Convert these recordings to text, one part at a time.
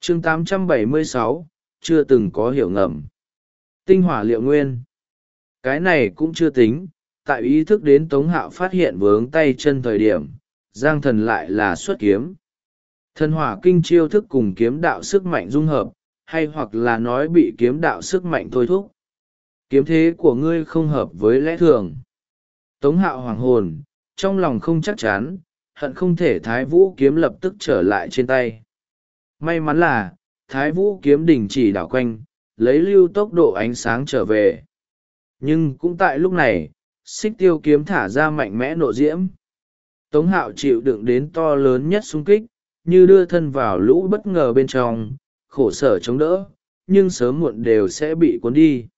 chương 876, chưa từng có hiểu ngầm. Tinh hỏa liệu nguyên. Cái này cũng chưa tính, tại ý thức đến Tống Hạo phát hiện vướng tay chân thời điểm, Giang Thần lại là xuất kiếm. Thần hỏa kinh chiêu thức cùng kiếm đạo sức mạnh dung hợp, hay hoặc là nói bị kiếm đạo sức mạnh thôi thúc. Kiếm thế của ngươi không hợp với lẽ thường. Tống Hạo hoàng hồn, trong lòng không chắc chắn, hận không thể Thái Vũ kiếm lập tức trở lại trên tay. May mắn là, Thái Vũ kiếm đình chỉ đảo quanh, lấy lưu tốc độ ánh sáng trở về. Nhưng cũng tại lúc này, Xích Tiêu kiếm thả ra mạnh mẽ nộ diễm. Tống Hạo chịu đựng đến to lớn nhất xung kích, như đưa thân vào lũ bất ngờ bên trong, khổ sở chống đỡ, nhưng sớm muộn đều sẽ bị cuốn đi.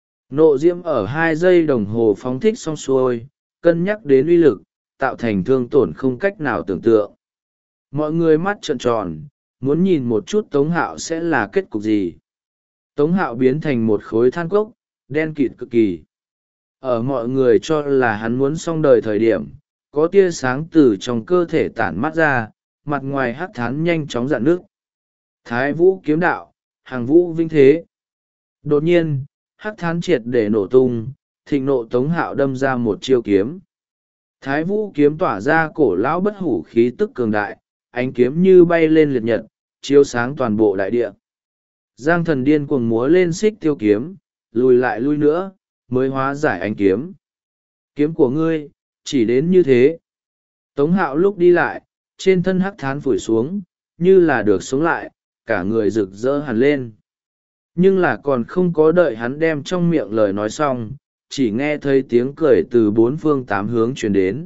Nộ diễm ở 2 giây đồng hồ phóng thích xong xuôi, cân nhắc đến uy lực, tạo thành thương tổn không cách nào tưởng tượng. Mọi người mắt trợn tròn, muốn nhìn một chút Tống Hạo sẽ là kết cục gì. Tống Hạo biến thành một khối than cốc, đen kịt cực kỳ. Ở mọi người cho là hắn muốn xong đời thời điểm, có tia sáng từ trong cơ thể tản mắt ra, mặt ngoài hắc thán nhanh chóng rạn nước. Thái Vũ kiếm đạo, hàng vũ vinh thế. Đột nhiên, hắc thán triệt để nổ tung, thịnh nộ Tống Hạo đâm ra một chiêu kiếm. Thái Vũ kiếm tỏa ra cổ lão bất hủ khí tức cường đại, ánh kiếm như bay lên liệt nhật, chiếu sáng toàn bộ đại địa. Giang Thần điên cuồng múa lên Xích Tiêu kiếm, lùi lại lui nữa, mới hóa giải ánh kiếm. Kiếm của ngươi, chỉ đến như thế. Tống Hạo lúc đi lại, trên thân hắc thán phủi xuống, như là được sống lại, cả người rực rỡ hẳn lên. Nhưng là còn không có đợi hắn đem trong miệng lời nói xong, chỉ nghe thấy tiếng cười từ 4 phương 8 hướng truyền đến.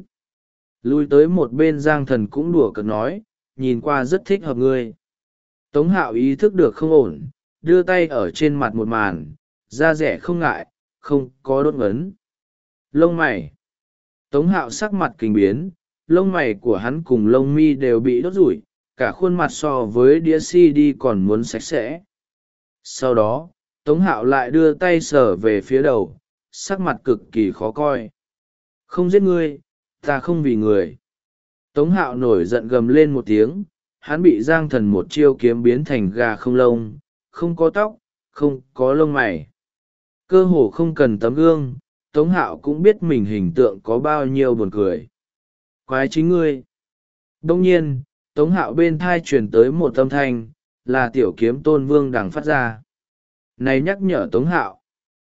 Lui tới một bên Giang Thần cũng đùa cợt nói, nhìn qua rất thích hợp ngươi. Tống Hạo ý thức được không ổn, đưa tay ở trên mặt một màn, da rẻ không ngại, không có đốt ngấn. Lông mày. Tống Hạo sắc mặt kinh biến, lông mày của hắn cùng lông mi đều bị đốt rủi, cả khuôn mặt so với đĩa CD còn muốn sạch sẽ. Sau đó, Tống Hạo lại đưa tay sờ về phía đầu, sắc mặt cực kỳ khó coi. Không giết ngươi, ta không vì người. Tống Hạo nổi giận gầm lên một tiếng, hắn bị Giang Thần một chiêu kiếm biến thành gà không lông, không có tóc, không có lông mày. Cơ hồ không cần tấm gương, Tống Hạo cũng biết mình hình tượng có bao nhiêu buồn cười. Quái chính ngươi. Đông nhiên, Tống Hạo bên thai truyền tới một âm thanh, là Tiểu Kiếm Tôn Vương Đằng phát ra. Này nhắc nhở Tống Hạo.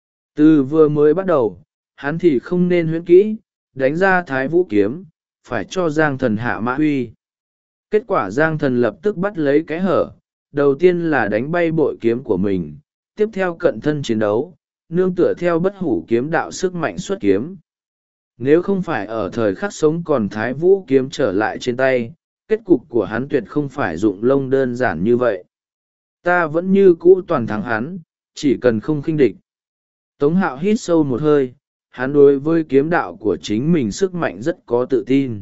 Từ vừa mới bắt đầu, hắn thì không nên huyễn kỹ, đánh ra Thái Vũ kiếm, phải cho Giang Thần hạ mã huy. Kết quả Giang Thần lập tức bắt lấy cái hở, đầu tiên là đánh bay bội kiếm của mình, tiếp theo cận thân chiến đấu, nương tựa theo bất hủ kiếm đạo sức mạnh xuất kiếm. Nếu không phải ở thời khắc sống còn Thái Vũ kiếm trở lại trên tay, kết cục của hắn tuyệt không phải dụng lông đơn giản như vậy. Ta vẫn như cũ toàn thắng hắn, chỉ cần không khinh địch. Tống Hạo hít sâu một hơi, hắn đối với kiếm đạo của chính mình sức mạnh rất có tự tin.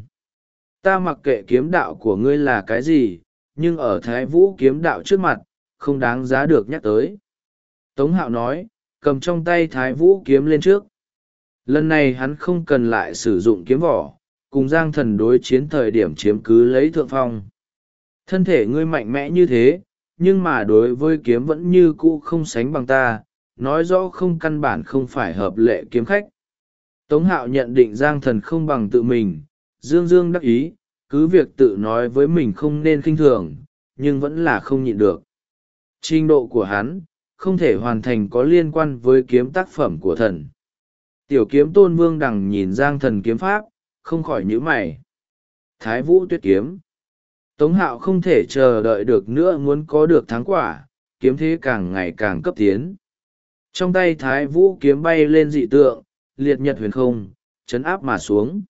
Ta mặc kệ kiếm đạo của ngươi là cái gì, nhưng ở Thái Vũ kiếm đạo trước mặt, không đáng giá được nhắc tới. Tống Hạo nói, cầm trong tay Thái Vũ kiếm lên trước. Lần này hắn không cần lại sử dụng kiếm vỏ, cùng Giang Thần đối chiến thời điểm chiếm cứ lấy thượng phong. Thân thể ngươi mạnh mẽ như thế, nhưng mà đối với kiếm vẫn như cũ không sánh bằng ta, nói rõ không căn bản không phải hợp lệ kiếm khách. Tống Hạo nhận định Giang Thần không bằng tự mình, dương dương đắc ý, cứ việc tự nói với mình không nên khinh thường, nhưng vẫn là không nhịn được. Trình độ của hắn, không thể hoàn thành có liên quan với kiếm tác phẩm của thần. Tiểu Kiếm Tôn Vương Đằng nhìn Giang Thần kiếm pháp, không khỏi nhíu mày. Thái Vũ tuyết kiếm. Tống Hạo không thể chờ đợi được nữa, muốn có được thắng quả, kiếm thế càng ngày càng cấp tiến. Trong tay Thái Vũ kiếm bay lên dị tượng, liệt nhật huyền không, chấn áp mà xuống.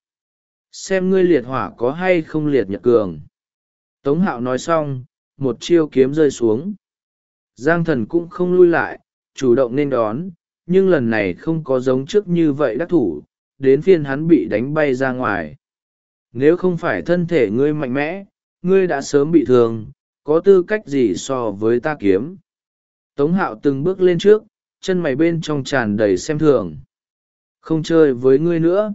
Xem ngươi liệt hỏa có hay không liệt nhật cường. Tống Hạo nói xong, một chiêu kiếm rơi xuống. Giang Thần cũng không lui lại, chủ động nên đón, nhưng lần này không có giống trước như vậy đắc thủ, đến phiên hắn bị đánh bay ra ngoài. Nếu không phải thân thể ngươi mạnh mẽ, ngươi đã sớm bị thương, có tư cách gì so với ta kiếm. Tống Hạo từng bước lên trước, chân mày bên trong tràn đầy xem thường. Không chơi với ngươi nữa.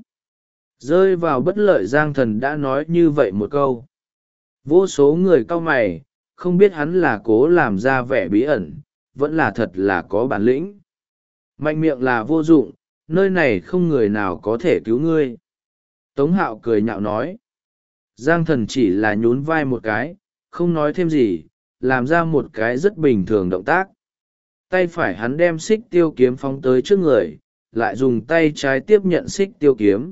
Rơi vào bất lợi Giang Thần đã nói như vậy một câu. Vô số người cau mày, không biết hắn là cố làm ra vẻ bí ẩn, vẫn là thật là có bản lĩnh. Mạnh miệng là vô dụng, nơi này không người nào có thể cứu ngươi. Tống Hạo cười nhạo nói. Giang Thần chỉ là nhún vai một cái, không nói thêm gì, làm ra một cái rất bình thường động tác. Tay phải hắn đem xích tiêu kiếm phóng tới trước người, lại dùng tay trái tiếp nhận xích tiêu kiếm.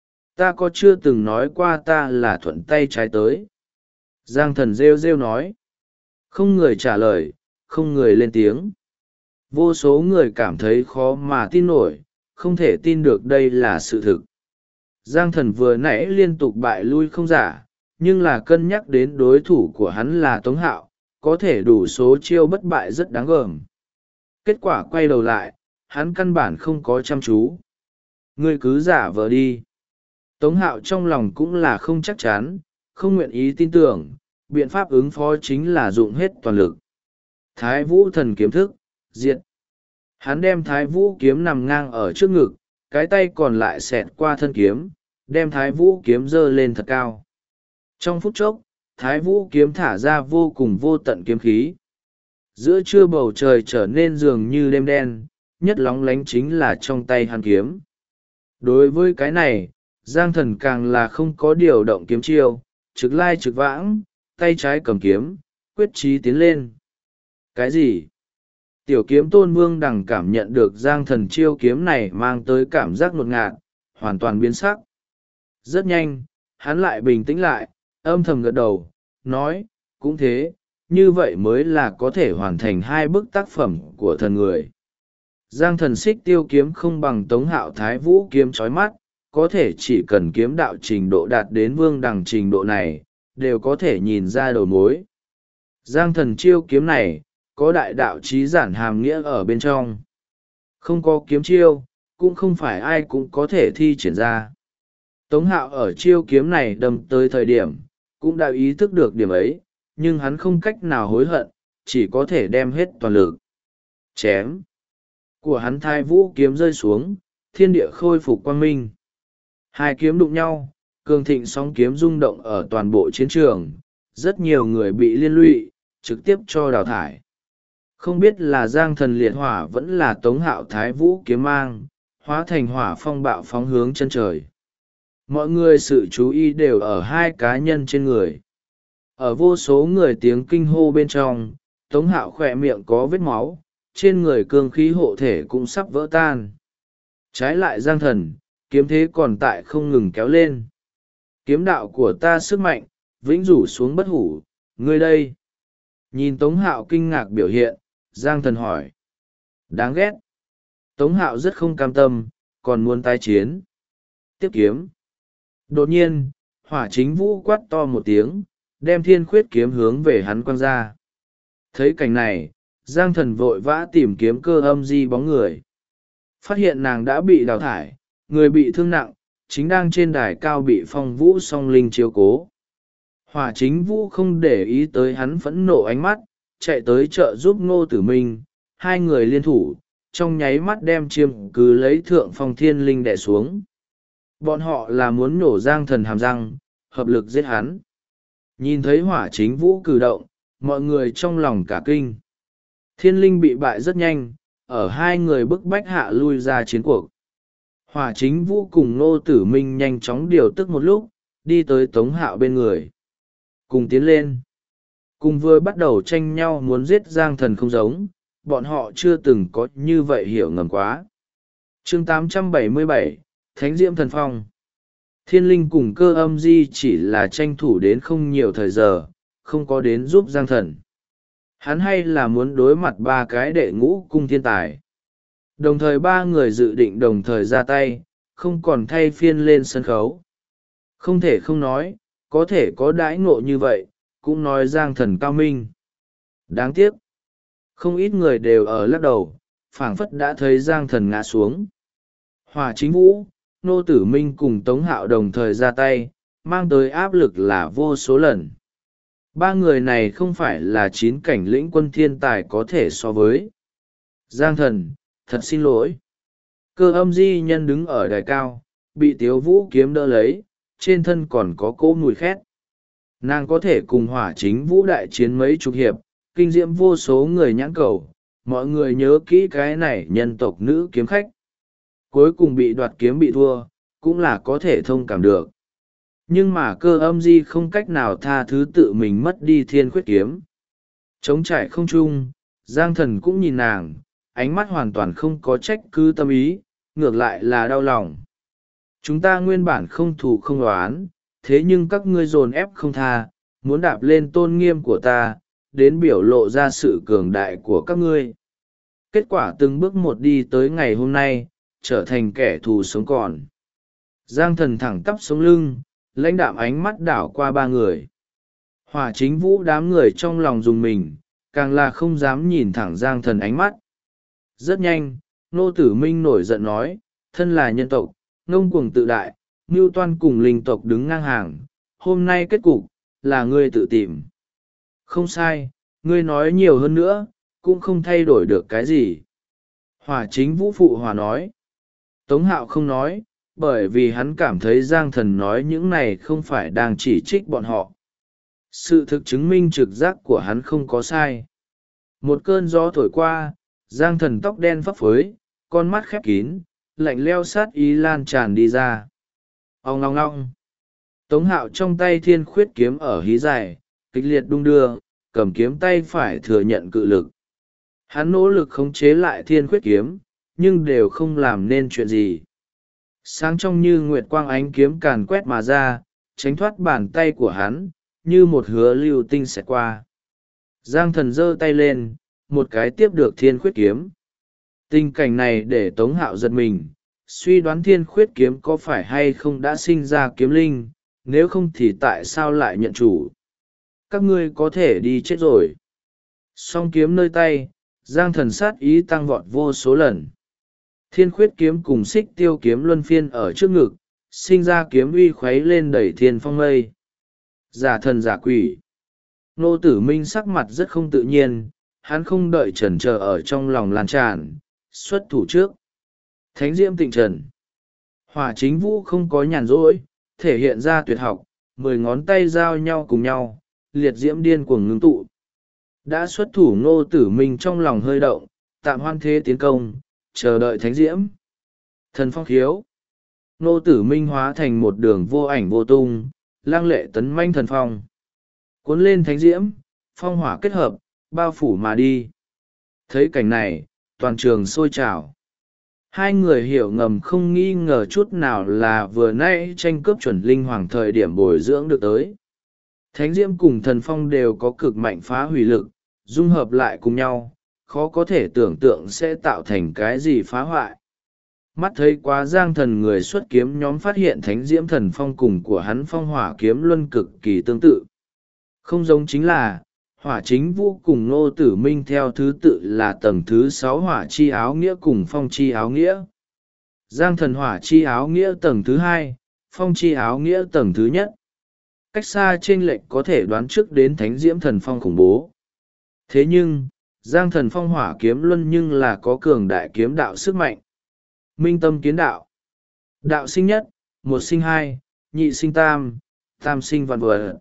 Ta có chưa từng nói qua ta là thuận tay trái tới? Giang Thần rêu rêu nói. Không người trả lời, không người lên tiếng. Vô số người cảm thấy khó mà tin nổi, không thể tin được đây là sự thực. Giang Thần vừa nãy liên tục bại lui không giả, nhưng là cân nhắc đến đối thủ của hắn là Tống Hạo, có thể đủ số chiêu bất bại rất đáng gờm. Kết quả quay đầu lại, hắn căn bản không có chăm chú. Ngươi cứ giả vờ đi. Tống Hạo trong lòng cũng là không chắc chắn, không nguyện ý tin tưởng, biện pháp ứng phó chính là dụng hết toàn lực. Thái Vũ thần kiếm thức, diệt. Hắn đem Thái Vũ kiếm nằm ngang ở trước ngực, cái tay còn lại xẹt qua thân kiếm, đem Thái Vũ kiếm giơ lên thật cao. Trong phút chốc, Thái Vũ kiếm thả ra vô cùng vô tận kiếm khí. Giữa trưa bầu trời trở nên dường như đêm đen, nhất lóng lánh chính là trong tay hắn kiếm. Đối với cái này, Giang Thần càng là không có điều động kiếm chiêu, trực lai trực vãng, tay trái cầm kiếm, quyết chí tiến lên. Cái gì? Tiểu kiếm Tôn Vương Đằng cảm nhận được Giang Thần chiêu kiếm này mang tới cảm giác ngột ngạt, hoàn toàn biến sắc. Rất nhanh, hắn lại bình tĩnh lại, âm thầm gật đầu, nói, cũng thế, như vậy mới là có thể hoàn thành hai bức tác phẩm của thần người. Giang Thần xích tiêu kiếm không bằng Tống Hạo Thái Vũ kiếm chói mắt, có thể chỉ cần kiếm đạo trình độ đạt đến Vương Đằng trình độ này, đều có thể nhìn ra đầu mối. Giang Thần chiêu kiếm này, có đại đạo trí giản hàm nghĩa ở bên trong. Không có kiếm chiêu, cũng không phải ai cũng có thể thi triển ra. Tống Hạo ở chiêu kiếm này đâm tới thời điểm, cũng đã ý thức được điểm ấy, nhưng hắn không cách nào hối hận, chỉ có thể đem hết toàn lực. Chém! Của hắn Thái Vũ kiếm rơi xuống, thiên địa khôi phục quang minh. Hai kiếm đụng nhau, cường thịnh sóng kiếm rung động ở toàn bộ chiến trường, rất nhiều người bị liên lụy, trực tiếp cho đào thải. Không biết là Giang Thần liệt hỏa vẫn là Tống Hạo Thái Vũ kiếm mang, hóa thành hỏa phong bạo phóng hướng chân trời. Mọi người sự chú ý đều ở hai cá nhân trên người. Ở vô số người tiếng kinh hô bên trong, Tống Hạo khỏe miệng có vết máu, trên người cương khí hộ thể cũng sắp vỡ tan. Trái lại Giang Thần, kiếm thế còn tại không ngừng kéo lên. Kiếm đạo của ta sức mạnh, vĩnh rủ xuống bất hủ, ngươi đây. Nhìn Tống Hạo kinh ngạc biểu hiện, Giang Thần hỏi. Đáng ghét. Tống Hạo rất không cam tâm, còn muốn tái chiến. Tiếp kiếm. Đột nhiên, Hỏa Chính Vũ quát to một tiếng, đem thiên khuyết kiếm hướng về hắn quăng ra. Thấy cảnh này, Giang Thần vội vã tìm kiếm Cơ Âm Di bóng người. Phát hiện nàng đã bị đào thải, người bị thương nặng, chính đang trên đài cao bị Phong Vũ song linh chiếu cố. Hỏa Chính Vũ không để ý tới hắn phẫn nộ ánh mắt, chạy tới trợ giúp Ngô Tử Minh, hai người liên thủ, trong nháy mắt đem chiêm cứ lấy thượng phong thiên linh đè xuống. Bọn họ là muốn nổ Giang Thần hàm răng, hợp lực giết hắn. Nhìn thấy Hỏa Chính Vũ cử động, mọi người trong lòng cả kinh. Thiên linh bị bại rất nhanh, ở hai người bức bách hạ lui ra chiến cuộc. Hỏa Chính Vũ cùng Ngô Tử Minh nhanh chóng điều tức một lúc, đi tới Tống Hạo bên người. Cùng tiến lên. Cùng vừa bắt đầu tranh nhau muốn giết Giang Thần không giống, bọn họ chưa từng có như vậy hiểu ngầm quá. Chương 877, Thánh Diễm Thần Phong. Thiên linh cùng Cơ Âm Di chỉ là tranh thủ đến không nhiều thời giờ, không có đến giúp Giang Thần. Hắn hay là muốn đối mặt ba cái đệ ngũ cung thiên tài. Đồng thời ba người dự định đồng thời ra tay, không còn thay phiên lên sân khấu. Không thể không nói, có thể có đãi ngộ như vậy, cũng nói Giang Thần cao minh. Đáng tiếc, không ít người đều ở lắc đầu, phảng phất đã thấy Giang Thần ngã xuống. Hỏa Chính Vũ, Ngô Tử Minh cùng Tống Hạo đồng thời ra tay, mang tới áp lực là vô số lần. Ba người này không phải là chín cảnh lĩnh quân thiên tài có thể so với. Giang Thần, thật xin lỗi. Cơ Âm Di nhân đứng ở đài cao, bị Tiếu Vũ kiếm đỡ lấy, trên thân còn có cỗ mùi khét. Nàng có thể cùng Hỏa Chính Vũ đại chiến mấy chục hiệp, kinh diễm vô số người nhãn cầu, mọi người nhớ kỹ cái này nhân tộc nữ kiếm khách. Cuối cùng bị đoạt kiếm bị thua, cũng là có thể thông cảm được. Nhưng mà Cơ Âm Di không cách nào tha thứ tự mình mất đi thiên khuyết kiếm. Trống trải không trung, Giang Thần cũng nhìn nàng, ánh mắt hoàn toàn không có trách cứ tâm ý, ngược lại là đau lòng. Chúng ta nguyên bản không thù không oán, thế nhưng các ngươi dồn ép không tha, muốn đạp lên tôn nghiêm của ta, đến biểu lộ ra sự cường đại của các ngươi. Kết quả từng bước một đi tới ngày hôm nay, trở thành kẻ thù sống còn. Giang Thần thẳng tắp sống lưng, lãnh đạm ánh mắt đảo qua ba người. Hỏa Chính Vũ đám người trong lòng dùng mình, càng là không dám nhìn thẳng Giang Thần ánh mắt. Rất nhanh, Ngô Tử Minh nổi giận nói, thân là nhân tộc, ngông cuồng tự đại, mưu toan cùng linh tộc đứng ngang hàng, hôm nay kết cục, là ngươi tự tìm. Không sai, ngươi nói nhiều hơn nữa, cũng không thay đổi được cái gì. Hỏa Chính Vũ phụ hòa nói. Tống Hạo không nói, bởi vì hắn cảm thấy Giang Thần nói những này không phải đang chỉ trích bọn họ. Sự thực chứng minh trực giác của hắn không có sai. Một cơn gió thổi qua, Giang Thần tóc đen phấp phới, con mắt khép kín, lạnh leo sát ý lan tràn đi ra. Ong ong ong. Tống Hạo trong tay thiên khuyết kiếm ở hí dài, kịch liệt đung đưa, cầm kiếm tay phải thừa nhận cự lực. Hắn nỗ lực khống chế lại thiên khuyết kiếm, nhưng đều không làm nên chuyện gì. Sáng trong như nguyệt quang ánh kiếm càn quét mà ra, tránh thoát bàn tay của hắn, như một hứa lưu tinh xẹt qua. Giang Thần giơ tay lên, một cái tiếp được thiên khuyết kiếm. Tình cảnh này để Tống Hạo giật mình, suy đoán thiên khuyết kiếm có phải hay không đã sinh ra kiếm linh, nếu không thì tại sao lại nhận chủ. Các ngươi có thể đi chết rồi. Song kiếm nơi tay, Giang Thần sát ý tăng vọt vô số lần. Thiên khuyết kiếm cùng xích tiêu kiếm luân phiên ở trước ngực, sinh ra kiếm uy khuấy lên đẩy thiên phong mây. Giả thần giả quỷ. Ngô Tử Minh sắc mặt rất không tự nhiên, hắn không đợi chần chờ ở trong lòng lan tràn, xuất thủ trước. Thánh diễm tịnh trần. Hỏa Chính Vũ không có nhàn rỗi, thể hiện ra tuyệt học, 10 ngón tay giao nhau cùng nhau, liệt diễm điên cuồng ngưng tụ. Đã xuất thủ Ngô Tử Minh trong lòng hơi động, tạm hoan thế tiến công, chờ đợi thánh diễm. Thần phong khiếu. Ngô Tử Minh hóa thành một đường vô ảnh vô tung, lăng lệ tấn manh thần phong. Cuốn lên thánh diễm, phong hỏa kết hợp, bao phủ mà đi. Thấy cảnh này, toàn trường sôi trào. Hai người hiểu ngầm không nghi ngờ chút nào là vừa nãy tranh cướp chuẩn linh hoàng thời điểm bồi dưỡng được tới. Thánh diễm cùng thần phong đều có cực mạnh phá hủy lực, dung hợp lại cùng nhau, khó có thể tưởng tượng sẽ tạo thành cái gì phá hoại. Mắt thấy quá Giang Thần người xuất kiếm nhóm phát hiện thánh diễm thần phong cùng của hắn phong hỏa kiếm luân cực kỳ tương tự. Không giống chính là, Hỏa Chính Vũ cùng Ngô Tử Minh theo thứ tự là tầng thứ 6 hỏa chi áo nghĩa cùng phong chi áo nghĩa. Giang Thần hỏa chi áo nghĩa tầng thứ 2, phong chi áo nghĩa tầng thứ nhất. Cách xa chênh lệch có thể đoán trước đến thánh diễm thần phong khủng bố. Thế nhưng, Giang Thần phong hỏa kiếm luân nhưng là có cường đại kiếm đạo sức mạnh. Minh tâm kiến đạo. Đạo sinh nhất, một sinh hai, nhị sinh tam, tam sinh vạn vật.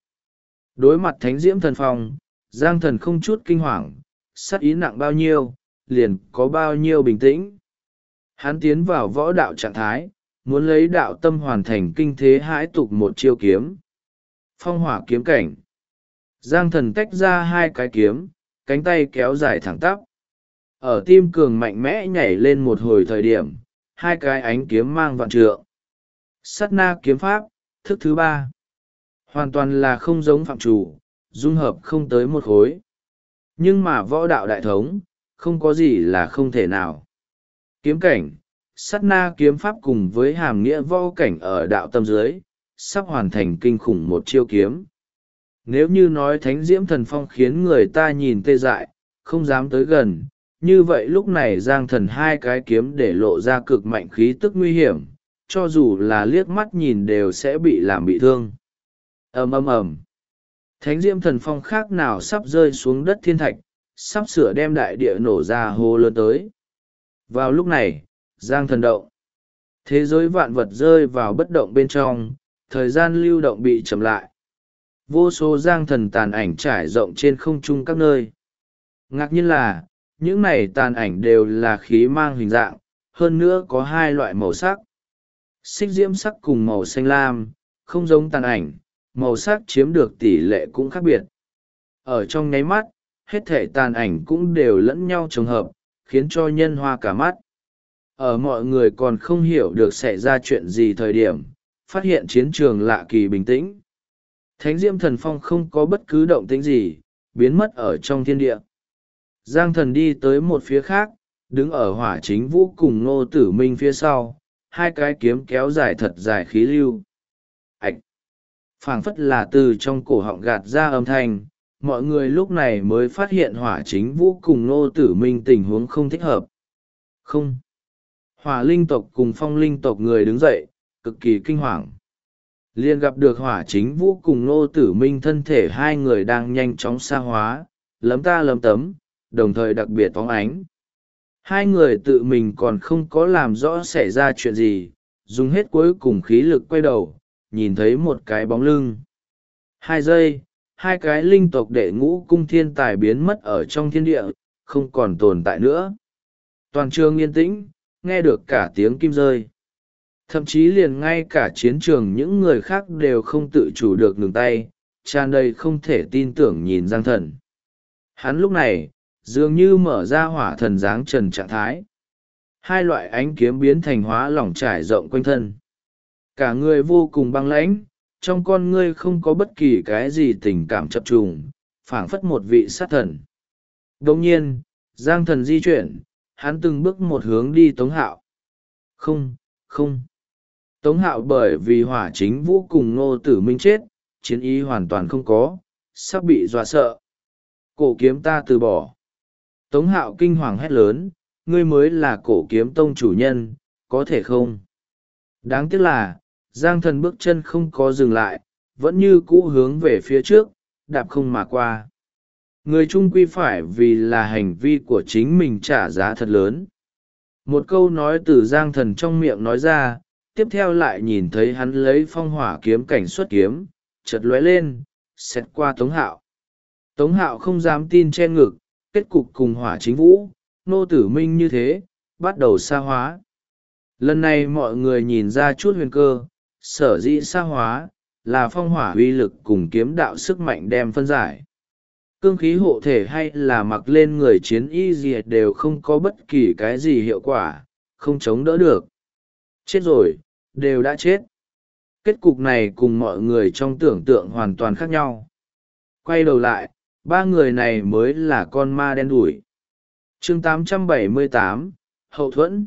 Đối mặt thánh diễm thần phong, Giang Thần không chút kinh hoàng, sát ý nặng bao nhiêu, liền có bao nhiêu bình tĩnh. Hắn tiến vào võ đạo trạng thái, muốn lấy đạo tâm hoàn thành kinh thế hãi tục một chiêu kiếm. Phong hỏa kiếm cảnh. Giang Thần tách ra hai cái kiếm, cánh tay kéo dài thẳng tắp. Ở tim cường mạnh mẽ nhảy lên một hồi thời điểm, hai cái ánh kiếm mang vạn trượng. Sát na kiếm pháp, thức thứ 3. Hoàn toàn là không giống phạm chủ, dung hợp không tới một khối. Nhưng mà võ đạo đại thống, không có gì là không thể nào. Kiếm cảnh, sát na kiếm pháp cùng với hàm nghĩa võ cảnh ở đạo tâm dưới, sắp hoàn thành kinh khủng một chiêu kiếm. Nếu như nói thánh diễm thần phong khiến người ta nhìn tê dại, không dám tới gần, như vậy lúc này Giang Thần hai cái kiếm để lộ ra cực mạnh khí tức nguy hiểm, cho dù là liếc mắt nhìn đều sẽ bị làm bị thương. Ầm ầm ầm. Thánh diễm thần phong khác nào sắp rơi xuống đất thiên thạch, sắp sửa đem đại địa nổ ra hô lớn tới. Vào lúc này, Giang Thần động. Thế giới vạn vật rơi vào bất động bên trong, thời gian lưu động bị chậm lại. Vô số giang thần tàn ảnh trải rộng trên không trung các nơi. Ngạc nhiên là, những này tàn ảnh đều là khí mang hình dạng, hơn nữa có hai loại màu sắc. Xích diễm sắc cùng màu xanh lam, không giống tàn ảnh, màu sắc chiếm được tỷ lệ cũng khác biệt. Ở trong nháy mắt, hết thể tàn ảnh cũng đều lẫn nhau trùng hợp, khiến cho nhân hoa cả mắt. Ở mọi người còn không hiểu được xảy ra chuyện gì thời điểm, phát hiện chiến trường lạ kỳ bình tĩnh. Thánh diễm thần phong không có bất cứ động tĩnh gì, biến mất ở trong thiên địa. Giang thần đi tới một phía khác, đứng ở hỏa chính vũ cùng Ngô Tử Minh phía sau, hai cái kiếm kéo dài thật dài khí lưu. Ảch! Phảng phất là từ trong cổ họng gạt ra âm thanh, mọi người lúc này mới phát hiện hỏa chính vũ cùng Ngô Tử Minh tình huống không thích hợp. Không! Hỏa linh tộc cùng phong linh tộc người đứng dậy, cực kỳ kinh hoàng. Liền gặp được hỏa chính vũ cùng Ngô Tử Minh thân thể hai người đang nhanh chóng xa hóa, lấm ta lấm tấm, đồng thời đặc biệt phóng ánh. Hai người tự mình còn không có làm rõ xảy ra chuyện gì, dùng hết cuối cùng khí lực quay đầu, nhìn thấy một cái bóng lưng. 2 giây, hai cái linh tộc đệ ngũ cung thiên tài biến mất ở trong thiên địa, không còn tồn tại nữa. Toàn trường yên tĩnh, nghe được cả tiếng kim rơi. Thậm chí liền ngay cả chiến trường những người khác đều không tự chủ được ngừng tay, tràn đầy không thể tin tưởng nhìn Giang Thần. Hắn lúc này, dường như mở ra hỏa thần dáng trần trạng thái. Hai loại ánh kiếm biến thành hóa lỏng trải rộng quanh thân. Cả người vô cùng băng lãnh, trong con ngươi không có bất kỳ cái gì tình cảm chập trùng, phảng phất một vị sát thần. Đồng nhiên, Giang Thần di chuyển, hắn từng bước một hướng đi Tống Hạo. Không, không. Tống Hạo bởi vì hỏa chính vũ cùng Ngô Tử Minh chết, chiến ý hoàn toàn không có, sắp bị dọa sợ. Cổ kiếm ta từ bỏ. Tống Hạo kinh hoàng hét lớn, ngươi mới là cổ kiếm tông chủ nhân, có thể không? Đáng tiếc là, Giang Thần bước chân không có dừng lại, vẫn như cũ hướng về phía trước, đạp không mà qua. Người trung quy phải vì là hành vi của chính mình trả giá thật lớn. Một câu nói từ Giang Thần trong miệng nói ra, tiếp theo lại nhìn thấy hắn lấy phong hỏa kiếm cảnh xuất kiếm, chợt lóe lên, xẹt qua Tống Hạo. Tống Hạo không dám tin che ngực, kết cục cùng hỏa chính vũ, Ngô Tử Minh như thế, bắt đầu xa hóa. Lần này mọi người nhìn ra chút huyền cơ, sở dĩ xa hóa, là phong hỏa uy lực cùng kiếm đạo sức mạnh đem phân giải. Cương khí hộ thể hay là mặc lên người chiến y diệt đều không có bất kỳ cái gì hiệu quả, không chống đỡ được. Chết rồi, đều đã chết. Kết cục này cùng mọi người trong tưởng tượng hoàn toàn khác nhau. Quay đầu lại, ba người này mới là con ma đen đủi. Chương 878, Hậu thuẫn.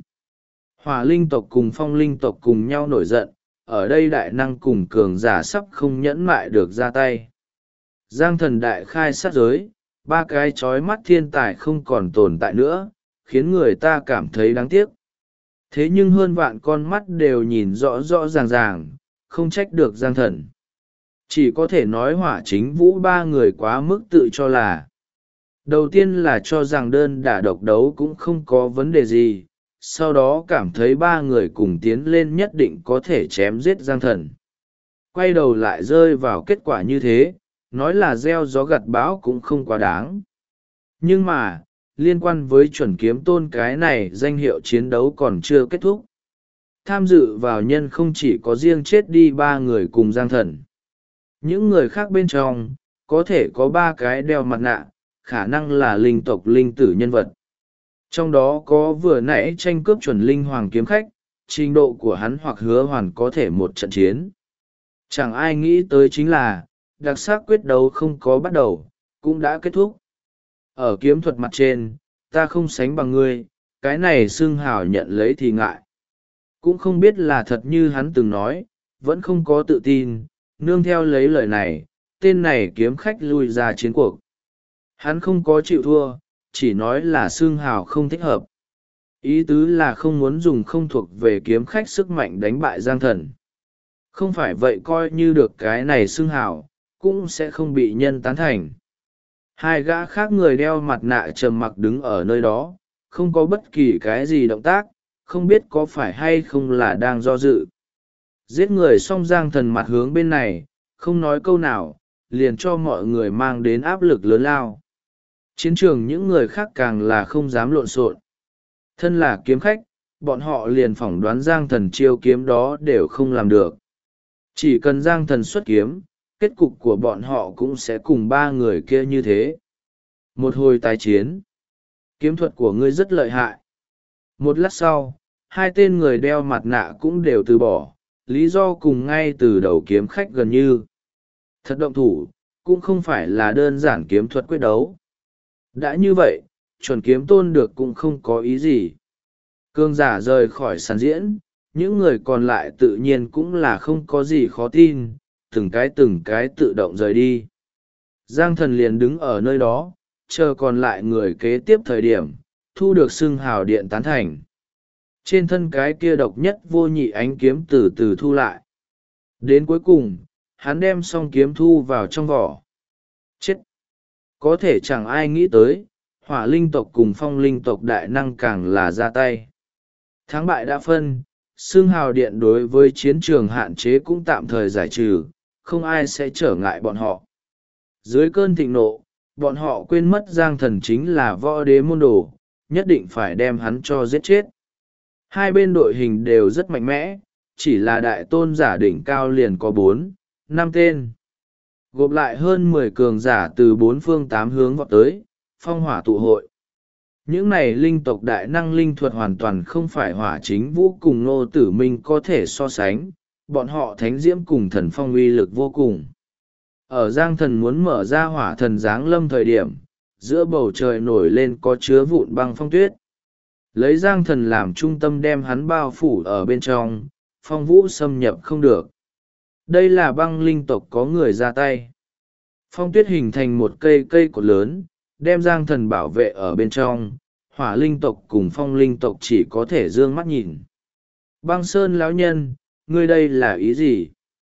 Hỏa linh tộc cùng phong linh tộc cùng nhau nổi giận, ở đây đại năng cùng cường giả sắp không nhẫn mại được ra tay. Giang Thần đại khai sát giới, ba cái chói mắt thiên tài không còn tồn tại nữa, khiến người ta cảm thấy đáng tiếc. Thế nhưng hơn vạn con mắt đều nhìn rõ rõ ràng ràng, không trách được Giang Thần. Chỉ có thể nói hỏa chính vũ ba người quá mức tự cho là. Đầu tiên là cho rằng đơn đả độc đấu cũng không có vấn đề gì, sau đó cảm thấy ba người cùng tiến lên nhất định có thể chém giết Giang Thần. Quay đầu lại rơi vào kết quả như thế, nói là gieo gió gặt bão cũng không quá đáng. Nhưng mà, liên quan với chuẩn kiếm tôn cái này danh hiệu chiến đấu còn chưa kết thúc. Tham dự vào nhân không chỉ có riêng chết đi ba người cùng Giang Thần. Những người khác bên trong, có thể có ba cái đeo mặt nạ, khả năng là linh tộc linh tử nhân vật. Trong đó có vừa nãy tranh cướp chuẩn linh hoàng kiếm khách, trình độ của hắn hoặc hứa hoàn có thể một trận chiến. Chẳng ai nghĩ tới chính là, đặc sắc quyết đấu không có bắt đầu, cũng đã kết thúc. Ở kiếm thuật mặt trên, ta không sánh bằng ngươi, cái này xưng hào nhận lấy thì ngại. Cũng không biết là thật như hắn từng nói, vẫn không có tự tin, nương theo lấy lời này, tên này kiếm khách lui ra chiến cuộc. Hắn không có chịu thua, chỉ nói là xưng hào không thích hợp. Ý tứ là không muốn dùng không thuộc về kiếm khách sức mạnh đánh bại Giang Thần. Không phải vậy coi như được cái này xưng hào, cũng sẽ không bị nhân tán thành. Hai gã khác người đeo mặt nạ trầm mặc đứng ở nơi đó, không có bất kỳ cái gì động tác, không biết có phải hay không là đang do dự. Giết người xong Giang Thần mặt hướng bên này, không nói câu nào, liền cho mọi người mang đến áp lực lớn lao. Chiến trường những người khác càng là không dám lộn xộn. Thân là kiếm khách, bọn họ liền phỏng đoán Giang Thần chiêu kiếm đó đều không làm được. Chỉ cần Giang Thần xuất kiếm, kết cục của bọn họ cũng sẽ cùng ba người kia như thế. Một hồi tái chiến. Kiếm thuật của ngươi rất lợi hại. Một lát sau, hai tên người đeo mặt nạ cũng đều từ bỏ, lý do cùng ngay từ đầu kiếm khách gần như. Thật động thủ, cũng không phải là đơn giản kiếm thuật quyết đấu. Đã như vậy, chuẩn kiếm tôn được cũng không có ý gì. Cương giả rời khỏi sàn diễn, những người còn lại tự nhiên cũng là không có gì khó tin, từng cái tự động rời đi. Giang Thần liền đứng ở nơi đó, chờ còn lại người kế tiếp thời điểm, thu được xưng hào điện tán thành. Trên thân cái kia độc nhất vô nhị ánh kiếm từ từ thu lại. Đến cuối cùng, hắn đem song kiếm thu vào trong vỏ. Chết! Có thể chẳng ai nghĩ tới, hỏa linh tộc cùng phong linh tộc đại năng càng là ra tay. Thắng bại đã phân, xưng hào điện đối với chiến trường hạn chế cũng tạm thời giải trừ, không ai sẽ trở ngại bọn họ. Dưới cơn thịnh nộ, bọn họ quên mất Giang Thần chính là võ đế môn đồ, nhất định phải đem hắn cho giết chết. Hai bên đội hình đều rất mạnh mẽ, chỉ là đại tôn giả đỉnh cao liền có 4-5 tên. Gộp lại hơn 10 cường giả từ 4 phương 8 hướng vọt tới, phong hỏa tụ hội. Những này linh tộc đại năng linh thuật hoàn toàn không phải Hỏa Chính Vũ cùng Ngô Tử Minh có thể so sánh, bọn họ thánh diễm cùng thần phong uy lực vô cùng. Ở Giang Thần muốn mở ra hỏa thần giáng lâm thời điểm, giữa bầu trời nổi lên có chứa vụn băng phong tuyết. Lấy Giang Thần làm trung tâm đem hắn bao phủ ở bên trong, phong vũ xâm nhập không được. Đây là băng linh tộc có người ra tay. Phong tuyết hình thành một cây cột lớn, đem Giang Thần bảo vệ ở bên trong, hỏa linh tộc cùng phong linh tộc chỉ có thể dương mắt nhìn. Băng Sơn lão nhân, ngươi đây là ý gì?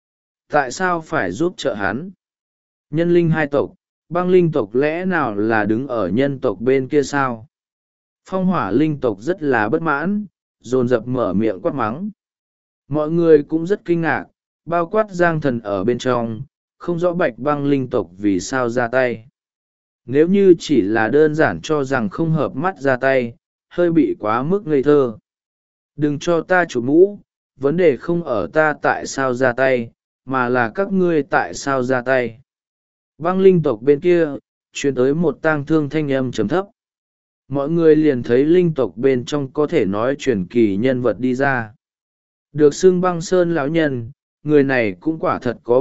Tại sao phải giúp trợ hắn? Nhân linh hai tộc, băng linh tộc lẽ nào là đứng ở nhân tộc bên kia sao? Phong hỏa linh tộc rất là bất mãn, dồn dập mở miệng quát mắng. Mọi người cũng rất kinh ngạc, bao quát Giang Thần ở bên trong, không rõ bạch băng linh tộc vì sao ra tay. Nếu như chỉ là đơn giản cho rằng không hợp mắt ra tay, hơi bị quá mức ngây thơ. Đừng cho ta chụp mũ, vấn đề không ở ta tại sao ra tay, mà là các ngươi tại sao ra tay. Băng linh tộc bên kia, truyền tới một tang thương thanh âm trầm thấp. Mọi người liền thấy linh tộc bên trong có thể nói truyền kỳ nhân vật đi ra. Được xưng Băng Sơn lão nhân, người này cũng quả thật có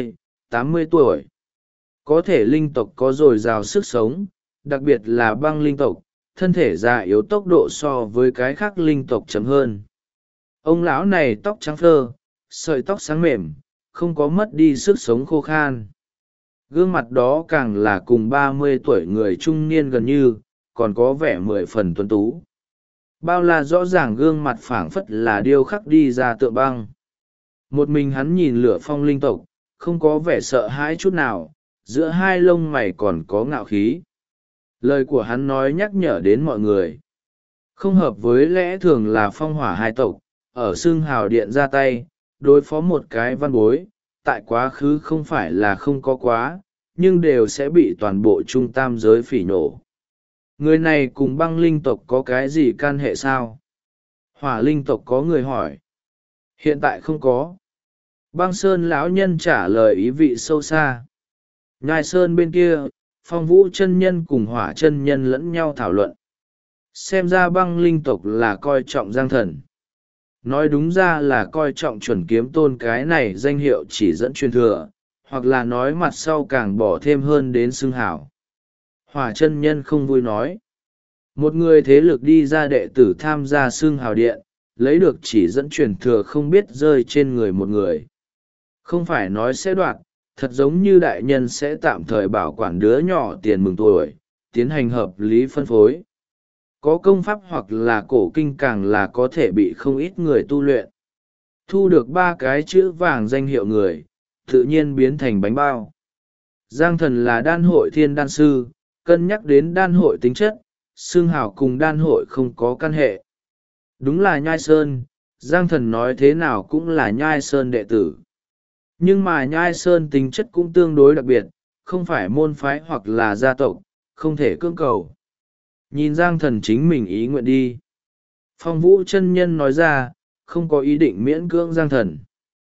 70-80 tuổi. Có thể linh tộc có dồi dào sức sống, đặc biệt là băng linh tộc, thân thể già yếu tốc độ so với cái khác linh tộc chậm hơn. Ông lão này tóc trắng phơ, sợi tóc sáng mềm, không có mất đi sức sống khô khan. Gương mặt đó càng là cùng 30 tuổi người trung niên gần như, còn có vẻ 10 phần tuấn tú. Bao là rõ ràng gương mặt phảng phất là điêu khắc đi ra tượng băng. Một mình hắn nhìn lửa phong linh tộc, không có vẻ sợ hãi chút nào, giữa hai lông mày còn có ngạo khí. Lời của hắn nói nhắc nhở đến mọi người. Không hợp với lẽ thường là phong hỏa hai tộc, ở xương hào điện ra tay, đối phó một cái văn bối, tại quá khứ không phải là không có quá, nhưng đều sẽ bị toàn bộ trung tam giới phỉ nổ. Người này cùng băng linh tộc có cái gì can hệ sao? Hỏa linh tộc có người hỏi. Hiện tại không có. Băng Sơn lão nhân trả lời ý vị sâu xa. Nhai Sơn bên kia, Phong Vũ chân nhân cùng Hỏa chân nhân lẫn nhau thảo luận. Xem ra băng linh tộc là coi trọng Giang Thần. Nói đúng ra là coi trọng chuẩn kiếm tôn cái này danh hiệu chỉ dẫn truyền thừa, hoặc là nói mặt sau càng bỏ thêm hơn đến xưng hảo. Hỏa chân nhân không vui nói. Một người thế lực đi ra đệ tử tham gia xưng hào điện, lấy được chỉ dẫn truyền thừa không biết rơi trên người một người. Không phải nói sẽ đoạt, thật giống như đại nhân sẽ tạm thời bảo quản đứa nhỏ tiền mừng tuổi, tiến hành hợp lý phân phối. Có công pháp hoặc là cổ kinh càng là có thể bị không ít người tu luyện. Thu được 3 cái chữ vàng danh hiệu người, tự nhiên biến thành bánh bao. Giang Thần là đan hội thiên đan sư, cân nhắc đến đan hội tính chất, xương hào cùng đan hội không có căn hệ. Đúng là Nhai Sơn, Giang Thần nói thế nào cũng là Nhai Sơn đệ tử. Nhưng mà Nhai Sơn tính chất cũng tương đối đặc biệt, không phải môn phái hoặc là gia tộc, không thể cưỡng cầu. Nhìn Giang Thần chính mình ý nguyện đi. Phong Vũ chân nhân nói ra, không có ý định miễn cưỡng Giang Thần.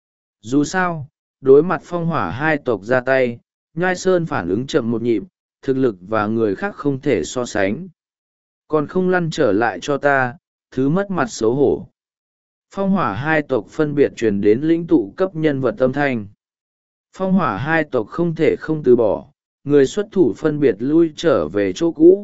Dù sao, đối mặt phong hỏa hai tộc ra tay, Nhai Sơn phản ứng chậm một nhịp, thực lực và người khác không thể so sánh. Còn không lăn trở lại cho ta, thứ mất mặt xấu hổ. Phong hỏa hai tộc phân biệt truyền đến lĩnh tụ cấp nhân vật âm thanh. Phong hỏa hai tộc không thể không từ bỏ, người xuất thủ phân biệt lui trở về chỗ cũ.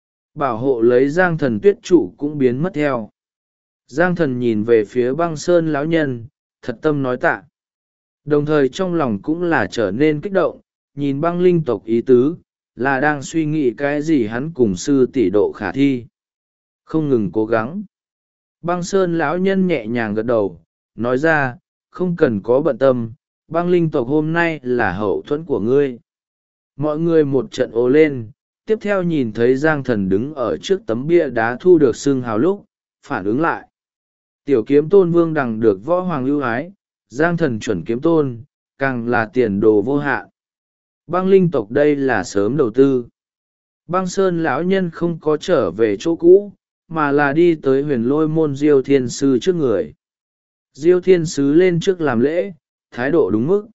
Bảo hộ lấy Giang Thần tuyết trụ cũng biến mất theo. Giang Thần nhìn về phía Băng Sơn lão nhân, thật tâm nói tạ. Đồng thời trong lòng cũng là trở nên kích động, nhìn băng linh tộc ý tứ, là đang suy nghĩ cái gì hắn cùng sư tỷ độ khả thi. Không ngừng cố gắng. Băng Sơn lão nhân nhẹ nhàng gật đầu, nói ra, không cần có bận tâm, băng linh tộc hôm nay là hậu thuẫn của ngươi. Mọi người một trận ồ lên, tiếp theo nhìn thấy Giang Thần đứng ở trước tấm bia đá thu được xưng hào lúc, phản ứng lại. Tiểu kiếm tôn vương đằng được võ hoàng ưu ái, Giang Thần chuẩn kiếm tôn, càng là tiền đồ vô hạn. Băng linh tộc đây là sớm đầu tư. Băng Sơn lão nhân không có trở về chỗ cũ, mà là đi tới huyền lôi môn Diêu Thiên Sư trước người. Diêu Thiên Sứ lên trước làm lễ, thái độ đúng mức.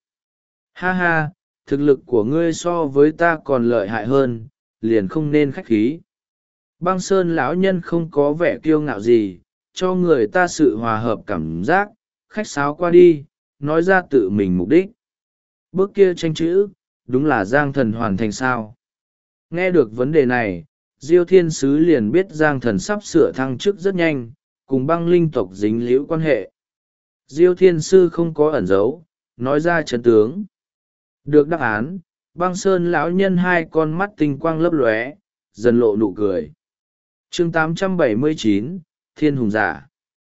Ha ha, thực lực của ngươi so với ta còn lợi hại hơn, liền không nên khách khí. Băng Sơn lão nhân không có vẻ kiêu ngạo gì, cho người ta sự hòa hợp cảm giác, khách sáo qua đi, nói ra tự mình mục đích. Bước kia tranh chữ, đúng là Giang Thần hoàn thành sao. Nghe được vấn đề này, Diêu Thiên Sứ liền biết Giang Thần sắp sửa thăng chức rất nhanh, cùng băng linh tộc dính liễu quan hệ. Diêu Thiên Sư không có ẩn giấu, nói ra chân tướng. Được đáp án, băng sơn lão nhân hai con mắt tinh quang lấp lóe, dần lộ nụ cười. Chương 879, Thiên Hùng Giả.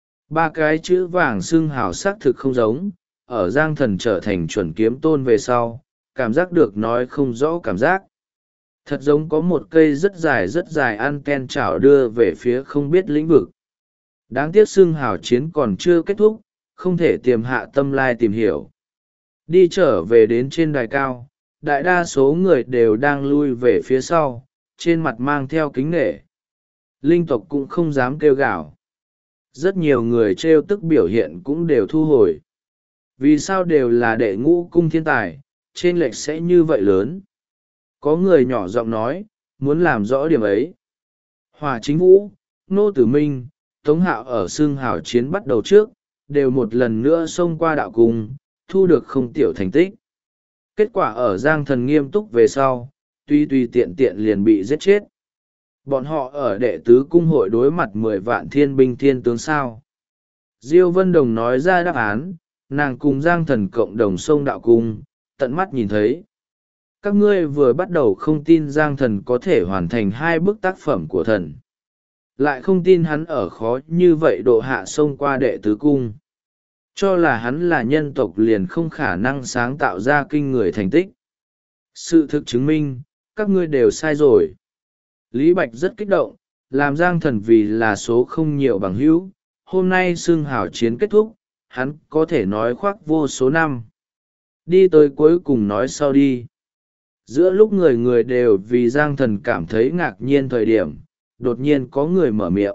Ba cái chữ vàng xưng hào xác thực không giống, ở Giang Thần trở thành chuẩn kiếm tôn về sau, cảm giác được nói không rõ cảm giác. Thật giống có một cây rất dài anten chảo đưa về phía không biết lĩnh vực. Đáng tiếc xưng hào chiến còn chưa kết thúc, không thể tiềm hạ tâm lai tìm hiểu. Đi trở về đến trên đài cao, đại đa số người đều đang lui về phía sau, trên mặt mang theo kính nể. Linh tộc cũng không dám kêu gào. Rất nhiều người trêu tức biểu hiện cũng đều thu hồi. Vì sao đều là đệ ngũ cung thiên tài, chênh lệch sẽ như vậy lớn? Có người nhỏ giọng nói, muốn làm rõ điểm ấy. Hòa Chính Vũ, Nô Tử Minh, Tống Hạo ở xương hào chiến bắt đầu trước, đều một lần nữa xông qua đạo cung, thu được không tiểu thành tích. Kết quả ở Giang Thần nghiêm túc về sau, tùy tiện tiện liền bị giết chết. Bọn họ ở đệ tứ cung hội đối mặt 10 vạn thiên binh thiên tướng sao. Diêu Vân Đồng nói ra đáp án, nàng cùng Giang Thần cộng đồng xông đạo cung, tận mắt nhìn thấy. Các ngươi vừa bắt đầu không tin Giang Thần có thể hoàn thành 2 bức tác phẩm của thần. Lại không tin hắn ở khó như vậy độ hạ xông qua đệ tứ cung. Cho là hắn là nhân tộc liền không khả năng sáng tạo ra kinh người thành tích. Sự thực chứng minh, các ngươi đều sai rồi. Lý Bạch rất kích động, làm Giang Thần vì là số không nhiều bằng hữu. Hôm nay xương hào chiến kết thúc, hắn có thể nói khoác vô số năm. Đi tới cuối cùng nói sau đi. Giữa lúc người người đều vì Giang Thần cảm thấy ngạc nhiên thời điểm, đột nhiên có người mở miệng.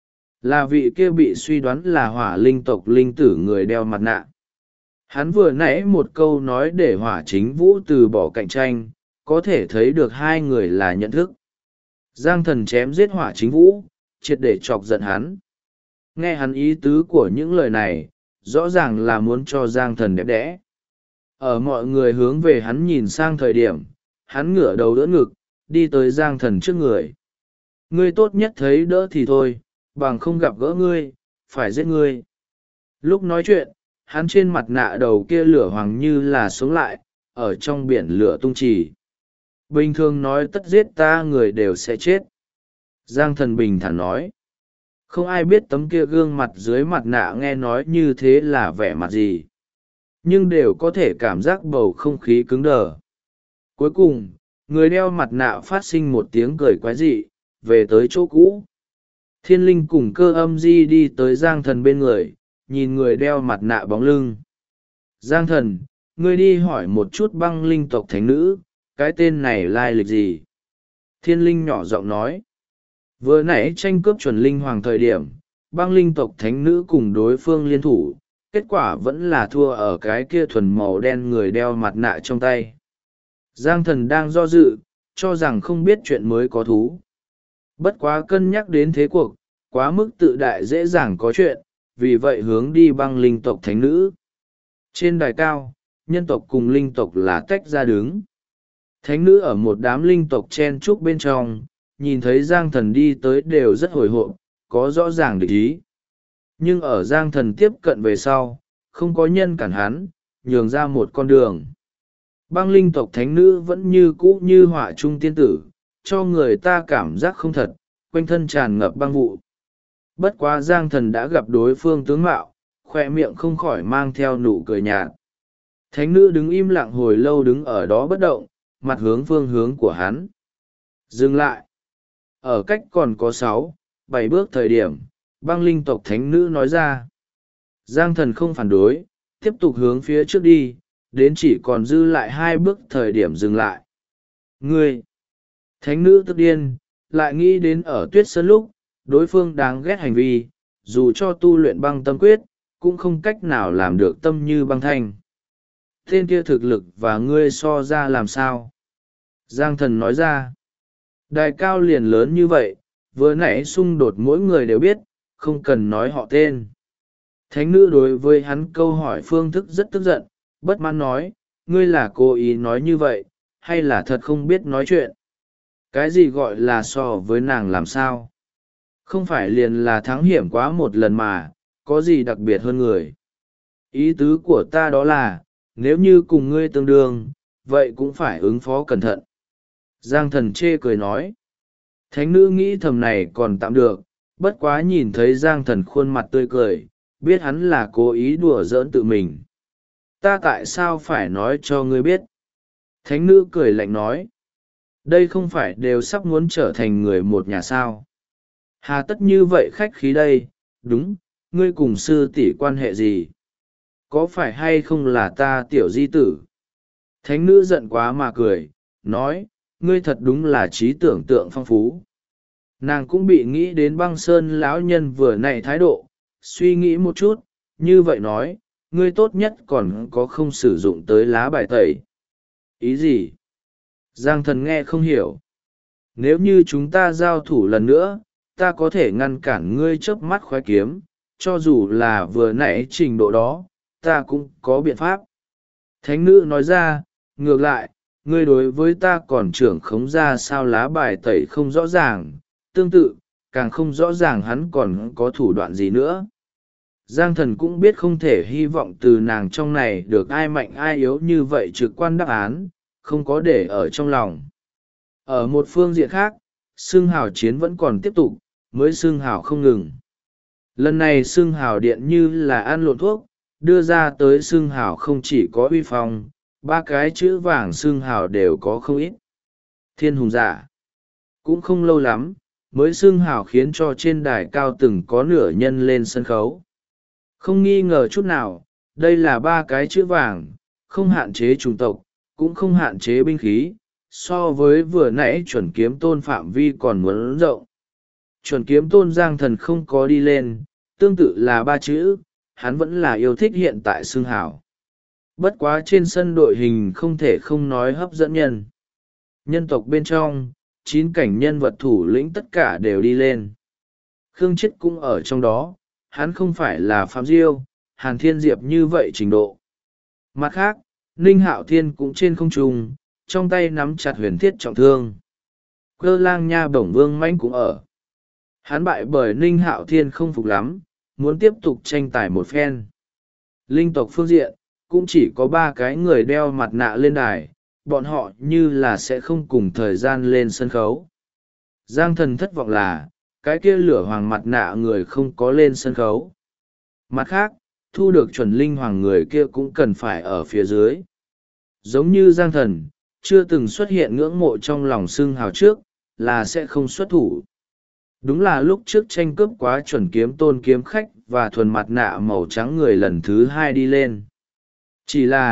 Là vị kia bị suy đoán là hỏa linh tộc linh tử người đeo mặt nạ. Hắn vừa nãy một câu nói để Hỏa Chính Vũ từ bỏ cạnh tranh, có thể thấy được hai người là nhận thức. Giang Thần chém giết Hỏa Chính Vũ, triệt để chọc giận hắn. Nghe hắn ý tứ của những lời này, rõ ràng là muốn cho Giang Thần đẹp đẽ. Ở mọi người hướng về hắn nhìn sang thời điểm, hắn ngửa đầu đỡ ngực, đi tới Giang Thần trước người. Ngươi tốt nhất thấy đỡ thì thôi, bằng không gặp gỡ ngươi, phải giết ngươi. Lúc nói chuyện, hắn trên mặt nạ đầu kia lửa hoàng như là sống lại, ở trong biển lửa tung trì. Bình thường nói tất giết ta người đều sẽ chết. Giang Thần bình thản nói. Không ai biết tấm kia gương mặt dưới mặt nạ nghe nói như thế là vẻ mặt gì. Nhưng đều có thể cảm giác bầu không khí cứng đờ. Cuối cùng, người đeo mặt nạ phát sinh một tiếng cười quái dị, về tới chỗ cũ. Thiên Linh cùng Cơ Âm Di đi tới Giang Thần bên người, nhìn người đeo mặt nạ bóng lưng. Giang Thần, ngươi đi hỏi một chút băng linh tộc thánh nữ, cái tên này lai lịch gì. Thiên linh nhỏ giọng nói. Vừa nãy tranh cướp chuẩn linh hoàng thời điểm, băng linh tộc thánh nữ cùng đối phương liên thủ, kết quả vẫn là thua ở cái kia thuần màu đen người đeo mặt nạ trong tay. Giang thần đang do dự, cho rằng không biết chuyện mới có thú. Bất quá cân nhắc đến thế cuộc, quá mức tự đại dễ dàng có chuyện, vì vậy hướng đi băng linh tộc thánh nữ. Trên đài cao, nhân tộc cùng linh tộc là tách ra đứng. Thánh nữ ở một đám linh tộc chen chúc bên trong, nhìn thấy Giang thần đi tới đều rất hồi hộp, có rõ ràng địch ý. Nhưng ở Giang thần tiếp cận về sau, không có nhân cản hắn, nhường ra một con đường. Băng linh tộc thánh nữ vẫn như cũ như họa trung tiên tử, cho người ta cảm giác không thật, quanh thân tràn ngập băng vụ. Bất quá Giang thần đã gặp đối phương tướng mạo, khoe miệng không khỏi mang theo nụ cười nhạt. Thánh nữ đứng im lặng hồi lâu đứng ở đó bất động, mặt hướng phương hướng của hắn. Dừng lại. Ở cách còn có 6, 7 bước thời điểm, băng linh tộc thánh nữ nói ra. Giang thần không phản đối, tiếp tục hướng phía trước đi, đến chỉ còn dư lại 2 bước thời điểm dừng lại. Ngươi! Thánh nữ tức điên, lại nghĩ đến ở tuyết sơn lúc, đối phương đáng ghét hành vi, dù cho tu luyện băng tâm quyết, cũng không cách nào làm được tâm như băng thanh. Tên kia thực lực và ngươi so ra làm sao? Giang thần nói ra. Đài cao liền lớn như vậy, vừa nãy xung đột mỗi người đều biết, không cần nói họ tên. Thánh nữ đối với hắn câu hỏi phương thức rất tức giận, bất mãn nói, ngươi là cố ý nói như vậy, hay là thật không biết nói chuyện? Cái gì gọi là so với nàng làm sao? Không phải liền là thắng hiểm quá một lần mà, có gì đặc biệt hơn người? Ý tứ của ta đó là, nếu như cùng ngươi tương đương, vậy cũng phải ứng phó cẩn thận. Giang thần chê cười nói. Thánh nữ nghĩ thầm này còn tạm được, bất quá nhìn thấy Giang thần khuôn mặt tươi cười, biết hắn là cố ý đùa giỡn tự mình. Ta tại sao phải nói cho ngươi biết? Thánh nữ cười lạnh nói. Đây không phải đều sắp muốn trở thành người một nhà sao? Hà tất như vậy khách khí đây, đúng, ngươi cùng sư tỷ quan hệ gì? Có phải hay không là ta tiểu di tử? Thánh nữ giận quá mà cười, nói, ngươi thật đúng là trí tưởng tượng phong phú. Nàng cũng bị nghĩ đến băng sơn lão nhân vừa nãy thái độ, suy nghĩ một chút, như vậy nói, ngươi tốt nhất còn có không sử dụng tới lá bài tẩy. Ý gì? Giang thần nghe không hiểu. Nếu như chúng ta giao thủ lần nữa, ta có thể ngăn cản ngươi chớp mắt khoái kiếm, cho dù là vừa nãy trình độ đó, ta cũng có biện pháp. Thánh nữ nói ra, ngược lại, ngươi đối với ta còn trưởng khống ra sao lá bài tẩy không rõ ràng, tương tự, càng không rõ ràng hắn còn có thủ đoạn gì nữa. Giang thần cũng biết không thể hy vọng từ nàng trong này được ai mạnh ai yếu như vậy trực quan đáp án, không có để ở trong lòng. Ở một phương diện khác, xương hào chiến vẫn còn tiếp tục, mới xương hào không ngừng. Lần này xương hào điện như là ăn lộn thuốc, đưa ra tới xương hào không chỉ có uy phong, 3 cái chữ vàng xương hào đều có không ít. Thiên hùng giả. Cũng không lâu lắm, mới xương hào khiến cho trên đài cao từng có nửa nhân lên sân khấu. Không nghi ngờ chút nào, đây là 3 cái chữ vàng, không hạn chế chủng tộc, cũng không hạn chế binh khí, so với vừa nãy chuẩn kiếm tôn phạm vi còn muốn rộng. Chuẩn kiếm tôn Giang thần không có đi lên, tương tự là 3 chữ, hắn vẫn là yêu thích hiện tại xương hào. Bất quá trên sân đội hình không thể không nói hấp dẫn nhân. Nhân tộc bên trong, 9 cảnh nhân vật thủ lĩnh tất cả đều đi lên. Khương Chiết cũng ở trong đó, hắn không phải là Phạm Diêu, Hàn Thiên Diệp như vậy trình độ. Mặt khác, Ninh Hạo Thiên cũng trên không trung, trong tay nắm chặt huyền thiết trọng thương. Cơ lang nha bổng vương mãnh cũng ở. Hắn bại bởi Ninh Hạo Thiên không phục lắm, muốn tiếp tục tranh tài một phen. Linh tộc phương diện, cũng chỉ có 3 cái người đeo mặt nạ lên đài, bọn họ như là sẽ không cùng thời gian lên sân khấu. Giang thần thất vọng là, cái kia lửa hoàng mặt nạ người không có lên sân khấu. Mặt khác, thu được chuẩn linh hoàng người kia cũng cần phải ở phía dưới. Giống như Giang thần, chưa từng xuất hiện ngưỡng mộ trong lòng xưng hào trước, là sẽ không xuất thủ. Đúng là lúc trước tranh cướp quá chuẩn kiếm tôn kiếm khách và thuần mặt nạ màu trắng người lần thứ 2 đi lên. Chỉ là,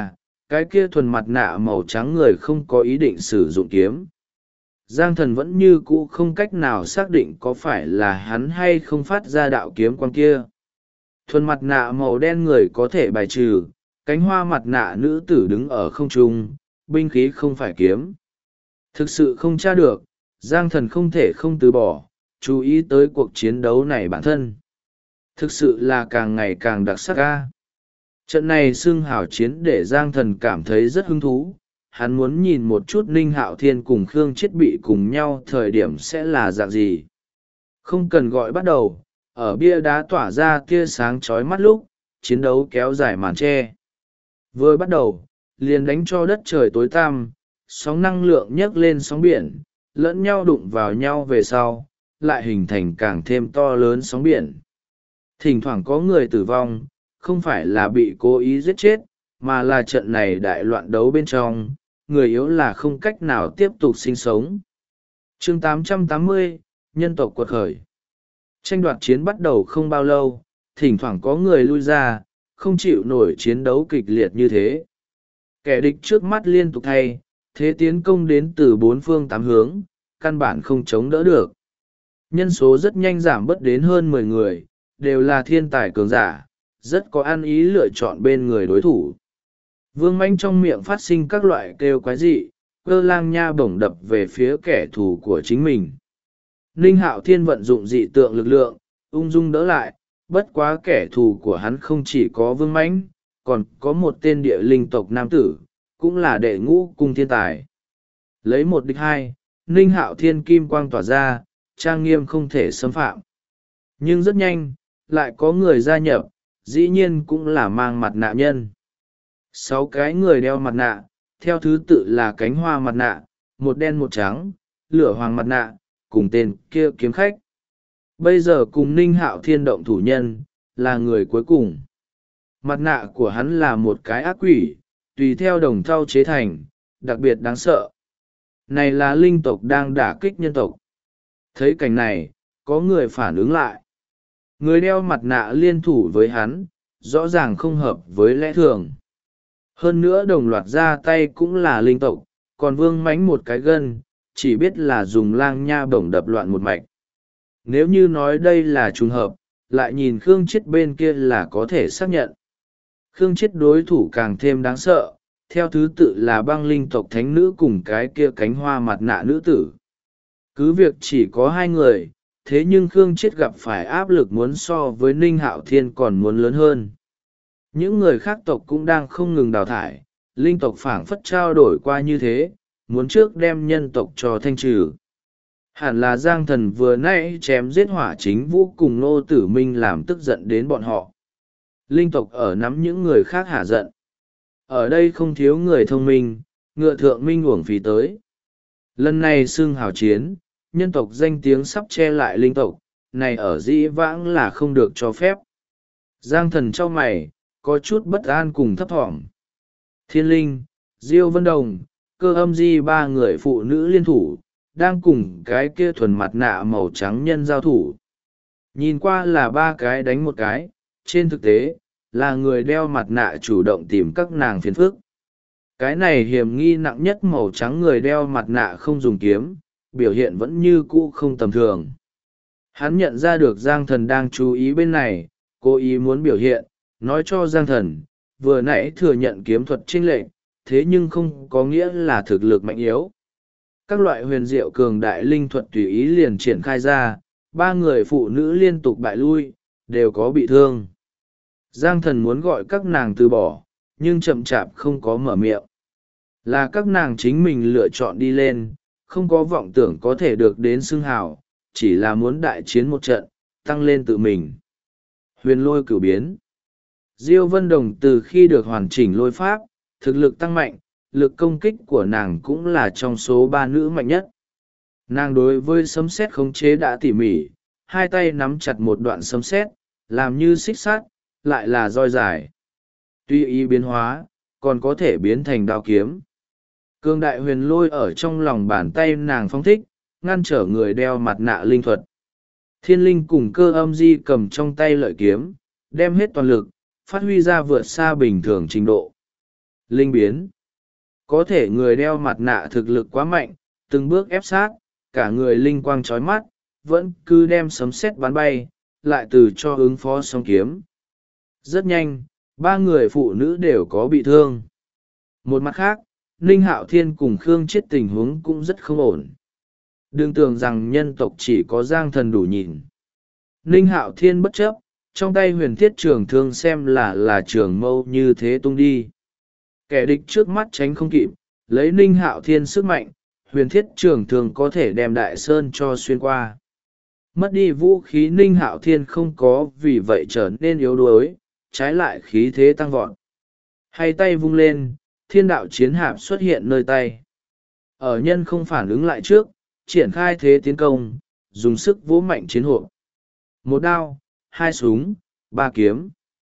cái kia thuần mặt nạ màu trắng người không có ý định sử dụng kiếm. Giang thần vẫn như cũ không cách nào xác định có phải là hắn hay không phát ra đạo kiếm quang kia. Thuần mặt nạ màu đen người có thể bài trừ, cánh hoa mặt nạ nữ tử đứng ở không trung, binh khí không phải kiếm. Thực sự không tra được, Giang thần không thể không từ bỏ, chú ý tới cuộc chiến đấu này bản thân. Thực sự là càng ngày càng đặc sắc ca. Trận này xưng hào chiến để Giang thần cảm thấy rất hứng thú. Hắn muốn nhìn một chút Ninh Hạo Thiên cùng Khương Chiết Bị cùng nhau thời điểm sẽ là dạng gì. Không cần gọi bắt đầu, ở bia đá tỏa ra tia sáng chói mắt lúc, chiến đấu kéo dài màn che. Vừa bắt đầu, liền đánh cho đất trời tối tăm, sóng năng lượng nhấc lên sóng biển, lẫn nhau đụng vào nhau về sau, lại hình thành càng thêm to lớn sóng biển. Thỉnh thoảng có người tử vong, không phải là bị cố ý giết chết, mà là trận này đại loạn đấu bên trong, người yếu là không cách nào tiếp tục sinh sống. Chương 880, nhân tộc quật khởi. Tranh đoạt chiến bắt đầu không bao lâu, thỉnh thoảng có người lui ra, không chịu nổi chiến đấu kịch liệt như thế. Kẻ địch trước mắt liên tục thay, thế tiến công đến từ bốn phương tám hướng, căn bản không chống đỡ được. Nhân số rất nhanh giảm bớt đến hơn 10 người, đều là thiên tài cường giả, rất có ăn ý lựa chọn bên người đối thủ. Vương Manh trong miệng phát sinh các loại kêu quái dị, cơ lang nha bổng đập về phía kẻ thù của chính mình. Ninh Hạo Thiên vận dụng dị tượng lực lượng, ung dung đỡ lại, bất quá kẻ thù của hắn không chỉ có Vương Manh, còn có một tên địa linh tộc nam tử, cũng là đệ ngũ cung thiên tài. Lấy một địch hai, Ninh Hạo Thiên kim quang tỏa ra, trang nghiêm không thể xâm phạm. Nhưng rất nhanh, lại có người gia nhập, dĩ nhiên cũng là mang mặt nạ nhân. 6 cái người đeo mặt nạ, theo thứ tự là cánh hoa mặt nạ, một đen một trắng, lửa hoàng mặt nạ, cùng tên kia kiếm khách. Bây giờ cùng Ninh Hạo Thiên động thủ nhân, là người cuối cùng. Mặt nạ của hắn là một cái ác quỷ, tùy theo đồng thau chế thành, đặc biệt đáng sợ. Này là linh tộc đang đả kích nhân tộc. Thấy cảnh này, có người phản ứng lại. Người đeo mặt nạ liên thủ với hắn, rõ ràng không hợp với lẽ thường. Hơn nữa đồng loạt ra tay cũng là linh tộc, còn Vương Mánh một cái gân, chỉ biết là dùng lang nha bổng đập loạn một mạch. Nếu như nói đây là trùng hợp, lại nhìn Khương Chiết bên kia là có thể xác nhận. Khương Chiết đối thủ càng thêm đáng sợ, theo thứ tự là băng linh tộc thánh nữ cùng cái kia cánh hoa mặt nạ nữ tử. Cứ việc chỉ có 2 người, thế nhưng Khương Chiết gặp phải áp lực muốn so với Ninh Hạo Thiên còn muốn lớn hơn. Những người khác tộc cũng đang không ngừng đào thải, linh tộc phảng phất trao đổi qua như thế, muốn trước đem nhân tộc cho thanh trừ. Hẳn là Giang Thần vừa nãy chém giết Hỏa Chính Vũ cùng Nô Tử Minh làm tức giận đến bọn họ. Linh tộc ở nắm những người khác hả giận. Ở đây không thiếu người thông minh, ngựa thượng minh uổng phí tới. Lần này xưng hào chiến, nhân tộc danh tiếng sắp che lại linh tộc, này ở dĩ vãng là không được cho phép. Giang Thần trao mày, có chút bất an cùng thấp thỏm. Thiên Linh, Diêu Vân Đồng, Cơ Âm Di 3 người phụ nữ liên thủ, đang cùng cái kia thuần mặt nạ màu trắng nhân giao thủ. Nhìn qua là 3 cái đánh một cái, trên thực tế, là người đeo mặt nạ chủ động tìm các nàng phiền phức. Cái này hiểm nghi nặng nhất màu trắng người đeo mặt nạ không dùng kiếm, biểu hiện vẫn như cũ không tầm thường. Hắn nhận ra được Giang Thần đang chú ý bên này, cố ý muốn biểu hiện, nói cho Giang Thần, vừa nãy thừa nhận kiếm thuật chênh lệch, thế nhưng không có nghĩa là thực lực mạnh yếu. Các loại huyền diệu cường đại linh thuật tùy ý liền triển khai ra, 3 người phụ nữ liên tục bại lui, đều có bị thương. Giang Thần muốn gọi các nàng từ bỏ, nhưng chậm chạp không có mở miệng. Là các nàng chính mình lựa chọn đi lên, không có vọng tưởng có thể được đến xưng hào, chỉ là muốn đại chiến một trận, tăng lên tự mình. Huyền lôi cửu biến. Diêu Vân Đồng từ khi được hoàn chỉnh lôi pháp, thực lực tăng mạnh, lực công kích của nàng cũng là trong số 3 nữ mạnh nhất. Nàng đối với sấm sét khống chế đã tỉ mỉ, 2 tay nắm chặt một đoạn sấm sét, làm như xích sắt, lại là roi dài. Tuy ý biến hóa, còn có thể biến thành đao kiếm. Cương đại huyền lôi ở trong lòng bàn tay nàng phóng thích, ngăn trở người đeo mặt nạ linh thuật. Thiên Linh cùng Cơ Âm Di cầm trong tay lợi kiếm, đem hết toàn lực, phát huy ra vượt xa bình thường trình độ. Linh biến. Có thể người đeo mặt nạ thực lực quá mạnh, từng bước ép sát, cả người linh quang trói mắt, vẫn cứ đem sấm sét bắn bay, lại từ cho ứng phó song kiếm. Rất nhanh, ba người phụ nữ đều có bị thương. Một mặt khác, Ninh Hạo Thiên cùng Khương Chết tình huống cũng rất không ổn. Đừng tưởng rằng nhân tộc chỉ có Giang Thần đủ nhìn. Ninh Hạo Thiên bất chấp, trong tay huyền thiết trường thương xem là trường mâu như thế tung đi. Kẻ địch trước mắt tránh không kịp, lấy Ninh Hạo Thiên sức mạnh, huyền thiết trường thương có thể đem đại sơn cho xuyên qua. Mất đi vũ khí Ninh Hạo Thiên không có vì vậy trở nên yếu đuối, trái lại khí thế tăng vọt. Hai tay vung lên, thiên đạo chiến hạp xuất hiện nơi tay. Ở nhân không phản ứng lại trước, triển khai thế tiến công, dùng sức vỗ mạnh chiến hộp. Một đao, hai súng, ba kiếm.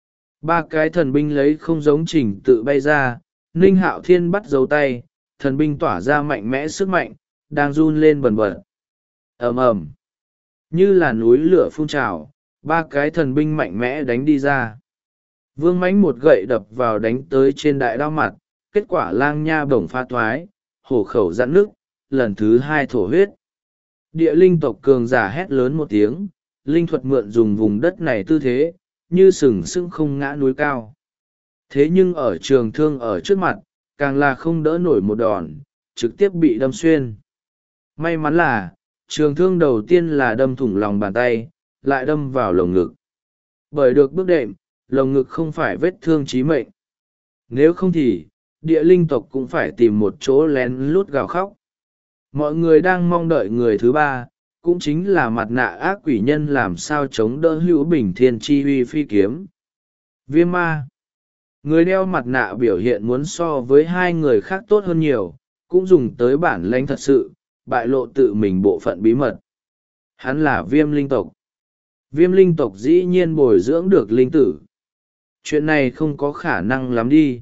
Ba cái thần binh lấy không giống trình tự bay ra, Ninh Hạo Thiên bắt dấu tay, thần binh tỏa ra mạnh mẽ sức mạnh, đang run lên bần bật. Ầm ầm, như là núi lửa phun trào, ba cái thần binh mạnh mẽ đánh đi ra. Vương Mãnh một gậy đập vào đánh tới trên đại đao mặt, kết quả lang nha bổng pha thoái, hổ khẩu giãn nước, lần thứ hai thổ huyết. Địa linh tộc cường giả hét lớn một tiếng, linh thuật mượn dùng vùng đất này tư thế, như sừng sững không ngã núi cao. Thế nhưng ở trường thương ở trước mặt, càng là không đỡ nổi một đòn, trực tiếp bị đâm xuyên. May mắn là, trường thương đầu tiên là đâm thủng lòng bàn tay, lại đâm vào lồng ngực. Bởi được bước đệm, lồng ngực không phải vết thương chí mệnh. Nếu không thì, địa linh tộc cũng phải tìm một chỗ lén lút gào khóc. Mọi người đang mong đợi người thứ ba, cũng chính là mặt nạ ác quỷ nhân làm sao chống đỡ hữu bình thiên chi huy phi kiếm. Viêm ma. Người đeo mặt nạ biểu hiện muốn so với hai người khác tốt hơn nhiều, cũng dùng tới bản lãnh thật sự, bại lộ tự mình bộ phận bí mật. Hắn là viêm linh tộc. Viêm linh tộc dĩ nhiên bồi dưỡng được linh tử. Chuyện này không có khả năng lắm đi.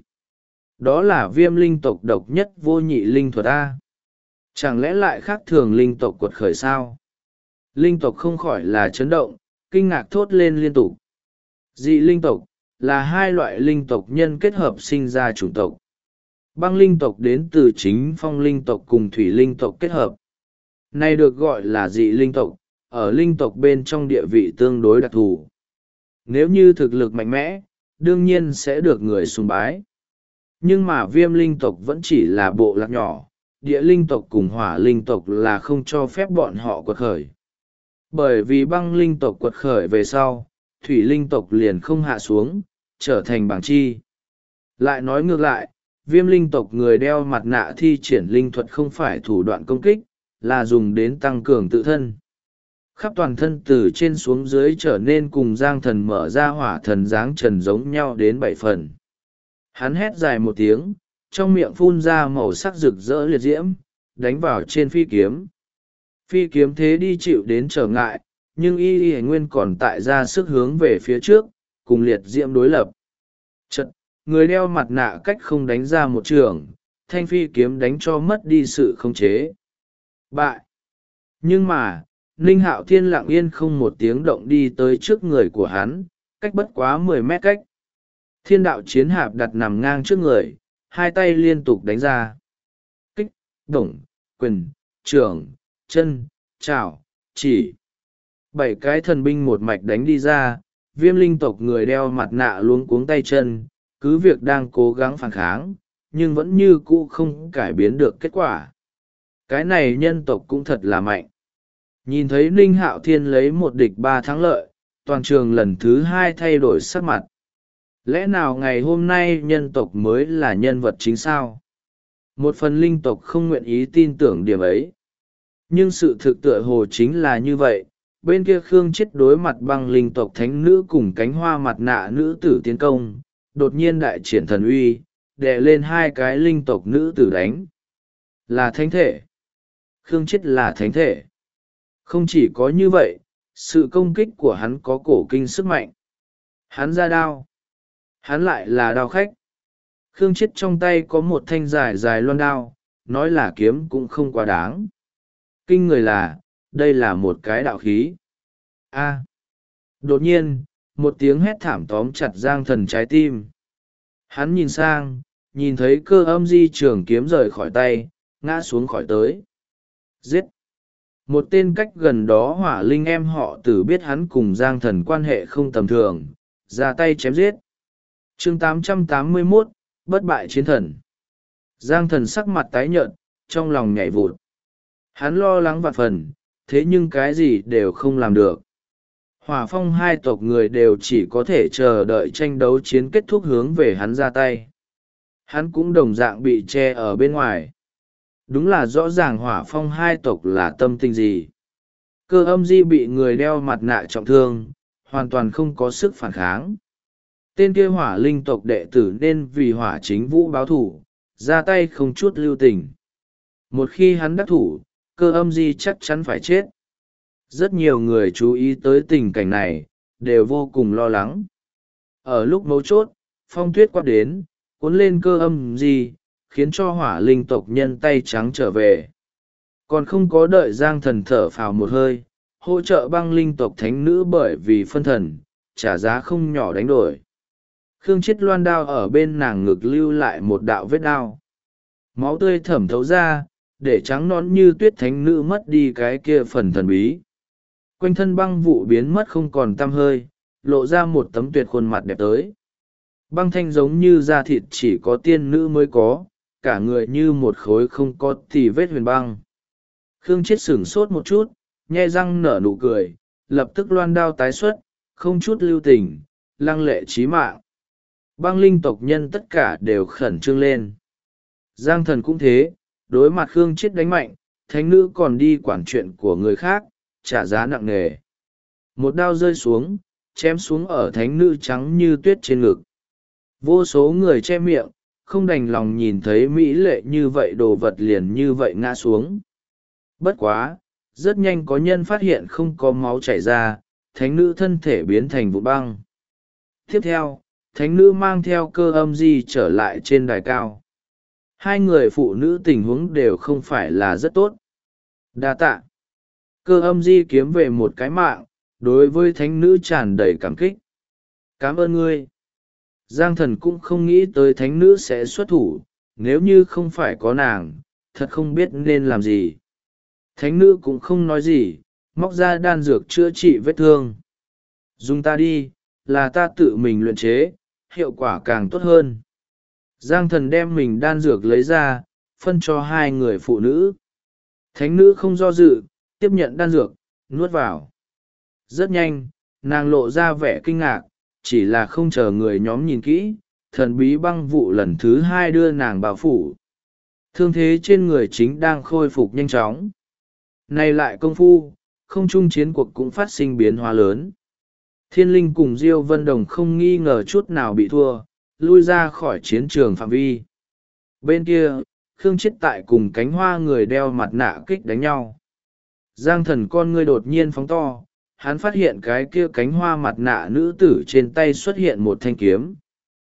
Đó là viêm linh tộc độc nhất vô nhị linh thuật A. Chẳng lẽ lại khác thường linh tộc quật khởi sao? Linh tộc không khỏi là chấn động, kinh ngạc thốt lên liên tục. Dị linh tộc là hai loại linh tộc nhân kết hợp sinh ra chủng tộc. Băng linh tộc đến từ chính phong linh tộc cùng thủy linh tộc kết hợp. Này được gọi là dị linh tộc, ở linh tộc bên trong địa vị tương đối đặc thù. Nếu như thực lực mạnh mẽ, đương nhiên sẽ được người sùng bái. Nhưng mà viêm linh tộc vẫn chỉ là bộ lạc nhỏ, địa linh tộc cùng hỏa linh tộc là không cho phép bọn họ quật khởi. Bởi vì băng linh tộc quật khởi về sau, thủy linh tộc liền không hạ xuống, trở thành bảng chi. Lại nói ngược lại, viêm linh tộc người đeo mặt nạ thi triển linh thuật không phải thủ đoạn công kích, là dùng đến tăng cường tự thân. Khắp toàn thân từ trên xuống dưới trở nên cùng Giang Thần mở ra hỏa thần dáng trần giống nhau đến 7 phần. Hắn hét dài một tiếng, trong miệng phun ra màu sắc rực rỡ liệt diễm, đánh vào trên phi kiếm. Phi kiếm thế đi chịu đến trở ngại, nhưng y nguyên còn tại ra sức hướng về phía trước, cùng liệt diễm đối lập. Chật, người đeo mặt nạ cách không đánh ra một trường, thanh phi kiếm đánh cho mất đi sự khống chế. Bại! Nhưng mà, Ninh Hạo Thiên lặng yên không một tiếng động đi tới trước người của hắn, cách bất quá 10 mét cách. Thiên đạo chiến hạp đặt nằm ngang trước người, hai tay liên tục đánh ra. Kích, đổng, quyền, trường, chân, chảo, chỉ. 7 cái thần binh một mạch đánh đi ra, viêm linh tộc người đeo mặt nạ luống cuống tay chân, cứ việc đang cố gắng phản kháng, nhưng vẫn như cũ không cải biến được kết quả. Cái này nhân tộc cũng thật là mạnh. Nhìn thấy Ninh Hạo Thiên lấy một địch 3 thắng lợi, toàn trường lần thứ 2 thay đổi sắc mặt. Lẽ nào ngày hôm nay nhân tộc mới là nhân vật chính sao? Một phần linh tộc không nguyện ý tin tưởng điểm ấy. Nhưng sự thực tựa hồ chính là như vậy. Bên kia Khương Chết đối mặt băng linh tộc thánh nữ cùng cánh hoa mặt nạ nữ tử tiến công, đột nhiên đại triển thần uy, đè lên hai cái linh tộc nữ tử đánh. Là thánh thể. Khương Chết là thánh thể. Không chỉ có như vậy, sự công kích của hắn có cổ kinh sức mạnh. Hắn ra đao. Hắn lại là đao khách. Khương Chết trong tay có một thanh dài dài loan đao, nói là kiếm cũng không quá đáng. Kinh người là, đây là một cái đạo khí. A. Đột nhiên, một tiếng hét thảm tóm chặt Giang Thần trái tim. Hắn nhìn sang, nhìn thấy Cơ Âm Di trường kiếm rời khỏi tay, ngã xuống khỏi tới. Giết! Một tên cách gần đó Hỏa Linh em họ Tử biết hắn cùng Giang Thần quan hệ không tầm thường, ra tay chém giết. Chương 881, bất bại chiến thần. Giang Thần sắc mặt tái nhợt, trong lòng nhảy vụt. Hắn lo lắng vạn phần, thế nhưng cái gì đều không làm được. Hỏa Phong hai tộc người đều chỉ có thể chờ đợi tranh đấu chiến kết thúc hướng về hắn ra tay. Hắn cũng đồng dạng bị che ở bên ngoài. Đúng là rõ ràng Hỏa Phong hai tộc là tâm tình gì. Cơ Âm Di bị người đeo mặt nạ trọng thương, hoàn toàn không có sức phản kháng. Tên kia Hỏa Linh tộc đệ tử nên vì Hỏa Chính Vũ báo thủ, ra tay không chút lưu tình. Một khi hắn đắc thủ, Cơ Âm Di chắc chắn phải chết. Rất nhiều người chú ý tới tình cảnh này, đều vô cùng lo lắng. Ở lúc mấu chốt, phong tuyết quát đến, cuốn lên Cơ Âm Di, khiến cho Hỏa Linh tộc nhân tay trắng trở về. Còn không có đợi Giang Thần thở phào một hơi, hỗ trợ Băng Linh tộc thánh nữ bởi vì phân thần, trả giá không nhỏ đánh đổi. Khương Chiết loan đao ở bên nàng ngực lưu lại một đạo vết đao. Máu tươi thẩm thấu ra, để trắng nõn như tuyết thánh nữ mất đi cái kia phần thần bí. Quanh thân băng vụ biến mất không còn tăm hơi, lộ ra một tấm tuyệt khuôn mặt đẹp tới. Băng thanh giống như da thịt chỉ có tiên nữ mới có, cả người như một khối không có thì vết huyền băng. Khương Chiết sửng sốt một chút, nhe răng nở nụ cười, lập tức loan đao tái xuất, không chút lưu tình, lăng lệ chí mạng. Băng linh tộc nhân tất cả đều khẩn trương lên. Giang Thần cũng thế, đối mặt Khương Chiết đánh mạnh, thánh nữ còn đi quản chuyện của người khác, trả giá nặng nề. Một đao rơi xuống, chém xuống ở thánh nữ trắng như tuyết trên ngực. Vô số người che miệng, không đành lòng nhìn thấy mỹ lệ như vậy đồ vật liền như vậy ngã xuống. Bất quá, rất nhanh có nhân phát hiện không có máu chảy ra, thánh nữ thân thể biến thành vụ băng. Tiếp theo, thánh nữ mang theo Cơ Âm Di trở lại trên đài cao. Hai người phụ nữ tình huống đều không phải là rất tốt. Đa tạ. Cơ Âm Di kiếm về một cái mạng, đối với thánh nữ tràn đầy cảm kích. Cảm ơn ngươi. Giang Thần cũng không nghĩ tới thánh nữ sẽ xuất thủ, nếu như không phải có nàng, thật không biết nên làm gì. Thánh nữ cũng không nói gì, móc ra đan dược chữa trị vết thương. Dùng ta đi, là ta tự mình luyện chế, hiệu quả càng tốt hơn. Giang Thần đem mình đan dược lấy ra, phân cho hai người phụ nữ. Thánh nữ không do dự, tiếp nhận đan dược, nuốt vào. Rất nhanh, nàng lộ ra vẻ kinh ngạc, chỉ là không chờ người nhóm nhìn kỹ, thần bí băng vụ lần thứ hai đưa nàng bao phủ. Thương thế trên người chính đang khôi phục nhanh chóng. Này lại công phu, không trung chiến cuộc cũng phát sinh biến hóa lớn. Thiên Linh cùng Diêu Vân Đồng không nghi ngờ chút nào bị thua, lui ra khỏi chiến trường phạm vi. Bên kia, Khương Chiết tại cùng cánh hoa người đeo mặt nạ kích đánh nhau. Giang Thần con ngươi đột nhiên phóng to, hắn phát hiện cái kia cánh hoa mặt nạ nữ tử trên tay xuất hiện một thanh kiếm.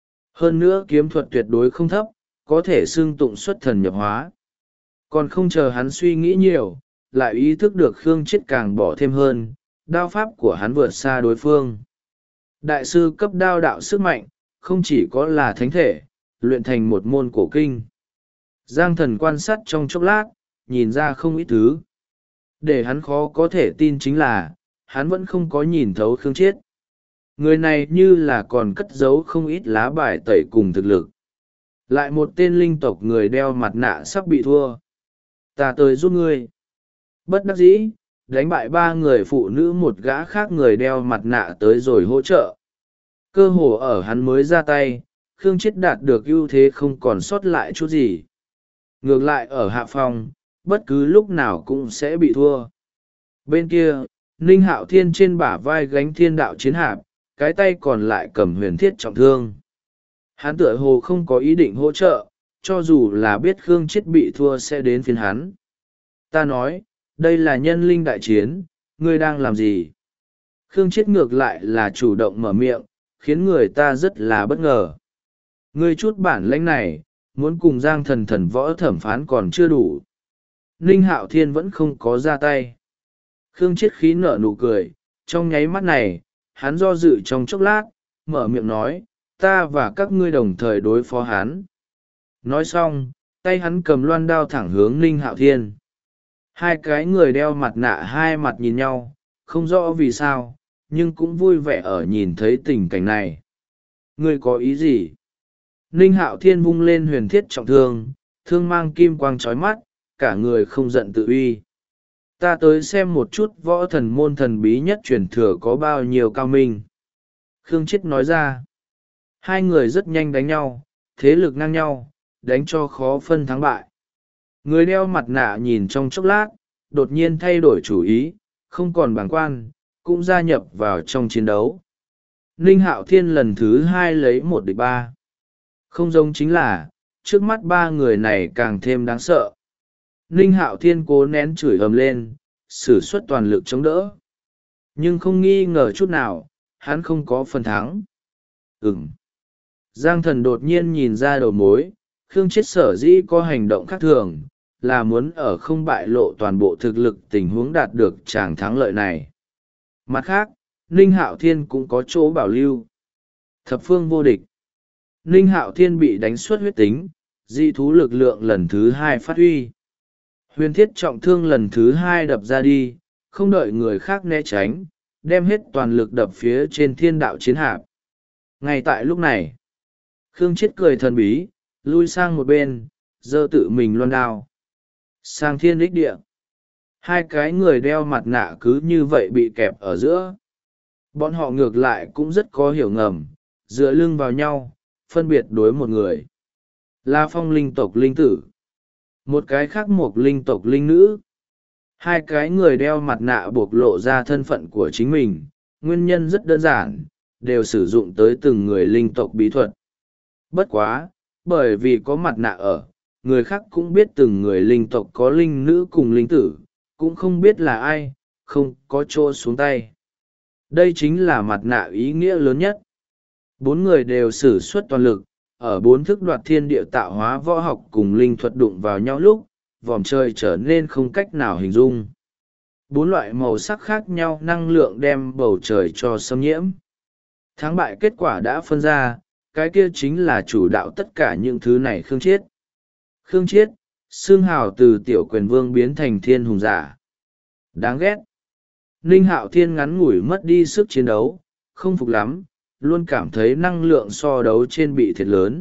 Hơn nữa kiếm thuật tuyệt đối không thấp, có thể xưng tụng xuất thần nhập hóa. Còn không chờ hắn suy nghĩ nhiều, lại ý thức được Khương Chiết càng bỏ thêm hơn, đao pháp của hắn vượt xa đối phương. Đại sư cấp đao đạo sức mạnh, không chỉ có là thánh thể, luyện thành một môn cổ kinh. Giang Thần quan sát trong chốc lát, nhìn ra không ít thứ. Để hắn khó có thể tin chính là, hắn vẫn không có nhìn thấu Khương Chiết. Người này như là còn cất giấu không ít lá bài tẩy cùng thực lực. Lại một tên linh tộc người đeo mặt nạ sắp bị thua. Ta tới giúp ngươi. Bất đắc dĩ, đánh bại ba người phụ nữ một gã khác người đeo mặt nạ tới rồi hỗ trợ. Cơ hồ ở hắn mới ra tay, Khương Chiết đạt được ưu thế không còn sót lại chút gì. Ngược lại ở hạ phòng, bất cứ lúc nào cũng sẽ bị thua. Bên kia, Ninh Hạo Thiên trên bả vai gánh thiên đạo chiến hạp, cái tay còn lại cầm huyền thiết trọng thương. Hắn tựa hồ không có ý định hỗ trợ, cho dù là biết Khương Chiết bị thua sẽ đến phiên hắn. Ta nói, đây là nhân linh đại chiến, ngươi đang làm gì? Khương Chiết ngược lại là chủ động mở miệng, khiến người ta rất là bất ngờ. Ngươi chút bản lãnh này, muốn cùng Giang Thần thần võ thẩm phán còn chưa đủ. Ninh Hạo Thiên vẫn không có ra tay. Khương Chiết khí nở nụ cười, trong nháy mắt này, hắn do dự trong chốc lát, mở miệng nói, ta và các ngươi đồng thời đối phó hắn. Nói xong, tay hắn cầm loan đao thẳng hướng Ninh Hạo Thiên. Hai cái người đeo mặt nạ hai mặt nhìn nhau, không rõ vì sao, nhưng cũng vui vẻ ở nhìn thấy tình cảnh này. Ngươi có ý gì? Ninh Hạo Thiên vung lên huyền thiết trọng thương, thương mang kim quang trói mắt, cả người không giận tự uy. Ta tới xem một chút võ thần môn thần bí nhất truyền thừa có bao nhiêu cao minh. Khương Chết nói ra. Hai người rất nhanh đánh nhau, thế lực ngang nhau, đánh cho khó phân thắng bại. Người đeo mặt nạ nhìn trong chốc lát, đột nhiên thay đổi chủ ý, không còn bàng quan, cũng gia nhập vào trong chiến đấu. Ninh Hạo Thiên lần thứ hai lấy 1-3. Không giống chính là, trước mắt ba người này càng thêm đáng sợ. Ninh Hạo Thiên cố nén chửi ầm lên, sử xuất toàn lực chống đỡ. Nhưng không nghi ngờ chút nào, hắn không có phần thắng. Giang Thần đột nhiên nhìn ra đầu mối, Khương Chết sở dĩ có hành động khác thường, là muốn ở không bại lộ toàn bộ thực lực tình huống đạt được tràng thắng lợi này. Mặt khác, Ninh Hạo Thiên cũng có chỗ bảo lưu. Thập phương vô địch. Ninh Hạo Thiên bị đánh suốt huyết tính, dị thú lực lượng lần thứ hai phát huy. Huyền thiết trọng thương lần thứ hai đập ra đi, không đợi người khác né tránh, đem hết toàn lực đập phía trên thiên đạo chiến hạp. Ngay tại lúc này, Khương Chết cười thần bí, lui sang một bên, giơ tự mình loan đao. Sang thiên đích địa. Hai cái người đeo mặt nạ cứ như vậy bị kẹp ở giữa. Bọn họ ngược lại cũng rất có hiểu ngầm, dựa lưng vào nhau, phân biệt đối một người. Là phong linh tộc linh tử. Một cái khác một linh tộc linh nữ. Hai cái người đeo mặt nạ bộc lộ ra thân phận của chính mình, nguyên nhân rất đơn giản, đều sử dụng tới từng người linh tộc bí thuật. Bất quá, bởi vì có mặt nạ ở, người khác cũng biết từng người linh tộc có linh nữ cùng linh tử, cũng không biết là ai, không có chỗ xuống tay. Đây chính là mặt nạ ý nghĩa lớn nhất. Bốn người đều sử xuất toàn lực, ở bốn thức đoạt thiên địa tạo hóa võ học cùng linh thuật đụng vào nhau lúc, vòm trời trở nên không cách nào hình dung. Bốn loại màu sắc khác nhau năng lượng đem bầu trời cho xâm nhiễm. Thắng bại kết quả đã phân ra, cái kia chính là chủ đạo tất cả những thứ này Khương Chết. Khương Chết, xương hào từ tiểu quyền vương biến thành thiên hùng giả. Đáng ghét. Ninh Hạo Thiên ngắn ngủi mất đi sức chiến đấu, không phục lắm, luôn cảm thấy năng lượng so đấu trên bị thiệt lớn.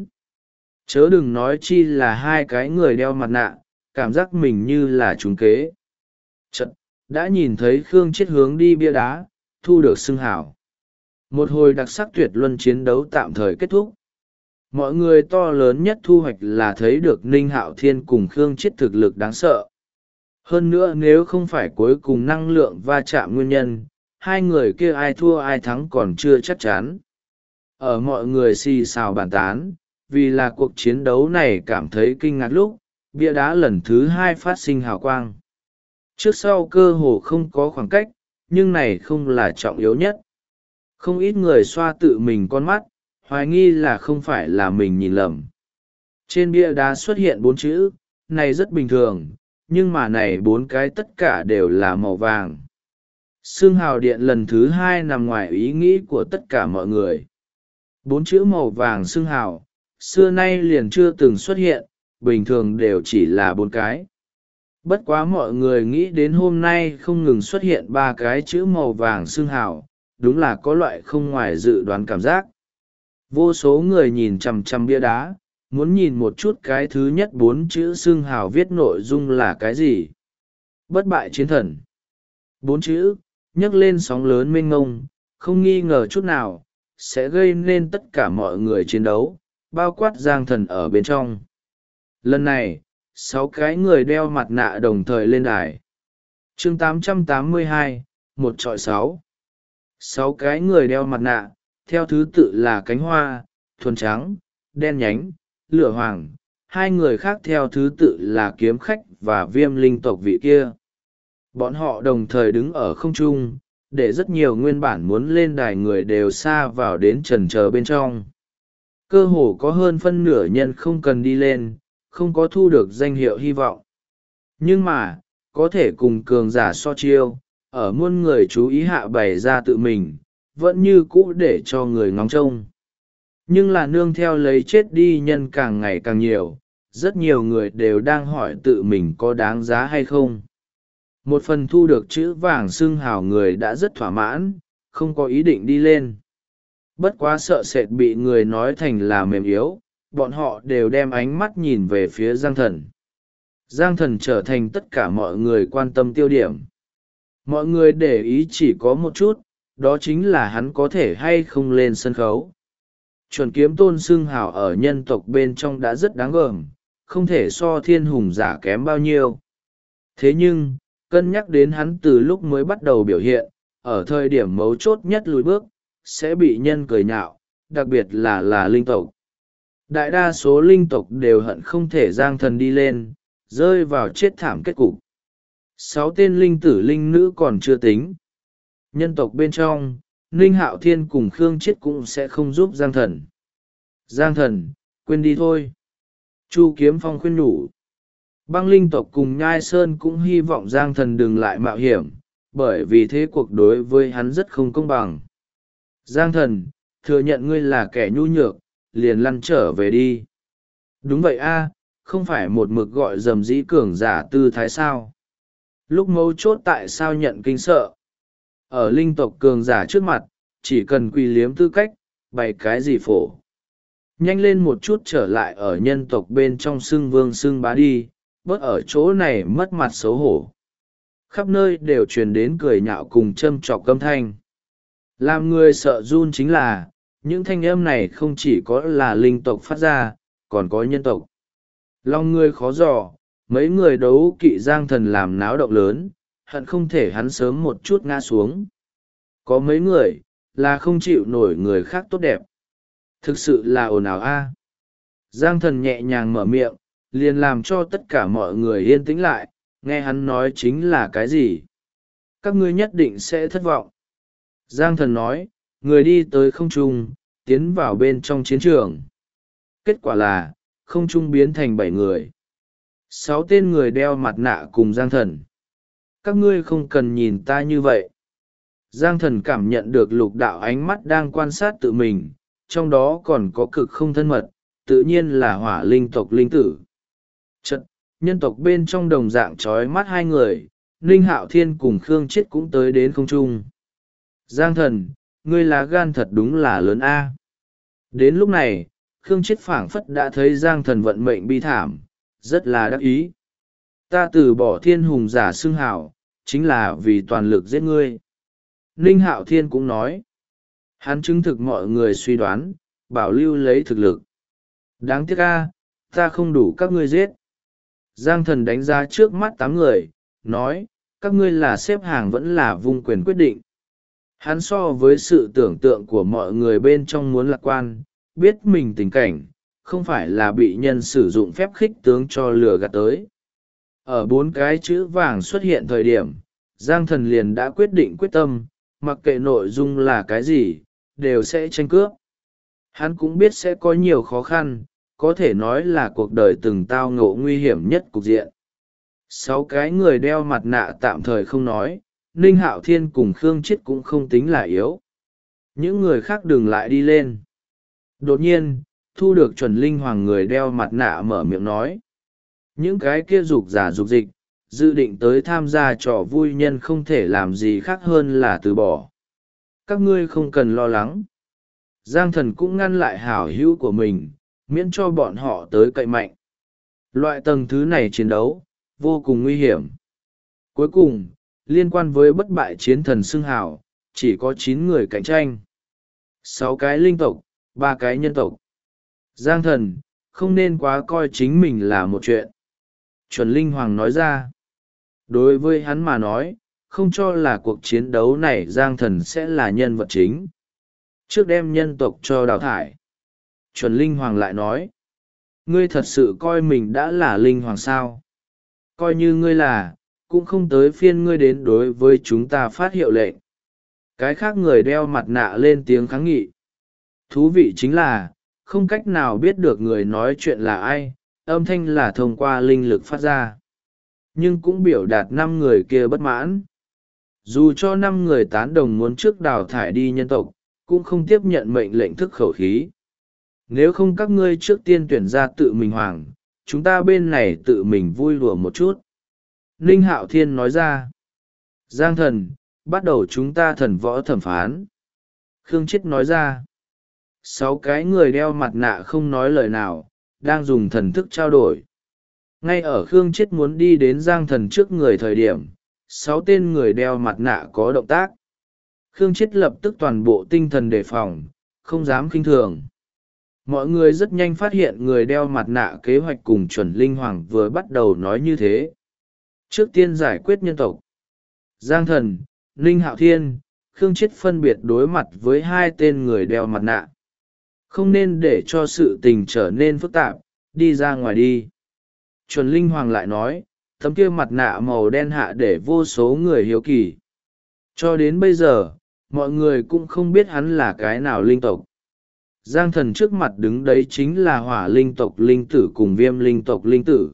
Chớ đừng nói chi là hai cái người đeo mặt nạ, cảm giác mình như là trúng kế. Chật, đã nhìn thấy Khương Chết hướng đi bia đá, thu được xưng hào. Một hồi đặc sắc tuyệt luân chiến đấu tạm thời kết thúc. Mọi người to lớn nhất thu hoạch là thấy được Ninh Hạo Thiên cùng Khương Chết thực lực đáng sợ. Hơn nữa nếu không phải cuối cùng năng lượng va chạm nguyên nhân, hai người kia ai thua ai thắng còn chưa chắc chắn. Ở mọi người xì xào bàn tán, vì là cuộc chiến đấu này cảm thấy kinh ngạc lúc, bia đá lần thứ hai phát sinh hào quang. Trước sau cơ hồ không có khoảng cách, nhưng này không là trọng yếu nhất. Không ít người xoa tự mình con mắt, hoài nghi là không phải là mình nhìn lầm. Trên bia đá xuất hiện 4 chữ, này rất bình thường, nhưng mà này 4 cái tất cả đều là màu vàng. Xương hào điện lần thứ hai nằm ngoài ý nghĩ của tất cả mọi người. 4 chữ màu vàng xương hào, xưa nay liền chưa từng xuất hiện, bình thường đều chỉ là 4 cái. Bất quá mọi người nghĩ đến hôm nay không ngừng xuất hiện 3 cái chữ màu vàng xương hào, đúng là có loại không ngoài dự đoán cảm giác. Vô số người nhìn chằm chằm bia đá, muốn nhìn một chút cái thứ nhất 4 chữ xương hào viết nội dung là cái gì. Bất bại chiến thần. 4 chữ, nhấc lên sóng lớn mênh mông, không nghi ngờ chút nào, sẽ gây nên tất cả mọi người chiến đấu, bao quát Giang Thần ở bên trong. Lần này, 6 cái người đeo mặt nạ đồng thời lên đài. Chương 882, 1-6. 6 cái người đeo mặt nạ, theo thứ tự là cánh hoa, thuần trắng, đen nhánh, lửa hoàng, hai người khác theo thứ tự là kiếm khách và viêm linh tộc vị kia. Bọn họ đồng thời đứng ở không trung, để rất nhiều nguyên bản muốn lên đài người đều xa vào đến chần chờ bên trong. Cơ hồ có hơn phân nửa nhân không cần đi lên, không có thu được danh hiệu hy vọng. Nhưng mà, có thể cùng cường giả so chiêu, ở muôn người chú ý hạ bày ra tự mình, vẫn như cũ để cho người ngóng trông. Nhưng là nương theo lấy chết đi nhân càng ngày càng nhiều, rất nhiều người đều đang hỏi tự mình có đáng giá hay không. Một phần thu được chữ vàng xưng hào người đã rất thỏa mãn, không có ý định đi lên. Bất quá sợ sệt bị người nói thành là mềm yếu, bọn họ đều đem ánh mắt nhìn về phía Giang Thần. Giang Thần trở thành tất cả mọi người quan tâm tiêu điểm. Mọi người để ý chỉ có một chút, đó chính là hắn có thể hay không lên sân khấu. Chuẩn kiếm tôn xưng hào ở nhân tộc bên trong đã rất đáng gờm, không thể so thiên hùng giả kém bao nhiêu. Thế nhưng, cân nhắc đến hắn từ lúc mới bắt đầu biểu hiện, ở thời điểm mấu chốt nhất lùi bước, sẽ bị nhân cười nhạo, đặc biệt là linh tộc. Đại đa số linh tộc đều hận không thể Giang Thần đi lên, rơi vào chết thảm kết cục. 6 tên linh tử linh nữ còn chưa tính. Nhân tộc bên trong, Ninh Hạo Thiên cùng Khương Chiết cũng sẽ không giúp Giang Thần. Giang Thần, quên đi thôi. Chu Kiếm Phong khuyên nhủ. Băng linh tộc cùng Nhai Sơn cũng hy vọng Giang Thần đừng lại mạo hiểm, bởi vì thế cuộc đối với hắn rất không công bằng. Giang Thần, thừa nhận ngươi là kẻ nhu nhược, liền lăn trở về đi. Đúng vậy a, không phải một mực gọi dầm dĩ cường giả tư thái sao. Lúc mấu chốt tại sao nhận kinh sợ. Ở linh tộc cường giả trước mặt, chỉ cần quỳ liếm tư cách, bày cái gì phổ. Nhanh lên một chút trở lại ở nhân tộc bên trong xưng vương xưng bá đi, bớt ở chỗ này mất mặt xấu hổ. Khắp nơi đều truyền đến cười nhạo cùng châm trọc câm thanh. Làm người sợ run chính là, những thanh âm này không chỉ có là linh tộc phát ra, còn có nhân tộc. Lòng người khó dò, mấy người đấu kỵ Giang Thần làm náo động lớn, hận không thể hắn sớm một chút ngã xuống. Có mấy người, là không chịu nổi người khác tốt đẹp. Thực sự là ồn ào a. Giang Thần nhẹ nhàng mở miệng, liền làm cho tất cả mọi người yên tĩnh lại, nghe hắn nói chính là cái gì. Các ngươi nhất định sẽ thất vọng. Giang Thần nói, người đi tới không trung, tiến vào bên trong chiến trường. Kết quả là, không trung biến thành 7 người. 6 tên người đeo mặt nạ cùng Giang Thần. Các ngươi không cần nhìn ta như vậy. Giang Thần cảm nhận được lục đạo ánh mắt đang quan sát tự mình, trong đó còn có cực không thân mật, tự nhiên là hỏa linh tộc linh tử. Chật, nhân tộc bên trong đồng dạng trói mắt 2 người, Ninh Hạo Thiên cùng Khương Chiết cũng tới đến không trung. Giang Thần, ngươi lá gan thật đúng là lớn a. Đến lúc này, Khương Chiết phảng phất đã thấy Giang Thần vận mệnh bi thảm, rất là đắc ý. Ta từ bỏ thiên hùng giả xưng hảo, chính là vì toàn lực giết ngươi. Ninh Hạo Thiên cũng nói. Hắn chứng thực mọi người suy đoán, bảo lưu lấy thực lực. Đáng tiếc a, ta không đủ các ngươi giết. Giang Thần đánh giá trước mắt 8 người, nói, các ngươi là xếp hàng vẫn là vung quyền quyết định. Hắn so với sự tưởng tượng của mọi người bên trong muốn lạc quan, biết mình tình cảnh, không phải là bị nhân sử dụng phép khích tướng cho lừa gạt tới. Ở 4 cái chữ vàng xuất hiện thời điểm, Giang Thần liền đã quyết định quyết tâm, mặc kệ nội dung là cái gì, đều sẽ tranh cướp. Hắn cũng biết sẽ có nhiều khó khăn, có thể nói là cuộc đời từng tao ngộ nguy hiểm nhất cục diện. 6 cái người đeo mặt nạ tạm thời không nói, Ninh Hạo Thiên cùng Khương Chiết cũng không tính là yếu. Những người khác đừng lại đi lên. Đột nhiên, thu được chuẩn linh hoàng người đeo mặt nạ mở miệng nói. Những cái kia dục giả dục dịch, dự định tới tham gia trò vui nhân không thể làm gì khác hơn là từ bỏ. Các ngươi không cần lo lắng. Giang Thần cũng ngăn lại hảo hữu của mình, miễn cho bọn họ tới cậy mạnh. Loại tầng thứ này chiến đấu, vô cùng nguy hiểm. Cuối cùng, liên quan với bất bại chiến thần xưng hào, chỉ có 9 người cạnh tranh. 6 cái linh tộc, 3 cái nhân tộc. Giang Thần, không nên quá coi chính mình là một chuyện. Chuẩn Linh Hoàng nói ra. Đối với hắn mà nói, không cho là cuộc chiến đấu này Giang Thần sẽ là nhân vật chính. Trước đem nhân tộc cho đào thải. Chuẩn Linh Hoàng lại nói. Ngươi thật sự coi mình đã là Linh Hoàng sao? Coi như ngươi là, cũng không tới phiên ngươi đến đối với chúng ta phát hiệu lệnh. Cái khác người đeo mặt nạ lên tiếng kháng nghị. Thú vị chính là, không cách nào biết được người nói chuyện là ai, âm thanh là thông qua linh lực phát ra. Nhưng cũng biểu đạt 5 người kia bất mãn. Dù cho 5 người tán đồng muốn trước đào thải đi nhân tộc, cũng không tiếp nhận mệnh lệnh thức khẩu khí. Nếu không các ngươi trước tiên tuyển ra tự mình hoàng, chúng ta bên này tự mình vui đùa một chút. Ninh Hạo Thiên nói ra. Giang thần, bắt đầu chúng ta thần võ thẩm phán. Khương Chết nói ra. 6 cái người đeo mặt nạ không nói lời nào, đang dùng thần thức trao đổi. Ngay ở Khương Chết muốn đi đến Giang thần trước người thời điểm, 6 tên người đeo mặt nạ có động tác. Khương Chết lập tức toàn bộ tinh thần đề phòng, không dám khinh thường. Mọi người rất nhanh phát hiện người đeo mặt nạ kế hoạch cùng chuẩn linh hoàng vừa bắt đầu nói như thế. Trước tiên giải quyết nhân tộc. Giang thần, Ninh Hạo Thiên, Khương Chết phân biệt đối mặt với 2 tên người đeo mặt nạ. Không nên để cho sự tình trở nên phức tạp, đi ra ngoài đi. Chuẩn linh hoàng lại nói, tấm kia mặt nạ màu đen hạ để vô số người hiếu kỳ. Cho đến bây giờ, mọi người cũng không biết hắn là cái nào linh tộc. Giang thần trước mặt đứng đấy chính là hỏa linh tộc linh tử cùng viêm linh tộc linh tử.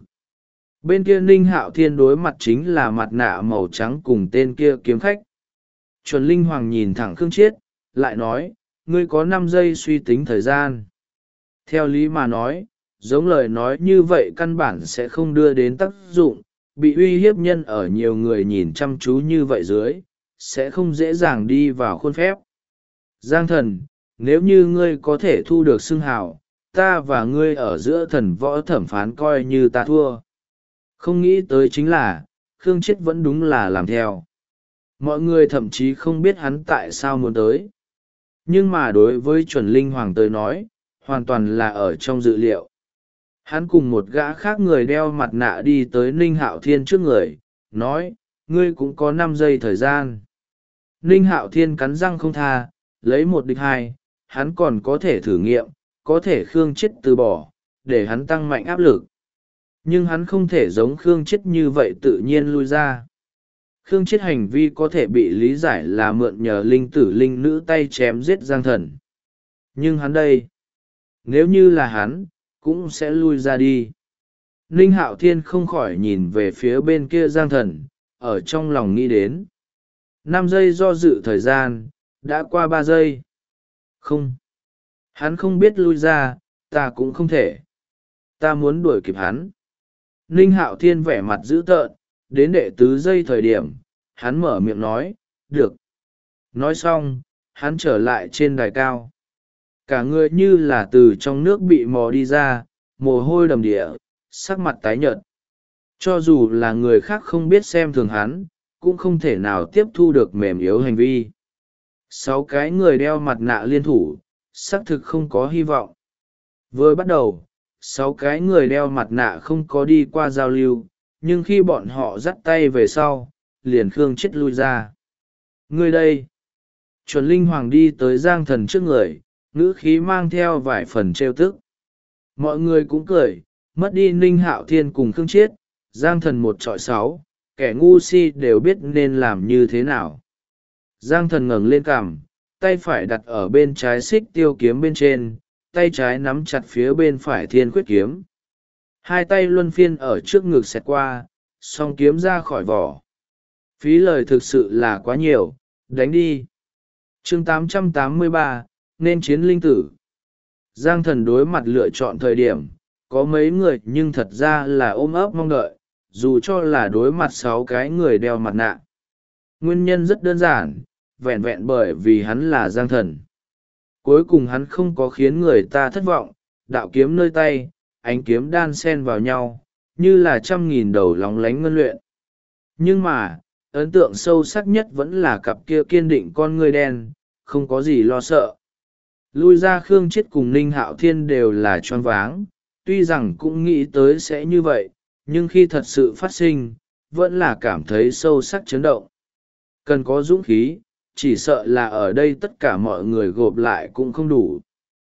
Bên kia Ninh Hạo Thiên đối mặt chính là mặt nạ màu trắng cùng tên kia kiếm khách. Chuẩn linh hoàng nhìn thẳng Khương Chiết, lại nói, ngươi có 5 giây suy tính thời gian. Theo lý mà nói, giống lời nói như vậy căn bản sẽ không đưa đến tác dụng, bị uy hiếp nhân ở nhiều người nhìn chăm chú như vậy dưới, sẽ không dễ dàng đi vào khuôn phép. Giang thần, nếu như ngươi có thể thu được xưng hào, ta và ngươi ở giữa thần võ thẩm phán coi như ta thua. Không nghĩ tới chính là, Khương Chết vẫn đúng là làm theo. Mọi người thậm chí không biết hắn tại sao muốn tới. Nhưng mà đối với chuẩn linh hoàng tới nói, hoàn toàn là ở trong dự liệu. Hắn cùng một gã khác người đeo mặt nạ đi tới Ninh Hạo Thiên trước người, nói, ngươi cũng có 5 giây thời gian. Ninh Hạo Thiên cắn răng không tha, lấy 1 địch 2, hắn còn có thể thử nghiệm, có thể Khương Chết từ bỏ, để hắn tăng mạnh áp lực. Nhưng hắn không thể giống Khương Chết như vậy tự nhiên lui ra. Khương Chết hành vi có thể bị lý giải là mượn nhờ linh tử linh nữ tay chém giết Giang thần. Nhưng hắn đây, nếu như là hắn, cũng sẽ lui ra đi. Ninh Hạo Thiên không khỏi nhìn về phía bên kia Giang thần, ở trong lòng nghĩ đến. 5 giây do dự thời gian, đã qua 3 giây. Không. Hắn không biết lui ra, ta cũng không thể. Ta muốn đuổi kịp hắn. Ninh Hạo Thiên vẻ mặt dữ tợn, đến đệ tứ giây thời điểm, hắn mở miệng nói, được. Nói xong, hắn trở lại trên đài cao. Cả người như là từ trong nước bị mò đi ra, mồ hôi đầm đìa, sắc mặt tái nhợt. Cho dù là người khác không biết xem thường hắn, cũng không thể nào tiếp thu được mềm yếu hành vi. 6 cái người đeo mặt nạ liên thủ, xác thực không có hy vọng. Vừa bắt đầu, 6 cái người đeo mặt nạ không có đi qua giao lưu, nhưng khi bọn họ dắt tay về sau, liền Khương Chết lui ra. Ngươi đây! Chuẩn linh hoàng đi tới Giang thần trước người, ngữ khí mang theo vài phần trêu tức. Mọi người cũng cười, mất đi Ninh Hạo Thiên cùng Khương Chết, Giang thần 1 chọi 6, kẻ ngu si đều biết nên làm như thế nào. Giang thần ngẩng lên cằm, tay phải đặt ở bên trái xích tiêu kiếm bên trên, tay trái nắm chặt phía bên phải thiên khuyết kiếm. 2 tay luân phiên ở trước ngực xẹt qua, song kiếm ra khỏi vỏ. Phí lời thực sự là quá nhiều, đánh đi. Chương 883, nên chiến linh tử. Giang thần đối mặt lựa chọn thời điểm, có mấy người nhưng thật ra là ôm ấp mong đợi, dù cho là đối mặt 6 cái người đeo mặt nạ. Nguyên nhân rất đơn giản, vẹn vẹn bởi vì hắn là Giang thần. Cuối cùng hắn không có khiến người ta thất vọng, đạo kiếm nơi tay, ánh kiếm đan xen vào nhau, như là 100.000 đầu lóng lánh ngân luyện. Nhưng mà, ấn tượng sâu sắc nhất vẫn là cặp kia kiên định con ngươi đen, không có gì lo sợ. Lui ra Khương Chết cùng Ninh Hạo Thiên đều là choáng váng, tuy rằng cũng nghĩ tới sẽ như vậy, nhưng khi thật sự phát sinh, vẫn là cảm thấy sâu sắc chấn động. Cần có dũng khí, chỉ sợ là ở đây tất cả mọi người gộp lại cũng không đủ.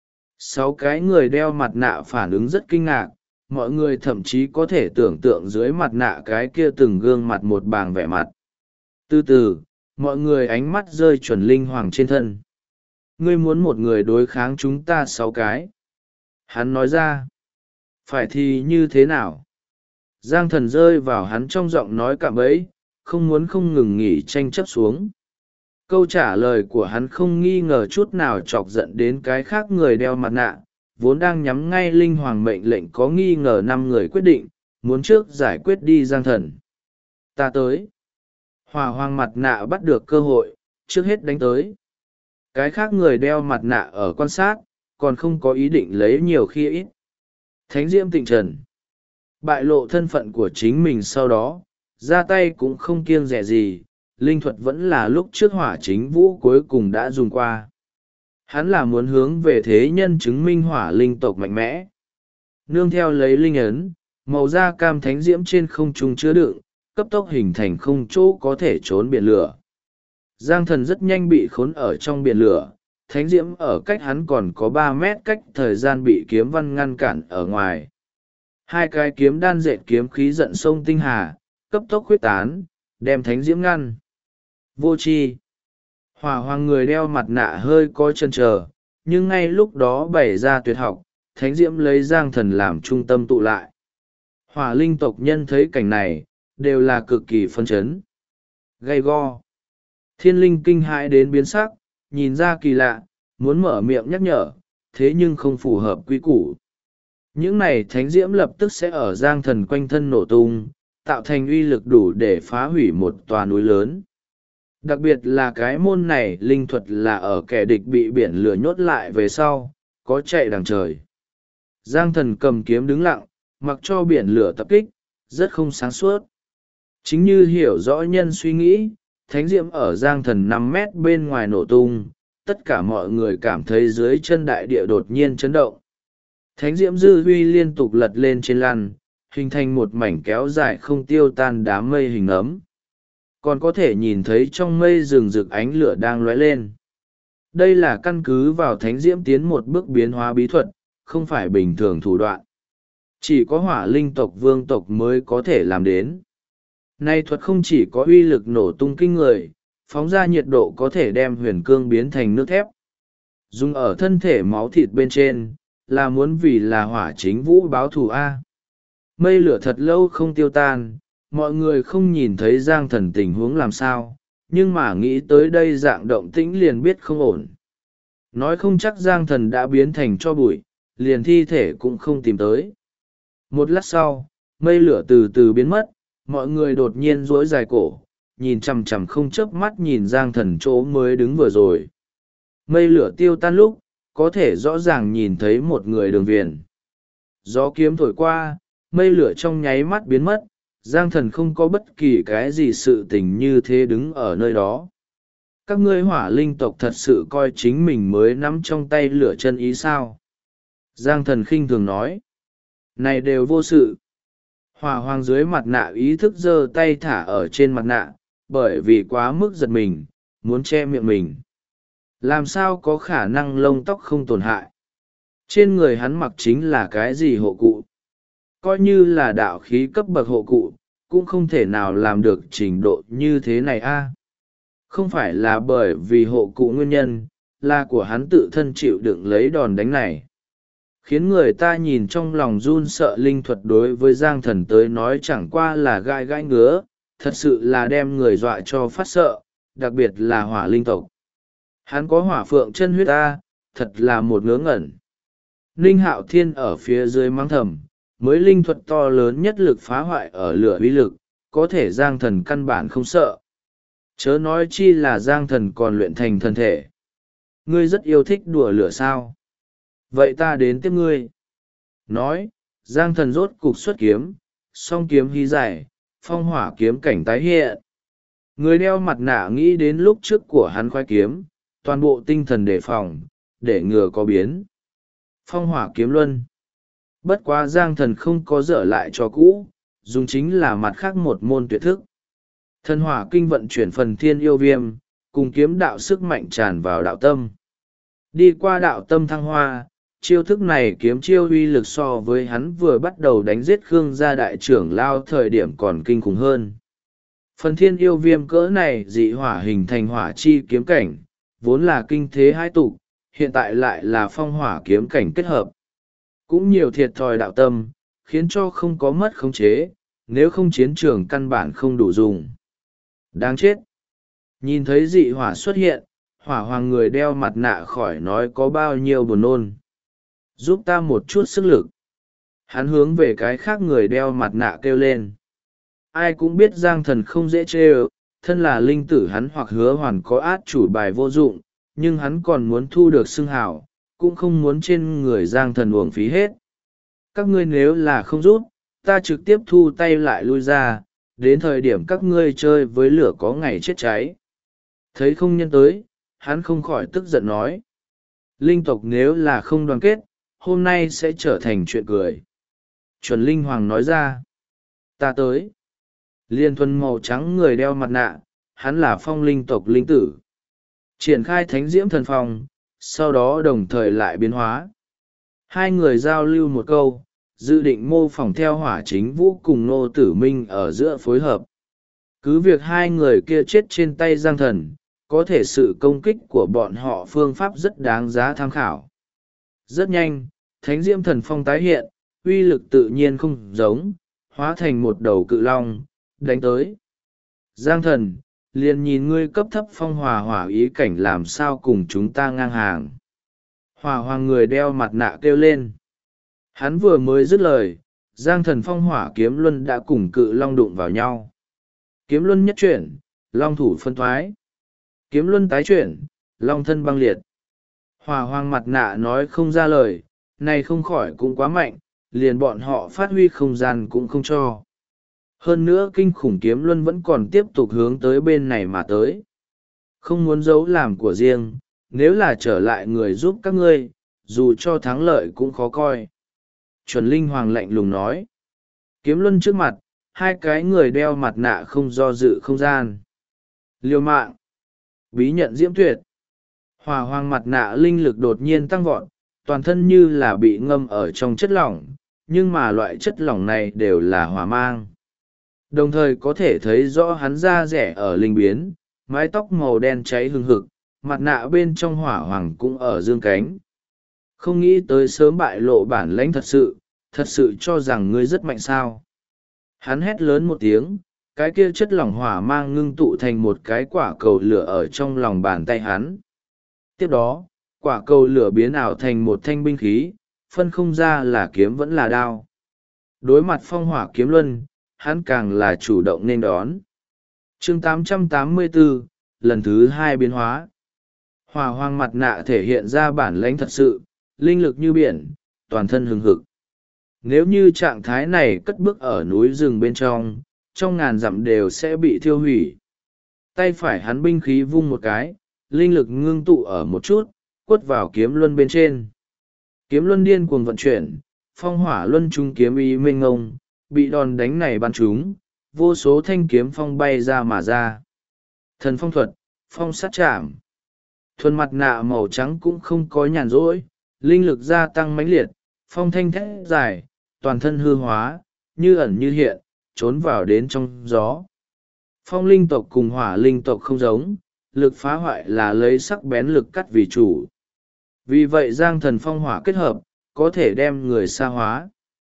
6 cái người đeo mặt nạ phản ứng rất kinh ngạc, mọi người thậm chí có thể tưởng tượng dưới mặt nạ cái kia từng gương mặt một bàng vẻ mặt. Từ từ, mọi người ánh mắt rơi chuẩn linh hoàng trên thân. Ngươi muốn một người đối kháng chúng ta 6 cái. Hắn nói ra. Phải thì như thế nào? Giang thần rơi vào hắn trong giọng nói cạm bẫy, không muốn không ngừng nghỉ tranh chấp xuống. Câu trả lời của hắn không nghi ngờ chút nào chọc giận đến cái khác người đeo mặt nạ, vốn đang nhắm ngay linh hoàng mệnh lệnh có nghi ngờ 5 người quyết định, muốn trước giải quyết đi Giang Thần. Ta tới. Hỏa hoàng mặt nạ bắt được cơ hội, trước hết đánh tới. Cái khác người đeo mặt nạ ở quan sát, còn không có ý định lấy nhiều khi ít. Thánh diễm tịnh trần. Bại lộ thân phận của chính mình sau đó, ra tay cũng không kiêng dè gì, linh thuật vẫn là lúc trước hỏa chính vũ cuối cùng đã dùng qua. Hắn là muốn hướng về thế nhân chứng minh hỏa linh tộc mạnh mẽ. Nương theo lấy linh ấn, màu da cam thánh diễm trên không trung chứa đựng, cấp tốc hình thành không chỗ có thể trốn biển lửa. Giang Thần rất nhanh bị khốn ở trong biển lửa, thánh diễm ở cách hắn còn có 3 mét cách thời gian bị kiếm văn ngăn cản ở ngoài. Hai cái kiếm đan dệt kiếm khí giận sông tinh hà, cấp tốc huyết tán, đem thánh diễm ngăn. Vô tri. Hỏa hoàng người đeo mặt nạ hơi có chân chờ, nhưng ngay lúc đó bày ra tuyệt học, thánh diễm lấy Giang Thần làm trung tâm tụ lại. Hỏa linh tộc nhân thấy cảnh này, đều là cực kỳ phấn chấn. Gay go. Thiên linh kinh hãi đến biến sắc, nhìn ra kỳ lạ, muốn mở miệng nhắc nhở, thế nhưng không phù hợp quy củ. Những này thánh diễm lập tức sẽ ở Giang Thần quanh thân nổ tung, tạo thành uy lực đủ để phá hủy một tòa núi lớn. Đặc biệt là cái môn này linh thuật là ở kẻ địch bị biển lửa nhốt lại về sau, có chạy đằng trời. Giang Thần cầm kiếm đứng lặng, mặc cho biển lửa tập kích, rất không sáng suốt. Chính như hiểu rõ nhân suy nghĩ, thánh diễm ở Giang Thần 5 mét bên ngoài nổ tung, tất cả mọi người cảm thấy dưới chân đại địa đột nhiên chấn động. Thánh diễm dư huy liên tục lật lên trên lăn, hình thành một mảnh kéo dài không tiêu tan đám mây hình ấm. Còn có thể nhìn thấy trong mây rừng rực ánh lửa đang lóe lên. Đây là căn cứ vào thánh diễm tiến một bước biến hóa bí thuật, không phải bình thường thủ đoạn. Chỉ có hỏa linh tộc vương tộc mới có thể làm đến. Nay thuật không chỉ có uy lực nổ tung kinh người, phóng ra nhiệt độ có thể đem huyền cương biến thành nước thép. Dùng ở thân thể máu thịt bên trên, là muốn vì là hỏa chính vũ báo thù A. Mây lửa thật lâu không tiêu tan, mọi người không nhìn thấy Giang Thần tình huống làm sao, nhưng mà nghĩ tới đây dạng động tĩnh liền biết không ổn. Nói không chắc Giang Thần đã biến thành tro bụi, liền thi thể cũng không tìm tới. Một lát sau, mây lửa từ từ biến mất, mọi người đột nhiên duỗi dài cổ, nhìn chằm chằm không chớp mắt nhìn Giang Thần chỗ mới đứng vừa rồi. Mây lửa tiêu tan lúc, có thể rõ ràng nhìn thấy một người đường viền. Gió kiếm thổi qua, mây lửa trong nháy mắt biến mất, Giang Thần không có bất kỳ cái gì sự tình như thế đứng ở nơi đó. Các ngươi hỏa linh tộc thật sự coi chính mình mới nắm trong tay lửa chân ý sao? Giang Thần khinh thường nói. Này đều vô sự. Hỏa hoàng dưới mặt nạ ý thức giơ tay thả ở trên mặt nạ, bởi vì quá mức giật mình, muốn che miệng mình. Làm sao có khả năng lông tóc không tổn hại? Trên người hắn mặc chính là cái gì hộ cụ? Coi như là đạo khí cấp bậc hộ cụ, cũng không thể nào làm được trình độ như thế này a. Không phải là bởi vì hộ cụ nguyên nhân, là của hắn tự thân chịu đựng lấy đòn đánh này. Khiến người ta nhìn trong lòng run sợ. Linh thuật đối với Giang Thần tới nói chẳng qua là gai gai ngứa, thật sự là đem người dọa cho phát sợ, đặc biệt là hỏa linh tộc. Hắn có hỏa phượng chân huyết ta, thật là một ngớ ngẩn. Ninh Hạo Thiên ở phía dưới mắng thầm, mới linh thuật to lớn nhất lực phá hoại ở lửa uy lực, có thể Giang Thần căn bản không sợ. Chớ nói chi là Giang Thần còn luyện thành thân thể. Ngươi rất yêu thích đùa lửa sao? Vậy ta đến tiếp ngươi. Nói, Giang Thần rốt cục xuất kiếm, song kiếm hí dài, phong hỏa kiếm cảnh tái hiện. Người đeo mặt nạ nghĩ đến lúc trước của hắn khoái kiếm, toàn bộ tinh thần đề phòng, để ngừa có biến. Phong hỏa kiếm luân. Bất quá Giang Thần không có dở lại cho cũ, dùng chính là mặt khác một môn tuyệt thức. Thần hỏa kinh vận chuyển phần thiên yêu viêm, cùng kiếm đạo sức mạnh tràn vào đạo tâm. Đi qua đạo tâm thăng hoa, chiêu thức này kiếm chiêu uy lực so với hắn vừa bắt đầu đánh giết Khương gia đại trưởng lao thời điểm còn kinh khủng hơn. Phần thiên yêu viêm cỡ này dị hỏa hình thành hỏa chi kiếm cảnh, vốn là kinh thế hai tục, hiện tại lại là phong hỏa kiếm cảnh kết hợp. Cũng nhiều thiệt thòi đạo tâm, khiến cho không có mất khống chế, nếu không chiến trường căn bản không đủ dùng. Đáng chết! Nhìn thấy dị hỏa xuất hiện, hỏa hoàng người đeo mặt nạ khỏi nói có bao nhiêu buồn nôn. giúp ta một chút sức lực. Hắn hướng về cái khác người đeo mặt nạ kêu lên. Ai cũng biết Giang Thần không dễ chê ơ, thân là linh tử hắn hoặc hứa hoàn có át chủ bài vô dụng, nhưng hắn còn muốn thu được xưng hào, cũng không muốn trên người Giang Thần uổng phí hết. Các ngươi nếu là không rút, ta trực tiếp thu tay lại lui ra, đến thời điểm các ngươi chơi với lửa có ngày chết cháy. Thấy không nhân tới, hắn không khỏi tức giận nói. Linh tộc nếu là không đoàn kết, hôm nay sẽ trở thành chuyện cười. Chuẩn Linh Hoàng nói ra. Ta tới. Liên thuần màu trắng người đeo mặt nạ, hắn là phong linh tộc linh tử. Triển khai thánh diễm thần phong, sau đó đồng thời lại biến hóa. Hai người giao lưu một câu, dự định mô phỏng theo Hỏa Chính Vũ cùng Nô Tử Minh ở giữa phối hợp. Cứ việc hai người kia chết trên tay Giang Thần, có thể sự công kích của bọn họ phương pháp rất đáng giá tham khảo. Rất nhanh, thánh diễm thần phong tái hiện, uy lực tự nhiên không giống, hóa thành một đầu cự long, đánh tới. Giang Thần, liền nhìn ngươi cấp thấp phong hòa hỏa ý cảnh làm sao cùng chúng ta ngang hàng. Hỏa hoàng người đeo mặt nạ kêu lên. Hắn vừa mới dứt lời, Giang Thần phong hỏa kiếm luân đã cùng cự long đụng vào nhau. Kiếm luân nhất chuyển, long thủ phân thoái. Kiếm luân tái chuyển, long thân băng liệt. Hỏa hoàng mặt nạ nói không ra lời, này không khỏi cũng quá mạnh, liền bọn họ phát huy không gian cũng không cho. Hơn nữa kinh khủng kiếm luân vẫn còn tiếp tục hướng tới bên này mà tới. Không muốn giấu làm của riêng, nếu là trở lại người giúp các ngươi, dù cho thắng lợi cũng khó coi. Chuẩn Linh Hoàng lạnh lùng nói. Kiếm luân trước mặt, hai cái người đeo mặt nạ không do dự không gian. Liều mạng. Bí nhận diễm tuyệt. Hỏa hoàng mặt nạ linh lực đột nhiên tăng vọt, toàn thân như là bị ngâm ở trong chất lỏng, nhưng mà loại chất lỏng này đều là hỏa mang. Đồng thời có thể thấy rõ hắn da rẻ ở linh biến, mái tóc màu đen cháy hừng hực, mặt nạ bên trong hỏa hoàng cũng ở dương cánh. Không nghĩ tới sớm bại lộ bản lãnh thật sự cho rằng ngươi rất mạnh sao. Hắn hét lớn một tiếng, cái kia chất lỏng hỏa mang ngưng tụ thành một cái quả cầu lửa ở trong lòng bàn tay hắn. Tiếp đó, quả cầu lửa biến ảo thành một thanh binh khí, phân không ra là kiếm vẫn là đao. Đối mặt phong hỏa kiếm luân, hắn càng là chủ động nên đón. Chương 884, lần thứ 2 biến hóa. Hỏa hoàng mặt nạ thể hiện ra bản lãnh thật sự, linh lực như biển, toàn thân hừng hực. Nếu như trạng thái này cất bước ở núi rừng bên trong ngàn dặm đều sẽ bị thiêu hủy. Tay phải hắn binh khí vung một cái, linh lực ngưng tụ ở một chút, quất vào kiếm luân bên trên. Kiếm luân điên cuồng vận chuyển, phong hỏa luân trung kiếm ý mênh ngông, bị đòn đánh này bắn trúng, vô số thanh kiếm phong bay ra mà ra. Thần phong thuật, phong sát chạm. Thuần mặt nạ màu trắng cũng không có nhàn rỗi, linh lực gia tăng mãnh liệt, phong thanh thét dài, toàn thân hư hóa, như ẩn như hiện, trốn vào đến trong gió. Phong linh tộc cùng hỏa linh tộc không giống, lực phá hoại là lấy sắc bén lực cắt vì chủ. Vì vậy Giang Thần phong hỏa kết hợp, có thể đem người xa hóa.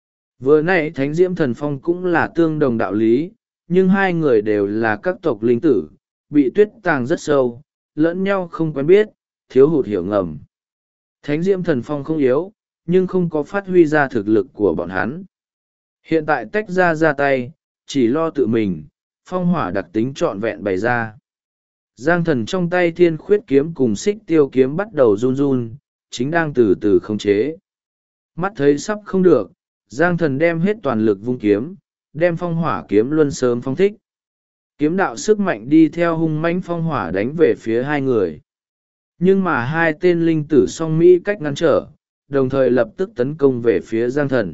Vừa nãy thánh diễm thần phong cũng là tương đồng đạo lý, nhưng hai người đều là các tộc linh tử, bị tuyết tàng rất sâu, lẫn nhau không quen biết, thiếu hụt hiểu ngầm. Thánh diễm thần phong không yếu, nhưng không có phát huy ra thực lực của bọn hắn. Hiện tại tách ra tay, chỉ lo tự mình, phong hỏa đặc tính trọn vẹn bày ra. Giang Thần trong tay thiên khuyết kiếm cùng xích tiêu kiếm bắt đầu run run, chính đang từ từ khống chế. Mắt thấy sắp không được, Giang Thần đem hết toàn lực vung kiếm, đem phong hỏa kiếm luân sớm phong thích. Kiếm đạo sức mạnh đi theo hung mãnh phong hỏa đánh về phía hai người. Nhưng mà hai tên linh tử song Mỹ cách ngăn trở, đồng thời lập tức tấn công về phía Giang Thần.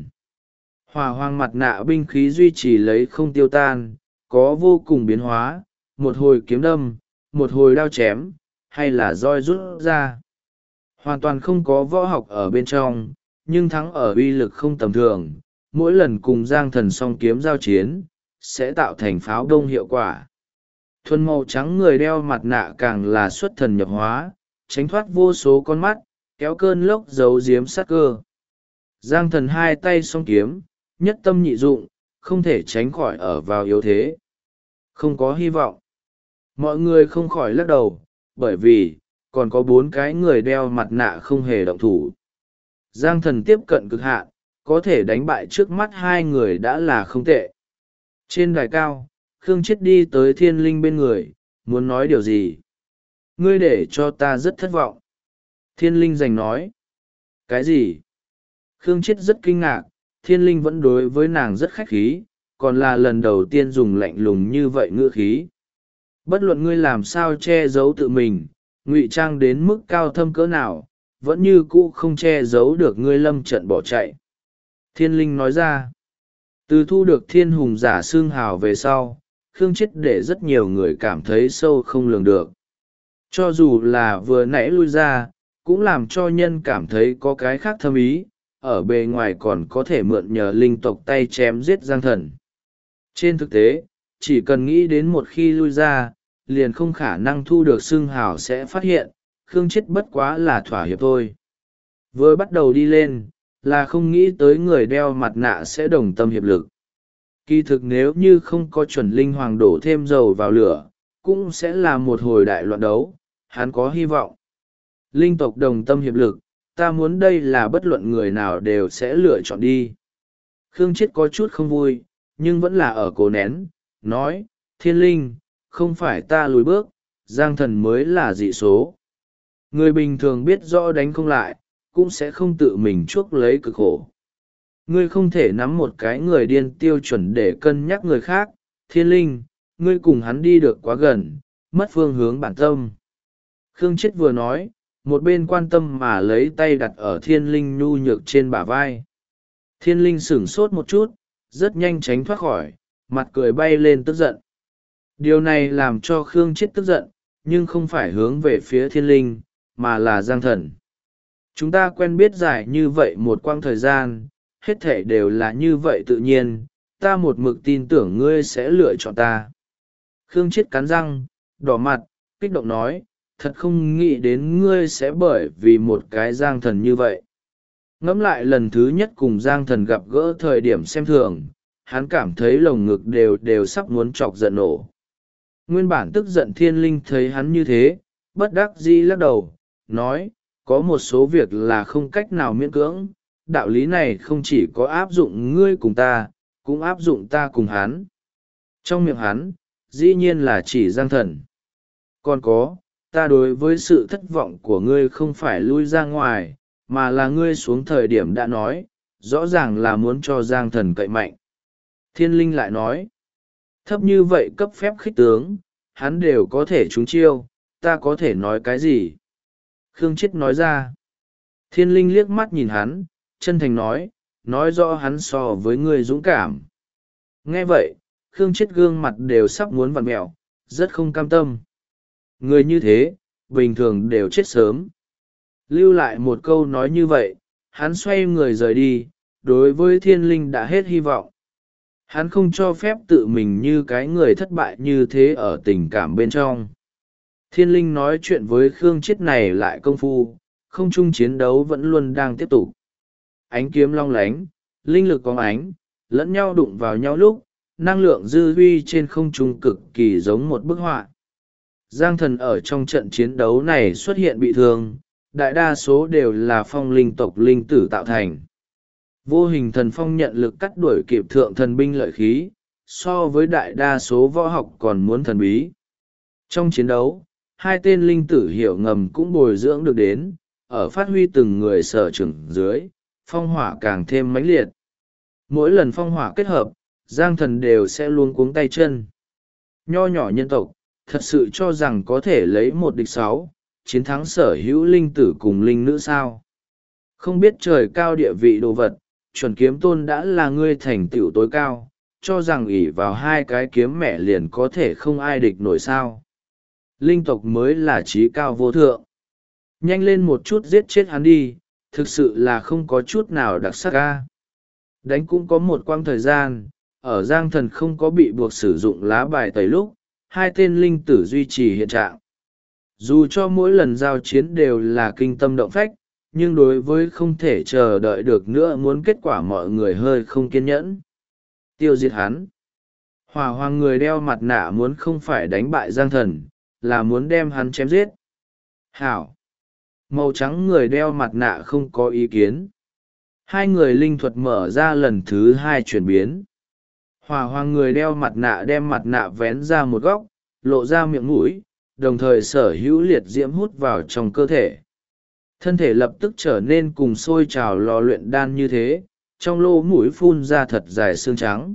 Hỏa hoàng mặt nạ binh khí duy trì lấy không tiêu tan, có vô cùng biến hóa, một hồi kiếm đâm, một hồi đao chém, hay là roi rút ra. Hoàn toàn không có võ học ở bên trong, nhưng thắng ở uy lực không tầm thường, mỗi lần cùng Giang Thần song kiếm giao chiến, sẽ tạo thành pháo đông hiệu quả. Thuần màu trắng người đeo mặt nạ càng là xuất thần nhập hóa, tránh thoát vô số con mắt, kéo cơn lốc giấu giếm sát cơ. Giang Thần hai tay song kiếm, nhất tâm nhị dụng, không thể tránh khỏi ở vào yếu thế. Không có hy vọng. Mọi người không khỏi lắc đầu, bởi vì, còn có 4 cái người đeo mặt nạ không hề động thủ. Giang Thần tiếp cận cực hạn, có thể đánh bại trước mắt hai người đã là không tệ. Trên đài cao, Khương Chiết đi tới Thiên Linh bên người, muốn nói điều gì? Ngươi để cho ta rất thất vọng. Thiên Linh giành nói. Cái gì? Khương Chiết rất kinh ngạc, Thiên Linh vẫn đối với nàng rất khách khí, còn là lần đầu tiên dùng lạnh lùng như vậy ngữ khí. Bất luận ngươi làm sao che giấu tự mình, ngụy trang đến mức cao thâm cỡ nào, vẫn như cũ không che giấu được ngươi lâm trận bỏ chạy. Thiên Linh nói ra. Từ thu được thiên hùng giả xương hào về sau, Khương Chiết để rất nhiều người cảm thấy sâu không lường được. Cho dù là vừa nãy lui ra, cũng làm cho nhân cảm thấy có cái khác thâm ý, ở bề ngoài còn có thể mượn nhờ linh tộc tay chém giết Giang Thần. Trên thực tế, chỉ cần nghĩ đến một khi lui ra, liền không khả năng thu được xương hào sẽ phát hiện, Khương Chiết bất quá là thỏa hiệp thôi. Vừa bắt đầu đi lên, là không nghĩ tới người đeo mặt nạ sẽ đồng tâm hiệp lực. Kỳ thực nếu như không có chuẩn linh hoàng đổ thêm dầu vào lửa, cũng sẽ là một hồi đại loạn đấu, hắn có hy vọng. Linh tộc đồng tâm hiệp lực, ta muốn đây là bất luận người nào đều sẽ lựa chọn đi. Khương Chiết có chút không vui, nhưng vẫn là ở cố nén, nói, Thiên Linh, không phải ta lùi bước, Giang Thần mới là dị số. Người bình thường biết rõ đánh không lại, cũng sẽ không tự mình chuốc lấy cực khổ. Ngươi không thể nắm một cái người điên tiêu chuẩn để cân nhắc người khác, Thiên Linh, ngươi cùng hắn đi được quá gần, mất phương hướng bản tâm. Khương Chiết vừa nói, một bên quan tâm mà lấy tay đặt ở Thiên Linh nhu nhược trên bả vai. Thiên Linh sửng sốt một chút, rất nhanh tránh thoát khỏi, mặt cười bay lên tức giận. Điều này làm cho Khương Chiết tức giận, nhưng không phải hướng về phía Thiên Linh, mà là Giang Thần. Chúng ta quen biết dài như vậy một quãng thời gian, hết thể đều là như vậy tự nhiên, ta một mực tin tưởng ngươi sẽ lựa chọn ta. Khương Chiết cắn răng, đỏ mặt, kích động nói, thật không nghĩ đến ngươi sẽ bởi vì một cái Giang Thần như vậy. Ngẫm lại lần thứ nhất cùng Giang Thần gặp gỡ thời điểm xem thường, hắn cảm thấy lồng ngực đều sắp muốn chọc giận nổ. Nguyên bản tức giận Thiên Linh thấy hắn như thế, bất đắc dĩ lắc đầu, nói, có một số việc là không cách nào miễn cưỡng, đạo lý này không chỉ có áp dụng ngươi cùng ta, cũng áp dụng ta cùng hắn. Trong miệng hắn, dĩ nhiên là chỉ Giang Thần. Còn có, ta đối với sự thất vọng của ngươi không phải lui ra ngoài, mà là ngươi xuống thời điểm đã nói, rõ ràng là muốn cho Giang Thần cậy mạnh. Thiên Linh lại nói, thấp như vậy cấp phép khích tướng, hắn đều có thể trúng chiêu, ta có thể nói cái gì? Khương Chiết nói ra. Thiên Linh liếc mắt nhìn hắn, chân thành nói rõ hắn so với ngươi dũng cảm. Nghe vậy, Khương Chiết gương mặt đều sắp muốn vặn mẹo, rất không cam tâm. Người như thế, bình thường đều chết sớm. Lưu lại một câu nói như vậy, hắn xoay người rời đi, đối với Thiên Linh đã hết hy vọng. Hắn không cho phép tự mình như cái người thất bại như thế ở tình cảm bên trong. Thiên Linh nói chuyện với Khương Chiết này lại công phu, không chung chiến đấu vẫn luôn đang tiếp tục. Ánh kiếm long lánh, linh lực có ánh, lẫn nhau đụng vào nhau lúc, năng lượng dư huy trên không trung cực kỳ giống một bức họa. Giang Thần ở trong trận chiến đấu này xuất hiện bị thương, đại đa số đều là phong linh tộc linh tử tạo thành. Vô hình thần phong nhận lực cắt đuổi kịp thượng thần binh lợi khí, so với đại đa số võ học còn muốn thần bí. Trong chiến đấu, hai tên linh tử hiểu ngầm cũng bồi dưỡng được đến, ở phát huy từng người sở trường dưới, phong hỏa càng thêm mãnh liệt. Mỗi lần phong hỏa kết hợp, Giang Thần đều sẽ luống cuống tay chân. Nho nhỏ nhân tộc, thật sự cho rằng có thể lấy một địch sáu, chiến thắng sở hữu linh tử cùng linh nữ sao? Không biết trời cao địa vị đồ vật, chuẩn kiếm tôn đã là ngươi thành tựu tối cao, cho rằng ỷ vào hai cái kiếm mẹ liền có thể không ai địch nổi sao? Linh tộc mới là trí cao vô thượng. Nhanh lên một chút giết chết hắn đi, thực sự là không có chút nào đặc sắc ca. Đánh cũng có một quãng thời gian, ở Giang Thần không có bị buộc sử dụng lá bài tẩy lúc, hai tên linh tử duy trì hiện trạng. Dù cho mỗi lần giao chiến đều là kinh tâm động phách, nhưng đối với không thể chờ đợi được nữa muốn kết quả mọi người hơi không kiên nhẫn. Tiêu diệt hắn. Hỏa hoàng người đeo mặt nạ muốn không phải đánh bại Giang Thần, là muốn đem hắn chém giết. Hảo. Màu trắng người đeo mặt nạ không có ý kiến. Hai người linh thuật mở ra lần thứ hai chuyển biến. Hỏa hoàng người đeo mặt nạ đem mặt nạ vén ra một góc, lộ ra miệng mũi, đồng thời sở hữu liệt diễm hút vào trong cơ thể. Thân thể lập tức trở nên cùng sôi trào lò luyện đan như thế, trong lỗ mũi phun ra thật dài xương trắng.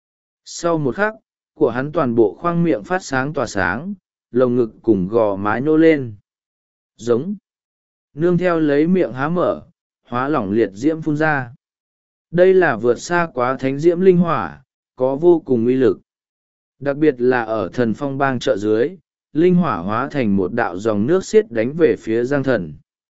Sau một khắc, của hắn toàn bộ khoang miệng phát sáng tỏa sáng, lồng ngực cùng gò má nhô lên. Giống. Nương theo lấy miệng há mở, hóa lỏng liệt diễm phun ra. Đây là vượt xa quá thánh diễm linh hỏa, có vô cùng uy lực. Đặc biệt là ở thần phong bang chợ dưới, linh hỏa hóa thành một đạo dòng nước xiết đánh về phía Giang Thần.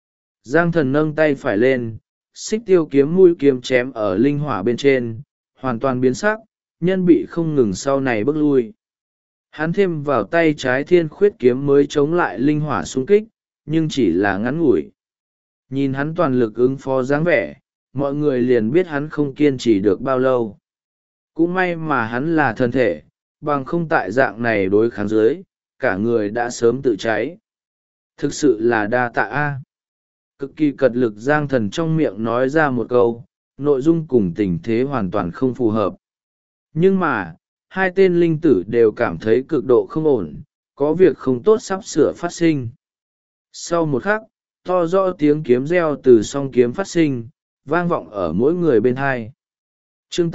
Giang Thần nâng tay phải lên, xích tiêu kiếm mũi kiếm chém ở linh hỏa bên trên, hoàn toàn biến sắc, nhân bị không ngừng sau này bước lui. Hắn thêm vào tay trái thiên khuyết kiếm mới chống lại linh hỏa xung kích, nhưng chỉ là ngắn ngủi. Nhìn hắn toàn lực ứng phó dáng vẻ, mọi người liền biết hắn không kiên trì được bao lâu. Cũng may mà hắn là thân thể, bằng không tại dạng này đối kháng dưới, cả người đã sớm tự cháy. Thực sự là đa tạ a. Cực kỳ cật lực Giang Thần trong miệng nói ra một câu, nội dung cùng tình thế hoàn toàn không phù hợp. Nhưng mà, hai tên linh tử đều cảm thấy cực độ không ổn, có việc không tốt sắp sửa phát sinh. Sau một khắc, to rõ tiếng kiếm reo từ song kiếm phát sinh, vang vọng ở mỗi người bên hai. Chương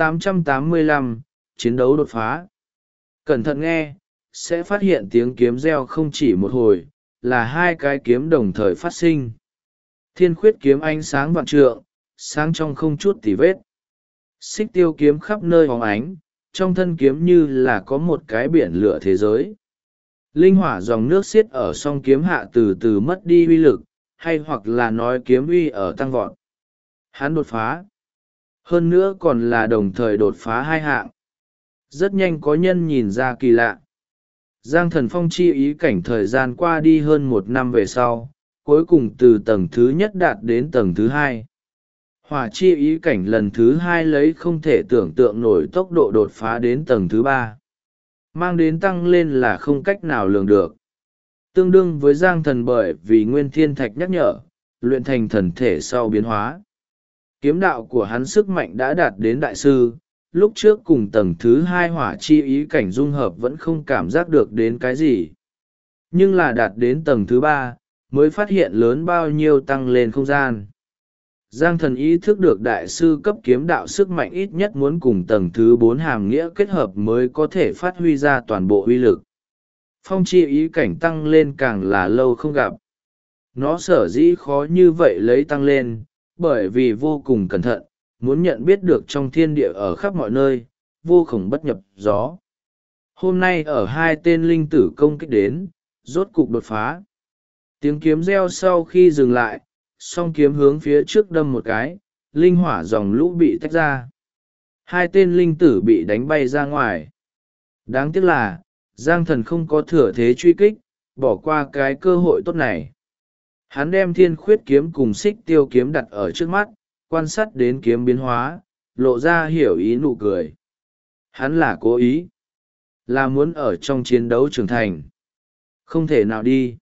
885, chiến đấu đột phá. Cẩn thận nghe, sẽ phát hiện tiếng kiếm reo không chỉ một hồi, là hai cái kiếm đồng thời phát sinh. Thiên khuyết kiếm ánh sáng vạn trượng, sáng trong không chút tì vết. Xích tiêu kiếm khắp nơi hóng ánh, trong thân kiếm như là có một cái biển lửa thế giới. Linh hỏa dòng nước xiết ở song kiếm hạ từ từ mất đi uy lực, hay hoặc là nói kiếm uy ở tăng vọt. Hắn đột phá. Hơn nữa còn là đồng thời đột phá hai hạng. Rất nhanh có nhân nhìn ra kỳ lạ. Giang Thần Phong chi ý cảnh thời gian qua đi hơn 1 năm về sau, cuối cùng từ tầng thứ nhất đạt đến tầng thứ hai. Hỏa chi ý cảnh lần thứ hai lấy không thể tưởng tượng nổi tốc độ đột phá đến tầng thứ ba. Mang đến tăng lên là không cách nào lường được. Tương đương với Giang Thần bởi vì Nguyên Thiên Thạch nhắc nhở, luyện thành thần thể sau biến hóa. Kiếm đạo của hắn sức mạnh đã đạt đến đại sư, lúc trước cùng tầng thứ hai hỏa chi ý cảnh dung hợp vẫn không cảm giác được đến cái gì. Nhưng là đạt đến tầng thứ ba, mới phát hiện lớn bao nhiêu tăng lên không gian. Giang Thần ý thức được đại sư cấp kiếm đạo sức mạnh ít nhất muốn cùng tầng thứ 4 hàm nghĩa kết hợp mới có thể phát huy ra toàn bộ uy lực. Phong chi ý cảnh tăng lên càng là lâu không gặp. Nó sở dĩ khó như vậy lấy tăng lên, bởi vì vô cùng cẩn thận, muốn nhận biết được trong thiên địa ở khắp mọi nơi, vô khổng bất nhập gió. Hôm nay ở hai tên linh tử công kích đến, rốt cục đột phá. Tiếng kiếm reo sau khi dừng lại, song kiếm hướng phía trước đâm một cái, linh hỏa dòng lũ bị tách ra. Hai tên linh tử bị đánh bay ra ngoài. Đáng tiếc là, Giang Thần không có thừa thế truy kích, bỏ qua cái cơ hội tốt này. Hắn đem thiên khuyết kiếm cùng xích tiêu kiếm đặt ở trước mắt, quan sát đến kiếm biến hóa, lộ ra hiểu ý nụ cười. Hắn là cố ý, là muốn ở trong chiến đấu trưởng thành. Không thể nào đi.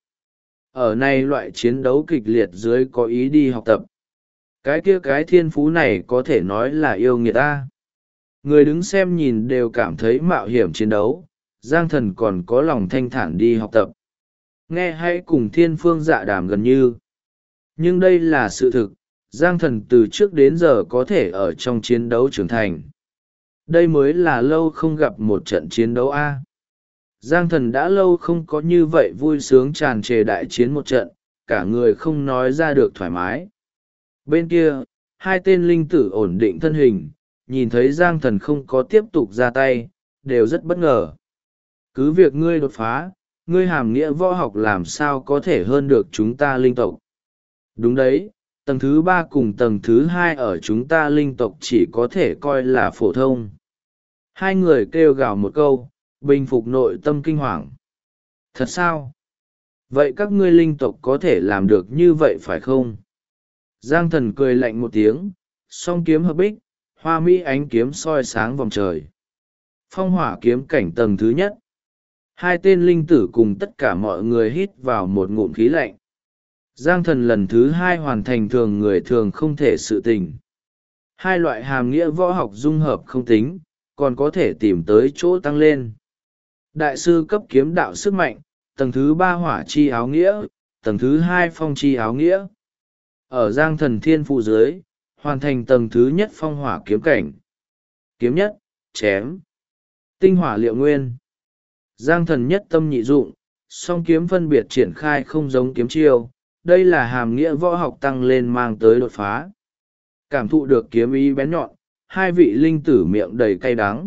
Ở này loại chiến đấu kịch liệt dưới có ý đi học tập. Cái kia cái thiên phú này có thể nói là yêu nghiệt ta. Người đứng xem nhìn đều cảm thấy mạo hiểm chiến đấu, Giang Thần còn có lòng thanh thản đi học tập. Nghe hay cùng thiên phương dạ đàm gần như. Nhưng đây là sự thực, Giang Thần từ trước đến giờ có thể ở trong chiến đấu trưởng thành. Đây mới là lâu không gặp một trận chiến đấu A. Giang Thần đã lâu không có như vậy vui sướng tràn trề đại chiến một trận, cả người không nói ra được thoải mái. Bên kia, hai tên linh tử ổn định thân hình, nhìn thấy Giang Thần không có tiếp tục ra tay, đều rất bất ngờ. Cứ việc ngươi đột phá, ngươi hàm nghĩa võ học làm sao có thể hơn được chúng ta linh tộc. Đúng đấy, tầng thứ 3 cùng tầng thứ 2 ở chúng ta linh tộc chỉ có thể coi là phổ thông. Hai người kêu gào một câu, bình phục nội tâm kinh hoàng. Thật sao? Vậy các ngươi linh tộc có thể làm được như vậy phải không? Giang Thần cười lạnh một tiếng, song kiếm hợp bích, hoa mỹ ánh kiếm soi sáng vòng trời. Phong hỏa kiếm cảnh tầng thứ nhất. Hai tên linh tử cùng tất cả mọi người hít vào một ngụm khí lạnh. Giang Thần lần thứ 2 hoàn thành thường người thường không thể sự tình. Hai loại hàm nghĩa võ học dung hợp không tính, còn có thể tìm tới chỗ tăng lên. Đại sư cấp kiếm đạo sức mạnh, tầng thứ 3 hỏa chi áo nghĩa, tầng thứ 2 phong chi áo nghĩa. Ở Giang Thần thiên phụ dưới, hoàn thành tầng thứ nhất phong hỏa kiếm cảnh. Kiếm nhất, chém. Tinh hỏa liệu nguyên. Giang Thần nhất tâm nhị dụng, song kiếm phân biệt triển khai không giống kiếm chiêu. Đây là hàm nghĩa võ học tăng lên mang tới đột phá. Cảm thụ được kiếm ý bén nhọn, hai vị linh tử miệng đầy cay đắng.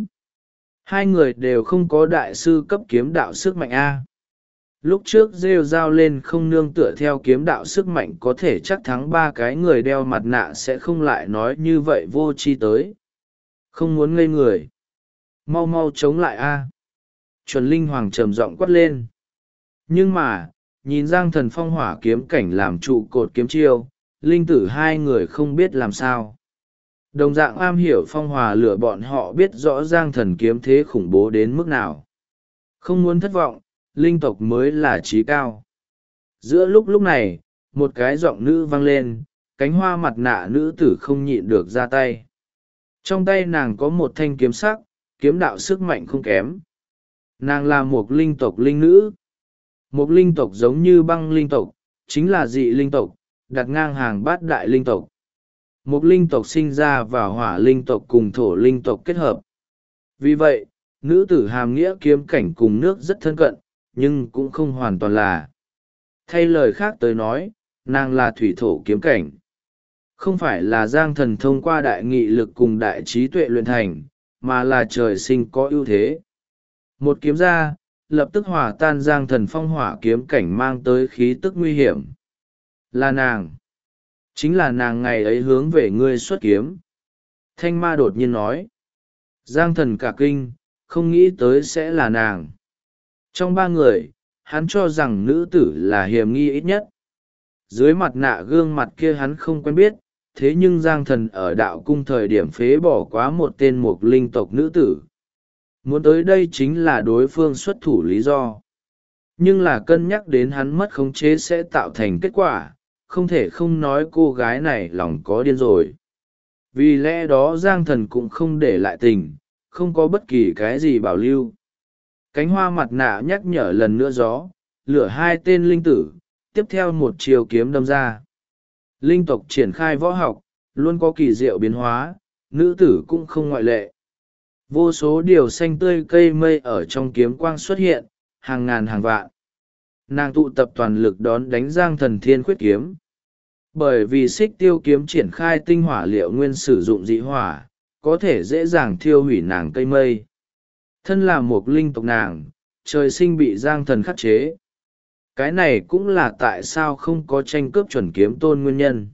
Hai người đều không có đại sư cấp kiếm đạo sức mạnh A. Lúc trước rêu rao lên không nương tựa theo kiếm đạo sức mạnh có thể chắc thắng ba cái người đeo mặt nạ sẽ không lại nói như vậy vô tri tới. Không muốn ngây người. Mau mau chống lại A. Chuẩn linh hoàng trầm giọng quát lên. Nhưng mà, nhìn Giang Thần phong hỏa kiếm cảnh làm trụ cột kiếm chiêu, linh tử hai người không biết làm sao. Đồng dạng am hiểu phong hòa lửa bọn họ biết rõ Giang Thần kiếm thế khủng bố đến mức nào. Không muốn thất vọng, linh tộc mới là trí cao. Giữa lúc này, một cái giọng nữ vang lên, cánh hoa mặt nạ nữ tử không nhịn được ra tay. Trong tay nàng có một thanh kiếm sắc, kiếm đạo sức mạnh không kém. Nàng là một linh tộc linh nữ. Một linh tộc giống như băng linh tộc, chính là dị linh tộc, đặt ngang hàng bát đại linh tộc. Một linh tộc sinh ra và hỏa linh tộc cùng thổ linh tộc kết hợp. Vì vậy, nữ tử hàm nghĩa kiếm cảnh cùng nước rất thân cận, nhưng cũng không hoàn toàn là. Thay lời khác tới nói, nàng là thủy thổ kiếm cảnh. Không phải là Giang Thần thông qua đại nghị lực cùng đại trí tuệ luyện thành, mà là trời sinh có ưu thế. Một kiếm ra, lập tức hòa tan Giang Thần phong hỏa kiếm cảnh mang tới khí tức nguy hiểm. Là nàng. Chính là nàng ngày ấy hướng về ngươi xuất kiếm. Thanh ma đột nhiên nói. Giang Thần cả kinh, không nghĩ tới sẽ là nàng. Trong ba người, hắn cho rằng nữ tử là hiểm nghi ít nhất. Dưới mặt nạ gương mặt kia hắn không quen biết, thế nhưng Giang Thần ở đạo cung thời điểm phế bỏ quá một tên mục linh tộc nữ tử. Muốn tới đây chính là đối phương xuất thủ lý do. Nhưng là cân nhắc đến hắn mất khống chế sẽ tạo thành kết quả, không thể không nói cô gái này lòng có điên rồi. Vì lẽ đó Giang Thần cũng không để lại tình, không có bất kỳ cái gì bảo lưu. Cánh hoa mặt nạ nhắc nhở lần nữa gió, lửa hai tên linh tử, tiếp theo một chiều kiếm đâm ra. Linh tộc triển khai võ học, luôn có kỳ diệu biến hóa, nữ tử cũng không ngoại lệ. Vô số điều xanh tươi cây mây ở trong kiếm quang xuất hiện, hàng ngàn hàng vạn. Nàng tụ tập toàn lực đón đánh Giang Thần thiên khuyết kiếm. Bởi vì xích tiêu kiếm triển khai tinh hỏa liệu nguyên sử dụng dị hỏa, có thể dễ dàng thiêu hủy nàng cây mây. Thân là một linh tộc nàng, trời sinh bị Giang Thần khắc chế. Cái này cũng là tại sao không có tranh cướp chuẩn kiếm tôn nguyên nhân.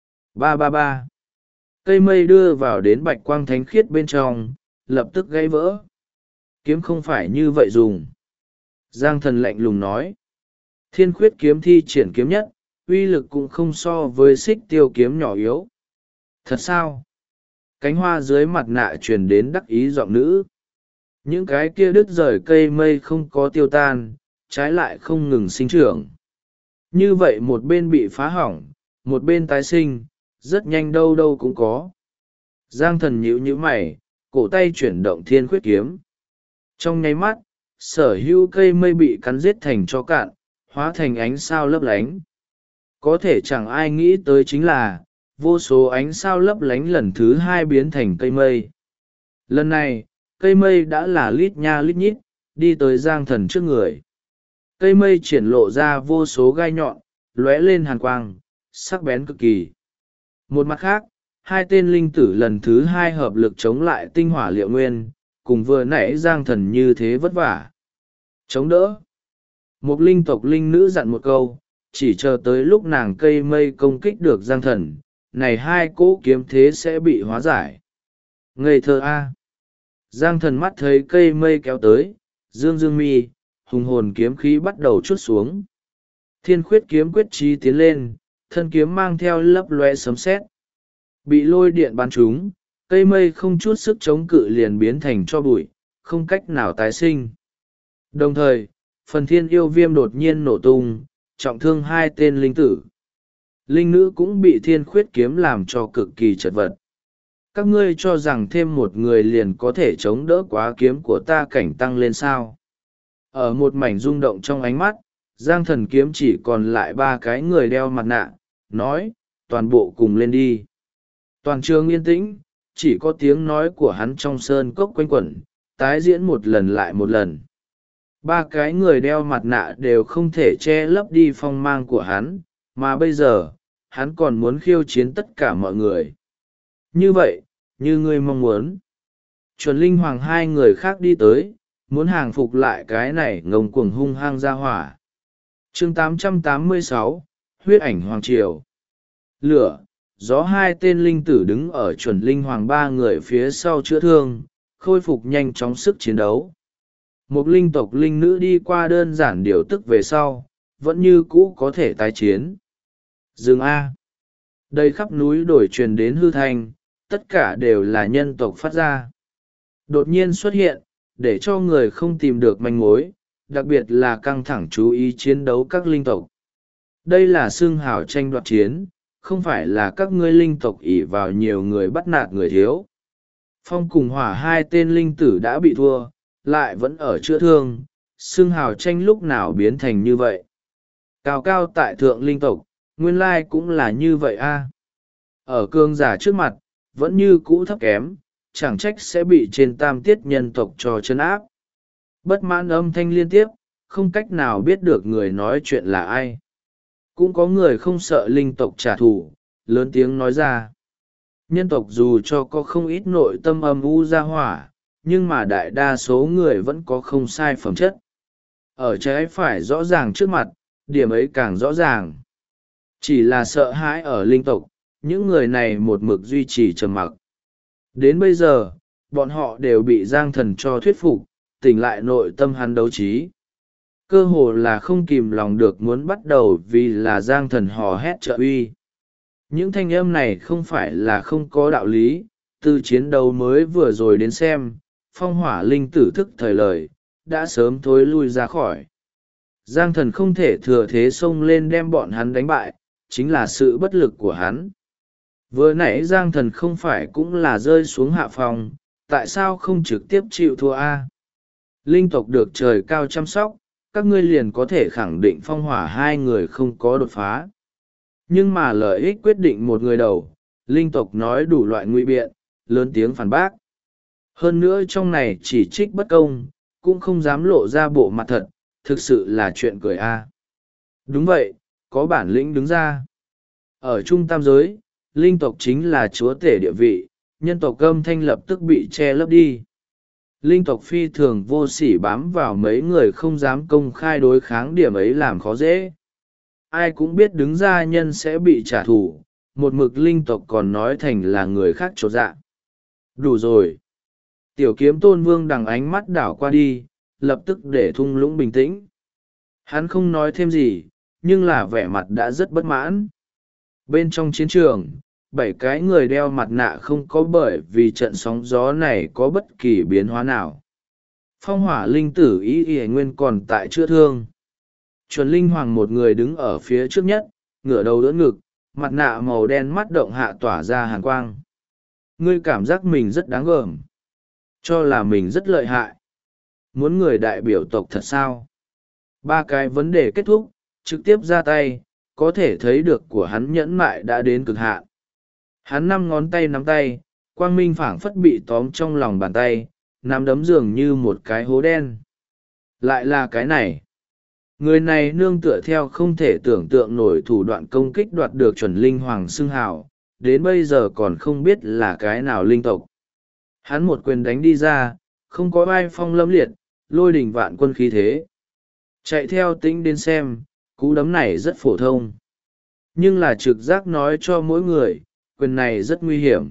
333. Cây mây đưa vào đến bạch quang thánh khiết bên trong, lập tức gãy vỡ. Kiếm không phải như vậy dùng. Giang Thần lạnh lùng nói. Thiên khuyết kiếm thi triển kiếm nhất, uy lực cũng không so với xích tiêu kiếm nhỏ yếu. Thật sao? Cánh hoa dưới mặt nạ truyền đến đắc ý giọng nữ. Những cái kia đứt rời cây mây không có tiêu tan, trái lại không ngừng sinh trưởng. Như vậy một bên bị phá hỏng, một bên tái sinh, rất nhanh đâu đâu cũng có. Giang Thần nhíu nhíu mày, cổ tay chuyển động thiên khuyết kiếm. Trong nháy mắt, sở hữu cây mây bị cắn giết thành cho cạn, hóa thành ánh sao lấp lánh. Có thể chẳng ai nghĩ tới chính là, vô số ánh sao lấp lánh lần thứ hai biến thành cây mây. Lần này, cây mây đã là lít nha lít nhít, đi tới Giang Thần trước người. Cây mây triển lộ ra vô số gai nhọn, lóe lên hàn quang, sắc bén cực kỳ. Một mặt khác, hai tên linh tử lần thứ hai hợp lực chống lại tinh hỏa liệu nguyên, cùng vừa nãy Giang Thần như thế vất vả. Chống đỡ. Một linh tộc linh nữ dặn một câu, chỉ chờ tới lúc nàng cây mây công kích được Giang Thần, này hai cỗ kiếm thế sẽ bị hóa giải. Ngây thơ a. Giang Thần mắt thấy cây mây kéo tới, dương dương mi, hùng hồn kiếm khí bắt đầu trút xuống. Thiên khuyết kiếm quyết trí tiến lên, thân kiếm mang theo lấp loe sấm sét. Bị lôi điện bắn trúng, cây mây không chút sức chống cự liền biến thành tro bụi, không cách nào tái sinh. Đồng thời, phần thiên yêu viêm đột nhiên nổ tung, trọng thương hai tên linh tử. Linh nữ cũng bị thiên khuyết kiếm làm cho cực kỳ chật vật. Các ngươi cho rằng thêm một người liền có thể chống đỡ quá kiếm của ta cảnh tăng lên sao? Ở một mảnh rung động trong ánh mắt, Giang Thần Kiếm chỉ còn lại ba cái người đeo mặt nạ, nói, toàn bộ cùng lên đi. Toàn trường yên tĩnh, chỉ có tiếng nói của hắn trong sơn cốc quanh quẩn, tái diễn một lần lại một lần. Ba cái người đeo mặt nạ đều không thể che lấp đi phong mang của hắn, mà bây giờ, hắn còn muốn khiêu chiến tất cả mọi người. Như vậy, như ngươi mong muốn. Chuẩn Linh Hoàng hai người khác đi tới, muốn hàng phục lại cái này ngông cuồng hung hăng ra hỏa. Chương 886, huyết ảnh Hoàng Triều. Lửa, gió hai tên linh tử đứng ở Chuẩn Linh Hoàng ba người phía sau chữa thương, khôi phục nhanh chóng sức chiến đấu. Một linh tộc linh nữ đi qua đơn giản điều tức về sau, vẫn như cũ có thể tái chiến. Dừng A. Đây khắp núi đổi truyền đến hư thanh, tất cả đều là nhân tộc phát ra. Đột nhiên xuất hiện, để cho người không tìm được manh mối, đặc biệt là căng thẳng chú ý chiến đấu các linh tộc. Đây là xương hào tranh đoạt chiến, không phải là các ngươi linh tộc ỷ vào nhiều người bắt nạt người thiếu. Phong cùng hỏa hai tên linh tử đã bị thua, lại vẫn ở chữa thương, xương hào tranh lúc nào biến thành như vậy. Cao cao tại thượng linh tộc, nguyên lai cũng là như vậy a. Ở cương giả trước mặt, vẫn như cũ thấp kém, chẳng trách sẽ bị trên tam tiết nhân tộc cho chân áp. Bất mãn âm thanh liên tiếp, không cách nào biết được người nói chuyện là ai. Cũng có người không sợ linh tộc trả thù, lớn tiếng nói ra. Nhân tộc dù cho có không ít nội tâm âm u ra hỏa, nhưng mà đại đa số người vẫn có không sai phẩm chất. Ở trái phải rõ ràng trước mặt, điểm ấy càng rõ ràng. Chỉ là sợ hãi ở linh tộc, những người này một mực duy trì trầm mặc. Đến bây giờ, bọn họ đều bị Giang Thần cho thuyết phục, tỉnh lại nội tâm hắn đấu trí. Cơ hồ là không kìm lòng được muốn bắt đầu vì là Giang Thần hò hét trợ uy. Những thanh âm này không phải là không có đạo lý, từ chiến đấu mới vừa rồi đến xem, phong hỏa linh tử thức thời lời, đã sớm thối lui ra khỏi. Giang Thần không thể thừa thế xông lên đem bọn hắn đánh bại, chính là sự bất lực của hắn. Vừa nãy Giang Thần không phải cũng là rơi xuống hạ phòng, tại sao không trực tiếp chịu thua a? Linh tộc được trời cao chăm sóc, các ngươi liền có thể khẳng định phong hỏa hai người không có đột phá. Nhưng mà lợi ích quyết định một người đầu, linh tộc nói đủ loại ngụy biện, lớn tiếng phản bác. Hơn nữa trong này chỉ trích bất công, cũng không dám lộ ra bộ mặt thật, thực sự là chuyện cười a. Đúng vậy, có bản lĩnh đứng ra. Ở trung tam giới, linh tộc chính là chúa tể địa vị, nhân tộc âm thanh lập tức bị che lấp đi. Linh tộc phi thường vô sỉ bám vào mấy người không dám công khai đối kháng điểm ấy làm khó dễ. Ai cũng biết đứng ra nhân sẽ bị trả thù, một mực linh tộc còn nói thành là người khác chột dạ. Đủ rồi. Tiểu kiếm tôn vương đằng ánh mắt đảo qua đi, lập tức để thung lũng bình tĩnh. Hắn không nói thêm gì, nhưng là vẻ mặt đã rất bất mãn. Bên trong chiến trường, 7 cái người đeo mặt nạ không có bởi vì trận sóng gió này có bất kỳ biến hóa nào. Phong hỏa linh tử ý y nguyên còn tại chữa thương. Chuẩn Linh Hoàng một người đứng ở phía trước nhất, ngửa đầu đỡ ngực, mặt nạ màu đen mắt động hạ tỏa ra hàn quang. Ngươi cảm giác mình rất đáng gờm, cho là mình rất lợi hại. Muốn người đại biểu tộc thật sao? 3 cái vấn đề kết thúc, trực tiếp ra tay, có thể thấy được của hắn nhẫn mại đã đến cực hạn. Hắn 5 ngón tay nắm tay, quang minh phảng phất bị tóm trong lòng bàn tay, nắm đấm dường như một cái hố đen. Lại là cái này. Người này nương tựa theo không thể tưởng tượng nổi thủ đoạn công kích đoạt được chuẩn linh hoàng xưng hào, đến bây giờ còn không biết là cái nào linh tộc. Hắn một quyền đánh đi ra, không có ai phong lâm liệt, lôi đỉnh vạn quân khí thế. Chạy theo tĩnh đến xem, cú đấm này rất phổ thông. Nhưng là trực giác nói cho mỗi người, quyền này rất nguy hiểm.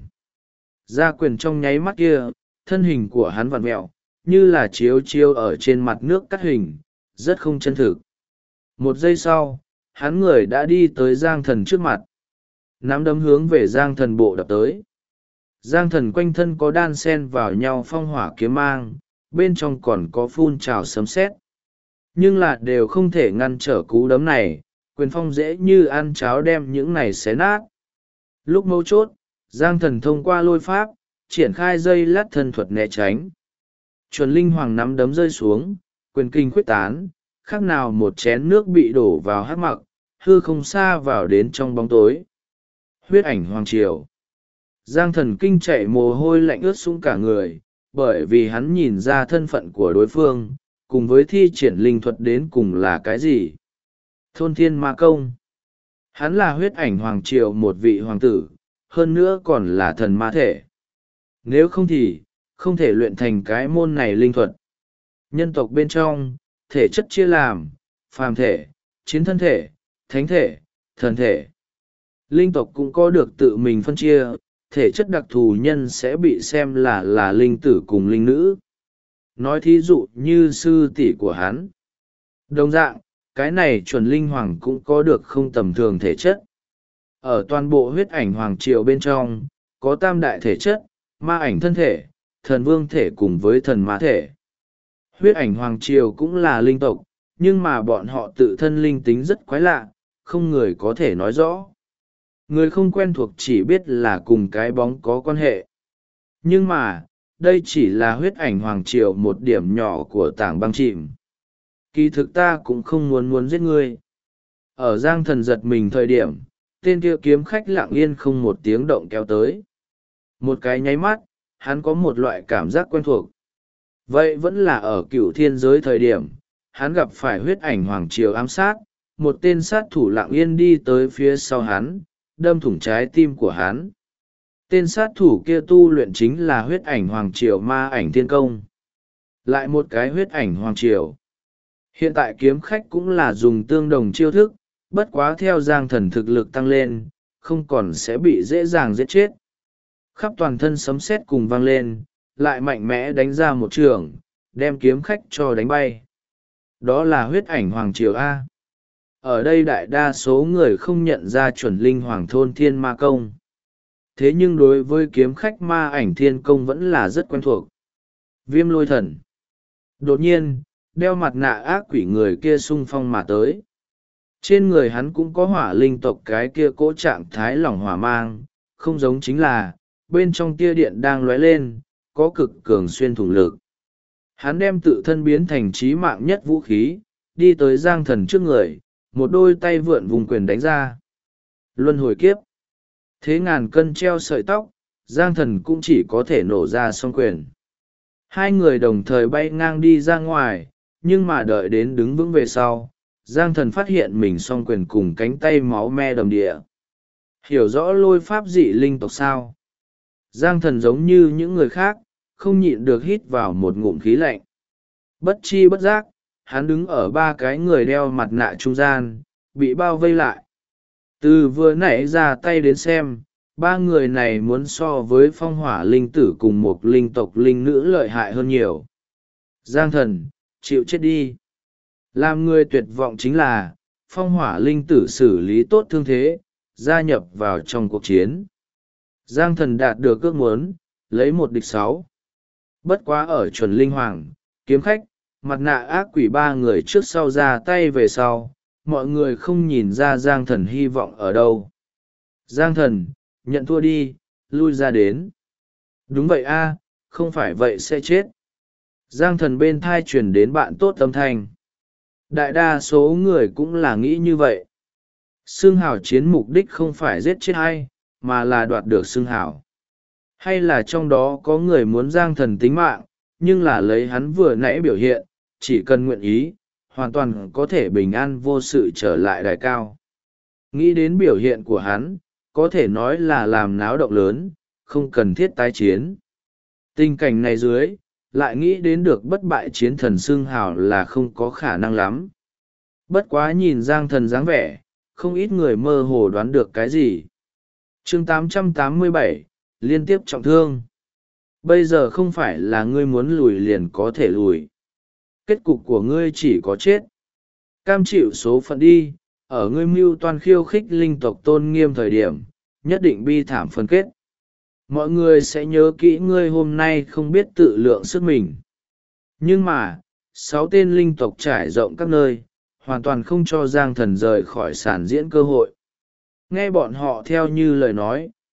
Ra quyền trong nháy mắt kia, thân hình của hắn vặn mẹo, như là chiếu chiếu ở trên mặt nước cắt hình, rất không chân thực. Một giây sau, hắn người đã đi tới Giang Thần trước mặt. Nắm đấm hướng về Giang Thần bộ đập tới. Giang Thần quanh thân có đan sen vào nhau phong hỏa kiếm mang, bên trong còn có phun trào sấm sét. Nhưng là đều không thể ngăn trở cú đấm này, quyền phong dễ như ăn cháo đem những này xé nát. Lúc mấu chốt, Giang thần thông qua lôi pháp triển khai dây lát thân thuật né tránh. Chuẩn linh hoàng nắm đấm rơi xuống, quyền kinh khuếch tán, khác nào một chén nước bị đổ vào hắc mặc, hư không xa vào đến trong bóng tối. Huyết ảnh hoàng triều. Giang thần kinh chạy mồ hôi lạnh ướt sũng cả người, bởi vì hắn nhìn ra thân phận của đối phương, cùng với thi triển linh thuật đến cùng là cái gì. Thôn thiên ma công. Hắn là huyết ảnh hoàng triều một vị hoàng tử, hơn nữa còn là thần ma thể. Nếu không thì, không thể luyện thành cái môn này linh thuật. Nhân tộc bên trong, thể chất chia làm, phàm thể, chiến thân thể, thánh thể, thần thể. Linh tộc cũng có được tự mình phân chia, thể chất đặc thù nhân sẽ bị xem là linh tử cùng linh nữ. Nói thí dụ như sư tỷ của hắn. Đồng dạng, cái này chuẩn linh hoàng cũng có được không tầm thường thể chất. Ở toàn bộ huyết ảnh hoàng triều bên trong, có tam đại thể chất, ma ảnh thân thể, thần vương thể cùng với thần ma thể. Huyết ảnh hoàng triều cũng là linh tộc, nhưng mà bọn họ tự thân linh tính rất quái lạ, không người có thể nói rõ. Người không quen thuộc chỉ biết là cùng cái bóng có quan hệ. Nhưng mà, đây chỉ là huyết ảnh hoàng triều một điểm nhỏ của tảng băng chìm. Kỳ thực ta cũng không muốn giết ngươi. Ở Giang thần giật mình thời điểm, tên kia kiếm khách lặng yên không một tiếng động kéo tới. Một cái nháy mắt, hắn có một loại cảm giác quen thuộc. Vậy vẫn là ở cựu thiên giới thời điểm, hắn gặp phải huyết ảnh hoàng triều ám sát, một tên sát thủ lặng yên đi tới phía sau hắn, đâm thủng trái tim của hắn. Tên sát thủ kia tu luyện chính là huyết ảnh hoàng triều ma ảnh thiên công. Lại một cái huyết ảnh hoàng triều. Hiện tại kiếm khách cũng là dùng tương đồng chiêu thức, bất quá theo Giang thần thực lực tăng lên, không còn sẽ bị dễ dàng giết chết. Khắp toàn thân sấm sét cùng vang lên, lại mạnh mẽ đánh ra một trường, đem kiếm khách cho đánh bay. Đó là huyết ảnh hoàng triều A. Ở đây đại đa số người không nhận ra chuẩn linh hoàng thôn thiên ma công. Thế nhưng đối với kiếm khách ma ảnh thiên công vẫn là rất quen thuộc. Viêm lôi thần. Đột nhiên, đeo mặt nạ ác quỷ người kia xung phong mà tới. Trên người hắn cũng có hỏa linh tộc cái kia cỗ trạng thái lỏng hỏa mang, không giống chính là, bên trong tia điện đang lóe lên, có cực cường xuyên thủng lực. Hắn đem tự thân biến thành chí mạng nhất vũ khí, đi tới Giang thần trước người, một đôi tay vượn vùng quyền đánh ra. Luân hồi kiếp. Thế ngàn cân treo sợi tóc, Giang thần cũng chỉ có thể nổ ra song quyền. Hai người đồng thời bay ngang đi ra ngoài, nhưng mà đợi đến đứng vững về sau, Giang thần phát hiện mình song quyền cùng cánh tay máu me đầm địa. Hiểu rõ lôi pháp dị linh tộc sao? Giang thần giống như những người khác, không nhịn được hít vào một ngụm khí lạnh. Bất chi bất giác, hắn đứng ở ba cái người đeo mặt nạ trung gian, bị bao vây lại. Từ vừa nãy ra tay đến xem, ba người này muốn so với phong hỏa linh tử cùng một linh tộc linh nữ lợi hại hơn nhiều. Giang thần, chịu chết đi. Làm người tuyệt vọng chính là, phong hỏa linh tử xử lý tốt thương thế, gia nhập vào trong cuộc chiến. Giang thần đạt được ước muốn, lấy 1-6. Bất quá ở chuẩn linh hoàng, kiếm khách, mặt nạ ác quỷ ba người trước sau ra tay về sau, mọi người không nhìn ra Giang thần hy vọng ở đâu. Giang thần, nhận thua đi, lui ra đến. Đúng vậy a, không phải vậy sẽ chết. Giang thần bên thai truyền đến bạn tốt âm thanh. Đại đa số người cũng là nghĩ như vậy. Xương hào chiến mục đích không phải giết chết ai, mà là đoạt được xương hào. Hay là trong đó có người muốn Giang thần tính mạng, nhưng là lấy hắn vừa nãy biểu hiện, chỉ cần nguyện ý, hoàn toàn có thể bình an vô sự trở lại đài cao. Nghĩ đến biểu hiện của hắn, có thể nói là làm náo động lớn, không cần thiết tái chiến. Tình cảnh này dưới, lại nghĩ đến được bất bại chiến thần xương hào là không có khả năng lắm. Bất quá nhìn Giang thần dáng vẻ, không ít người mơ hồ đoán được cái gì. Chương 887, liên tiếp trọng thương. Bây giờ không phải là ngươi muốn lùi liền có thể lùi. Kết cục của ngươi chỉ có chết. Cam chịu số phận đi, ở ngươi mưu toan khiêu khích linh tộc tôn nghiêm thời điểm, nhất định bi thảm phân kết. Mọi người sẽ nhớ kỹ ngươi hôm nay không biết tự lượng sức mình. Nhưng mà, 6 tên linh tộc trải rộng các nơi, hoàn toàn không cho Giang thần rời khỏi sản diễn cơ hội. Nghe bọn họ theo như lời nói,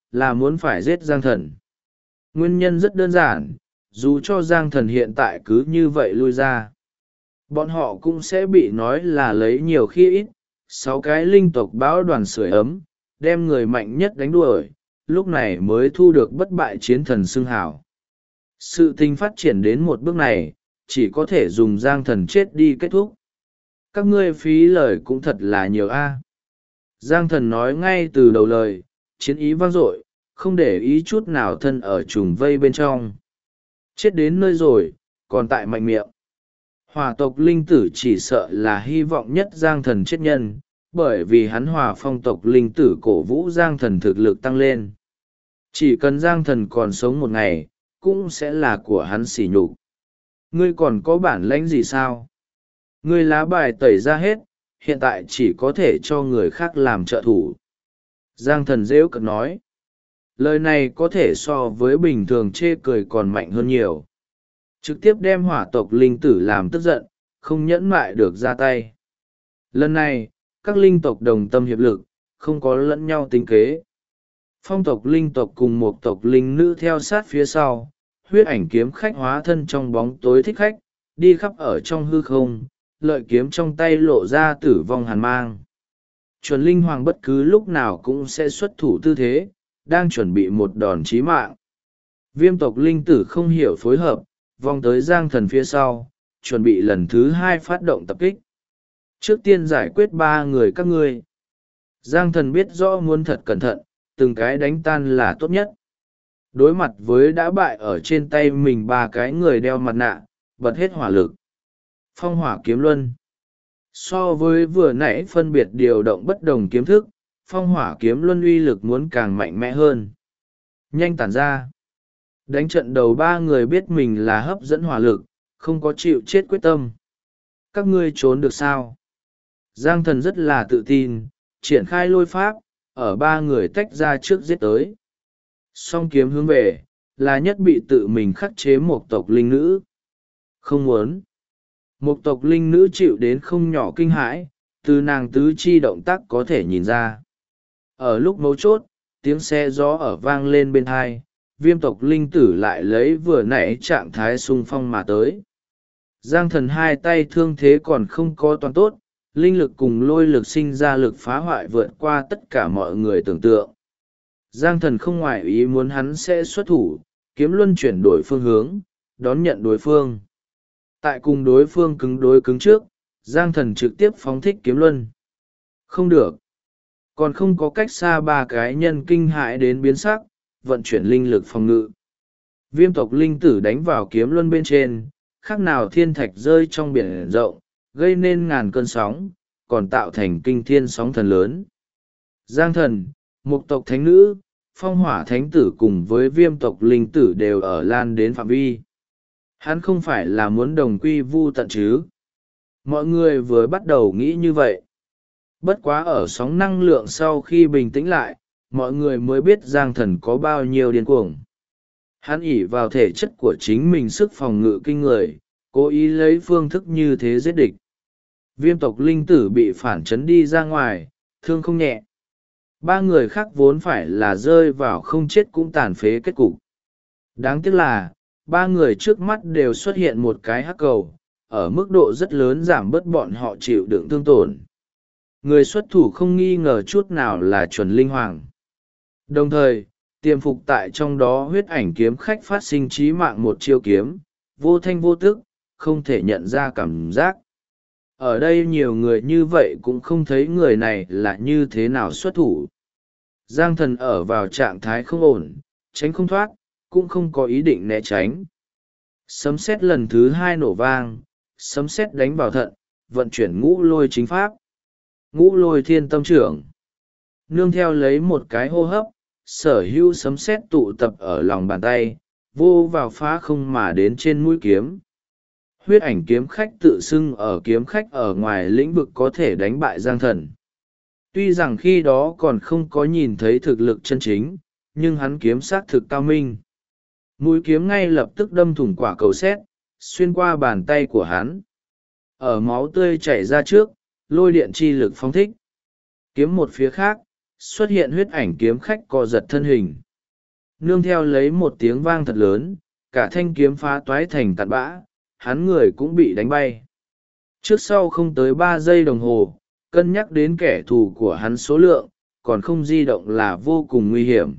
là muốn phải giết Giang Thần. Nguyên nhân rất đơn giản, dù cho Giang Thần hiện tại cứ như vậy lui ra, bọn họ cũng sẽ bị nói là lấy nhiều khi ít. 6 cái linh tộc bão đoàn sưởi ấm, đem người mạnh nhất đánh đuổi, lúc này mới thu được bất bại chiến thần xưng hào. Sự tình phát triển đến một bước này, chỉ có thể dùng Giang Thần chết đi kết thúc. Các ngươi phí lời cũng thật là nhiều a. Giang Thần nói ngay từ đầu lời, chiến ý vang dội, không để ý chút nào thân ở trùng vây bên trong. Chết đến nơi rồi, còn tại mạnh miệng. Hỏa tộc linh tử chỉ sợ là hy vọng nhất Giang Thần chết nhân, bởi vì hắn hòa phong tộc linh tử cổ vũ Giang Thần thực lực tăng lên. Chỉ cần Giang Thần còn sống một ngày, cũng sẽ là của hắn sỉ nhục. Ngươi còn có bản lãnh gì sao? Ngươi lá bài tẩy ra hết, hiện tại chỉ có thể cho người khác làm trợ thủ. Giang Thần rêu cợt nói. Lời này có thể so với bình thường chê cười còn mạnh hơn nhiều. Trực tiếp đem hỏa tộc linh tử làm tức giận, không nhẫn mại được ra tay. Lần này, các linh tộc đồng tâm hiệp lực, không có lẫn nhau tính kế. Phong tộc linh tộc cùng một tộc linh nữ theo sát phía sau, huyết ảnh kiếm khách hóa thân trong bóng tối thích khách, đi khắp ở trong hư không, lợi kiếm trong tay lộ ra tử vong hàn mang. Chuẩn linh hoàng bất cứ lúc nào cũng sẽ xuất thủ tư thế, đang chuẩn bị một đòn chí mạng. Viêm tộc linh tử không hiểu phối hợp, vòng tới Giang Thần phía sau, chuẩn bị lần thứ 2 phát động tập kích. Trước tiên giải quyết 3 người các ngươi. Giang Thần biết rõ muốn thật cẩn thận, từng cái đánh tan là tốt nhất. Đối mặt với đã bại ở trên tay mình 3 cái người đeo mặt nạ, bật hết hỏa lực. Phong hỏa kiếm luân. So với vừa nãy phân biệt điều động bất đồng kiếm thức, phong hỏa kiếm luân uy lực muốn càng mạnh mẽ hơn. Nhanh tản ra. Đánh trận đầu 3 người biết mình là hấp dẫn hỏa lực, không có chịu chết quyết tâm. Các ngươi trốn được sao? Giang Thần rất là tự tin, triển khai lôi pháp, ở 3 người tách ra trước giết tới. Song kiếm hướng về, là nhất bị tự mình khắc chế một tộc linh nữ. Không muốn. Một tộc linh nữ chịu đến không nhỏ kinh hãi, từ nàng tứ chi động tác có thể nhìn ra. Ở lúc mấu chốt, tiếng xe gió ở vang lên bên hai, viêm tộc linh tử lại lấy vừa nãy trạng thái sung phong mà tới. Giang Thần 2 tay thương thế còn không có toàn tốt, linh lực cùng lôi lực sinh ra lực phá hoại vượt qua tất cả mọi người tưởng tượng. Giang Thần không ngoại ý muốn hắn sẽ xuất thủ, kiếm luân chuyển đổi phương hướng, đón nhận đối phương. Tại cùng đối phương cứng đối cứng trước, Giang Thần trực tiếp phóng thích kiếm luân. Không được. Còn không có cách xa 3 cái nhân kinh hại đến biến sắc, vận chuyển linh lực phòng ngự. Viêm tộc linh tử đánh vào kiếm luân bên trên, khác nào thiên thạch rơi trong biển rộng, gây nên ngàn cơn sóng, còn tạo thành kinh thiên sóng thần lớn. Giang Thần, Mục tộc thánh nữ, phong hỏa thánh tử cùng với viêm tộc linh tử đều ở lan đến phạm vi. Hắn không phải là muốn đồng quy vu tận chứ. Mọi người vừa bắt đầu nghĩ như vậy. Bất quá ở sóng năng lượng sau khi bình tĩnh lại, mọi người mới biết Giang Thần có bao nhiêu điên cuồng. Hắn ỷ vào thể chất của chính mình sức phòng ngự kinh người, cố ý lấy phương thức như thế giết địch. Viêm tộc linh tử bị phản chấn đi ra ngoài, thương không nhẹ. 3 người khác vốn phải là rơi vào không chết cũng tàn phế kết cục. Đáng tiếc là, 3 người trước mắt đều xuất hiện một cái hắc cầu, ở mức độ rất lớn giảm bớt bọn họ chịu đựng thương tổn. Người xuất thủ không nghi ngờ chút nào là chuẩn linh hoàng. Đồng thời, tiềm phục tại trong đó huyết ảnh kiếm khách phát sinh chí mạng một chiêu kiếm, vô thanh vô tức, không thể nhận ra cảm giác. Ở đây nhiều người như vậy cũng không thấy người này là như thế nào xuất thủ. Giang Thần ở vào trạng thái không ổn, tránh không thoát, cũng không có ý định né tránh. Sấm sét lần thứ 2 nổ vang, sấm sét đánh vào thận, vận chuyển ngũ lôi chính pháp. Ngũ lôi thiên tâm trưởng. Nương theo lấy một cái hô hấp, sở hữu sấm sét tụ tập ở lòng bàn tay, vô vào phá không mà đến trên mũi kiếm. Huyết ảnh kiếm khách tự xưng ở kiếm khách ở ngoài lĩnh vực có thể đánh bại Giang Thần. Tuy rằng khi đó còn không có nhìn thấy thực lực chân chính, nhưng hắn kiếm xác thực cao minh. Mũi kiếm ngay lập tức đâm thủng quả cầu sét, xuyên qua bàn tay của hắn. Ở máu tươi chảy ra trước, lôi điện chi lực phóng thích. Kiếm một phía khác, xuất hiện huyết ảnh kiếm khách co giật thân hình. Nương theo lấy một tiếng vang thật lớn, cả thanh kiếm phá toái thành cặn bã, hắn người cũng bị đánh bay. Trước sau không tới 3 giây đồng hồ, cân nhắc đến kẻ thù của hắn số lượng, còn không di động là vô cùng nguy hiểm.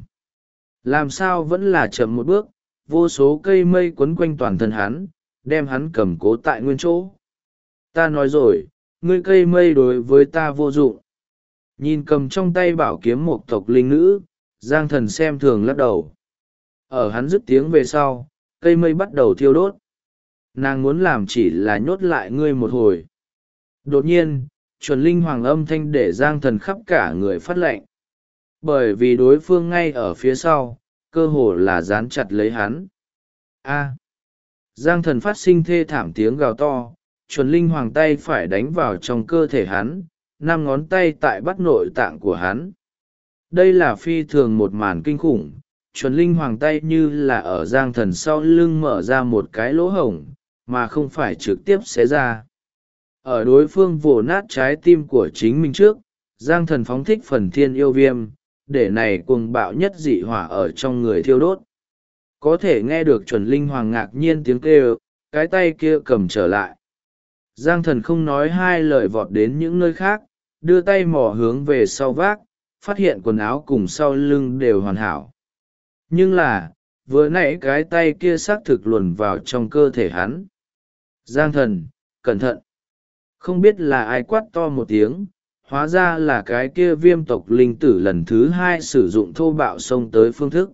Làm sao vẫn là chậm một bước, vô số cây mây quấn quanh toàn thân hắn, đem hắn cầm cố tại nguyên chỗ. Ta nói rồi, ngươi cây mây đối với ta vô dụng. Nhìn cầm trong tay bảo kiếm một tộc linh nữ, Giang Thần xem thường lắc đầu. Ở hắn dứt tiếng về sau, cây mây bắt đầu thiêu đốt. Nàng muốn làm chỉ là nhốt lại ngươi một hồi. Đột nhiên, chuẩn linh hoàng âm thanh để Giang Thần khắp cả người phát lệnh. Bởi vì đối phương ngay ở phía sau, cơ hồ là dán chặt lấy hắn. A. Giang Thần phát sinh thê thảm tiếng gào to, chuẩn linh hoàng tay phải đánh vào trong cơ thể hắn, 5 ngón tay tại bắt nội tạng của hắn. Đây là phi thường một màn kinh khủng, chuẩn linh hoàng tay như là ở Giang Thần sau lưng mở ra một cái lỗ hổng, mà không phải trực tiếp xé ra. Ở đối phương vồ nát trái tim của chính mình trước, Giang Thần phóng thích phần thiên yêu viêm, để này cuồng bạo nhất dị hỏa ở trong người thiêu đốt. Có thể nghe được chuẩn linh hoàng ngạc nhiên tiếng kêu, cái tay kia cầm trở lại. Giang Thần không nói hai lời vọt đến những nơi khác, đưa tay mò hướng về sau vác, phát hiện quần áo cùng sau lưng đều hoàn hảo. Nhưng là, vừa nãy cái tay kia xác thực luồn vào trong cơ thể hắn. Giang Thần, cẩn thận! Không biết là ai quát to một tiếng, hóa ra là cái kia viêm tộc linh tử lần thứ 2 sử dụng thô bạo xông tới phương thức.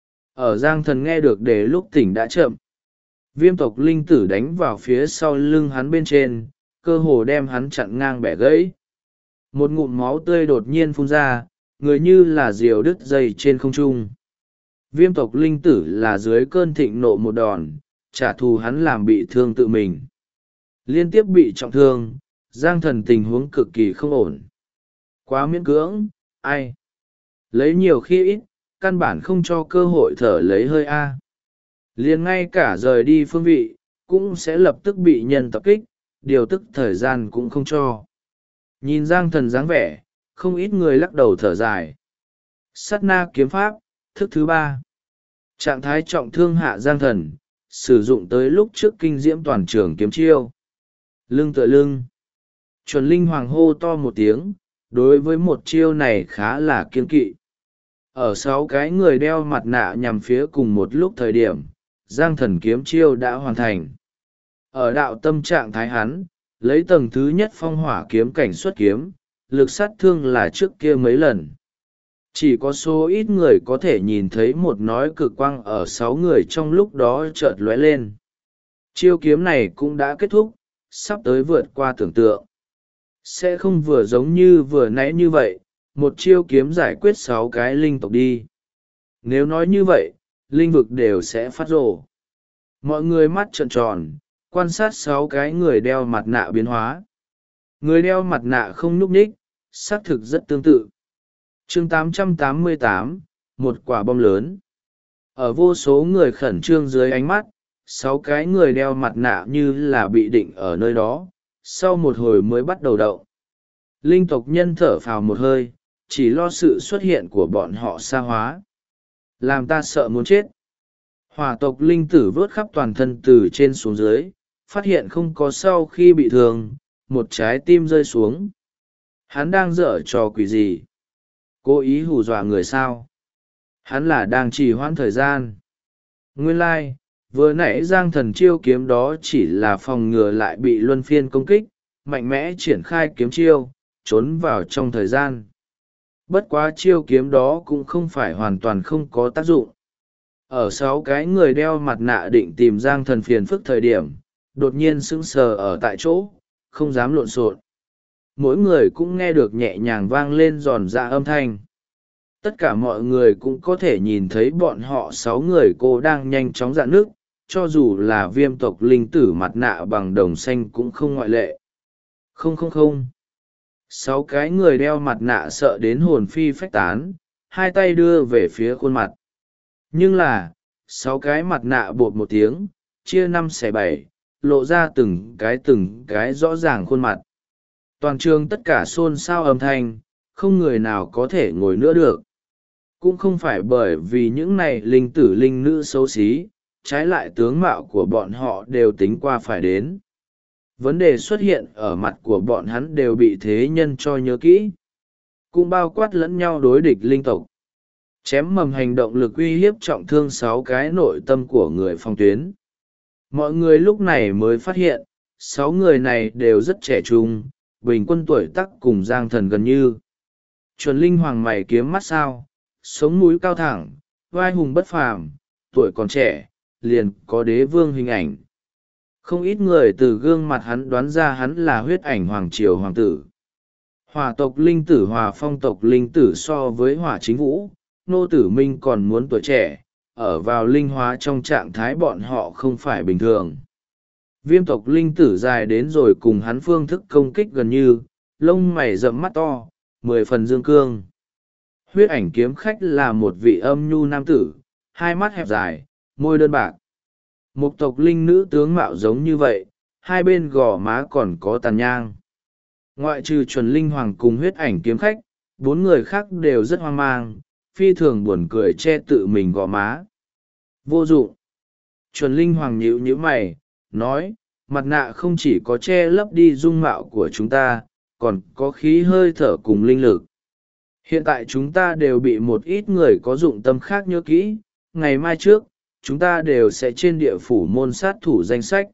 Ở Giang Thần nghe được để lúc tỉnh đã chậm. Viêm tộc linh tử đánh vào phía sau lưng hắn bên trên, cơ hồ đem hắn chặn ngang bẻ gãy. Một ngụm máu tươi đột nhiên phun ra, người như là diều đứt dây trên không trung. Viêm tộc linh tử là dưới cơn thịnh nộ một đòn, trả thù hắn làm bị thương tự mình. Liên tiếp bị trọng thương, Giang Thần tình huống cực kỳ không ổn. Quá miễn cưỡng, ai? Lấy nhiều khi ít, căn bản không cho cơ hội thở lấy hơi A. Liền ngay cả rời đi phương vị, cũng sẽ lập tức bị nhân tập kích, điều tức thời gian cũng không cho. Nhìn Giang Thần dáng vẻ, không ít người lắc đầu thở dài. Sát na kiếm pháp, thức thứ 3. Trạng thái trọng thương hạ Giang Thần, sử dụng tới lúc trước kinh diễm toàn trường kiếm chiêu. Lưng tựa lưng. Chuẩn linh hoàng hô to một tiếng, đối với một chiêu này khá là kiên kỵ. Ở 6 cái người đeo mặt nạ nhằm phía cùng một lúc thời điểm, Giang Thần kiếm chiêu đã hoàn thành. Ở đạo tâm trạng thái hắn, lấy tầng thứ nhất phong hỏa kiếm cảnh xuất kiếm, lực sát thương là trước kia mấy lần. Chỉ có số ít người có thể nhìn thấy một nói cực quang ở 6 người trong lúc đó chợt lóe lên. Chiêu kiếm này cũng đã kết thúc, sắp tới vượt qua tưởng tượng. Sẽ không vừa giống như vừa nãy như vậy, một chiêu kiếm giải quyết 6 cái linh tộc đi. Nếu nói như vậy, linh vực đều sẽ phát rồ. Mọi người mắt trợn tròn, quan sát 6 cái người đeo mặt nạ biến hóa. Người đeo mặt nạ không nhúc nhích, xác thực rất tương tự. Chương 888, một quả bom lớn. Ở vô số người khẩn trương dưới ánh mắt, 6 cái người đeo mặt nạ như là bị định ở nơi đó, sau một hồi mới bắt đầu động. Linh tộc nhân thở phào một hơi, chỉ lo sự xuất hiện của bọn họ xa hóa. Làm ta sợ muốn chết. Hỏa tộc linh tử vớt khắp toàn thân từ trên xuống dưới, phát hiện không có sau khi bị thương, một trái tim rơi xuống. Hắn đang dở trò quỷ gì? Cố ý hù dọa người sao? Hắn là đang trì hoãn thời gian. Nguyên lai, vừa nãy Giang Thần chiêu kiếm đó chỉ là phòng ngừa lại bị luân phiên công kích, mạnh mẽ triển khai kiếm chiêu, trốn vào trong thời gian. Bất quá chiêu kiếm đó cũng không phải hoàn toàn không có tác dụng. Ở 6 cái người đeo mặt nạ định tìm Giang Thần phiền phức thời điểm, đột nhiên sững sờ ở tại chỗ, không dám lộn xộn. Mỗi người cũng nghe được nhẹ nhàng vang lên giòn dạ âm thanh. Tất cả mọi người cũng có thể nhìn thấy bọn họ 6 người cô đang nhanh chóng rạn nước, cho dù là viêm tộc linh tử mặt nạ bằng đồng xanh cũng không ngoại lệ. Không không không. 6 cái người đeo mặt nạ sợ đến hồn phi phách tán, hai tay đưa về phía khuôn mặt. Nhưng là, 6 cái mặt nạ bột một tiếng, chia 5 xẻ 7, lộ ra từng cái rõ ràng khuôn mặt. Toàn trường tất cả xôn xao âm thanh, không người nào có thể ngồi nữa được. Cũng không phải bởi vì những này linh tử linh nữ xấu xí, trái lại tướng mạo của bọn họ đều tính qua phải đến. Vấn đề xuất hiện ở mặt của bọn hắn đều bị thế nhân cho nhớ kỹ, cũng bao quát lẫn nhau đối địch linh tộc. Chém mầm hành động lực uy hiếp trọng thương 6 cái nội tâm của người phòng tuyến. Mọi người lúc này mới phát hiện, 6 người này đều rất trẻ trung, bình quân tuổi tác cùng Giang Thần gần như. Chuẩn linh hoàng mày kiếm mắt sao, sống mũi cao thẳng, vai hùng bất phàm, tuổi còn trẻ, liền có đế vương hình ảnh. Không ít người từ gương mặt hắn đoán ra hắn là huyết ảnh hoàng triều hoàng tử. Hỏa tộc linh tử Hòa Phong tộc linh tử so với Hỏa Chính Vũ, Nô Tử Minh còn muốn tuổi trẻ, ở vào linh hóa trong trạng thái bọn họ không phải bình thường. Viêm tộc linh tử dài đến rồi cùng hắn phương thức công kích gần như, lông mày rậm mắt to, 10 phần dương cương. Huyết ảnh kiếm khách là một vị âm nhu nam tử, hai mắt hẹp dài, môi đơn bạc. Một tộc linh nữ tướng mạo giống như vậy, hai bên gò má còn có tàn nhang. Ngoại trừ chuẩn linh hoàng cùng huyết ảnh kiếm khách, 4 người khác đều rất hoang mang, phi thường buồn cười che tự mình gò má. Vô dụng. Chuẩn linh hoàng nhíu nhíu mày, nói, mặt nạ không chỉ có che lấp đi dung mạo của chúng ta, còn có khí hơi thở cùng linh lực. Hiện tại chúng ta đều bị một ít người có dụng tâm khác nhớ kỹ, ngày mai trước, chúng ta đều sẽ trên địa phủ môn sát thủ danh sách.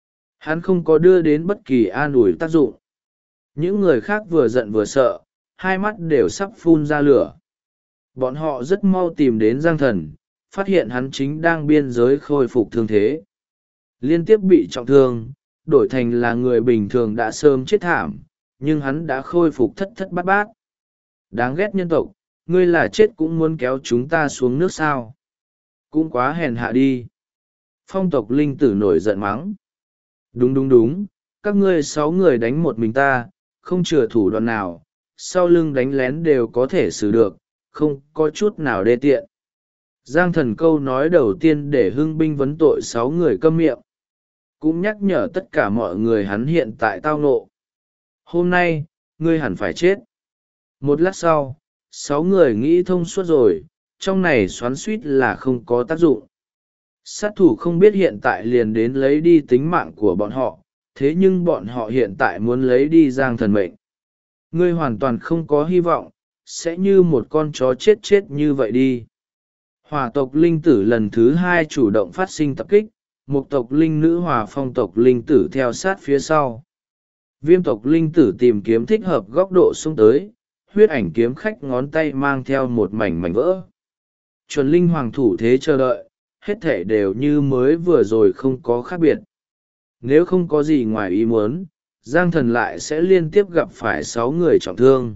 Hắn không có đưa đến bất kỳ an ủi tác dụng. Những người khác vừa giận vừa sợ, hai mắt đều sắp phun ra lửa. Bọn họ rất mau tìm đến Giang Thần, phát hiện hắn chính đang biên giới khôi phục thương thế. Liên tiếp bị trọng thương, đổi thành là người bình thường đã sớm chết thảm, nhưng hắn đã khôi phục thất thất bát bát. Đáng ghét nhân tộc, ngươi là chết cũng muốn kéo chúng ta xuống nước sao. Cũng quá hèn hạ đi. Phong tộc linh tử nổi giận mắng. Đúng đúng đúng, các ngươi 6 người đánh một mình ta, không chừa thủ đoạn nào, sau lưng đánh lén đều có thể xử được, không có chút nào đê tiện. Giang Thần câu nói đầu tiên để hưng binh vấn tội 6 người câm miệng, cũng nhắc nhở tất cả mọi người hắn hiện tại tao nộ. Hôm nay, ngươi hẳn phải chết. Một lát sau, 6 người nghĩ thông suốt rồi, trong này xoắn suýt là không có tác dụng. Sát thủ không biết hiện tại liền đến lấy đi tính mạng của bọn họ, thế nhưng bọn họ hiện tại muốn lấy đi Giang Thần mệnh. Ngươi hoàn toàn không có hy vọng, sẽ như một con chó chết chết như vậy đi. Hỏa tộc linh tử lần thứ 2 chủ động phát sinh tập kích, một tộc linh nữ Hòa Phong tộc linh tử theo sát phía sau. Viêm tộc linh tử tìm kiếm thích hợp góc độ xông tới, huyết ảnh kiếm khách ngón tay mang theo một mảnh vỡ. Chuẩn linh hoàng thủ thế chờ đợi, hết thể đều như mới vừa rồi không có khác biệt. Nếu không có gì ngoài ý muốn, Giang Thần lại sẽ liên tiếp gặp phải 6 người trọng thương.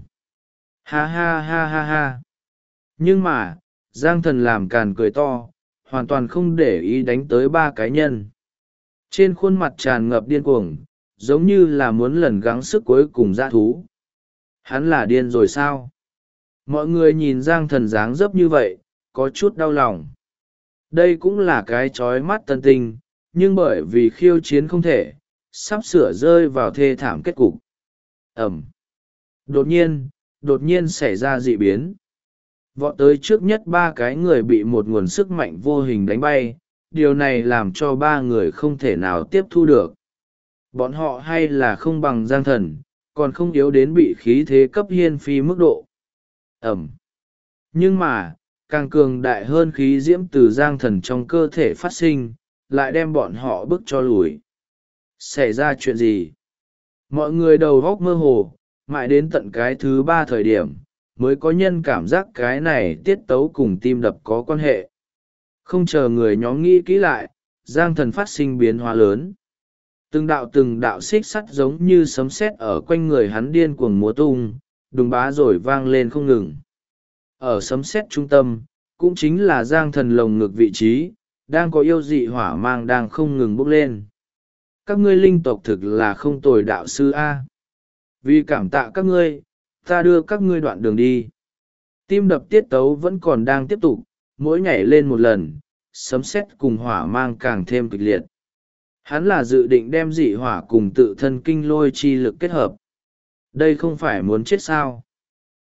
Ha ha ha ha ha. Nhưng mà, Giang Thần làm càn cười to, hoàn toàn không để ý đánh tới 3 cái nhân. Trên khuôn mặt tràn ngập điên cuồng, giống như là muốn lần gắng sức cuối cùng dã thú. Hắn là điên rồi sao? Mọi người nhìn Giang Thần dáng dấp như vậy, có chút đau lòng. Đây cũng là cái trói mắt tân tình, nhưng bởi vì khiêu chiến không thể, sắp sửa rơi vào thê thảm kết cục. Ẩm. Đột nhiên xảy ra dị biến. Vọt tới trước nhất 3 cái người bị một nguồn sức mạnh vô hình đánh bay, điều này làm cho 3 người không thể nào tiếp thu được. Bọn họ hay là không bằng Giang Thần, còn không yếu đến bị khí thế cấp hiên phi mức độ. Ẩm. Nhưng mà, càng cường đại hơn khí diễm từ Giang Thần trong cơ thể phát sinh, lại đem bọn họ bức cho lùi. Xảy ra chuyện gì? Mọi người đầu góc mơ hồ, mãi đến tận cái thứ 3 thời điểm, mới có nhân cảm giác cái này tiết tấu cùng tim đập có quan hệ. Không chờ người nhóm nghĩ kỹ lại, Giang Thần phát sinh biến hóa lớn. Từng đạo xích sắt giống như sấm sét ở quanh người hắn điên cuồng múa tung, đùng bá rồi vang lên không ngừng. Ở sấm sét trung tâm, cũng chính là Giang Thần lồng ngực vị trí, đang có yêu dị hỏa mang đang không ngừng bốc lên. Các ngươi linh tộc thực là không tồi đạo sư A. Vì cảm tạ các ngươi, ta đưa các ngươi đoạn đường đi. Tim đập tiết tấu vẫn còn đang tiếp tục, mỗi nhảy lên một lần, sấm sét cùng hỏa mang càng thêm kịch liệt. Hắn là dự định đem dị hỏa cùng tự thân kinh lôi chi lực kết hợp. Đây không phải muốn chết sao.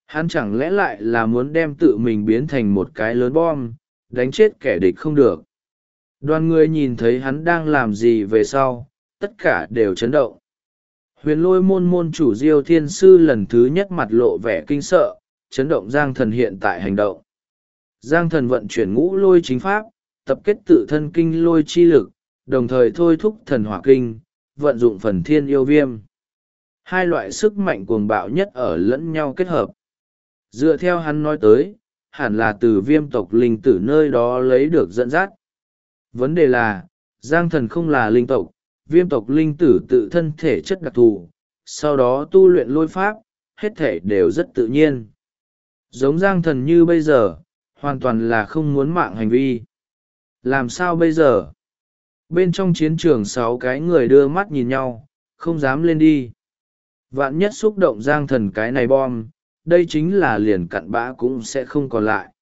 Hắn chẳng lẽ lại là muốn đem tự mình biến thành một cái lớn bom, đánh chết kẻ địch không được. Đoàn người nhìn thấy hắn đang làm gì về sau, tất cả đều chấn động. Huyền Lôi môn môn chủ Diêu Thiên Sư lần thứ nhất mặt lộ vẻ kinh sợ, chấn động Giang Thần hiện tại hành động. Giang Thần vận chuyển ngũ lôi chính pháp, tập kết tự thân kinh lôi chi lực, đồng thời thôi thúc thần hỏa kinh, vận dụng phần thiên yêu viêm. Hai loại sức mạnh cuồng bạo nhất ở lẫn nhau kết hợp. Dựa theo hắn nói tới, hẳn là từ viêm tộc linh tử nơi đó lấy được dẫn dắt. Vấn đề là, Giang Thần không là linh tộc, viêm tộc linh tử tự thân thể chất đặc thù, sau đó tu luyện lôi pháp, hết thể đều rất tự nhiên. Giống Giang Thần như bây giờ, hoàn toàn là không muốn mạng hành vi. Làm sao bây giờ? Bên trong chiến trường 6 cái người đưa mắt nhìn nhau, không dám lên đi. Vạn nhất xúc động Giang Thần cái này bom, đây chính là liền cặn bã cũng sẽ không còn lại.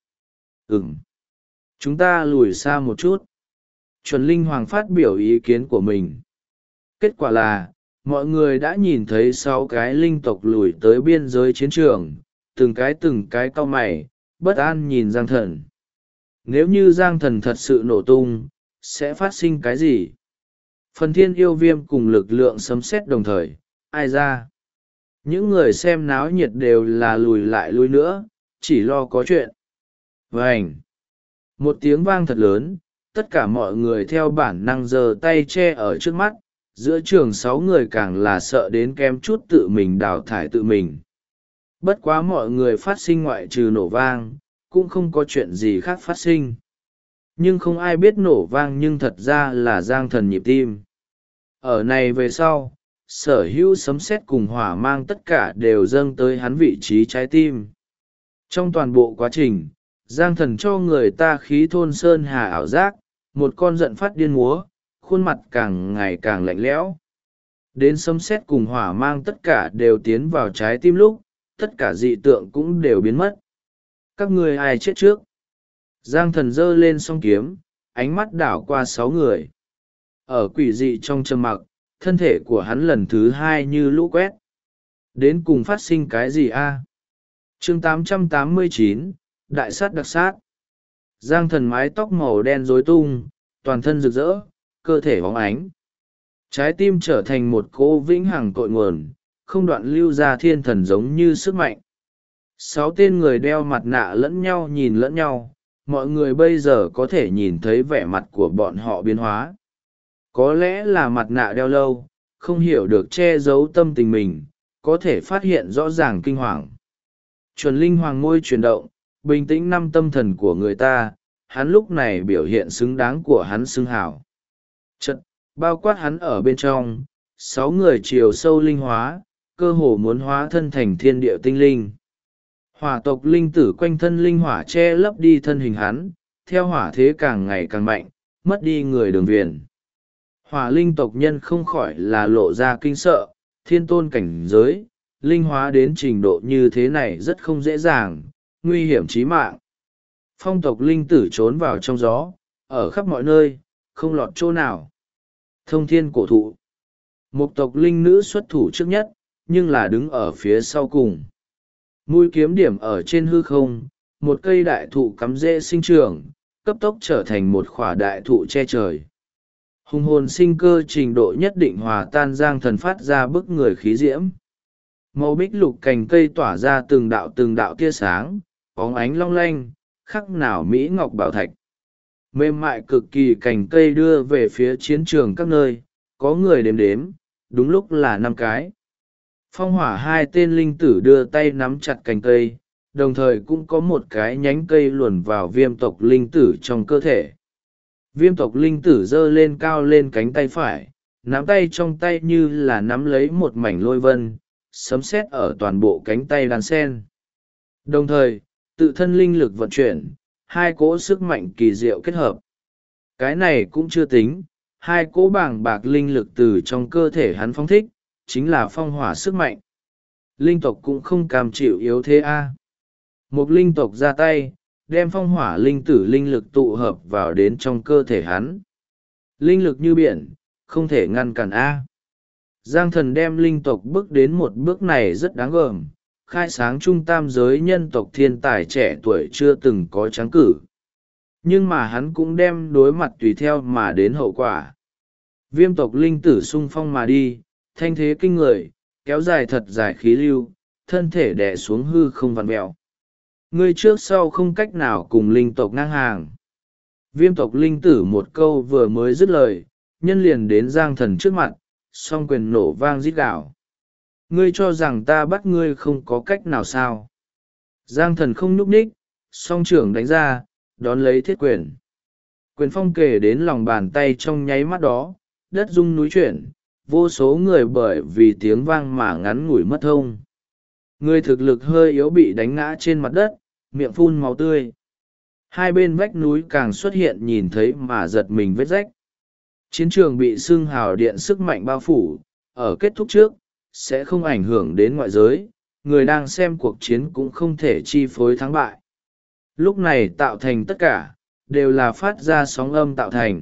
Chúng ta lùi xa một chút. Chuẩn Linh Hoàng phát biểu ý kiến của mình. Kết quả là, mọi người đã nhìn thấy 6 cái linh tộc lùi tới biên giới chiến trường, từng cái cau mày, bất an nhìn Giang Thần. Nếu như Giang Thần thật sự nổ tung, sẽ phát sinh cái gì? Phần thiên yêu viêm cùng lực lượng sấm sét đồng thời, ai ra? Những người xem náo nhiệt đều là lùi lại lui nữa, chỉ lo có chuyện. Vành! Một tiếng vang thật lớn, tất cả mọi người theo bản năng giơ tay che ở trước mắt, giữa trường 6 người càng là sợ đến kém chút tự mình đào thải tự mình. Bất quá mọi người phát sinh ngoại trừ nổ vang, cũng không có chuyện gì khác phát sinh. Nhưng không ai biết nổ vang nhưng thật ra là Giang Thần nhịp tim. Ở này về sau, sở hữu sấm sét cùng hỏa mang tất cả đều dâng tới hắn vị trí trái tim. Trong toàn bộ quá trình, Giang Thần cho người ta khí thôn sơn hà ảo giác, một con giận phát điên múa, khuôn mặt càng ngày càng lạnh lẽo. Đến sấm sét cùng hỏa mang tất cả đều tiến vào trái tim lúc, tất cả dị tượng cũng đều biến mất. Các ngươi ai chết trước? Giang Thần giơ lên song kiếm, ánh mắt đảo qua 6 người. Ở quỷ dị trong trầm mặc, thân thể của hắn lần thứ 2 như lũ quét. Đến cùng phát sinh cái gì a? Chương 889, Đại sát đặc sát. Giang Thần mái tóc màu đen rối tung, toàn thân rực rỡ, cơ thể bóng ánh. Trái tim trở thành một cỗ vĩnh hằng cội nguồn, không đoạn lưu ra thiên thần giống như sức mạnh. 6 tên người đeo mặt nạ lẫn nhau nhìn lẫn nhau, mọi người bây giờ có thể nhìn thấy vẻ mặt của bọn họ biến hóa. Có lẽ là mặt nạ đeo lâu, không hiểu được che giấu tâm tình mình, có thể phát hiện rõ ràng kinh hoàng. Chuẩn Linh Hoàng môi chuyển động, bình tĩnh năm tâm thần của người ta, hắn lúc này biểu hiện xứng đáng của hắn xưng hảo. Chật, bao quát hắn ở bên trong, 6 người chiều sâu linh hóa, cơ hồ muốn hóa thân thành thiên địa tinh linh. Hỏa tộc linh tử quanh thân linh hỏa che lấp đi thân hình hắn, theo hỏa thế càng ngày càng mạnh, mất đi người đường viền. Hỏa linh tộc nhân không khỏi là lộ ra kinh sợ, thiên tôn cảnh giới, linh hóa đến trình độ như thế này rất không dễ dàng, nguy hiểm chí mạng. Phong tộc linh tử trốn vào trong gió, ở khắp mọi nơi, không lọt chỗ nào. Thông thiên cổ thụ. Một tộc linh nữ xuất thủ trước nhất, nhưng là đứng ở phía sau cùng. Mũi kiếm điểm ở trên hư không, một cây đại thụ cắm rễ sinh trưởng, cấp tốc trở thành một khỏa đại thụ che trời. Hùng hồn sinh cơ trình độ nhất định hòa tan Giang Thần phát ra bức người khí diễm. Màu bích lục cành cây tỏa ra từng đạo tia sáng, bóng ánh long lanh, khắc nào mỹ ngọc bảo thạch. Mềm mại cực kỳ cành cây đưa về phía chiến trường các nơi, có người đếm đếm, đúng lúc là 5 cái. Phong hỏa 2 tên linh tử đưa tay nắm chặt cành cây, đồng thời cũng có một cái nhánh cây luồn vào viêm tộc linh tử trong cơ thể. Viêm tộc linh tử giơ lên cao lên cánh tay phải, nắm tay trong tay như là nắm lấy một mảnh lôi vân, sấm sét ở toàn bộ cánh tay đan sen. Đồng thời, tự thân linh lực vận chuyển, 2 cỗ sức mạnh kỳ diệu kết hợp. Cái này cũng chưa tính, 2 cỗ bàng bạc linh lực từ trong cơ thể hắn phóng thích, chính là phong hỏa sức mạnh. Linh tộc cũng không cam chịu yếu thế a. Một linh tộc ra tay, đem phong hỏa linh tử linh lực tụ hợp vào đến trong cơ thể hắn. Linh lực như biển, không thể ngăn cản a. Giang Thần đem linh tộc bước đến một bước này rất đáng gờm, khai sáng trung tam giới nhân tộc thiên tài trẻ tuổi chưa từng có trắng cử. Nhưng mà hắn cũng đem đối mặt tùy theo mà đến hậu quả. Viêm tộc linh tử xung phong mà đi, thanh thế kinh người, kéo dài thật dài khí lưu, thân thể đè xuống hư không vặn vẹo. Ngươi trước sau không cách nào cùng linh tộc ngang hàng. Viêm tộc linh tử một câu vừa mới dứt lời, nhân liền đến Giang Thần trước mặt, song quyền nổ vang rít gào. Ngươi cho rằng ta bắt ngươi không có cách nào sao? Giang Thần không nhúc nhích, song trưởng đánh ra, đón lấy thiết quyền. Quyền phong kề đến lòng bàn tay trong nháy mắt đó, đất rung núi chuyển, vô số người bởi vì tiếng vang mà ngắn ngủi mất thông. Người thực lực hơi yếu bị đánh ngã trên mặt đất, miệng phun máu tươi. Hai bên vách núi càng xuất hiện nhìn thấy mà giật mình vết rách. Chiến trường bị xương hào điện sức mạnh bao phủ, ở kết thúc trước, sẽ không ảnh hưởng đến ngoại giới, người đang xem cuộc chiến cũng không thể chi phối thắng bại. Lúc này tạo thành tất cả, đều là phát ra sóng âm tạo thành.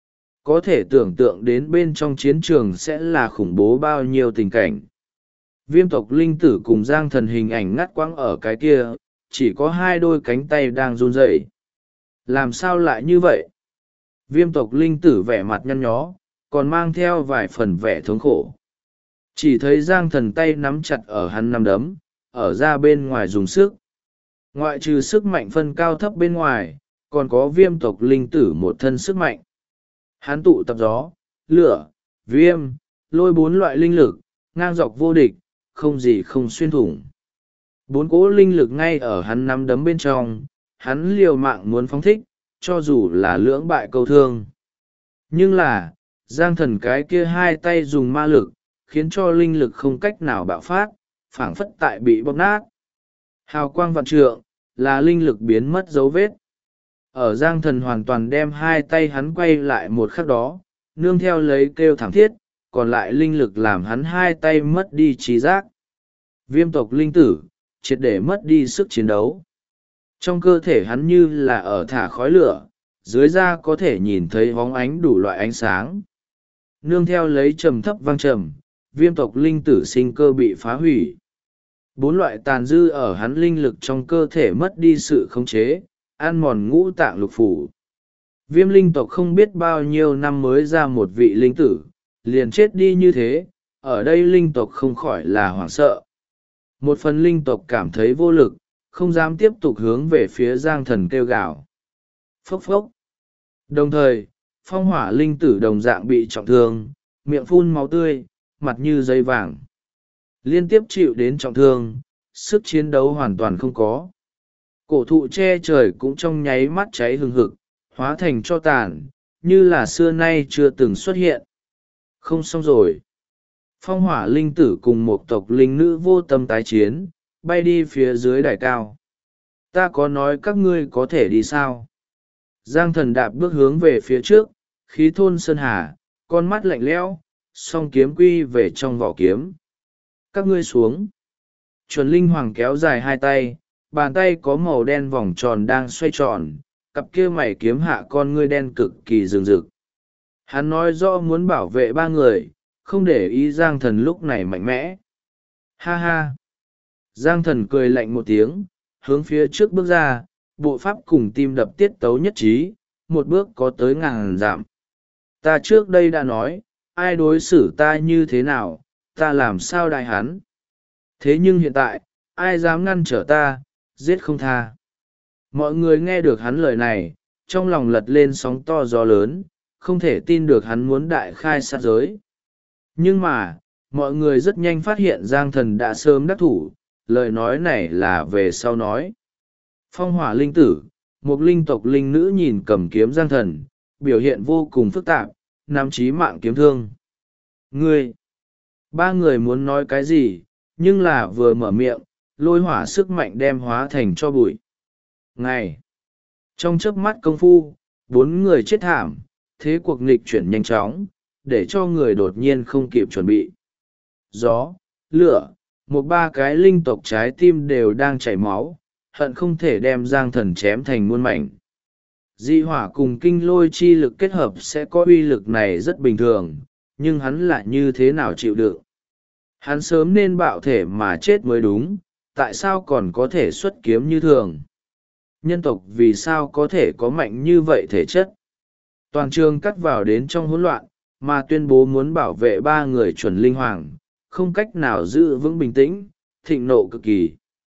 Có thể tưởng tượng đến bên trong chiến trường sẽ là khủng bố bao nhiêu tình cảnh. Viêm tộc linh tử cùng Giang Thần hình ảnh ngắt quãng ở cái kia, chỉ có hai đôi cánh tay đang run rẩy. Làm sao lại như vậy? Viêm tộc linh tử vẻ mặt nhăn nhó, còn mang theo vài phần vẻ thống khổ. Chỉ thấy Giang Thần tay nắm chặt ở hắn nắm đấm, ở ra bên ngoài dùng sức. Ngoại trừ sức mạnh phân cao thấp bên ngoài, còn có viêm tộc linh tử một thân sức mạnh. Hắn tụ tập gió, lửa, viêm, lôi 4 loại linh lực, ngang dọc vô địch, không gì không xuyên thủng. 4 cỗ linh lực ngay ở hắn nắm đấm bên trong, hắn liều mạng muốn phóng thích, cho dù là lưỡng bại câu thương. Nhưng là, Giang Thần cái kia hai tay dùng ma lực, khiến cho linh lực không cách nào bạo phát, phảng phất tại bị bóp nát. Hào quang vạn trượng, là linh lực biến mất dấu vết. Ở Giang Thần hoàn toàn đem hai tay hắn quay lại một khắc đó, nương theo lấy kêu thảm thiết, còn lại linh lực làm hắn hai tay mất đi trí giác. Viêm tộc linh tử, triệt để mất đi sức chiến đấu. Trong cơ thể hắn như là ở thả khói lửa, dưới da có thể nhìn thấy hóng ánh đủ loại ánh sáng. Nương theo lấy trầm thấp vang trầm, viêm tộc linh tử sinh cơ bị phá hủy. 4 loại tàn dư ở hắn linh lực trong cơ thể mất đi sự khống chế, ăn mòn ngũ tạng lục phủ. Viêm linh tộc không biết bao nhiêu năm mới ra một vị linh tử, liền chết đi như thế, ở đây linh tộc không khỏi là hoảng sợ. Một phần linh tộc cảm thấy vô lực, không dám tiếp tục hướng về phía Giang Thần kêu gào. Phốc phốc. Đồng thời, phong hỏa linh tử đồng dạng bị trọng thương, miệng phun máu tươi, mặt như giấy vàng. Liên tiếp chịu đến trọng thương, sức chiến đấu hoàn toàn không có. Cổ thụ che trời cũng trong nháy mắt cháy hừng hực, hóa thành tro tàn, như là xưa nay chưa từng xuất hiện. Không xong rồi. Phong hỏa linh tử cùng một tộc linh nữ vô tâm tái chiến, bay đi phía dưới đài cao. Ta có nói các ngươi có thể đi sao? Giang Thần đạp bước hướng về phía trước, khí thôn sơn hà, con mắt lạnh lẽo, song kiếm quy về trong vỏ kiếm. Các ngươi xuống. Chuẩn linh hoàng kéo dài hai tay, bàn tay có màu đen vòng tròn đang xoay tròn, cặp kia mày kiếm hạ con ngươi đen cực kỳ rừng rực. Hắn nói rõ muốn bảo vệ 3 người, không để ý Giang Thần lúc này mạnh mẽ. Ha ha! Giang Thần cười lạnh một tiếng, hướng phía trước bước ra, bộ pháp cùng tim đập tiết tấu nhất trí, một bước có tới ngàn dặm. Ta trước đây đã nói, ai đối xử ta như thế nào, ta làm sao đại hắn. Thế nhưng hiện tại, ai dám ngăn trở ta, giết không tha. Mọi người nghe được hắn lời này, trong lòng lật lên sóng to gió lớn, không thể tin được hắn muốn đại khai sát giới. Nhưng mà, mọi người rất nhanh phát hiện Giang Thần đã sớm đắc thủ, lời nói này là về sau nói. Phong hỏa linh tử, một linh tộc linh nữ nhìn cầm kiếm Giang Thần, biểu hiện vô cùng phức tạp, nắm chí mạng kiếm thương. Ngươi! 3 người muốn nói cái gì, nhưng là vừa mở miệng, lôi hỏa sức mạnh đem hóa thành cho bụi. Ngày! Trong chớp mắt công phu, 4 người chết thảm, thế cuộc nghịch chuyển nhanh chóng, để cho người đột nhiên không kịp chuẩn bị. Gió, lửa, 3 cái linh tộc trái tim đều đang chảy máu, hận không thể đem Giang Thần chém thành muôn mảnh. Dị hỏa cùng kinh lôi chi lực kết hợp sẽ có uy lực này rất bình thường, nhưng hắn lại như thế nào chịu đựng. Hắn sớm nên bạo thể mà chết mới đúng, tại sao còn có thể xuất kiếm như thường? Nhân tộc vì sao có thể có mạnh như vậy thể chất? Toàn trường cắt vào đến trong hỗn loạn, mà tuyên bố muốn bảo vệ ba người chuẩn linh hoàng, không cách nào giữ vững bình tĩnh, thịnh nộ cực kỳ.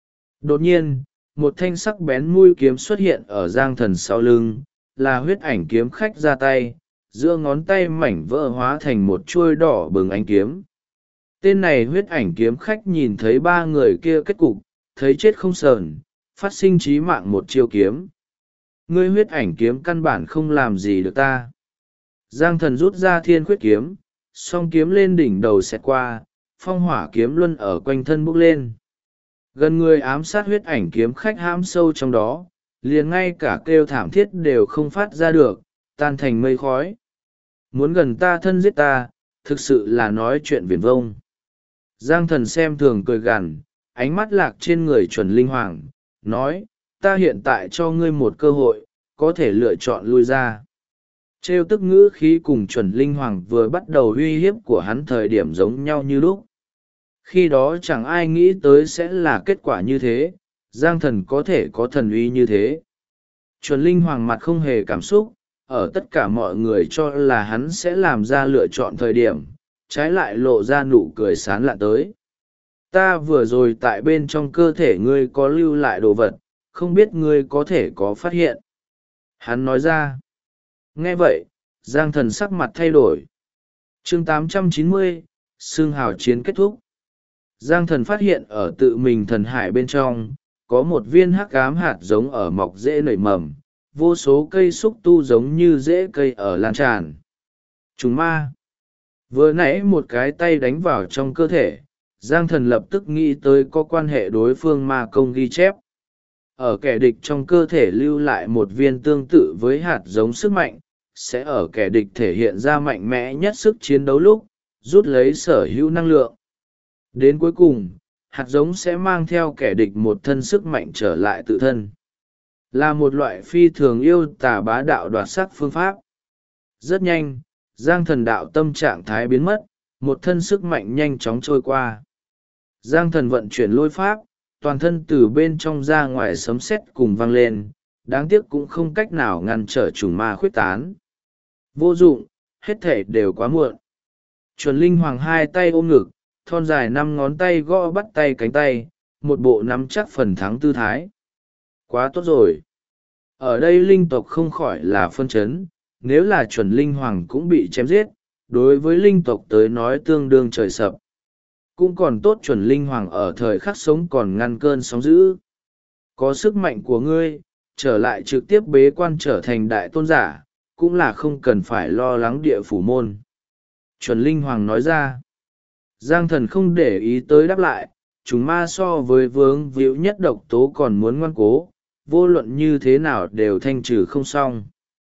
Đột nhiên, một thanh sắc bén mũi kiếm xuất hiện ở Giang Thần sau lưng, là huyết ảnh kiếm khách ra tay, giữa ngón tay mảnh vỡ hóa thành một chuôi đỏ bừng ánh kiếm. Tên này huyết ảnh kiếm khách nhìn thấy ba người kia kết cục, thấy chết không sờn, phát sinh chí mạng một chiêu kiếm. Ngươi huyết ảnh kiếm căn bản không làm gì được ta. Giang Thần rút ra thiên khuyết kiếm, song kiếm lên đỉnh đầu xẹt qua, phong hỏa kiếm luân ở quanh thân bốc lên. Gần người ám sát huyết ảnh kiếm khách hãm sâu trong đó, liền ngay cả kêu thảm thiết đều không phát ra được, tan thành mây khói. Muốn gần ta thân giết ta, thực sự là nói chuyện viển vông. Giang Thần xem thường cười gằn, ánh mắt lạc trên người chuẩn linh hoàng, nói, ta hiện tại cho ngươi một cơ hội, có thể lựa chọn lui ra. Trêu tức ngữ khí cùng chuẩn linh hoàng vừa bắt đầu uy hiếp của hắn thời điểm giống nhau như lúc. Khi đó chẳng ai nghĩ tới sẽ là kết quả như thế, Giang Thần có thể có thần uy như thế. Chuẩn linh hoàng mặt không hề cảm xúc, ở tất cả mọi người cho là hắn sẽ làm ra lựa chọn thời điểm, trái lại lộ ra nụ cười sán lạ tới. Ta vừa rồi tại bên trong cơ thể ngươi có lưu lại đồ vật, không biết ngươi có thể có phát hiện. Hắn nói ra. Nghe vậy, Giang Thần sắc mặt thay đổi. Chương 890, xương hào chiến kết thúc. Giang Thần phát hiện ở tự mình thần hải bên trong, có một viên hắc ám hạt giống ở mọc rễ nảy mầm, vô số cây xúc tu giống như rễ cây ở lan tràn. Trùng ma. Vừa nãy một cái tay đánh vào trong cơ thể, Giang Thần lập tức nghĩ tới có quan hệ đối phương ma công ghi chép. Ở kẻ địch trong cơ thể lưu lại một viên tương tự với hạt giống sức mạnh, sẽ ở kẻ địch thể hiện ra mạnh mẽ nhất sức chiến đấu lúc, rút lấy sở hữu năng lượng. Đến cuối cùng, hạt giống sẽ mang theo kẻ địch một thân sức mạnh trở lại tự thân. Là một loại phi thường yêu tà bá đạo đoạt sắc phương pháp. Rất nhanh, Giang Thần đạo tâm trạng thái biến mất, một thân sức mạnh nhanh chóng trôi qua. Giang Thần vận chuyển lôi pháp, toàn thân từ bên trong ra ngoài sấm sét cùng vang lên, đáng tiếc cũng không cách nào ngăn trở chủng ma khuyết tán. Vô dụng, hết thể đều quá muộn. Chuẩn linh hoàng hai tay ôm ngực, thon dài 5 ngón tay gõ bắt tay cánh tay, một bộ nắm chắc phần thắng tư thái. Quá tốt rồi. Ở đây linh tộc không khỏi là phân chấn, nếu là chuẩn linh hoàng cũng bị chém giết, đối với linh tộc tới nói tương đương trời sập. Cũng còn tốt chuẩn linh hoàng ở thời khắc sống còn ngăn cơn sóng dữ. Có sức mạnh của ngươi, trở lại trực tiếp bế quan trở thành đại tôn giả, cũng là không cần phải lo lắng địa phủ môn. Chuẩn linh hoàng nói ra. Giang Thần không để ý tới đáp lại, chúng ma so với vướng víu nhất độc tố còn muốn ngoan cố, vô luận như thế nào đều thanh trừ không xong.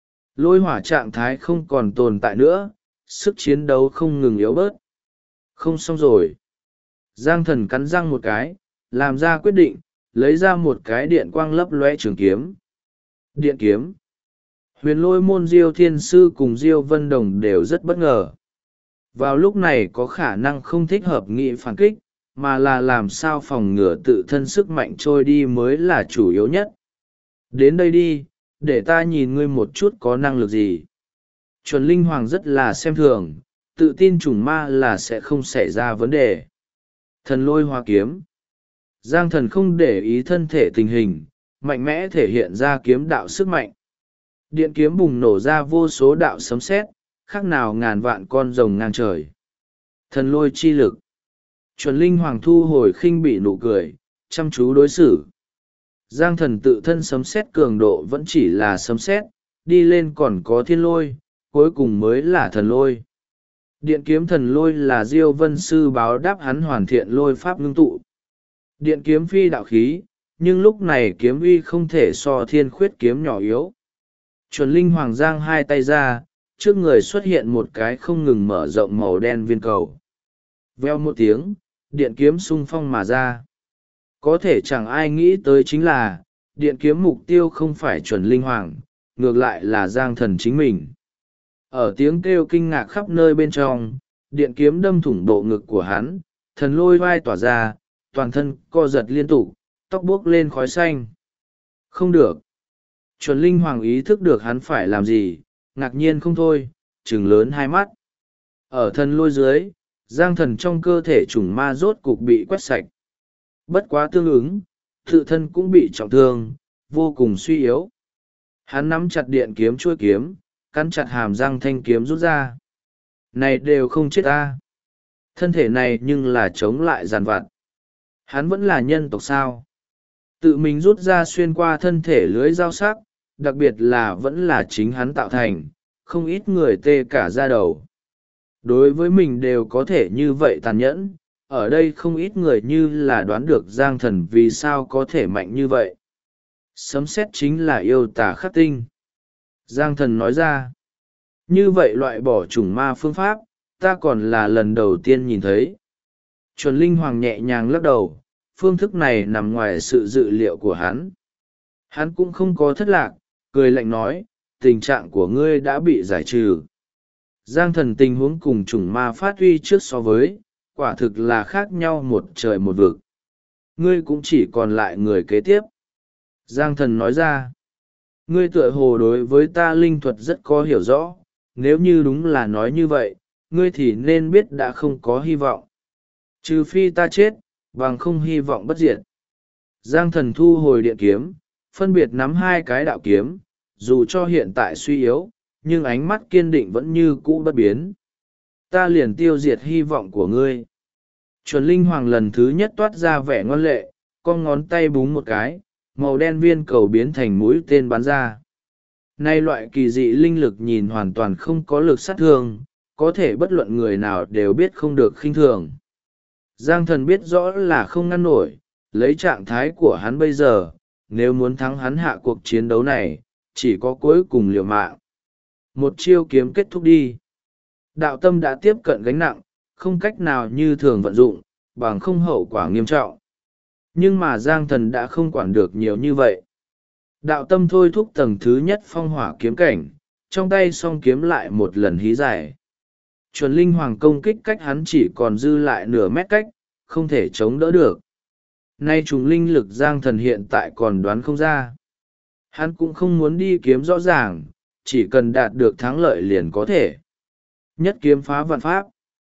Lôi hỏa trạng thái không còn tồn tại nữa, sức chiến đấu không ngừng yếu bớt. Không xong rồi. Giang Thần cắn răng một cái, làm ra quyết định, lấy ra một cái điện quang lấp lóe trường kiếm. Điện kiếm. Huyền Lôi môn Diêu Thiên Sư cùng Diêu Vân Đồng đều rất bất ngờ. Vào lúc này có khả năng không thích hợp nghị phản kích, mà là làm sao phòng ngừa tự thân sức mạnh trôi đi mới là chủ yếu nhất. Đến đây đi, để ta nhìn ngươi một chút có năng lực gì. Chuẩn linh hoàng rất là xem thường, tự tin chủng ma là sẽ không xảy ra vấn đề. Thần lôi hoa kiếm. Giang Thần không để ý thân thể tình hình, mạnh mẽ thể hiện ra kiếm đạo sức mạnh. Điện kiếm bùng nổ ra vô số đạo sấm sét, khác nào ngàn vạn con rồng ngang trời. Thần lôi chi lực. Chuẩn linh hoàng thu hồi khinh bị nụ cười, chăm chú đối xử. Giang Thần tự thân sấm sét cường độ vẫn chỉ là sấm sét, đi lên còn có thiên lôi, cuối cùng mới là thần lôi. Điện kiếm thần lôi là Diêu Vân Sư báo đáp hắn hoàn thiện lôi pháp ngưng tụ. Điện kiếm phi đạo khí, nhưng lúc này kiếm uy không thể so thiên khuyết kiếm nhỏ yếu. Chuẩn linh hoàng giang hai tay ra, trước người xuất hiện một cái không ngừng mở rộng màu đen viên cầu. Veo một tiếng, điện kiếm xung phong mà ra. Có thể chẳng ai nghĩ tới chính là, điện kiếm mục tiêu không phải chuẩn linh hoàng, ngược lại là Giang Thần chính mình. Ở tiếng kêu kinh ngạc khắp nơi bên trong, điện kiếm đâm thủng bộ ngực của hắn, thần lôi vai tỏa ra, toàn thân co giật liên tục, tóc buốc lên khói xanh. Không được. Chuẩn linh hoàng ý thức được hắn phải làm gì, ngạc nhiên không thôi, trừng lớn hai mắt. Ở thần lôi dưới, giang thần trong cơ thể chủng ma rốt cục bị quét sạch. Bất quá tương ứng, tự thân cũng bị trọng thương, vô cùng suy yếu. Hắn nắm chặt điện kiếm chuôi kiếm, cắn chặt hàm răng thanh kiếm rút ra. Này đều không chết ta. Thân thể này nhưng là chống lại giàn vặt. Hắn vẫn là nhân tộc sao. Tự mình rút ra xuyên qua thân thể lưới dao sắc, đặc biệt là vẫn là chính hắn tạo thành, không ít người tê cả da đầu. Đối với mình đều có thể như vậy tàn nhẫn, ở đây không ít người như là đoán được giang thần vì sao có thể mạnh như vậy. Sấm sét chính là yêu tà khắc tinh. Giang thần nói ra, như vậy loại bỏ chủng ma phương pháp, ta còn là lần đầu tiên nhìn thấy. Chuẩn linh hoàng nhẹ nhàng lắc đầu, phương thức này nằm ngoài sự dự liệu của hắn. Hắn cũng không có thất lạc, cười lạnh nói, tình trạng của ngươi đã bị giải trừ. Giang thần tình huống cùng chủng ma phát huy trước so với, quả thực là khác nhau một trời một vực. Ngươi cũng chỉ còn lại người kế tiếp. Giang thần nói ra, ngươi tựa hồ đối với ta linh thuật rất có hiểu rõ, nếu như đúng là nói như vậy, ngươi thì nên biết đã không có hy vọng. Trừ phi ta chết, bằng không hy vọng bất diệt. Giang thần thu hồi điện kiếm, phân biệt nắm hai cái đạo kiếm, dù cho hiện tại suy yếu, nhưng ánh mắt kiên định vẫn như cũ bất biến. Ta liền tiêu diệt hy vọng của ngươi. Chuẩn linh hoàng lần thứ nhất toát ra vẻ ngoan lệ, con ngón tay búng một cái, màu đen viên cầu biến thành mũi tên bắn ra. Nay loại kỳ dị linh lực nhìn hoàn toàn không có lực sát thương, có thể bất luận người nào đều biết không được khinh thường. Giang thần biết rõ là không ngăn nổi, lấy trạng thái của hắn bây giờ, nếu muốn thắng hắn hạ cuộc chiến đấu này, chỉ có cuối cùng liều mạng. Một chiêu kiếm kết thúc đi. Đạo tâm đã tiếp cận gánh nặng, không cách nào như thường vận dụng, bằng không hậu quả nghiêm trọng. Nhưng mà Giang thần đã không quản được nhiều như vậy. Đạo tâm thôi thúc tầng thứ nhất phong hỏa kiếm cảnh, trong tay song kiếm lại một lần hí giải. Chuẩn linh hoàng công kích cách hắn chỉ còn dư lại nửa mét cách, không thể chống đỡ được. Nay trùng linh lực Giang thần hiện tại còn đoán không ra. Hắn cũng không muốn đi kiếm rõ ràng, chỉ cần đạt được thắng lợi liền có thể. Nhất kiếm phá vạn pháp.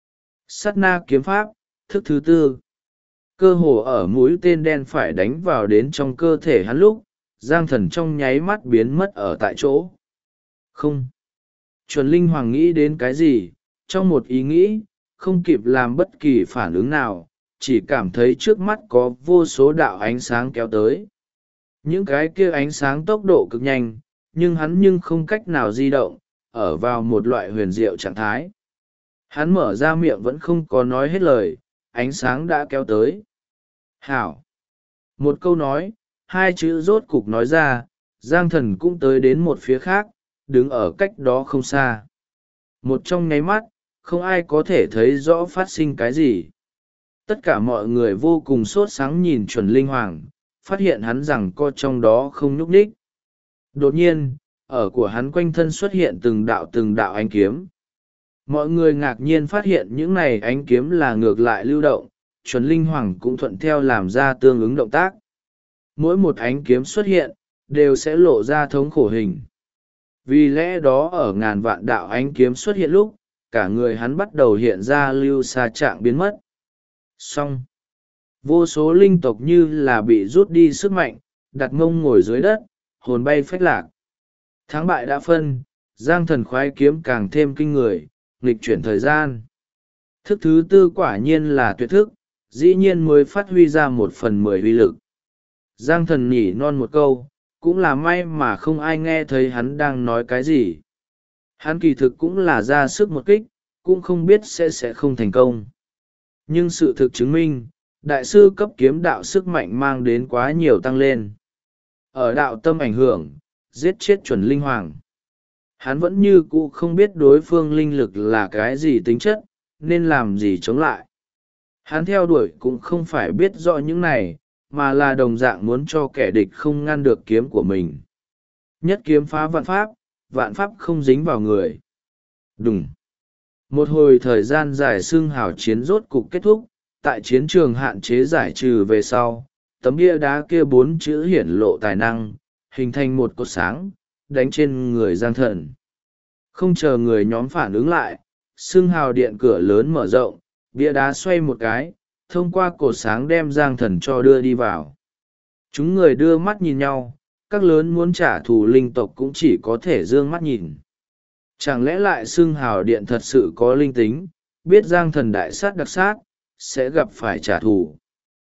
Sát na kiếm pháp, thức thứ tư. Cơ hồ ở mũi tên đen phải đánh vào đến trong cơ thể hắn lúc, Giang thần trong nháy mắt biến mất ở tại chỗ. Không. Chuẩn linh hoàng nghĩ đến cái gì, trong một ý nghĩ, không kịp làm bất kỳ phản ứng nào, chỉ cảm thấy trước mắt có vô số đạo ánh sáng kéo tới. Những cái kia ánh sáng tốc độ cực nhanh, nhưng không cách nào di động, ở vào một loại huyền diệu trạng thái. Hắn mở ra miệng vẫn không có nói hết lời, ánh sáng đã kéo tới. Hảo. Một câu nói, hai chữ rốt cục nói ra, Giang thần cũng tới đến một phía khác, đứng ở cách đó không xa. Một trong nháy mắt, không ai có thể thấy rõ phát sinh cái gì. Tất cả mọi người vô cùng sốt sáng nhìn chuẩn linh hoàng, phát hiện hắn rằng co trong đó không nhúc nhích. Đột nhiên, ở của hắn quanh thân xuất hiện từng đạo ánh kiếm. Mọi người ngạc nhiên phát hiện những này ánh kiếm là ngược lại lưu động, chuẩn linh hoàng cũng thuận theo làm ra tương ứng động tác. Mỗi một ánh kiếm xuất hiện, đều sẽ lộ ra thống khổ hình. Vì lẽ đó ở ngàn vạn đạo ánh kiếm xuất hiện lúc, cả người hắn bắt đầu hiện ra lưu xa trạng biến mất. Xong. Vô số linh tộc như là bị rút đi sức mạnh, đặt mông ngồi dưới đất, hồn bay phách lạc. Thắng bại đã phân, Giang thần khoái kiếm càng thêm kinh người, nghịch chuyển thời gian. Thức thứ tư quả nhiên là tuyệt thức, dĩ nhiên mới phát huy ra 1/10 uy lực. Giang thần nhỉ non một câu, cũng là may mà không ai nghe thấy hắn đang nói cái gì. Hắn kỳ thực cũng là ra sức một kích, cũng không biết sẽ không thành công. Nhưng sự thực chứng minh, đại sư cấp kiếm đạo sức mạnh mang đến quá nhiều tăng lên. Ở đạo tâm ảnh hưởng, giết chết chuẩn linh hoàng. Hắn vẫn như cũ không biết đối phương linh lực là cái gì tính chất, nên làm gì chống lại. Hắn theo đuổi cũng không phải biết rõ những này, mà là đồng dạng muốn cho kẻ địch không ngăn được kiếm của mình. Nhất kiếm phá vạn pháp không dính vào người. Đùng. Một hồi thời gian dài xương hào chiến rốt cục kết thúc, tại chiến trường hạn chế giải trừ về sau, tấm bia đá kia 4 chữ hiển lộ tài năng, hình thành một cột sáng, đánh trên người Giang Thần. Không chờ người nhóm phản ứng lại, xương hào điện cửa lớn mở rộng, bia đá xoay một cái, thông qua cột sáng đem Giang Thần cho đưa đi vào. Chúng người đưa mắt nhìn nhau, các lớn muốn trả thù linh tộc cũng chỉ có thể dương mắt nhìn. Chẳng lẽ lại xương hào điện thật sự có linh tính, biết Giang Thần đại sát đặc sát, sẽ gặp phải trả thù.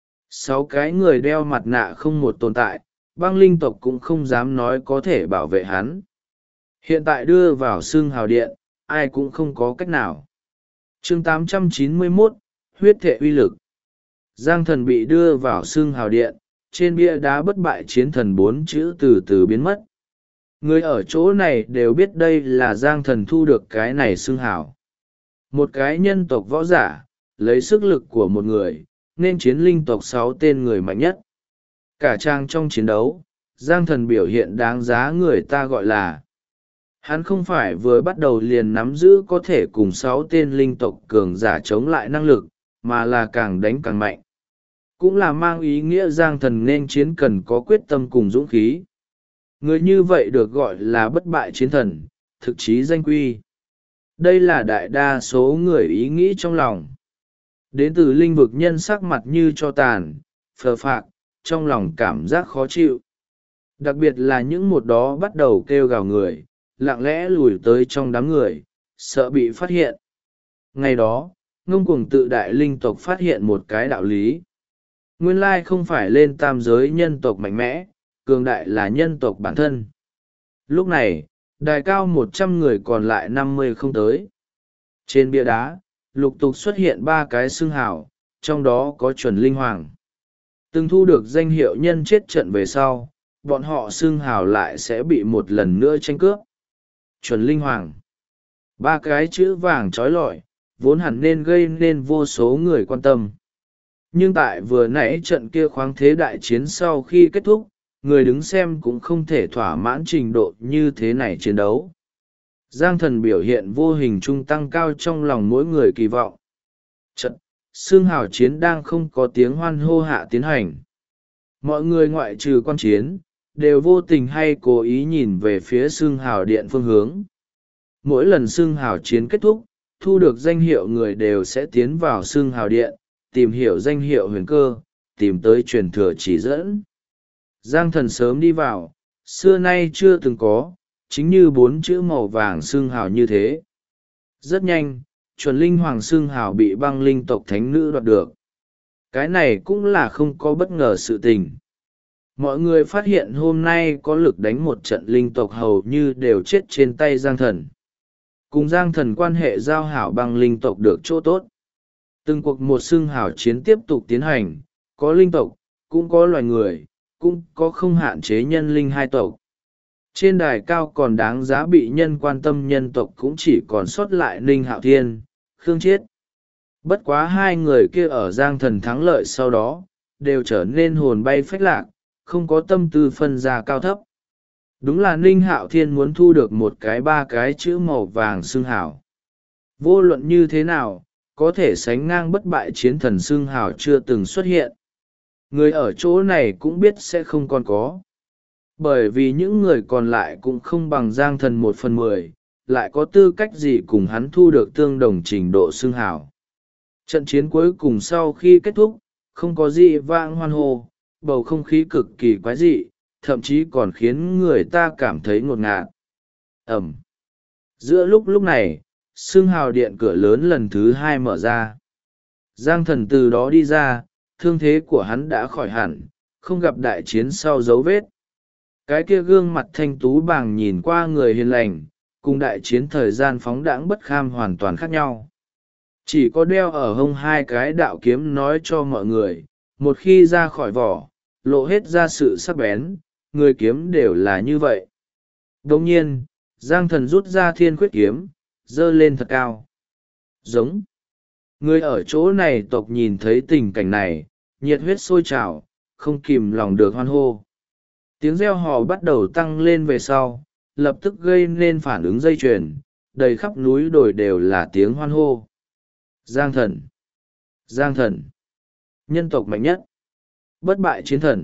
6 cái người đeo mặt nạ không một tồn tại, băng linh tộc cũng không dám nói có thể bảo vệ hắn. Hiện tại đưa vào xương hào điện, ai cũng không có cách nào. Chương 891, huyết thể uy lực. Giang Thần bị đưa vào xương hào điện, trên bia đá bất bại chiến thần 4 chữ từ từ biến mất. Người ở chỗ này đều biết đây là Giang Thần thu được cái này xương hào. Một cái nhân tộc võ giả, lấy sức lực của một người, nên chiến linh tộc 6 tên người mạnh nhất. Cả trang trong chiến đấu, Giang Thần biểu hiện đáng giá người ta gọi là. Hắn không phải vừa bắt đầu liền nắm giữ có thể cùng 6 tên linh tộc cường giả chống lại năng lực, mà là càng đánh càng mạnh. Cũng là mang ý nghĩa Giang Thần nên chiến cần có quyết tâm cùng dũng khí. Người như vậy được gọi là bất bại chiến thần, thực chí danh quy. Đây là đại đa số người ý nghĩ trong lòng. Đến từ linh vực nhân sắc mặt như cho tàn, phờ phạc, trong lòng cảm giác khó chịu. Đặc biệt là những một đó bắt đầu kêu gào người, lặng lẽ lùi tới trong đám người, sợ bị phát hiện. Ngày đó, ngông cuồng tự đại linh tộc phát hiện một cái đạo lý. Nguyên lai không phải lên tam giới nhân tộc mạnh mẽ, cường đại là nhân tộc bản thân. Lúc này, đài cao 100 người còn lại 50 không tới. Trên bia đá, lục tục xuất hiện 3 cái xưng hào, trong đó có chuẩn linh hoàng. Từng thu được danh hiệu nhân chết trận về sau, bọn họ xưng hào lại sẽ bị một lần nữa tranh cướp. Chuẩn linh hoàng. 3 cái chữ vàng trói lọi, vốn hẳn nên gây nên vô số người quan tâm. Nhưng tại vừa nãy trận kia khoáng thế đại chiến sau khi kết thúc, người đứng xem cũng không thể thỏa mãn trình độ như thế này chiến đấu. Giang Thần biểu hiện vô hình trung tăng cao trong lòng mỗi người kỳ vọng. Trận, xương hào chiến đang không có tiếng hoan hô hạ tiến hành. Mọi người ngoại trừ quan chiến, đều vô tình hay cố ý nhìn về phía xương hào điện phương hướng. Mỗi lần xương hào chiến kết thúc, thu được danh hiệu người đều sẽ tiến vào xương hào điện, tìm hiểu danh hiệu huyền cơ, tìm tới truyền thừa chỉ dẫn. Giang Thần sớm đi vào, xưa nay chưa từng có, chính như 4 chữ màu vàng xương hào như thế. Rất nhanh, chuẩn linh hoàng xương hào bị băng linh tộc thánh nữ đoạt được. Cái này cũng là không có bất ngờ sự tình. Mọi người phát hiện hôm nay có lực đánh một trận linh tộc hầu như đều chết trên tay Giang Thần. Cùng Giang Thần quan hệ giao hảo băng linh tộc được chỗ tốt. Từng cuộc một xương hào chiến tiếp tục tiến hành, có linh tộc, cũng có loài người, cũng có không hạn chế nhân linh 2 tộc. Trên đài cao còn đáng giá bị nhân quan tâm nhân tộc cũng chỉ còn sót lại Ninh Hạo Thiên, Khương Chiết. Bất quá 2 người kia ở Giang Thần thắng lợi sau đó, đều trở nên hồn bay phách lạc, không có tâm tư phân ra cao thấp. Đúng là Ninh Hạo Thiên muốn thu được 3 cái chữ màu vàng xương hào. Vô luận như thế nào, có thể sánh ngang bất bại chiến thần xương hào chưa từng xuất hiện. Người ở chỗ này cũng biết sẽ không còn có. Bởi vì những người còn lại cũng không bằng Giang Thần 1/10, lại có tư cách gì cùng hắn thu được tương đồng trình độ xương hào. Trận chiến cuối cùng sau khi kết thúc, không có gì vang hoan hô, bầu không khí cực kỳ quái dị, thậm chí còn khiến người ta cảm thấy ngột ngạt. Ẩm. Giữa lúc này, xương hào điện cửa lớn lần thứ 2 mở ra. Giang Thần từ đó đi ra, thương thế của hắn đã khỏi hẳn, không gặp đại chiến sau dấu vết. Cái kia gương mặt thanh tú bàng nhìn qua người hiền lành, cùng đại chiến thời gian phóng đãng bất kham hoàn toàn khác nhau. Chỉ có đeo ở hông 2 cái đạo kiếm nói cho mọi người, một khi ra khỏi vỏ, lộ hết ra sự sắc bén, người kiếm đều là như vậy. Đồng nhiên, Giang Thần rút ra thiên khuyết kiếm, giơ lên thật cao. Giống. Người ở chỗ này tộc nhìn thấy tình cảnh này, nhiệt huyết sôi trào, không kìm lòng được hoan hô. Tiếng reo hò bắt đầu tăng lên về sau, lập tức gây nên phản ứng dây chuyền, đầy khắp núi đồi đều là tiếng hoan hô. Giang Thần! Giang Thần! nhân tộc mạnh nhất, bất bại chiến thần.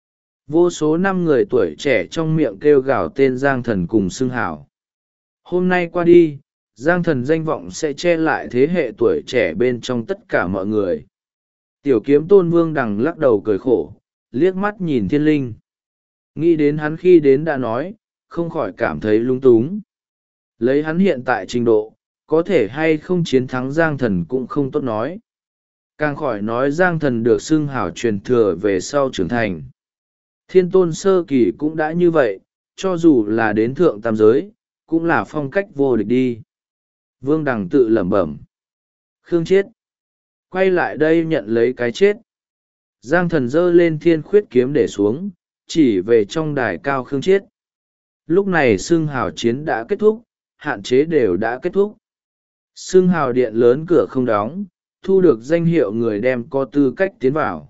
Vô số năm người tuổi trẻ trong miệng kêu gào tên Giang Thần cùng xưng hào. Hôm nay qua đi, Giang Thần danh vọng sẽ che lại thế hệ tuổi trẻ bên trong tất cả mọi người. Tiểu kiếm tôn Vương Đằng lắc đầu cười khổ, liếc mắt nhìn Thiên Linh. Nghĩ đến hắn khi đến đã nói, không khỏi cảm thấy lung túng. Lấy hắn hiện tại trình độ, có thể hay không chiến thắng Giang Thần cũng không tốt nói. Càng khỏi nói Giang Thần được xưng hào truyền thừa về sau trưởng thành. Thiên tôn sơ kỳ cũng đã như vậy, cho dù là đến thượng tam giới, cũng là phong cách vô địch đi. Vương Đằng tự lẩm bẩm. Khương Chiết. Quay lại đây nhận lấy cái chết. Giang Thần giơ lên thiên khuyết kiếm để xuống, chỉ về trong đài cao Khương Chiết. Lúc này xưng hào chiến đã kết thúc, hạn chế đều đã kết thúc. Xưng hào điện lớn cửa không đóng, thu được danh hiệu người đem có tư cách tiến vào.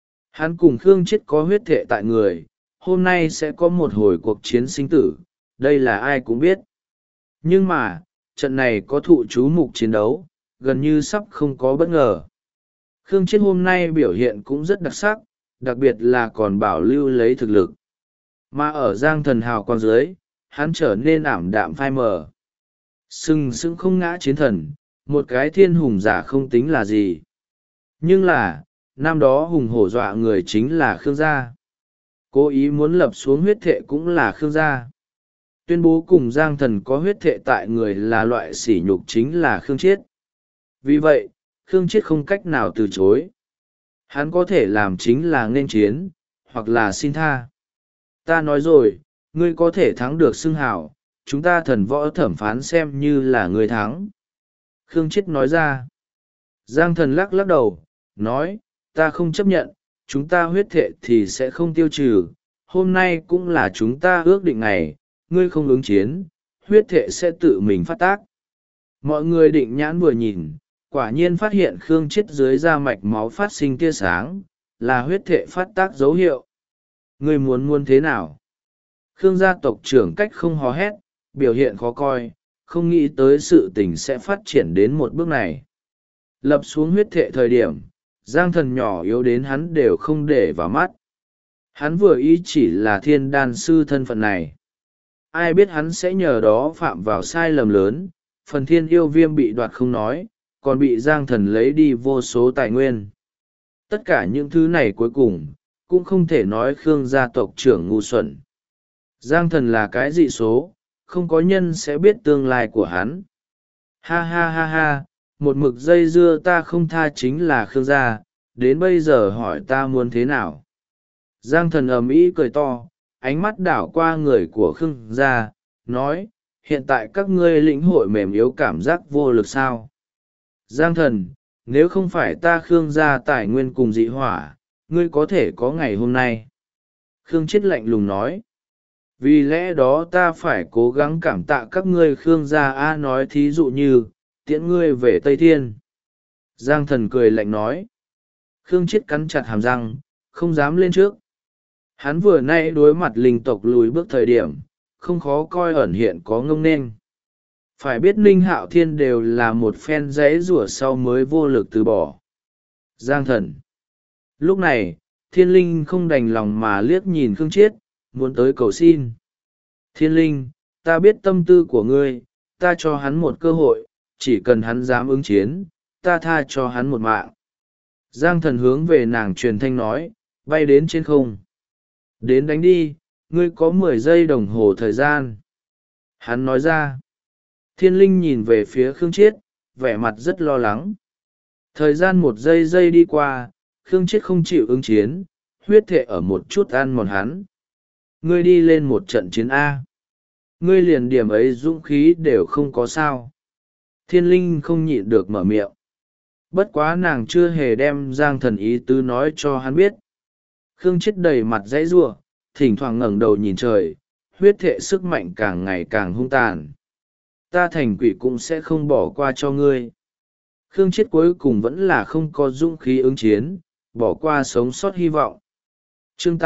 Hắn cùng Khương Chiết có huyết thệ tại người, hôm nay sẽ có một hồi cuộc chiến sinh tử, đây là ai cũng biết. Nhưng mà, trận này có thụ chú mục chiến đấu, gần như sắp không có bất ngờ. Khương Chiết hôm nay biểu hiện cũng rất đặc sắc, đặc biệt là còn bảo lưu lấy thực lực. Mà ở Giang Thần hào quang dưới, hắn trở nên ảm đạm phai mờ. Sừng sững không ngã chiến thần, một cái thiên hùng giả không tính là gì. Nhưng là, năm đó hùng hổ dọa người chính là Khương gia. Cố ý muốn lập xuống huyết thệ cũng là Khương gia. Tuyên bố cùng Giang Thần có huyết thệ tại người là loại sỉ nhục chính là Khương Chiết. Vì vậy, Khương Chiết không cách nào từ chối. Hắn có thể làm chính là nghênh chiến, hoặc là xin tha. Ta nói rồi, ngươi có thể thắng được xưng hào, chúng ta thần võ thẩm phán xem như là ngươi thắng. Khương Chiết nói ra. Giang Thần lắc lắc đầu, nói, ta không chấp nhận, chúng ta huyết thệ thì sẽ không tiêu trừ. Hôm nay cũng là chúng ta ước định ngày, ngươi không ứng chiến, huyết thệ sẽ tự mình phát tác. Mọi người định nhãn vừa nhìn, quả nhiên phát hiện Khương Chiết dưới da mạch máu phát sinh tia sáng, là huyết thệ phát tác dấu hiệu. Ngươi muốn thế nào? Khương gia tộc trưởng cách không hò hét, biểu hiện khó coi, không nghĩ tới sự tình sẽ phát triển đến một bước này. Lập xuống huyết thệ thời điểm, Giang Thần nhỏ yếu đến hắn đều không để vào mắt. Hắn vừa ý chỉ là thiên đan sư thân phận này. Ai biết hắn sẽ nhờ đó phạm vào sai lầm lớn, phần thiên yêu viêm bị đoạt không nói, còn bị Giang Thần lấy đi vô số tài nguyên. Tất cả những thứ này cuối cùng, cũng không thể nói Khương gia tộc trưởng ngu xuẩn. Giang Thần là cái dị số, không có nhân sẽ biết tương lai của hắn. Ha ha ha ha, một mực dây dưa ta không tha chính là Khương gia, đến bây giờ hỏi ta muốn thế nào. Giang Thần ầm ĩ cười to, ánh mắt đảo qua người của Khương gia, nói, hiện tại các ngươi lĩnh hội mềm yếu cảm giác vô lực sao. Giang Thần, nếu không phải ta Khương gia tài nguyên cùng dị hỏa, ngươi có thể có ngày hôm nay. Khương Chiết lạnh lùng nói, vì lẽ đó ta phải cố gắng cảm tạ các ngươi Khương gia a, nói thí dụ như, tiễn ngươi về Tây Thiên. Giang Thần cười lạnh nói. Khương Chiết cắn chặt hàm răng, không dám lên trước. Hắn vừa nay đối mặt linh tộc lùi bước thời điểm, không khó coi ẩn hiện có ngông nên. Phải biết Ninh Hạo Thiên đều là một phen rẽ rủa sau mới vô lực từ bỏ. Giang Thần. Lúc này, Thiên Linh không đành lòng mà liếc nhìn Khương Chiết, muốn tới cầu xin. Thiên Linh, ta biết tâm tư của ngươi, ta cho hắn một cơ hội, chỉ cần hắn dám ứng chiến, ta tha cho hắn một mạng. Giang Thần hướng về nàng truyền thanh nói, bay đến trên không. Đến đánh đi, ngươi có 10 giây đồng hồ thời gian. Hắn nói ra. Thiên Linh nhìn về phía Khương Chiết, vẻ mặt rất lo lắng. Thời gian 1 giây đi qua, Khương Chiết không chịu ứng chiến, huyết thệ ở một chút ăn mòn hắn. Ngươi đi lên một trận chiến A. Ngươi liền điểm ấy dũng khí đều không có sao. Thiên Linh không nhịn được mở miệng. Bất quá nàng chưa hề đem Giang Thần ý tứ nói cho hắn biết. Khương Chiết đầy mặt dãy giụa, thỉnh thoảng ngẩng đầu nhìn trời, huyết thệ sức mạnh càng ngày càng hung tàn. Ta thành quỷ cũng sẽ không bỏ qua cho ngươi. Khương Chiết cuối cùng vẫn là không có dũng khí ứng chiến, bỏ qua sống sót hy vọng. Chương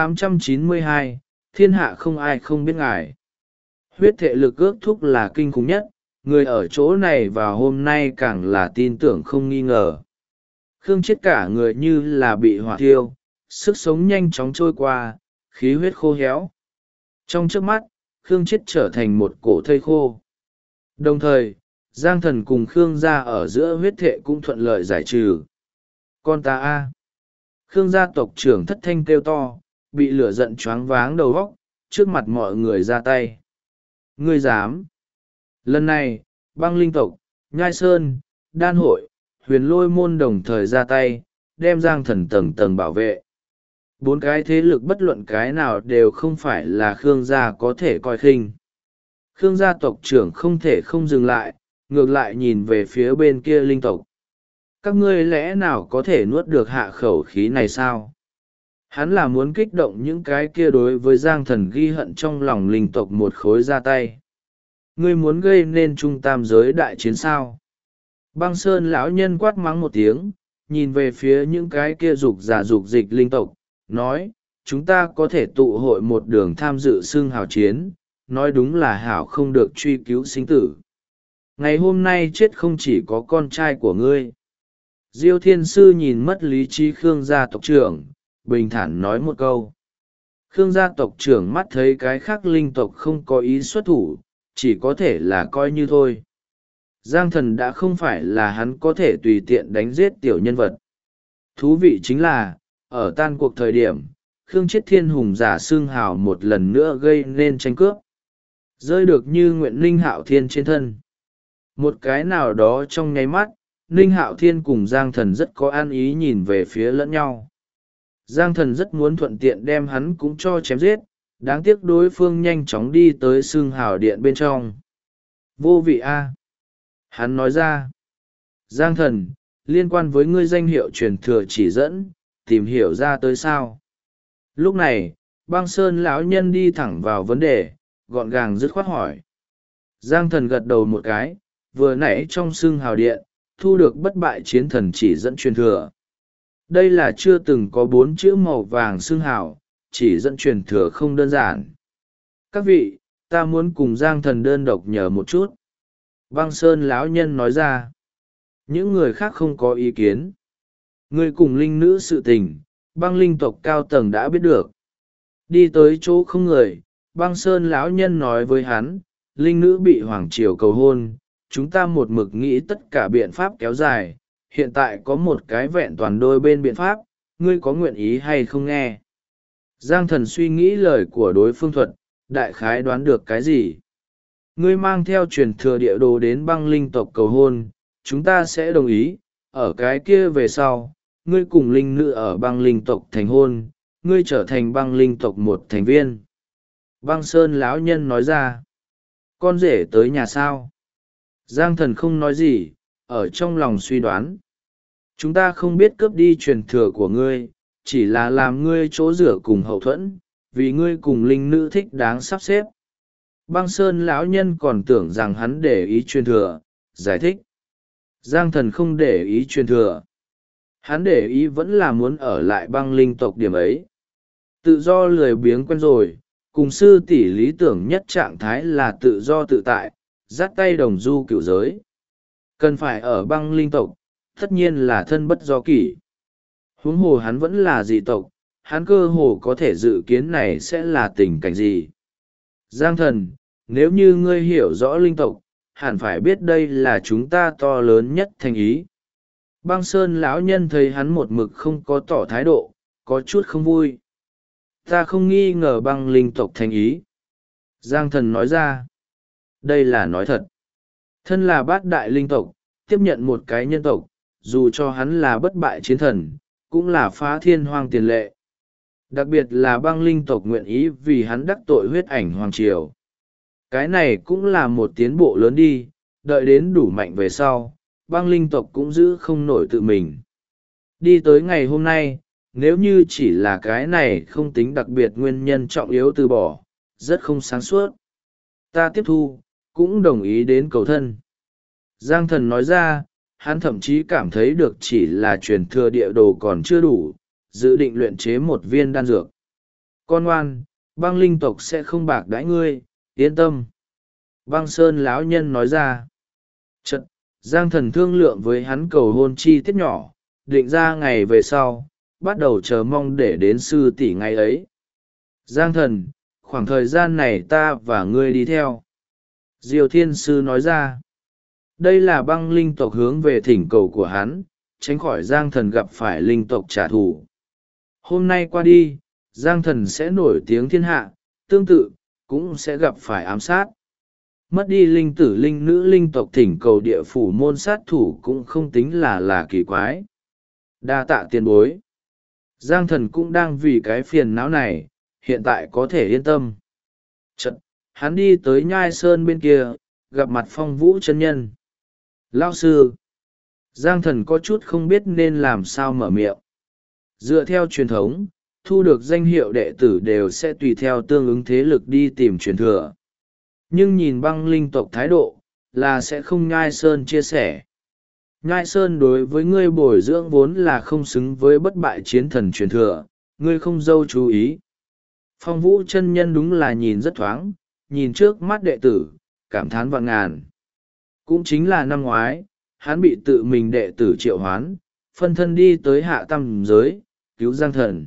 892, thiên hạ không ai không biết ngài. Huyết thệ lực ước thúc là kinh khủng nhất, người ở chỗ này vào hôm nay càng là tin tưởng không nghi ngờ. Khương Chết cả người như là bị hỏa thiêu, sức sống nhanh chóng trôi qua, khí huyết khô héo. Trong chớp mắt, Khương Chết trở thành một cổ thây khô. Đồng thời, Giang Thần cùng Khương gia ở giữa huyết thệ cũng thuận lợi giải trừ. Con ta a! Khương gia tộc trưởng thất thanh kêu to, bị lửa giận choáng váng đầu óc, trước mặt mọi người ra tay. Ngươi dám! Lần này, Băng Linh tộc, Nhai Sơn, Đan hội, Huyền Lôi môn đồng thời ra tay, đem Giang Thần tầng tầng bảo vệ. Bốn cái thế lực bất luận cái nào đều không phải là Khương gia có thể coi khinh. Khương gia tộc trưởng không thể không dừng lại, ngược lại nhìn về phía bên kia linh tộc. Các ngươi lẽ nào có thể nuốt được hạ khẩu khí này sao? Hắn là muốn kích động những cái kia đối với Giang Thần ghi hận trong lòng linh tộc một khối ra tay. Ngươi muốn gây nên trung tam giới đại chiến sao? Băng Sơn lão nhân quát mắng một tiếng, nhìn về phía những cái kia dục giả dục dịch linh tộc, nói, chúng ta có thể tụ hội một đường tham dự xưng hào chiến, nói đúng là hảo không được truy cứu sinh tử. Ngày hôm nay chết không chỉ có con trai của ngươi. Diêu Thiên Sư nhìn mất lý trí Khương gia tộc trưởng, bình thản nói một câu. Khương gia tộc trưởng mắt thấy cái khác linh tộc không có ý xuất thủ, chỉ có thể là coi như thôi. Giang Thần đã không phải là hắn có thể tùy tiện đánh giết tiểu nhân vật. Thú vị chính là, ở tan cuộc thời điểm, Khương Chết Thiên Hùng giả xương hào một lần nữa gây nên tranh cướp. Rơi được như nguyện Ninh Hạo Thiên trên thân. Một cái nào đó trong nháy mắt, Ninh Hạo Thiên cùng Giang Thần rất có an ý nhìn về phía lẫn nhau. Giang Thần rất muốn thuận tiện đem hắn cũng cho chém giết, đáng tiếc đối phương nhanh chóng đi tới xương hào điện bên trong. Vô vị a! Hắn nói ra. Giang Thần, liên quan với ngươi danh hiệu truyền thừa chỉ dẫn, tìm hiểu ra tới sao. Lúc này, Băng Sơn lão nhân đi thẳng vào vấn đề, gọn gàng dứt khoát hỏi. Giang Thần gật đầu một cái, vừa nãy trong xương hào điện, thu được bất bại chiến thần chỉ dẫn truyền thừa. Đây là chưa từng có 4 chữ màu vàng xương hào, chỉ dẫn truyền thừa không đơn giản. Các vị, ta muốn cùng Giang Thần đơn độc nhờ một chút. Băng Sơn lão nhân nói ra. Những người khác không có ý kiến. Người cùng linh nữ sự tình, băng linh tộc cao tầng đã biết được. Đi tới chỗ không người, Băng Sơn lão nhân nói với hắn, linh nữ bị hoàng triều cầu hôn, chúng ta một mực nghĩ tất cả biện pháp kéo dài, hiện tại có một cái vẹn toàn đôi bên biện pháp, ngươi có nguyện ý hay không nghe? Giang Thần suy nghĩ lời của đối phương thuật, đại khái đoán được cái gì? Ngươi mang theo truyền thừa địa đồ đến băng linh tộc cầu hôn, chúng ta sẽ đồng ý, ở cái kia về sau, ngươi cùng linh nữ ở băng linh tộc thành hôn, ngươi trở thành băng linh tộc một thành viên. Băng Sơn lão nhân nói ra, con rể tới nhà sao? Giang Thần không nói gì, ở trong lòng suy đoán. Chúng ta không biết cướp đi truyền thừa của ngươi, chỉ là làm ngươi chỗ rửa cùng hậu thuẫn, vì ngươi cùng linh nữ thích đáng sắp xếp. Băng Sơn lão nhân còn tưởng rằng hắn để ý truyền thừa, giải thích. Giang Thần không để ý truyền thừa. Hắn để ý vẫn là muốn ở lại băng linh tộc điểm ấy. Tự do lười biếng quen rồi, cùng sư tỷ lý tưởng nhất trạng thái là tự do tự tại, dắt tay đồng du cựu giới. Cần phải ở băng linh tộc, tất nhiên là thân bất do kỷ. Huống hồ hắn vẫn là dị tộc, hắn cơ hồ có thể dự kiến này sẽ là tình cảnh gì. Giang Thần, nếu như ngươi hiểu rõ linh tộc, hẳn phải biết đây là chúng ta to lớn nhất thành ý. Băng Sơn lão nhân thấy hắn một mực không có tỏ thái độ, có chút không vui. Ta không nghi ngờ băng linh tộc thành ý. Giang Thần nói ra. Đây là nói thật. Thân là bát đại linh tộc, tiếp nhận một cái nhân tộc, dù cho hắn là bất bại chiến thần, cũng là phá thiên hoang tiền lệ. Đặc biệt là băng linh tộc nguyện ý vì hắn đắc tội huyết ảnh hoàng triều. Cái này cũng là một tiến bộ lớn đi, đợi đến đủ mạnh về sau, băng linh tộc cũng giữ không nổi tự mình. Đi tới ngày hôm nay, nếu như chỉ là cái này không tính đặc biệt nguyên nhân trọng yếu từ bỏ, rất không sáng suốt. Ta tiếp thu, cũng đồng ý đến cầu thân. Giang Thần nói ra, hắn thậm chí cảm thấy được chỉ là truyền thừa địa đồ còn chưa đủ, dự định luyện chế một viên đan dược. Con ngoan, băng linh tộc sẽ không bạc đãi ngươi, yên tâm. Băng Sơn lão nhân nói ra. Chật, Giang Thần thương lượng với hắn cầu hôn chi tiết nhỏ, định ra ngày về sau, bắt đầu chờ mong để đến sư tỷ ngày ấy. Giang thần, khoảng thời gian này ta và ngươi đi theo. Diều Thiên Sư nói ra. Đây là băng linh tộc hướng về thỉnh cầu của hắn, tránh khỏi Giang thần gặp phải linh tộc trả thù. Hôm nay qua đi, Giang thần sẽ nổi tiếng thiên hạ, tương tự, cũng sẽ gặp phải ám sát. Mất đi linh tử linh nữ linh tộc thỉnh cầu địa phủ môn sát thủ cũng không tính là kỳ quái. Đa tạ tiền bối. Giang thần cũng đang vì cái phiền não này, hiện tại có thể yên tâm. Chật, hắn đi tới Nhai Sơn bên kia, gặp mặt Phong Vũ chân nhân. Lao sư. Giang thần có chút không biết nên làm sao mở miệng. Dựa theo truyền thống, thu được danh hiệu đệ tử đều sẽ tùy theo tương ứng thế lực đi tìm truyền thừa. Nhưng nhìn băng linh tộc thái độ, là sẽ không Nhai Sơn chia sẻ. Nhai Sơn đối với ngươi bồi dưỡng vốn là không xứng với bất bại chiến thần truyền thừa, ngươi không dâu chú ý. Phong Vũ chân nhân đúng là nhìn rất thoáng, nhìn trước mắt đệ tử, cảm thán vạn ngàn. Cũng chính là năm ngoái, hắn bị tự mình đệ tử triệu hoán, phân thân đi tới hạ tam giới, cứu Giang thần.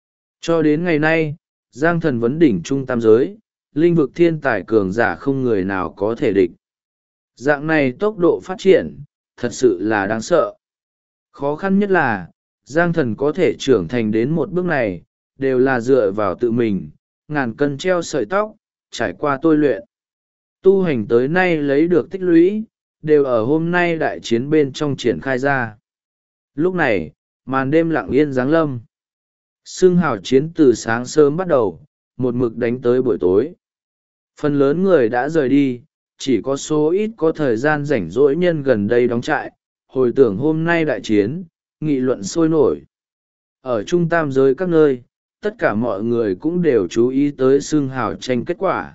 Cho đến ngày nay, Giang thần vấn đỉnh trung tam giới, linh vực thiên tài cường giả không người nào có thể địch. Dạng này tốc độ phát triển, thật sự là đáng sợ. Khó khăn nhất là, Giang thần có thể trưởng thành đến một bước này, đều là dựa vào tự mình, ngàn cân treo sợi tóc, trải qua tôi luyện. Tu hành tới nay lấy được tích lũy, đều ở hôm nay đại chiến bên trong triển khai ra. Lúc này, màn đêm lặng yên giáng lâm. Xương hào chiến từ sáng sớm bắt đầu, một mực đánh tới buổi tối. Phần lớn người đã rời đi, chỉ có số ít có thời gian rảnh rỗi nhân gần đây đóng trại, hồi tưởng hôm nay đại chiến, nghị luận sôi nổi. Ở trung tam giới các nơi, tất cả mọi người cũng đều chú ý tới xương hào tranh kết quả.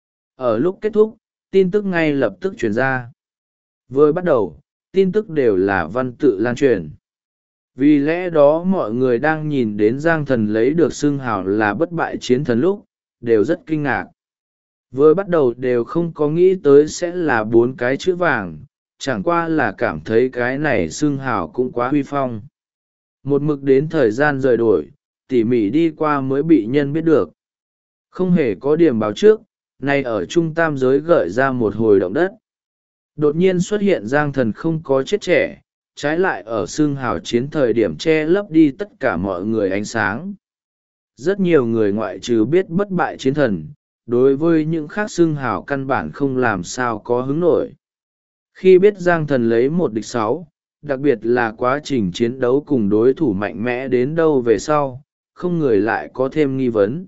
Ở lúc kết thúc, tin tức ngay lập tức truyền ra. Vừa bắt đầu, tin tức đều là văn tự lan truyền. Vì lẽ đó mọi người đang nhìn đến Giang thần lấy được xương hào là bất bại chiến thần lúc, đều rất kinh ngạc. Vừa bắt đầu đều không có nghĩ tới sẽ là 4 cái chữ vàng, chẳng qua là cảm thấy cái này xương hào cũng quá huy phong. Một mực đến thời gian rời đổi, tỉ mỉ đi qua mới bị nhân biết được. Không hề có điểm báo trước, nay ở trung tam giới gợi ra một hồi động đất. Đột nhiên xuất hiện Giang thần không có chết trẻ, trái lại ở xương hào chiến thời điểm che lấp đi tất cả mọi người ánh sáng. Rất nhiều người ngoại trừ biết bất bại chiến thần, đối với những khác xương hào căn bản không làm sao có hứng nổi. Khi biết Giang thần lấy 1-6, đặc biệt là quá trình chiến đấu cùng đối thủ mạnh mẽ đến đâu về sau, không người lại có thêm nghi vấn.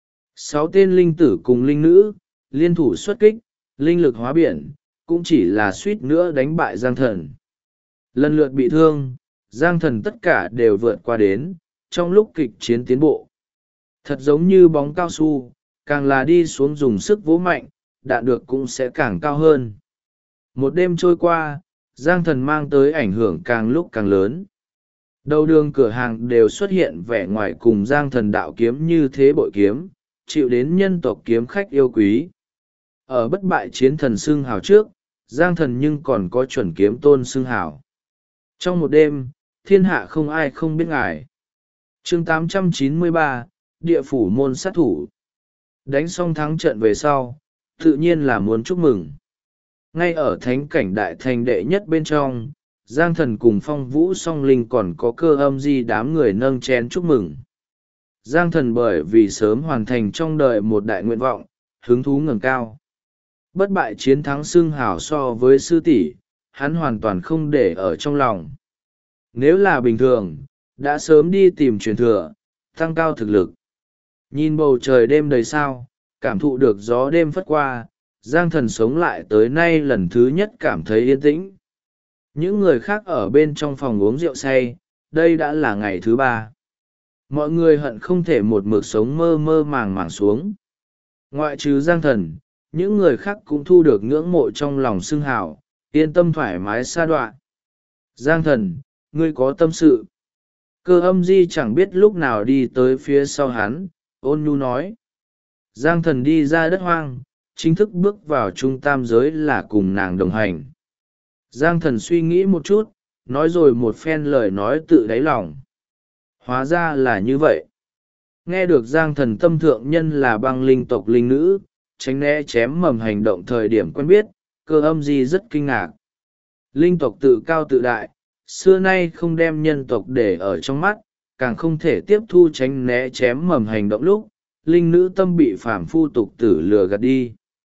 6 tên linh tử cùng linh nữ, liên thủ xuất kích, linh lực hóa biển, cũng chỉ là suýt nữa đánh bại Giang thần. Lần lượt bị thương, Giang thần tất cả đều vượt qua đến, trong lúc kịch chiến tiến bộ. Thật giống như bóng cao su, càng là đi xuống dùng sức vỗ mạnh, đạn được cũng sẽ càng cao hơn. Một đêm trôi qua, Giang thần mang tới ảnh hưởng càng lúc càng lớn. Đầu đường cửa hàng đều xuất hiện vẻ ngoài cùng Giang thần đạo kiếm như thế bội kiếm, chịu đến nhân tộc kiếm khách yêu quý. Ở bất bại chiến thần xưng hào trước, Giang thần nhưng còn có chuẩn kiếm tôn xưng hào. Trong một đêm, thiên hạ không ai không biết ngài. Chương 893, Địa phủ môn sát thủ. Đánh xong thắng trận về sau, tự nhiên là muốn chúc mừng. Ngay ở thánh cảnh đại thành đệ nhất bên trong, Giang thần cùng Phong Vũ song linh còn có Cơ Âm Di đám người nâng chén chúc mừng. Giang thần bởi vì sớm hoàn thành trong đời một đại nguyện vọng, hứng thú ngẩng cao. Bất bại chiến thắng xưng hào so với sư tỷ, hắn hoàn toàn không để ở trong lòng. Nếu là bình thường, đã sớm đi tìm truyền thừa, tăng cao thực lực. Nhìn bầu trời đêm đầy sao, cảm thụ được gió đêm phất qua, Giang thần sống lại tới nay lần thứ nhất cảm thấy yên tĩnh. Những người khác ở bên trong phòng uống rượu say, đây đã là ngày thứ 3. Mọi người hận không thể một mực sống mơ mơ màng màng xuống. Ngoại trừ Giang thần, những người khác cũng thu được ngưỡng mộ trong lòng xưng hào, yên tâm thoải mái sa đoạn. Giang thần, ngươi có tâm sự. Cơ Âm Di chẳng biết lúc nào đi tới phía sau hắn, ôn nhu nói. Giang thần đi ra đất hoang, chính thức bước vào trung tam giới là cùng nàng đồng hành. Giang thần suy nghĩ một chút, nói rồi một phen lời nói tự đáy lòng. Hóa ra là như vậy. Nghe được Giang Thần tâm thượng nhân là băng linh tộc linh nữ, tránh né chém mầm hành động thời điểm quen biết, Cơ Âm Di rất kinh ngạc. Linh tộc tự cao tự đại, xưa nay không đem nhân tộc để ở trong mắt, càng không thể tiếp thu tránh né chém mầm hành động lúc linh nữ tâm bị phàm phu tục tử lừa gạt đi.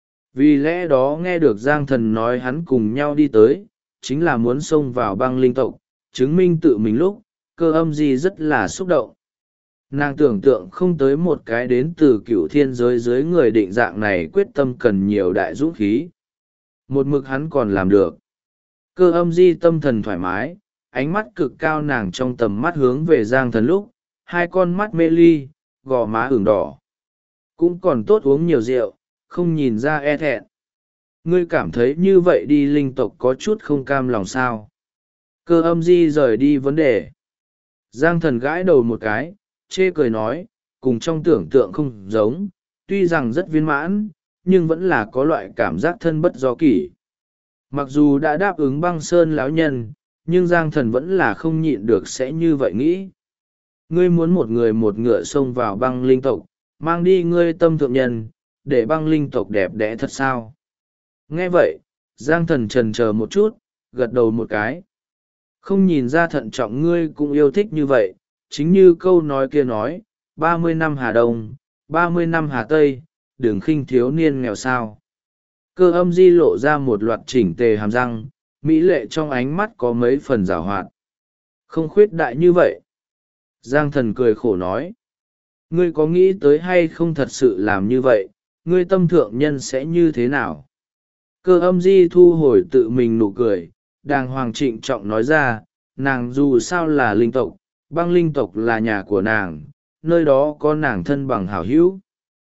Vì lẽ đó nghe được Giang Thần nói hắn cùng nhau đi tới chính là muốn xông vào băng linh tộc, chứng minh tự mình lúc Cơ Âm Di rất là xúc động. Nàng tưởng tượng không tới một cái đến từ cựu thiên giới dưới người định dạng này quyết tâm cần nhiều đại dũng khí. Một mực hắn còn làm được. Cơ Âm Di tâm thần thoải mái, ánh mắt cực cao, nàng trong tầm mắt hướng về Giang Thần lúc hai con mắt mê ly, gò má ửng đỏ. Cũng còn tốt uống nhiều rượu, không nhìn ra e thẹn. Ngươi cảm thấy như vậy đi linh tộc có chút không cam lòng sao? Cơ Âm Di rời đi vấn đề. Giang Thần gãi đầu một cái, chê cười nói, cùng trong tưởng tượng không giống, tuy rằng rất viên mãn, nhưng vẫn là có loại cảm giác thân bất do kỷ. Mặc dù đã đáp ứng băng sơn lão nhân, nhưng Giang Thần vẫn là không nhịn được sẽ như vậy nghĩ. Ngươi muốn một người một ngựa xông vào băng linh tộc, mang đi ngươi tâm thượng nhân, để băng linh tộc đẹp đẽ thật sao? Nghe vậy, Giang Thần chần chờ một chút, gật đầu một cái. Không nhìn ra thận trọng ngươi cũng yêu thích như vậy, chính như câu nói kia nói, 30 năm Hà Đông, 30 năm Hà Tây, đừng khinh thiếu niên nghèo sao. Cơ Âm Di lộ ra một loạt chỉnh tề hàm răng, mỹ lệ trong ánh mắt có mấy phần giảo hoạt. Không khuyết đại như vậy. Giang Thần cười khổ nói. Ngươi có nghĩ tới hay không thật sự làm như vậy, ngươi tâm thượng nhân sẽ như thế nào? Cơ Âm Di thu hồi tự mình nụ cười, đàng hoàng trịnh trọng nói ra, nàng dù sao là linh tộc, băng linh tộc là nhà của nàng, nơi đó có nàng thân bằng hảo hữu.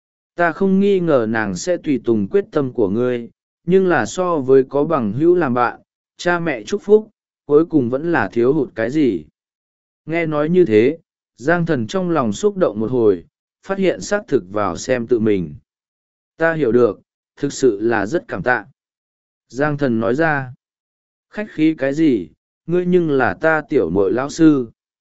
Ta không nghi ngờ nàng sẽ tùy tùng quyết tâm của ngươi, nhưng là so với có bằng hữu làm bạn, cha mẹ chúc phúc, cuối cùng vẫn là thiếu hụt cái gì. Nghe nói như thế, Giang Thần trong lòng xúc động một hồi, phát hiện xác thực vào xem tự mình. Ta hiểu được, thực sự là rất cảm tạ. Giang Thần nói ra, khách khí cái gì, ngươi nhưng là ta tiểu muội lão sư.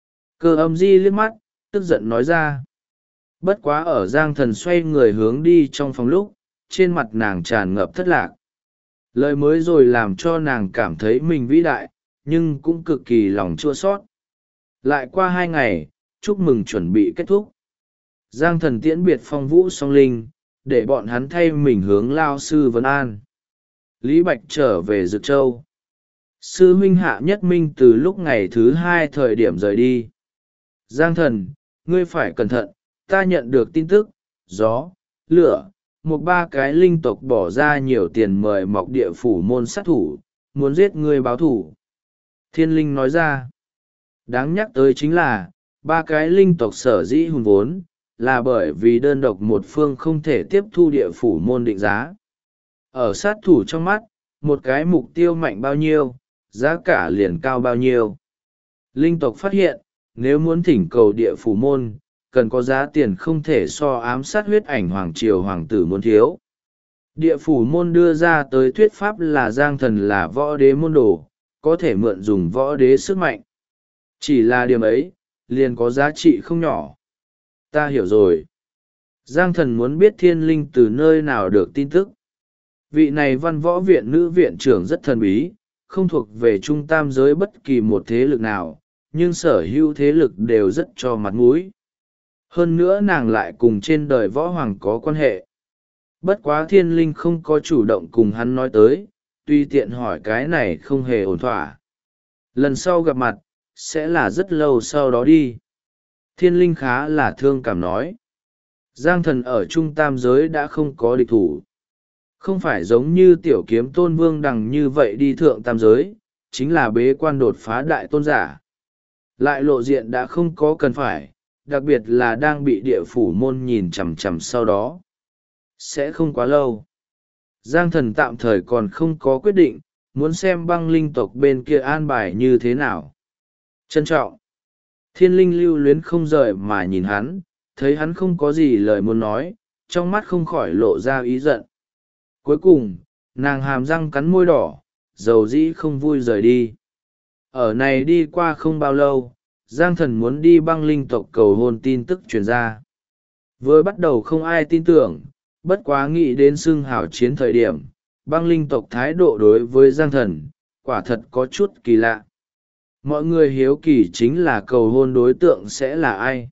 Cơ Âm Di liếc mắt, tức giận nói ra. Bất quá ở Giang Thần xoay người hướng đi trong phòng lúc, trên mặt nàng tràn ngập thất lạc. Lời mới rồi làm cho nàng cảm thấy mình vĩ đại, nhưng cũng cực kỳ lòng chua xót. Lại qua 2 ngày, chúc mừng chuẩn bị kết thúc. Giang Thần tiễn biệt Phong Vũ Song Linh, để bọn hắn thay mình hướng lao sư vấn an. Lý Bạch trở về Dực Châu. Sư huynh Hạ Nhất Minh từ lúc ngày thứ 2 thời điểm rời đi. Giang Thần, ngươi phải cẩn thận, ta nhận được tin tức, gió, lửa, một 3 cái linh tộc bỏ ra nhiều tiền mời mọc địa phủ môn sát thủ, muốn giết ngươi báo thủ. Thiên linh nói ra, đáng nhắc tới chính là, 3 cái linh tộc sở dĩ hùn vốn, là bởi vì đơn độc một phương không thể tiếp thu địa phủ môn định giá. Ở sát thủ trong mắt, một cái mục tiêu mạnh bao nhiêu, giá cả liền cao bao nhiêu. Linh tộc phát hiện, nếu muốn thỉnh cầu địa phủ môn, cần có giá tiền không thể so ám sát huyết ảnh hoàng triều hoàng tử muốn thiếu. Địa phủ môn đưa ra tới thuyết pháp là Giang Thần là võ đế môn đồ, có thể mượn dùng võ đế sức mạnh. Chỉ là điểm ấy, liền có giá trị không nhỏ. Ta hiểu rồi. Giang Thần muốn biết Thiên linh từ nơi nào được tin tức. Vị này văn võ viện nữ viện trưởng rất thần bí, không thuộc về trung tam giới bất kỳ một thế lực nào, nhưng sở hữu thế lực đều rất cho mặt mũi. Hơn nữa nàng lại cùng trên đời võ hoàng có quan hệ. Bất quá Thiên linh không có chủ động cùng hắn nói tới, tuy tiện hỏi cái này không hề ổn thỏa. Lần sau gặp mặt, sẽ là rất lâu sau đó đi. Thiên linh khá là thương cảm nói. Giang Thần ở trung tam giới đã không có địch thủ. Không phải giống như tiểu kiếm tôn vương đằng như vậy đi thượng tam giới, chính là bế quan đột phá đại tôn giả. Lại lộ diện đã không có cần phải, đặc biệt là đang bị địa phủ môn nhìn chằm chằm sau đó. Sẽ không quá lâu. Giang Thần tạm thời còn không có quyết định, muốn xem băng linh tộc bên kia an bài như thế nào. Trân trọng. Thiên linh lưu luyến không rời mà nhìn hắn, thấy hắn không có gì lời muốn nói, trong mắt không khỏi lộ ra ý giận. Cuối cùng, nàng hàm răng cắn môi đỏ, dầu dĩ không vui rời đi. Ở này đi qua không bao lâu, Giang Thần muốn đi băng linh tộc cầu hôn tin tức truyền ra. Vừa bắt đầu không ai tin tưởng, bất quá nghĩ đến xưng hào chiến thời điểm, băng linh tộc thái độ đối với Giang Thần, quả thật có chút kỳ lạ. Mọi người hiếu kỳ chính là cầu hôn đối tượng sẽ là ai.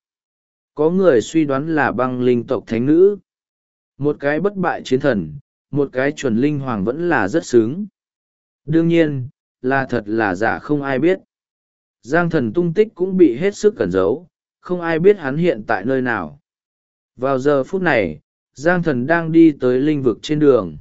Có người suy đoán là băng linh tộc thánh nữ. Một cái bất bại chiến thần, một cái chuẩn linh hoàng vẫn là rất sướng. Đương nhiên, là thật là giả không ai biết. Giang Thần tung tích cũng bị hết sức cẩn giấu, không ai biết hắn hiện tại nơi nào. Vào giờ phút này, Giang Thần đang đi tới linh vực trên đường.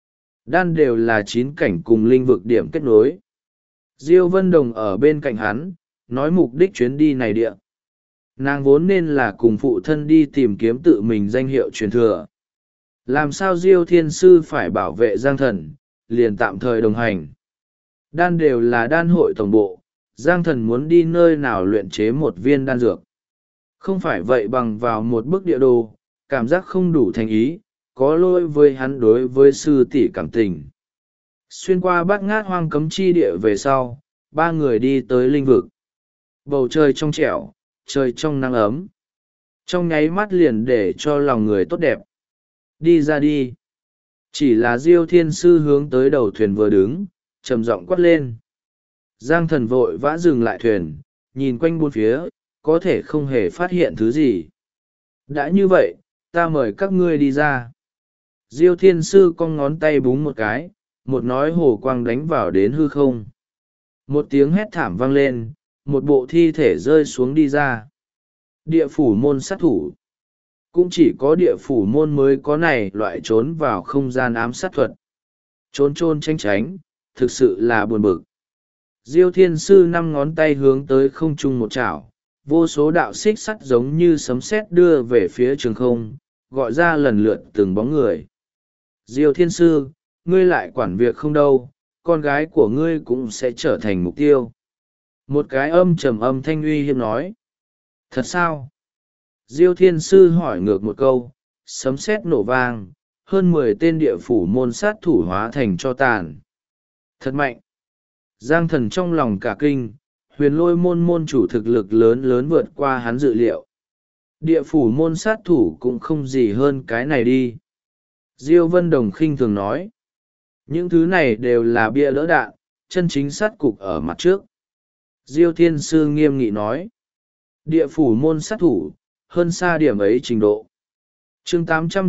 Đan đều là 9 cảnh cùng linh vực điểm kết nối. Diêu Vân Đồng ở bên cạnh hắn, nói mục đích chuyến đi này địa. Nàng vốn nên là cùng phụ thân đi tìm kiếm tự mình danh hiệu truyền thừa. Làm sao Diêu Thiên Sư phải bảo vệ Giang Thần, liền tạm thời đồng hành. Đan đều là đan hội tổng bộ, Giang Thần muốn đi nơi nào luyện chế một viên đan dược. Không phải vậy bằng vào một bức địa đồ, cảm giác không đủ thành ý, có lỗi với hắn đối với sư tỷ cảm tình. Xuyên qua bát ngát hoang cấm chi địa về sau, 3 người đi tới linh vực. Bầu trời trong trẻo, trời trong nắng ấm. Trong nháy mắt liền để cho lòng người tốt đẹp. Đi ra đi. Chỉ là Diêu Thiên Sư hướng tới đầu thuyền vừa đứng, trầm giọng quát lên. Giang Thần vội vã dừng lại thuyền, nhìn quanh bốn phía, có thể không hề phát hiện thứ gì. Đã như vậy, ta mời các ngươi đi ra. Diêu Thiên Sư cong ngón tay búng một cái, một nói hồ quang đánh vào đến hư không. Một tiếng hét thảm vang lên, một bộ thi thể rơi xuống đi ra. Địa phủ môn sát thủ. Cũng chỉ có địa phủ môn mới có này loại trốn vào không gian ám sát thuật. Trốn trôn tránh tránh, thực sự là buồn bực. Diêu Thiên Sư 5 ngón tay hướng tới không trung một chảo, vô số đạo xích sắt giống như sấm sét đưa về phía trường không, gọi ra lần lượt từng bóng người. Diêu Thiên Sư, ngươi lại quản việc không đâu, con gái của ngươi cũng sẽ trở thành mục tiêu. Một cái trầm âm thanh uy hiếp nói. Thật sao? Diêu Thiên Sư hỏi ngược một câu, sấm sét nổ vang, hơn 10 tên địa phủ môn sát thủ hóa thành tro tàn. Thật mạnh! Giang Thần trong lòng cả kinh, huyền lôi môn môn chủ thực lực lớn lớn vượt qua hắn dự liệu. Địa phủ môn sát thủ cũng không gì hơn cái này đi. Diêu Vân Đồng khinh thường nói. Những thứ này đều là bia đỡ đạn, chân chính sát cục ở mặt trước. Diêu Thiên Sư nghiêm nghị nói. Địa phủ môn sát thủ, hơn xa điểm ấy trình độ. Chương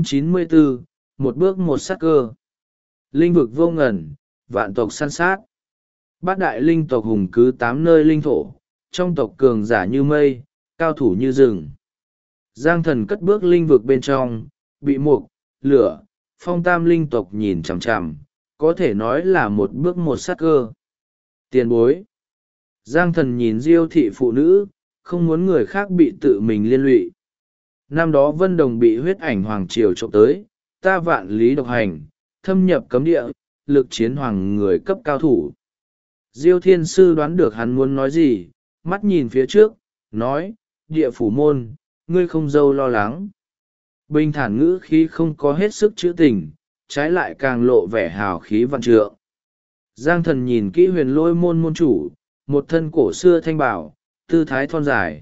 894, một bước một sát cơ. Linh vực vô ngần, vạn tộc săn sát. Bát đại linh tộc hùng cứ 8 nơi linh thổ, trong tộc cường giả như mây, cao thủ như rừng. Giang Thần cất bước linh vực bên trong, bị mục, lửa, phong tam linh tộc nhìn chằm chằm, có thể nói là một bước một sát cơ. Tiền bối. Giang Thần nhìn Diêu thị phụ nữ, không muốn người khác bị tự mình liên lụy. Năm đó Vân Đồng bị huyết ảnh hoàng triều trộm tới, ta vạn lý độc hành, thâm nhập cấm địa, lực chiến hoàng người cấp cao thủ. Diêu Thiên Sư đoán được hắn muốn nói gì, mắt nhìn phía trước, nói, địa phủ môn, ngươi không dâu lo lắng. Bình thản ngữ khí không có hết sức trữ tình, trái lại càng lộ vẻ hào khí vạn trượng. Giang Thần nhìn kỹ huyền lôi môn môn chủ, một thân cổ xưa thanh bảo, tư thái thon dài.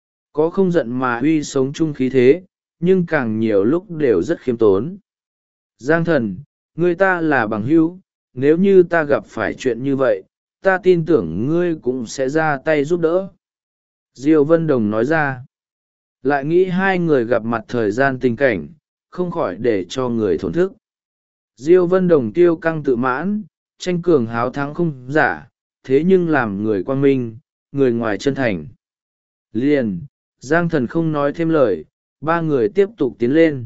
Có không giận mà uy sống chung khí thế, nhưng càng nhiều lúc đều rất khiêm tốn. Giang Thần, ngươi ta là bằng hữu, nếu như ta gặp phải chuyện như vậy, ta tin tưởng ngươi cũng sẽ ra tay giúp đỡ. Diêu Vân Đồng nói ra. Lại nghĩ hai người gặp mặt thời gian tình cảnh, không khỏi để cho người thổn thức. Diêu Vân Đồng tiêu căng tự mãn, tranh cường háo thắng không giả, thế nhưng làm người quang minh, người ngoài chân thành. Liền, Giang Thần không nói thêm lời, 3 người tiếp tục tiến lên.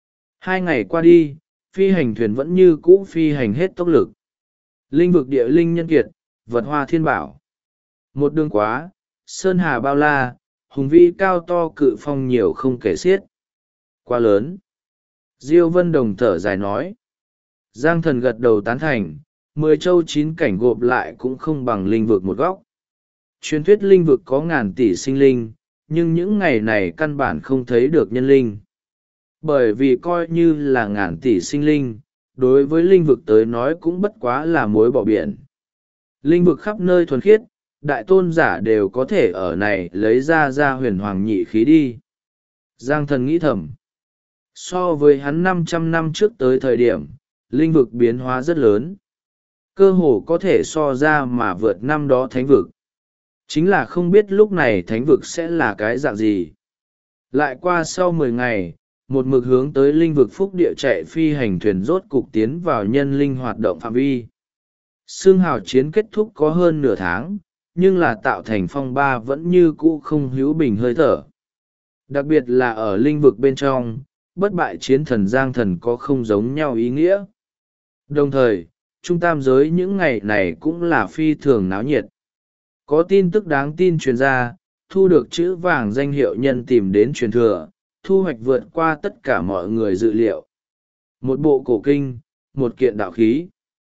2 ngày qua đi, phi hành thuyền vẫn như cũ phi hành hết tốc lực. Linh vực địa linh nhân kiệt, vật hoa thiên bảo. Một đường quá, sơn hà bao la, hùng vĩ cao to cự phong nhiều không kể xiết. Quá lớn. Diêu Vân Đồng thở dài nói. Giang Thần gật đầu tán thành, 10 châu 9 cảnh gộp lại cũng không bằng linh vực một góc. Truyền thuyết linh vực có ngàn tỷ sinh linh, nhưng những ngày này căn bản không thấy được nhân linh. Bởi vì coi như là ngàn tỷ sinh linh, đối với linh vực tới nói cũng bất quá là muối bỏ biển. Linh vực khắp nơi thuần khiết, đại tôn giả đều có thể ở này lấy ra huyền hoàng nhị khí đi. Giang thần nghĩ thầm. So với hắn 500 năm trước tới thời điểm, linh vực biến hóa rất lớn. Cơ hồ có thể so ra mà vượt năm đó thánh vực. Chính là không biết lúc này thánh vực sẽ là cái dạng gì. Lại qua sau 10 ngày, một mực hướng tới linh vực phúc địa chạy phi hành thuyền rốt cục tiến vào nhân linh hoạt động phạm vi. Xương hào chiến kết thúc có hơn nửa tháng, nhưng là tạo thành phong ba vẫn như cũ không hữu bình hơi thở. Đặc biệt là ở linh vực bên trong, bất bại chiến thần Giang thần có không giống nhau ý nghĩa. Đồng thời, trung tam giới những ngày này cũng là phi thường náo nhiệt. Có tin tức đáng tin truyền ra, thu được chữ vàng danh hiệu nhân tìm đến truyền thừa, thu hoạch vượt qua tất cả mọi người dự liệu. Một bộ cổ kinh, một kiện đạo khí.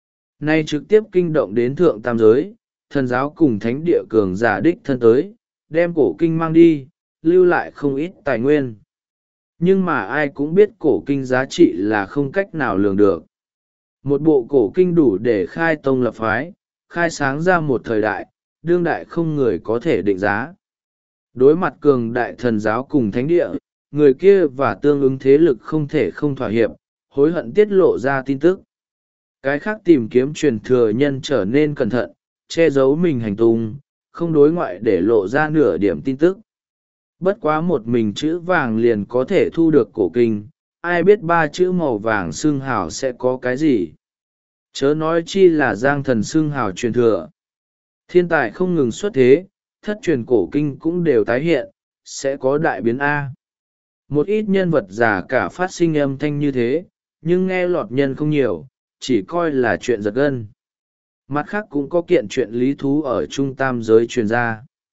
Nay trực tiếp kinh động đến thượng tam giới, thần giáo cùng thánh địa cường giả đích thân tới, đem cổ kinh mang đi, lưu lại không ít tài nguyên. Nhưng mà ai cũng biết cổ kinh giá trị là không cách nào lường được. Một bộ cổ kinh đủ để khai tông lập phái, khai sáng ra một thời đại, đương đại không người có thể định giá. Đối mặt cường đại thần giáo cùng thánh địa, người kia và tương ứng thế lực không thể không thỏa hiệp, hối hận tiết lộ ra tin tức. Cái khác tìm kiếm truyền thừa nhân trở nên cẩn thận, che giấu mình hành tung, không đối ngoại để lộ ra nửa điểm tin tức. Bất quá một mình chữ vàng liền có thể thu được cổ kinh, ai biết ba chữ màu vàng xương hào sẽ có cái gì. Chớ nói chi là Giang thần xương hào truyền thừa. Thiên tài không ngừng xuất thế, thất truyền cổ kinh cũng đều tái hiện, sẽ có đại biến A. Một ít nhân vật giả cả phát sinh âm thanh như thế, nhưng nghe lọt nhân không nhiều, chỉ coi là chuyện giật gân. Mặt khác cũng có kiện chuyện lý thú ở trung tam giới truyền ra.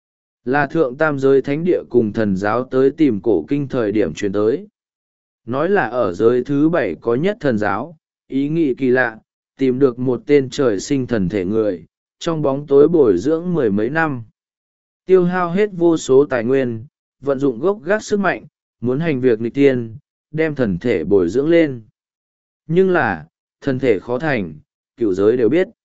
Là thượng tam giới thánh địa cùng thần giáo tới tìm cổ kinh thời điểm truyền tới. Nói là ở giới thứ 7 có nhất thần giáo, ý nghĩ kỳ lạ, tìm được một tên trời sinh thần thể người, trong bóng tối bồi dưỡng mười mấy năm. Tiêu hao hết vô số tài nguyên, vận dụng gốc gác sức mạnh, muốn hành việc nghịch tiên, đem thần thể bồi dưỡng lên. Nhưng là, thần thể khó thành, cửu giới đều biết.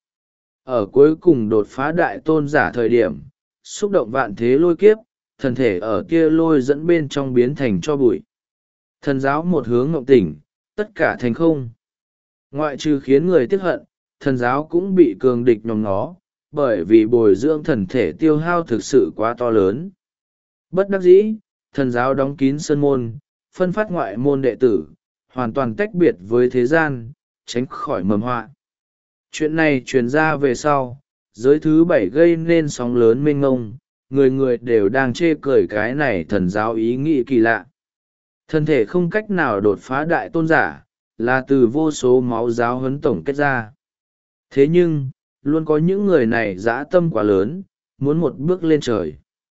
Ở cuối cùng đột phá đại tôn giả thời điểm, xúc động vạn thế lôi kiếp, thần thể ở kia lôi dẫn bên trong biến thành cho bụi. Thần giáo một hướng ngộng tỉnh, tất cả thành không. Ngoại trừ khiến người tiếc hận, thần giáo cũng bị cường địch nhòm ngó, bởi vì bồi dưỡng thần thể tiêu hao thực sự quá to lớn. Bất đắc dĩ, thần giáo đóng kín sân môn, phân phát ngoại môn đệ tử, hoàn toàn tách biệt với thế gian, tránh khỏi mầm họa. Chuyện này truyền ra về sau, giới thứ 7 gây nên sóng lớn mênh ngông, người người đều đang chê cười cái này thần giáo ý nghĩ kỳ lạ. Thân thể không cách nào đột phá đại tôn giả, là từ vô số máu giáo huấn tổng kết ra. Thế nhưng, luôn có những người này dã tâm quá lớn, muốn một bước lên trời.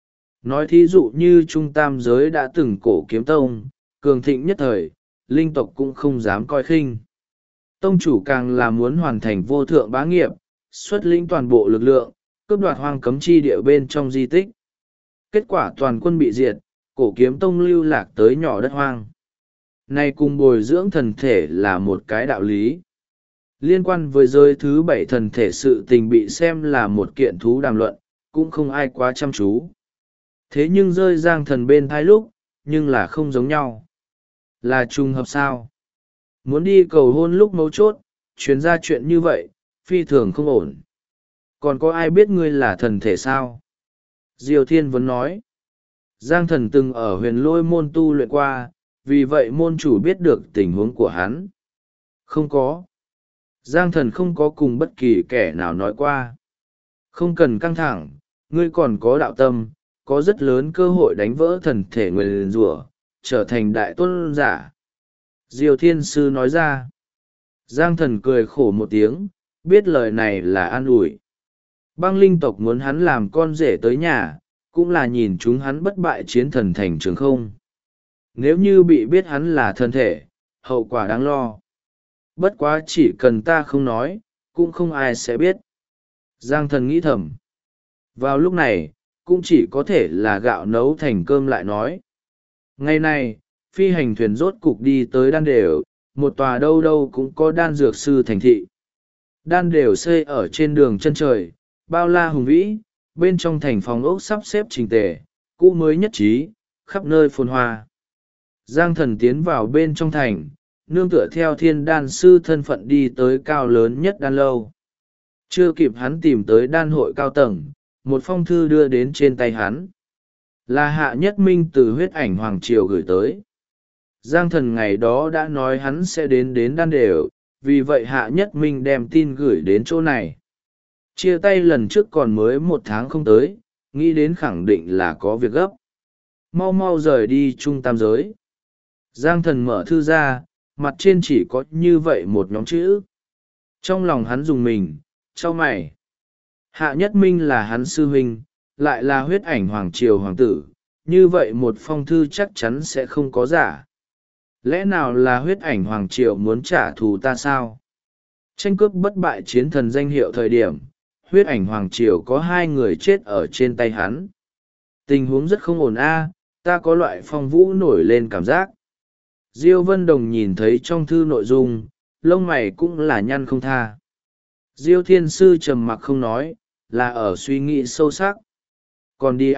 Nói thí dụ như trung tam giới đã từng cổ kiếm tông, cường thịnh nhất thời, linh tộc cũng không dám coi khinh. Tông chủ càng là muốn hoàn thành vô thượng bá nghiệp, xuất lĩnh toàn bộ lực lượng, cướp đoạt hoang cấm chi địa bên trong di tích. Kết quả toàn quân bị diệt, cổ kiếm tông lưu lạc tới nhỏ đất hoang. Này cùng bồi dưỡng thần thể là một cái đạo lý. Liên quan với giới thứ 7 thần thể sự tình bị xem là một kiện thú đàm luận, cũng không ai quá chăm chú. Thế nhưng rơi Giang thần bên thai lúc, nhưng là không giống nhau. Là trùng hợp sao? Muốn đi cầu hôn lúc mấu chốt, truyền ra chuyện như vậy, phi thường không ổn. Còn có ai biết ngươi là thần thể sao? Diêu Thiên vẫn nói. Giang thần từng ở huyền lôi môn tu luyện qua, vì vậy môn chủ biết được tình huống của hắn. Không có. Giang thần không có cùng bất kỳ kẻ nào nói qua. Không cần căng thẳng, ngươi còn có đạo tâm, có rất lớn cơ hội đánh vỡ thần thể nguyền rủa, trở thành đại tôn giả. Diêu Thiên Sư nói ra. Giang thần cười khổ một tiếng, biết lời này là an ủi. Băng linh tộc muốn hắn làm con rể tới nhà, cũng là nhìn chúng hắn bất bại chiến thần thành trường không. Nếu như bị biết hắn là thân thể, hậu quả đáng lo. Bất quá chỉ cần ta không nói, cũng không ai sẽ biết. Giang thần nghĩ thầm. Vào lúc này, cũng chỉ có thể là gạo nấu thành cơm lại nói. Ngày này, phi hành thuyền rốt cục đi tới đan đều, một tòa đâu đâu cũng có đan dược sư thành thị. Đan đều xây ở trên đường chân trời, bao la hùng vĩ, bên trong thành phòng ốc sắp xếp chỉnh tề, cũ mới nhất trí, khắp nơi phồn hoa. Giang Thần tiến vào bên trong thành, nương tựa theo thiên đan sư thân phận đi tới cao lớn nhất đan lâu. Chưa kịp hắn tìm tới đan hội cao tầng, một phong thư đưa đến trên tay hắn. Là Hạ Nhất Minh từ Huyết Ảnh Hoàng Triều gửi tới. Giang Thần ngày đó đã nói hắn sẽ đến đan đều, vì vậy Hạ Nhất Minh đem tin gửi đến chỗ này. Chia tay lần trước còn mới 1 tháng không tới, nghĩ đến khẳng định là có việc gấp. Mau mau rời đi trung tam giới. Giang Thần mở thư ra, mặt trên chỉ có như vậy một nhóm chữ. Trong lòng hắn dùng mình, chau mày. Hạ Nhất Minh là hắn sư huynh, lại là Huyết Ảnh Hoàng Triều hoàng tử, như vậy một phong thư chắc chắn sẽ không có giả. Lẽ nào là Huyết Ảnh Hoàng Triều muốn trả thù ta sao? Tranh cướp bất bại chiến thần danh hiệu thời điểm, Huyết Ảnh Hoàng Triều có 2 người chết ở trên tay hắn. Tình huống rất không ổn ta có loại phong vũ nổi lên cảm giác. Diêu Vân Đồng nhìn thấy trong thư nội dung, lông mày cũng là nhăn không tha. Diêu Thiên Sư trầm mặc không nói, là ở suy nghĩ sâu sắc. Còn đi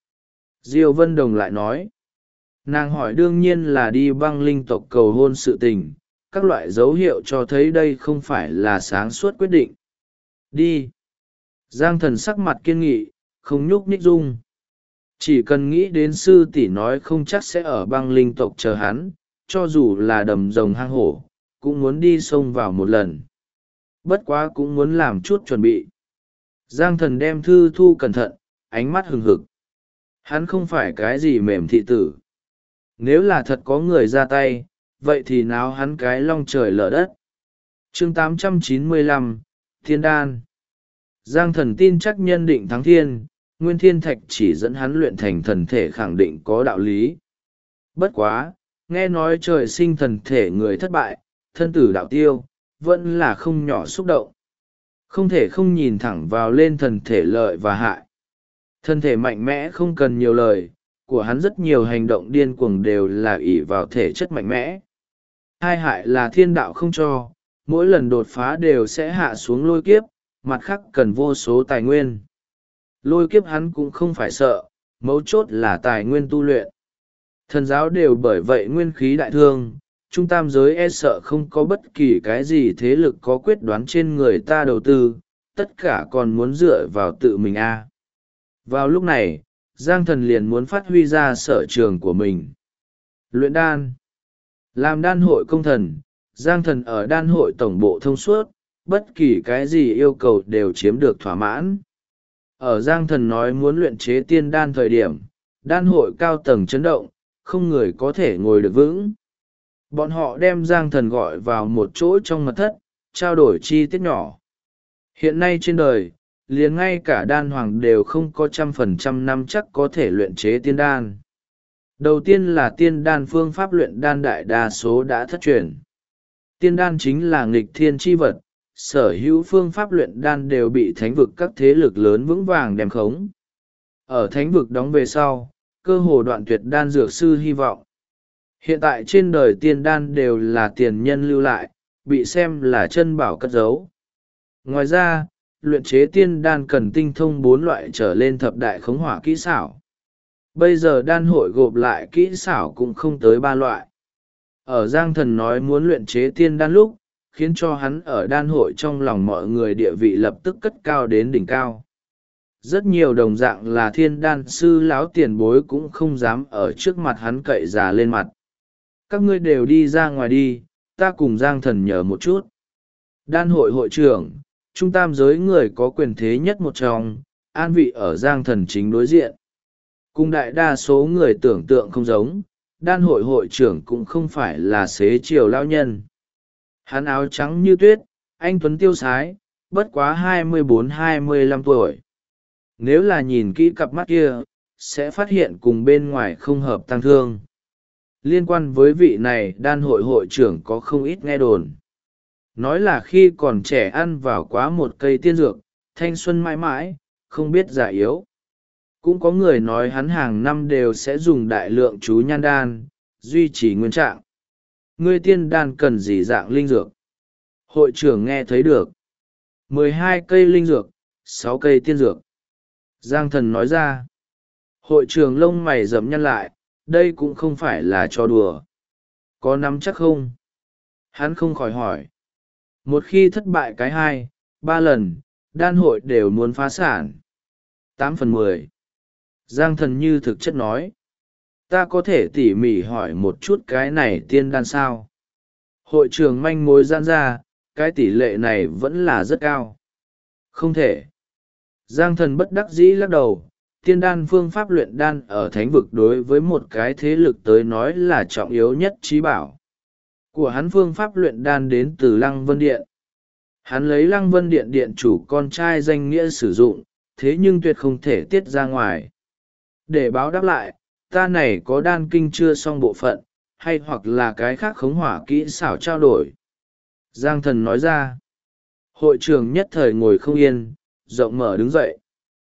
Diêu Vân Đồng lại nói. Nàng hỏi đương nhiên là đi băng linh tộc cầu hôn sự tình, các loại dấu hiệu cho thấy đây không phải là sáng suốt quyết định. Đi. Giang Thần sắc mặt kiên nghị, không nhúc nhích dung. Chỉ cần nghĩ đến sư tỷ nói không chắc sẽ ở băng linh tộc chờ hắn, cho dù là đầm rồng hang hổ, cũng muốn đi xông vào một lần. Bất quá cũng muốn làm chút chuẩn bị. Giang Thần đem thư thu cẩn thận, ánh mắt hừng hực. Hắn không phải cái gì mềm thị tử. Nếu là thật có người ra tay, vậy thì náo hắn cái long trời lở đất. Chương 895, Thiên Đan. Giang Thần tin chắc nhân định thắng thiên, Nguyên Thiên Thạch chỉ dẫn hắn luyện thành thần thể khẳng định có đạo lý. Bất quá, nghe nói trời sinh thần thể người thất bại, thân tử đạo tiêu, vẫn là không nhỏ xúc động. Không thể không nhìn thẳng vào lên thần thể lợi và hại. Thân thể mạnh mẽ không cần nhiều lời, của hắn rất nhiều hành động điên cuồng đều là ỷ vào thể chất mạnh mẽ. Hai hại là thiên đạo không cho, mỗi lần đột phá đều sẽ hạ xuống lôi kiếp, mặt khác cần vô số tài nguyên. Lôi kiếp hắn cũng không phải sợ, mấu chốt là tài nguyên tu luyện. Thần giáo đều bởi vậy nguyên khí đại thương, trung tam giới e sợ không có bất kỳ cái gì thế lực có quyết đoán trên người ta đầu tư, tất cả còn muốn dựa vào tự mình Vào lúc này, Giang Thần liền muốn phát huy ra sở trường của mình. Luyện đan. Làm đan hội công thần, Giang Thần ở đan hội tổng bộ thông suốt, bất kỳ cái gì yêu cầu đều chiếm được thỏa mãn. Ở Giang Thần nói muốn luyện chế tiên đan thời điểm, đan hội cao tầng chấn động, không người có thể ngồi được vững. Bọn họ đem Giang Thần gọi vào một chỗ trong mật thất, trao đổi chi tiết nhỏ. Hiện nay trên đời, liền ngay cả đan hoàng đều không có 100% năm chắc có thể luyện chế tiên đan. Đầu tiên là tiên đan phương pháp luyện đan đại đa số đã thất truyền. Tiên đan chính là nghịch thiên chi vật, sở hữu phương pháp luyện đan đều bị thánh vực các thế lực lớn vững vàng đem khống. Ở thánh vực đóng về sau, cơ hồ đoạn tuyệt đan dược sư hy vọng. Hiện tại trên đời tiên đan đều là tiền nhân lưu lại, bị xem là chân bảo cất giấu. Ngoài ra, luyện chế tiên đan cần tinh thông 4 loại trở lên thập đại khống hỏa kỹ xảo. Bây giờ đan hội gộp lại kỹ xảo cũng không tới 3 loại. Ở Giang Thần nói muốn luyện chế tiên đan lúc, khiến cho hắn ở đan hội trong lòng mọi người địa vị lập tức cất cao đến đỉnh cao. Rất nhiều đồng dạng là thiên đan sư láo tiền bối cũng không dám ở trước mặt hắn cậy già lên mặt. Các ngươi đều đi ra ngoài đi, ta cùng Giang Thần nhờ một chút. Đan hội hội trưởng, trung tam giới người có quyền thế nhất một trong, an vị ở Giang Thần chính đối diện. Cùng đại đa số người tưởng tượng không giống, đan hội hội trưởng cũng không phải là xế chiều lao nhân. Hắn áo trắng như tuyết, anh tuấn tiêu sái, bất quá 24-25 tuổi. Nếu là nhìn kỹ cặp mắt kia, sẽ phát hiện cùng bên ngoài không hợp tăng thương. Liên quan với vị này đan hội hội trưởng có không ít nghe đồn. Nói là khi còn trẻ ăn vào quá một cây tiên dược, thanh xuân mãi mãi, không biết già yếu. Cũng có người nói hắn hàng năm đều sẽ dùng đại lượng chú nhan đan, duy trì nguyên trạng. Ngươi tiên đan cần gì dạng linh dược? Hội trưởng nghe thấy được. 12 cây linh dược, 6 cây tiên dược. Giang thần nói ra. Hội trưởng lông mày rậm nhăn lại, đây cũng không phải là trò đùa. Có nắm chắc không? Hắn không khỏi hỏi. Một khi thất bại cái 2, 3 lần, đan hội đều muốn phá sản. 8/10. Giang thần như thực chất nói. Ta có thể tỉ mỉ hỏi một chút cái này tiên đan sao? Hội trưởng manh mối gian ra, cái tỷ lệ này vẫn là rất cao. Không thể. Giang thần bất đắc dĩ lắc đầu. Tiên đan phương pháp luyện đan ở thánh vực đối với một cái thế lực tới nói là trọng yếu nhất trí bảo. Của hắn phương pháp luyện đan đến từ Lăng Vân Điện. Hắn lấy Lăng Vân Điện điện chủ con trai danh nghĩa sử dụng, thế nhưng tuyệt không thể tiết ra ngoài. Để báo đáp lại, ta này có đan kinh chưa xong bộ phận, hay hoặc là cái khác khống hỏa kỹ xảo trao đổi. Giang thần nói ra. Hội trưởng nhất thời ngồi không yên, rộng mở đứng dậy.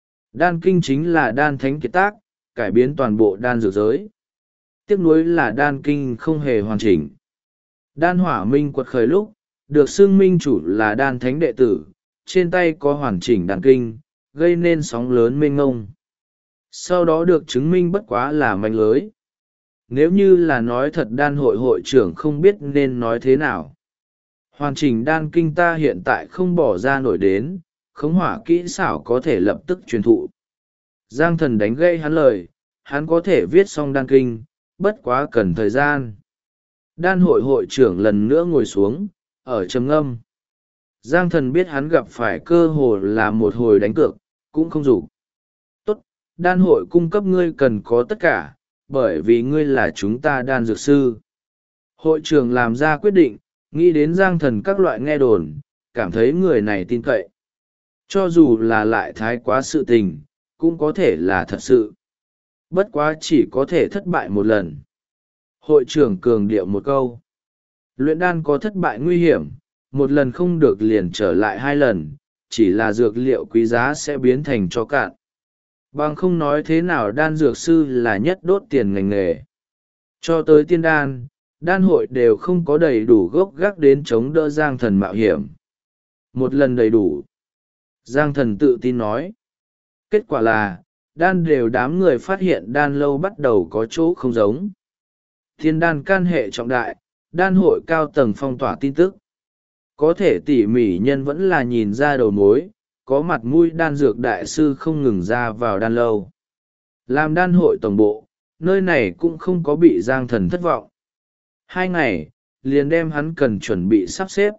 Đan kinh chính là đan thánh kiệt tác, cải biến toàn bộ đan dược giới. Tiếc nuối là đan kinh không hề hoàn chỉnh. Đan hỏa minh quật khởi lúc, được xưng minh chủ là đan thánh đệ tử, trên tay có hoàn chỉnh đan kinh, gây nên sóng lớn mênh ngông. Sau đó được chứng minh bất quá là manh lưới. Nếu như là nói thật đan hội hội trưởng không biết nên nói thế nào. Hoàn chỉnh đan kinh ta hiện tại không bỏ ra nổi đến, khống hỏa kỹ xảo có thể lập tức truyền thụ. Giang thần đánh gây hắn lời, hắn có thể viết xong đan kinh, bất quá cần thời gian. Đan hội hội trưởng lần nữa ngồi xuống, ở trầm ngâm. Giang thần biết hắn gặp phải cơ hội là một hồi đánh cược, cũng không dục. Tốt, đan hội cung cấp ngươi cần có tất cả, bởi vì ngươi là chúng ta đan dược sư. Hội trưởng làm ra quyết định, nghĩ đến Giang thần các loại nghe đồn, cảm thấy người này tin cậy. Cho dù là lại thái quá sự tình, cũng có thể là thật sự. Bất quá chỉ có thể thất bại một lần. Hội trưởng cường điệu một câu. Luyện đan có thất bại nguy hiểm, một lần không được liền trở lại 2 lần, chỉ là dược liệu quý giá sẽ biến thành tro cạn. Bằng không nói thế nào đan dược sư là nhất đốt tiền ngành nghề. Cho tới tiên đan, đan hội đều không có đầy đủ gốc gác đến chống đỡ Giang thần mạo hiểm. Một lần đầy đủ. Giang thần tự tin nói. Kết quả là, đan đều đám người phát hiện đan lâu bắt đầu có chỗ không giống. Thiên đan can hệ trọng đại, đan hội cao tầng phong tỏa tin tức. Có thể tỉ mỉ nhân vẫn là nhìn ra đầu mối, có mặt mũi đan dược đại sư không ngừng ra vào đan lâu. Làm đan hội tổng bộ, nơi này cũng không có bị Giang thần thất vọng. 2 ngày, liền đem hắn cần chuẩn bị sắp xếp.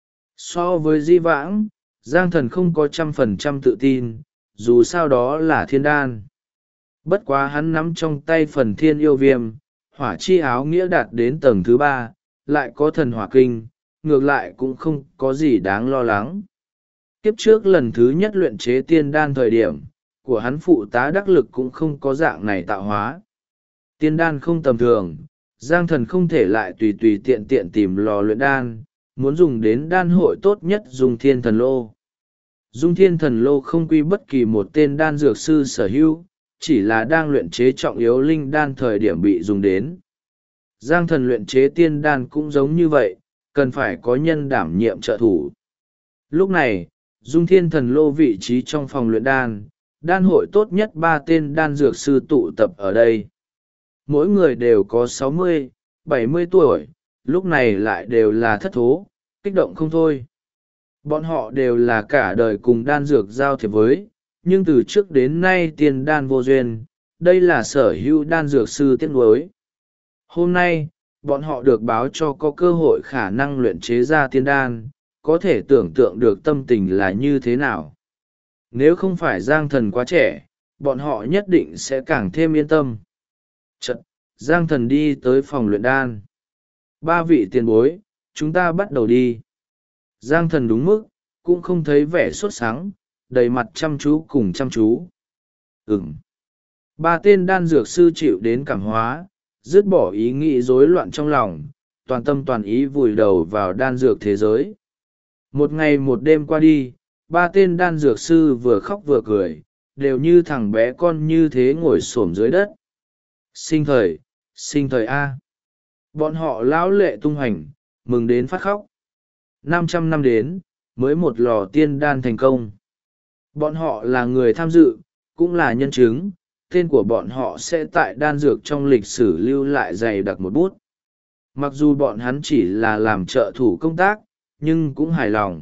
So với di vãng, Giang thần không có 100% tự tin, dù sao đó là thiên đan. Bất quá hắn nắm trong tay phần thiên yêu viêm, hỏa chi áo nghĩa đạt đến tầng thứ 3, lại có thần hỏa kinh, ngược lại cũng không có gì đáng lo lắng. Kiếp trước lần thứ nhất luyện chế tiên đan thời điểm, của hắn phụ tá đắc lực cũng không có dạng này tạo hóa. Tiên đan không tầm thường, Giang thần không thể lại tùy tùy tiện tiện tìm lò luyện đan, muốn dùng đến đan hội tốt nhất dùng thiên thần lô. Dung thiên thần lô không quy bất kỳ một tên đan dược sư sở hữu, chỉ là đang luyện chế trọng yếu linh đan thời điểm bị dùng đến. Giang thần luyện chế tiên đan cũng giống như vậy, cần phải có nhân đảm nhiệm trợ thủ. Lúc này, Dung thiên thần lô vị trí trong phòng luyện đan, đan hội tốt nhất 3 tên đan dược sư tụ tập ở đây. Mỗi người đều có 60, 70 tuổi, lúc này lại đều là thất thố, kích động không thôi. Bọn họ đều là cả đời cùng đan dược giao thiệp với, nhưng từ trước đến nay tiền đan vô duyên, đây là sở hữu đan dược sư tiếc nuối. Hôm nay, bọn họ được báo cho có cơ hội khả năng luyện chế ra tiên đan, có thể tưởng tượng được tâm tình là như thế nào. Nếu không phải Giang thần quá trẻ, bọn họ nhất định sẽ càng thêm yên tâm. Chật, Giang thần đi tới phòng luyện đan. 3 vị tiền bối, chúng ta bắt đầu đi. Giang thần đúng mức, cũng không thấy vẻ sốt sắng, đầy mặt chăm chú cùng chăm chú. 3 tên đan dược sư chịu đến cảm hóa, dứt bỏ ý nghĩ rối loạn trong lòng, toàn tâm toàn ý vùi đầu vào đan dược thế giới. Một ngày một đêm qua đi, 3 tên đan dược sư vừa khóc vừa cười, đều như thằng bé con như thế ngồi xổm dưới đất. Sinh thời A. Bọn họ lão lệ tung hành, mừng đến phát khóc. 500 năm đến, mới một lò tiên đan thành công. Bọn họ là người tham dự, cũng là nhân chứng, tên của bọn họ sẽ tại đan dược trong lịch sử lưu lại dày đặc một bút. Mặc dù bọn hắn chỉ là làm trợ thủ công tác, nhưng cũng hài lòng.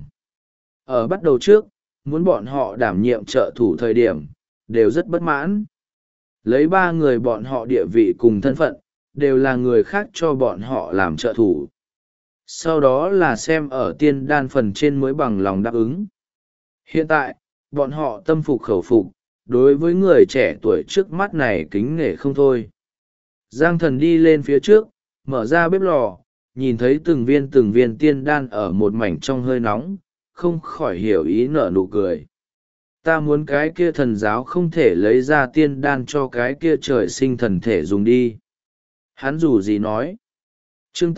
Ở bắt đầu trước, muốn bọn họ đảm nhiệm trợ thủ thời điểm, đều rất bất mãn. Lấy 3 người bọn họ địa vị cùng thân phận, đều là người khác cho bọn họ làm trợ thủ. Sau đó là xem ở tiên đan phần trên mới bằng lòng đáp ứng. Hiện tại, bọn họ tâm phục khẩu phục, đối với người trẻ tuổi trước mắt này kính nể không thôi. Giang Thần đi lên phía trước, mở ra bếp lò, nhìn thấy từng viên tiên đan ở một mảnh trong hơi nóng, không khỏi hiểu ý nở nụ cười. Ta muốn cái kia thần giáo không thể lấy ra tiên đan cho cái kia trời sinh thần thể dùng đi. Hắn dù gì nói. Chương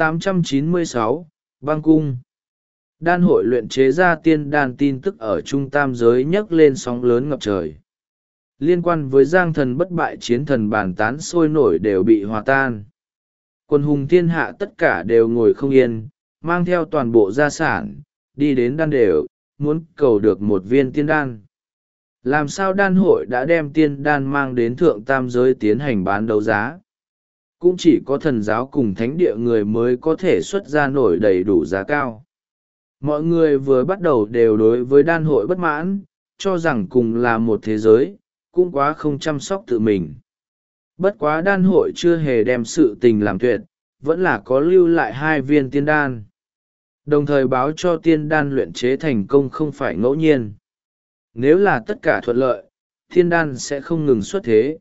896, Băng Cung. Đan hội luyện chế ra tiên đan tin tức ở Trung Tam giới nhấc lên sóng lớn ngập trời. Liên quan với Giang Thần bất bại chiến thần bàn tán sôi nổi đều bị hòa tan. Quân hùng thiên hạ tất cả đều ngồi không yên, mang theo toàn bộ gia sản, đi đến đan đều, muốn cầu được một viên tiên đan. Làm sao đan hội đã đem tiên đan mang đến thượng tam giới tiến hành bán đấu giá? Cũng chỉ có thần giáo cùng thánh địa người mới có thể xuất ra nổi đầy đủ giá cao. Mọi người vừa bắt đầu đều đối với đan hội bất mãn, cho rằng cùng là một thế giới, cũng quá không chăm sóc tự mình. Bất quá đan hội chưa hề đem sự tình làm tuyệt, vẫn là có lưu lại 2 viên tiên đan. Đồng thời báo cho tiên đan luyện chế thành công không phải ngẫu nhiên. Nếu là tất cả thuận lợi, tiên đan sẽ không ngừng xuất thế.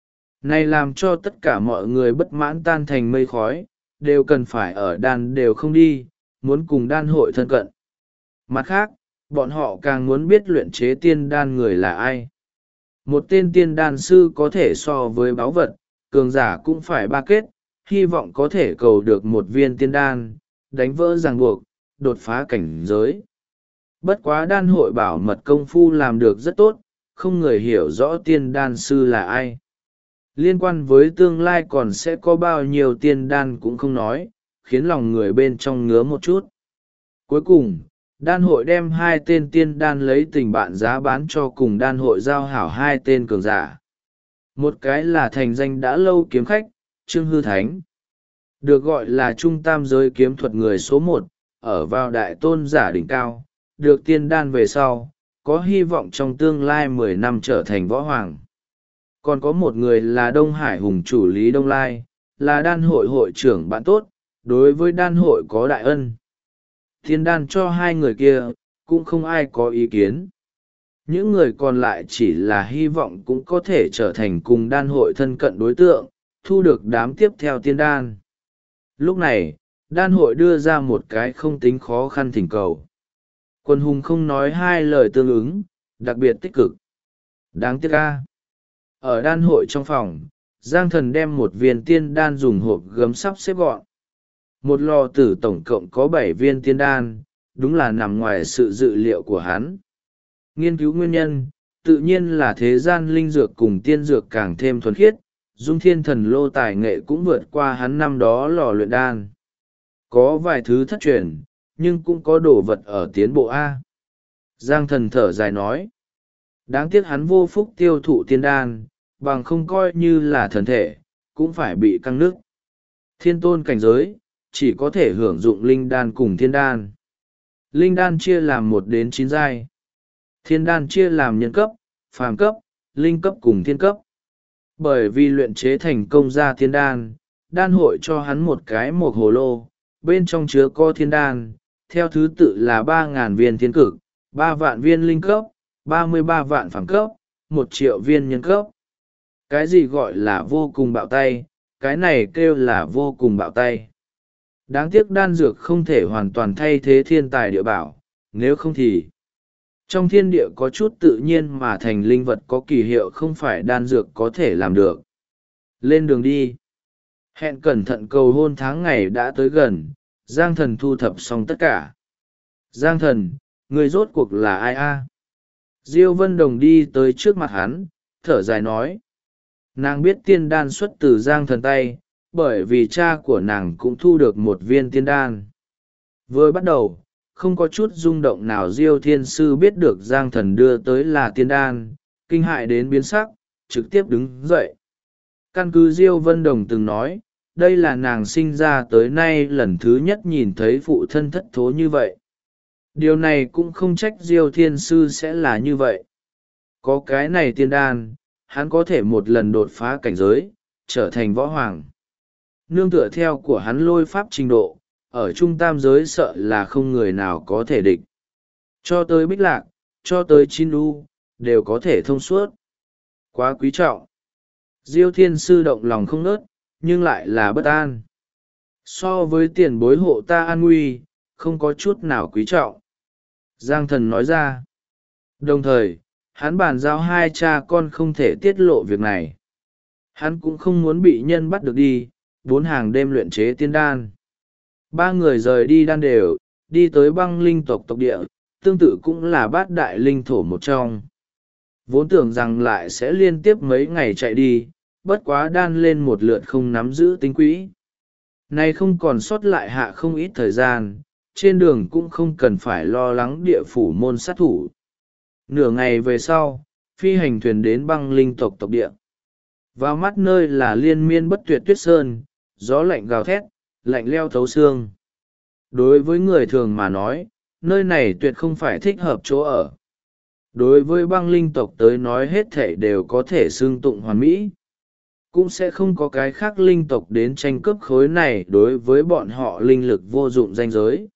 Này làm cho tất cả mọi người bất mãn tan thành mây khói, đều cần phải ở đan đều không đi, muốn cùng đan hội thân cận. Mặt khác, bọn họ càng muốn biết luyện chế tiên đan người là ai. Một tên tiên đan sư có thể so với báu vật, cường giả cũng phải ba kết, hy vọng có thể cầu được một viên tiên đan, đánh vỡ ràng buộc, đột phá cảnh giới. Bất quá đan hội bảo mật công phu làm được rất tốt, không người hiểu rõ tiên đan sư là ai. Liên quan với tương lai còn sẽ có bao nhiêu tiên đan cũng không nói, khiến lòng người bên trong ngứa một chút. Cuối cùng, đan hội đem 2 tên tiên đan lấy tình bạn giá bán cho cùng đan hội giao hảo 2 tên cường giả. Một cái là thành danh đã lâu kiếm khách, Trương Hư Thánh. Được gọi là trung tam giới kiếm thuật người số 1, ở vào đại tôn giả đỉnh cao, được tiên đan về sau, có hy vọng trong tương lai 10 năm trở thành võ hoàng. Còn có một người là Đông Hải Hùng chủ Lý Đông Lai, là đan hội hội trưởng bạn tốt, đối với đan hội có đại ân. Tiên đan cho 2 người kia, cũng không ai có ý kiến. Những người còn lại chỉ là hy vọng cũng có thể trở thành cùng đan hội thân cận đối tượng, thu được đám tiếp theo tiên đan. Lúc này, đan hội đưa ra một cái không tính khó khăn thỉnh cầu. Quân hùng không nói 2 lời tương ứng, đặc biệt tích cực. Đáng tiếc a. Ở đan hội trong phòng, Giang Thần đem một viên tiên đan dùng hộp gấm sắp xếp gọn. Một lò tử tổng cộng có 7 viên tiên đan, đúng là nằm ngoài sự dự liệu của hắn. Nghiên cứu nguyên nhân, tự nhiên là thế gian linh dược cùng tiên dược càng thêm thuần khiết, dung thiên thần lô tài nghệ cũng vượt qua hắn năm đó lò luyện đan. Có vài thứ thất truyền, nhưng cũng có đồ vật ở tiến bộ A. Giang Thần thở dài nói. Đáng tiếc hắn vô phúc tiêu thụ tiên đan, bằng không coi như là thần thể, cũng phải bị căng nứt. Thiên tôn cảnh giới, chỉ có thể hưởng dụng linh đan cùng thiên đan. Linh đan chia làm 1 đến 9 giai. Thiên đan chia làm nhân cấp, phàm cấp, linh cấp cùng thiên cấp. Bởi vì luyện chế thành công ra thiên đan, đan hội cho hắn một cái một hồ lô, bên trong chứa có thiên đan, theo thứ tự là 3.000 viên thiên cực, 3 vạn viên linh cấp, 33 vạn phàm cấp, 1 triệu viên nhân cấp. Cái gì gọi là vô cùng bạo tay, cái này kêu là vô cùng bạo tay. Đáng tiếc đan dược không thể hoàn toàn thay thế thiên tài địa bảo, nếu không thì trong thiên địa có chút tự nhiên mà thành linh vật có kỳ hiệu không phải đan dược có thể làm được. Lên đường đi. Hẹn cẩn thận cầu hôn tháng ngày đã tới gần, Giang Thần thu thập xong tất cả. Giang Thần, người rốt cuộc là ai a? Diêu Vân Đồng đi tới trước mặt hắn, thở dài nói. Nàng biết tiên đan xuất từ Giang Thần tay, bởi vì cha của nàng cũng thu được một viên tiên đan. Vừa bắt đầu, không có chút rung động nào Diêu Thiên Sư biết được Giang Thần đưa tới là tiên đan, kinh hại đến biến sắc, trực tiếp đứng dậy. Căn cứ Diêu Vân Đồng từng nói, đây là nàng sinh ra tới nay lần thứ nhất nhìn thấy phụ thân thất thố như vậy. Điều này cũng không trách Diêu Thiên Sư sẽ là như vậy. Có cái này tiên đan, hắn có thể một lần đột phá cảnh giới, trở thành võ hoàng. Nương tựa theo của hắn lôi pháp trình độ, ở trung tam giới sợ là không người nào có thể địch. Cho tới Bích Lạc, cho tới Chin U, đều có thể thông suốt. Quá quý trọng. Diêu Thiên Sư động lòng không nớt, nhưng lại là bất an. So với tiền bối hộ ta an nguy, không có chút nào quý trọng. Giang Thần nói ra. Đồng thời, hắn bàn giao hai cha con không thể tiết lộ việc này. Hắn cũng không muốn bị nhân bắt được đi, 4 hàng đêm luyện chế tiên đan. 3 người rời đi đan đều, đi tới băng linh tộc tộc địa, tương tự cũng là bát đại linh thổ một trong. Vốn tưởng rằng lại sẽ liên tiếp mấy ngày chạy đi, bất quá đan lên một lượt không nắm giữ tính quỹ. Nay không còn sót lại hạ không ít thời gian, trên đường cũng không cần phải lo lắng địa phủ môn sát thủ. Nửa ngày về sau, phi hành thuyền đến băng linh tộc tộc địa. Vào mắt nơi là liên miên bất tuyệt tuyết sơn, gió lạnh gào thét, lạnh leo thấu xương. Đối với người thường mà nói, nơi này tuyệt không phải thích hợp chỗ ở. Đối với băng linh tộc tới nói hết thể đều có thể xưng tụng hoàn mỹ. Cũng sẽ không có cái khác linh tộc đến tranh cướp khối này đối với bọn họ linh lực vô dụng danh giới.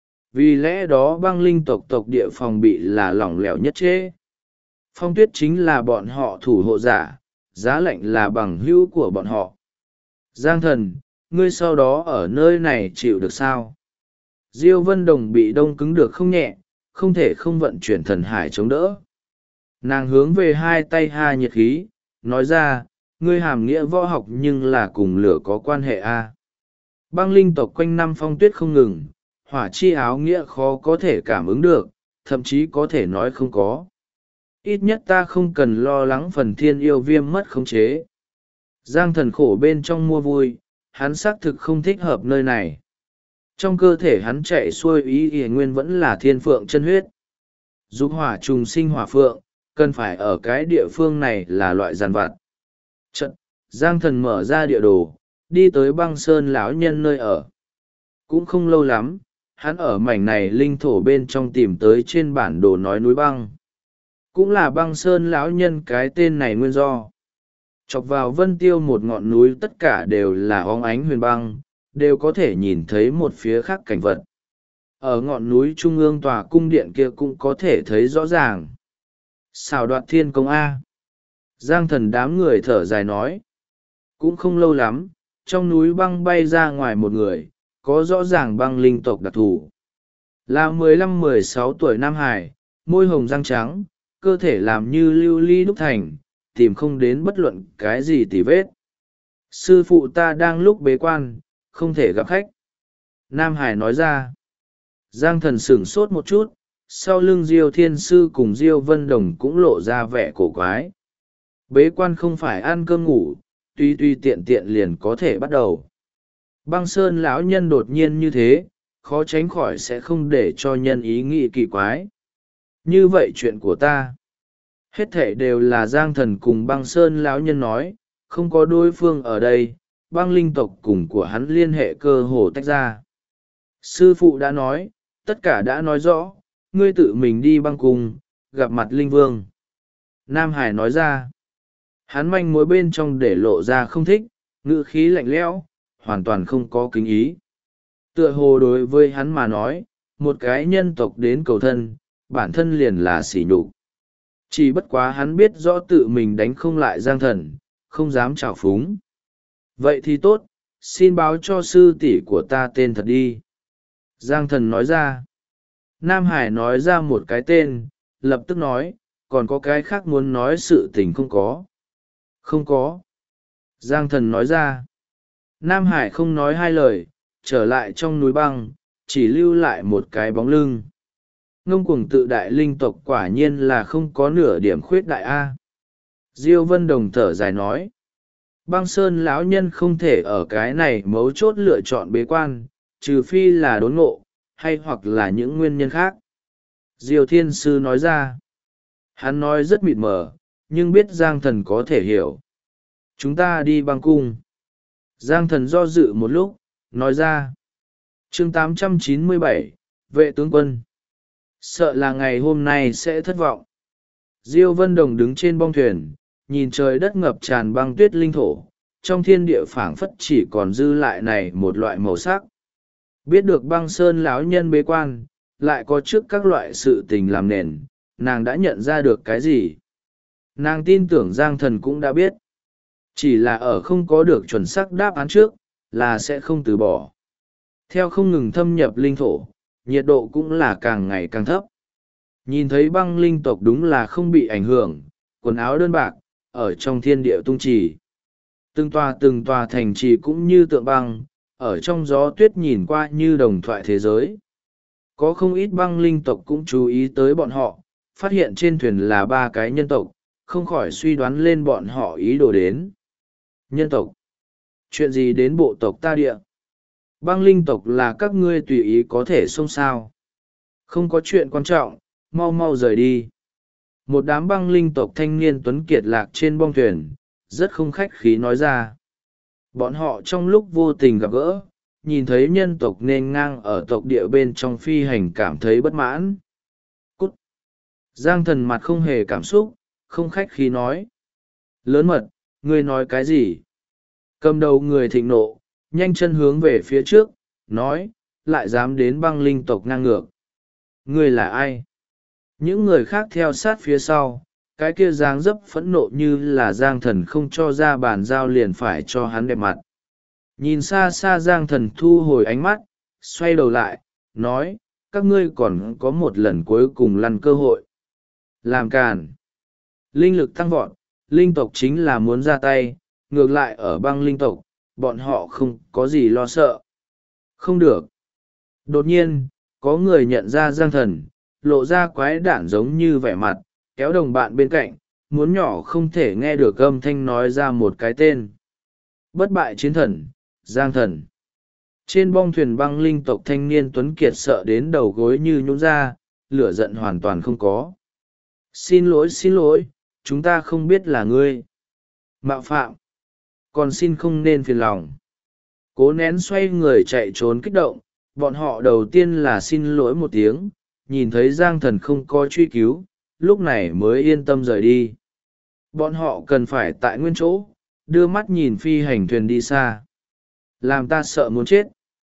Vì lẽ đó băng linh tộc tộc địa phòng bị là lỏng lẻo nhất chế. Phong tuyết chính là bọn họ thủ hộ giả, giá lạnh là bằng hữu của bọn họ. Giang Thần, ngươi sau đó ở nơi này chịu được sao? Diêu Vân Đồng bị đông cứng được không nhẹ, không thể không vận chuyển thần hải chống đỡ. Nàng hướng về hai tay ha nhiệt khí, nói ra, ngươi hàm nghĩa võ học nhưng là cùng lửa có quan hệ a. Băng linh tộc quanh năm phong tuyết không ngừng, hỏa chi áo nghĩa khó có thể cảm ứng được, thậm chí có thể nói không có. Ít nhất ta không cần lo lắng phần thiên yêu viêm mất khống chế. Giang Thần khổ bên trong mua vui, hắn xác thực không thích hợp nơi này. Trong cơ thể hắn chạy xuôi ý ỉa nguyên vẫn là thiên phượng chân huyết. Dục hỏa trùng sinh hỏa phượng, cần phải ở cái địa phương này là loại giàn vặt. Trận, Giang Thần mở ra địa đồ, đi tới băng sơn lão nhân nơi ở. Cũng không lâu lắm, hắn ở mảnh này linh thổ bên trong tìm tới trên bản đồ nói núi băng. Cũng là băng sơn lão nhân cái tên này nguyên do. Chọc vào vân tiêu một ngọn núi tất cả đều là óng ánh huyền băng, đều có thể nhìn thấy một phía khác cảnh vật. Ở ngọn núi trung ương tòa cung điện kia cũng có thể thấy rõ ràng. Xảo đoạt thiên công A. Giang Thần đám người thở dài nói. Cũng không lâu lắm, trong núi băng bay ra ngoài một người, có rõ ràng băng linh tộc đặc thù. Là 15-16 tuổi Nam Hải, môi hồng răng trắng, cơ thể làm như lưu ly đúc thành, tìm không đến bất luận cái gì tì vết. Sư phụ ta đang lúc bế quan, không thể gặp khách. Nam Hải nói ra. Giang Thần sửng sốt một chút, sau lưng Diêu Thiên Sư cùng Diêu Vân Đồng cũng lộ ra vẻ cổ quái. Bế quan không phải ăn cơm ngủ, tuy tiện tiện liền có thể bắt đầu. Băng sơn lão nhân đột nhiên như thế, khó tránh khỏi sẽ không để cho nhân ý nghĩ kỳ quái. Như vậy chuyện của ta, hết thể đều là Giang Thần cùng băng sơn lão nhân nói, không có đối phương ở đây, băng linh tộc cùng của hắn liên hệ cơ hồ tách ra. Sư phụ đã nói, tất cả đã nói rõ, ngươi tự mình đi băng cung, gặp mặt linh vương. Nam Hải nói ra, hắn manh mối bên trong để lộ ra không thích, ngữ khí lạnh lẽo, hoàn toàn không có kính ý. Tựa hồ đối với hắn mà nói, một cái nhân tộc đến cầu thân, bản thân liền là sỉ nhục. Chỉ bất quá hắn biết rõ tự mình đánh không lại Giang Thần, không dám trào phúng. Vậy thì tốt, xin báo cho sư tỷ của ta tên thật đi. Giang Thần nói ra. Nam Hải nói ra một cái tên, lập tức nói, còn có cái khác muốn nói sự tình không có. Không có. Giang Thần nói ra. Nam Hải không nói hai lời, trở lại trong núi băng, chỉ lưu lại một cái bóng lưng. Ngông cuồng tự đại linh tộc quả nhiên là không có nửa điểm khuyết đại A. Diêu Vân Đồng thở dài nói. Băng sơn lão nhân không thể ở cái này mấu chốt lựa chọn bế quan, trừ phi là đốn ngộ, hay hoặc là những nguyên nhân khác. Diêu Thiên Sư nói ra. Hắn nói rất mịt mờ, nhưng biết Giang Thần có thể hiểu. Chúng ta đi băng cung. Giang Thần do dự một lúc, nói ra. Chương 897, Vệ tướng quân. Sợ là ngày hôm nay sẽ thất vọng. Diêu Vân Đồng đứng trên bong thuyền, nhìn trời đất ngập tràn băng tuyết linh thổ, trong thiên địa phảng phất chỉ còn dư lại này một loại màu sắc. Biết được băng sơn lão nhân bế quan, lại có trước các loại sự tình làm nền, nàng đã nhận ra được cái gì. Nàng tin tưởng Giang Thần cũng đã biết. Chỉ là ở không có được chuẩn xác đáp án trước, là sẽ không từ bỏ. Theo không ngừng thâm nhập linh thổ, nhiệt độ cũng là càng ngày càng thấp. Nhìn thấy băng linh tộc đúng là không bị ảnh hưởng, quần áo đơn bạc, ở trong thiên địa tung trì. Từng tòa thành trì cũng như tượng băng, ở trong gió tuyết nhìn qua như đồng thoại thế giới. Có không ít băng linh tộc cũng chú ý tới bọn họ, phát hiện trên thuyền là ba cái nhân tộc, không khỏi suy đoán lên bọn họ ý đồ đến. Nhân tộc? Chuyện gì đến bộ tộc ta địa? Băng linh tộc là các ngươi tùy ý có thể xông sao. Không có chuyện quan trọng, mau mau rời đi. Một đám băng linh tộc thanh niên tuấn kiệt lạc trên bong thuyền, rất không khách khí nói ra. Bọn họ trong lúc vô tình gặp gỡ, nhìn thấy nhân tộc nên ngang ở tộc địa bên trong phi hành cảm thấy bất mãn. Cút! Giang Thần mặt không hề cảm xúc, không khách khí nói. Lớn mật, ngươi nói cái gì? Cầm đầu người thịnh nộ, nhanh chân hướng về phía trước, nói, lại dám đến băng linh tộc ngang ngược. Ngươi là ai? Những người khác theo sát phía sau, cái kia dáng dấp phẫn nộ như là Giang Thần không cho ra bàn giao liền phải cho hắn đẹp mặt. Nhìn xa xa Giang Thần thu hồi ánh mắt, xoay đầu lại, nói, các ngươi còn có một lần cuối cùng lăn cơ hội. Làm càn. Linh lực tăng vọt, linh tộc chính là muốn ra tay, ngược lại ở băng linh tộc, bọn họ không có gì lo sợ. Không được. Đột nhiên, có người nhận ra Giang Thần, lộ ra quái đản giống như vẻ mặt, kéo đồng bạn bên cạnh, muốn nhỏ không thể nghe được âm thanh nói ra một cái tên. Bất bại chiến thần, Giang Thần. Trên bong thuyền băng linh tộc thanh niên tuấn kiệt sợ đến đầu gối như nhũn ra, lửa giận hoàn toàn không có. Xin lỗi, chúng ta không biết là ngươi. Mạo phạm. Còn xin không nên phiền lòng. Cố nén xoay người chạy trốn kích động, bọn họ đầu tiên là xin lỗi một tiếng, nhìn thấy Giang Thần không có truy cứu, lúc này mới yên tâm rời đi. Bọn họ cần phải tại nguyên chỗ, đưa mắt nhìn phi hành thuyền đi xa. Làm ta sợ muốn chết.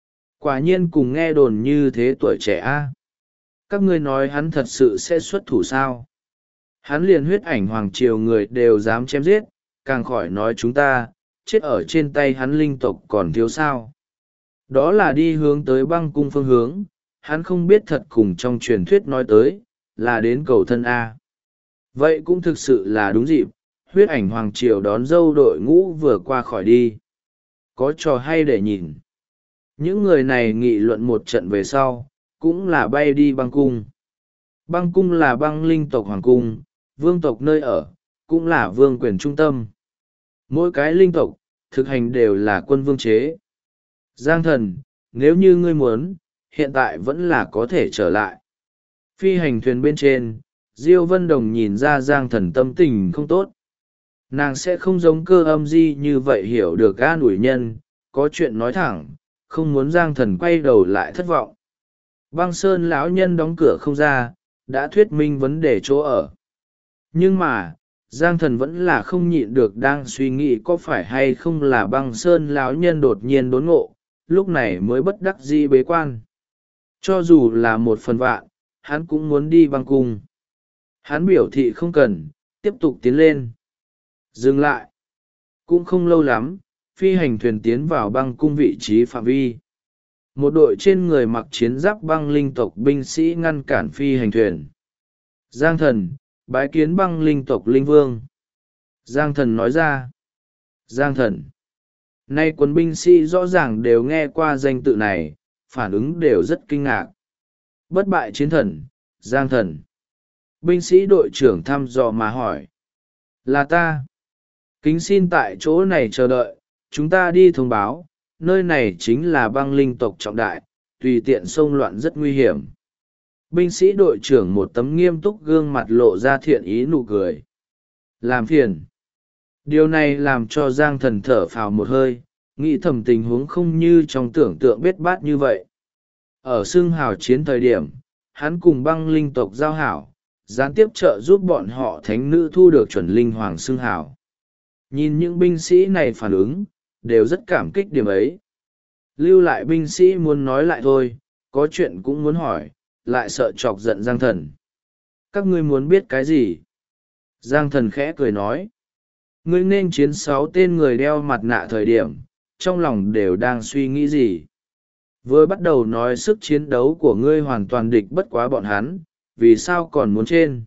Quả nhiên cùng nghe đồn như thế tuổi trẻ a. Các ngươi nói hắn thật sự sẽ xuất thủ sao? Hắn liền huyết ảnh hoàng triều người đều dám chém giết, càng khỏi nói chúng ta, chết ở trên tay hắn linh tộc còn thiếu sao. Đó là đi hướng tới băng cung phương hướng, hắn không biết thật cùng trong truyền thuyết nói tới, là đến cầu thân A. Vậy cũng thực sự là đúng dịp, huyết ảnh hoàng triều đón dâu đội ngũ vừa qua khỏi đi. Có trò hay để nhìn. Những người này nghị luận một trận về sau, cũng là bay đi băng cung. Băng cung là băng linh tộc hoàng cung, vương tộc nơi ở, cũng là vương quyền trung tâm. Mỗi cái linh tộc, thực hành đều là quân vương chế. Giang Thần, nếu như ngươi muốn, hiện tại vẫn là có thể trở lại. Phi hành thuyền bên trên, Diêu Vân Đồng nhìn ra Giang Thần tâm tình không tốt. Nàng sẽ không giống Cơ Âm Di như vậy hiểu được an ủi nhân, có chuyện nói thẳng, không muốn Giang Thần quay đầu lại thất vọng. Băng Sơn lão nhân đóng cửa không ra, đã thuyết minh vấn đề chỗ ở. Nhưng mà, Giang Thần vẫn là không nhịn được đang suy nghĩ có phải hay không là Băng Sơn lão nhân đột nhiên đốn ngộ, lúc này mới bất đắc dĩ bế quan. Cho dù là một phần vạn, hắn cũng muốn đi băng cung. Hắn biểu thị không cần, tiếp tục tiến lên. Dừng lại. Cũng không lâu lắm, phi hành thuyền tiến vào băng cung vị trí phạm vi. Một đội trên người mặc chiến giáp băng linh tộc binh sĩ ngăn cản phi hành thuyền. Giang Thần, bái kiến băng linh tộc linh vương. Giang Thần nói ra. Giang Thần. Nay quân binh sĩ rõ ràng đều nghe qua danh tự này, phản ứng đều rất kinh ngạc. Bất bại chiến thần, Giang Thần. Binh sĩ đội trưởng thăm dò mà hỏi. Là ta. Kính xin tại chỗ này chờ đợi, chúng ta đi thông báo, nơi này chính là băng linh tộc trọng đại, tùy tiện xông loạn rất nguy hiểm. Binh sĩ đội trưởng một tấm nghiêm túc gương mặt lộ ra thiện ý nụ cười. Làm phiền. Điều này làm cho Giang Thần thở phào một hơi, nghĩ thầm tình huống không như trong tưởng tượng bết bát như vậy. Ở xương hào chiến thời điểm, hắn cùng băng linh tộc giao hảo, gián tiếp trợ giúp bọn họ thánh nữ thu được chuẩn linh hoàng xương hào. Nhìn những binh sĩ này phản ứng, đều rất cảm kích điểm ấy. Lưu lại binh sĩ muốn nói lại thôi, có chuyện cũng muốn hỏi, lại sợ chọc giận Giang Thần. Các ngươi muốn biết cái gì? Giang Thần khẽ cười nói. Ngươi nên chiến 6 tên người đeo mặt nạ thời điểm, trong lòng đều đang suy nghĩ gì? Vừa bắt đầu nói sức chiến đấu của ngươi hoàn toàn địch bất quá bọn hắn, vì sao còn muốn trên?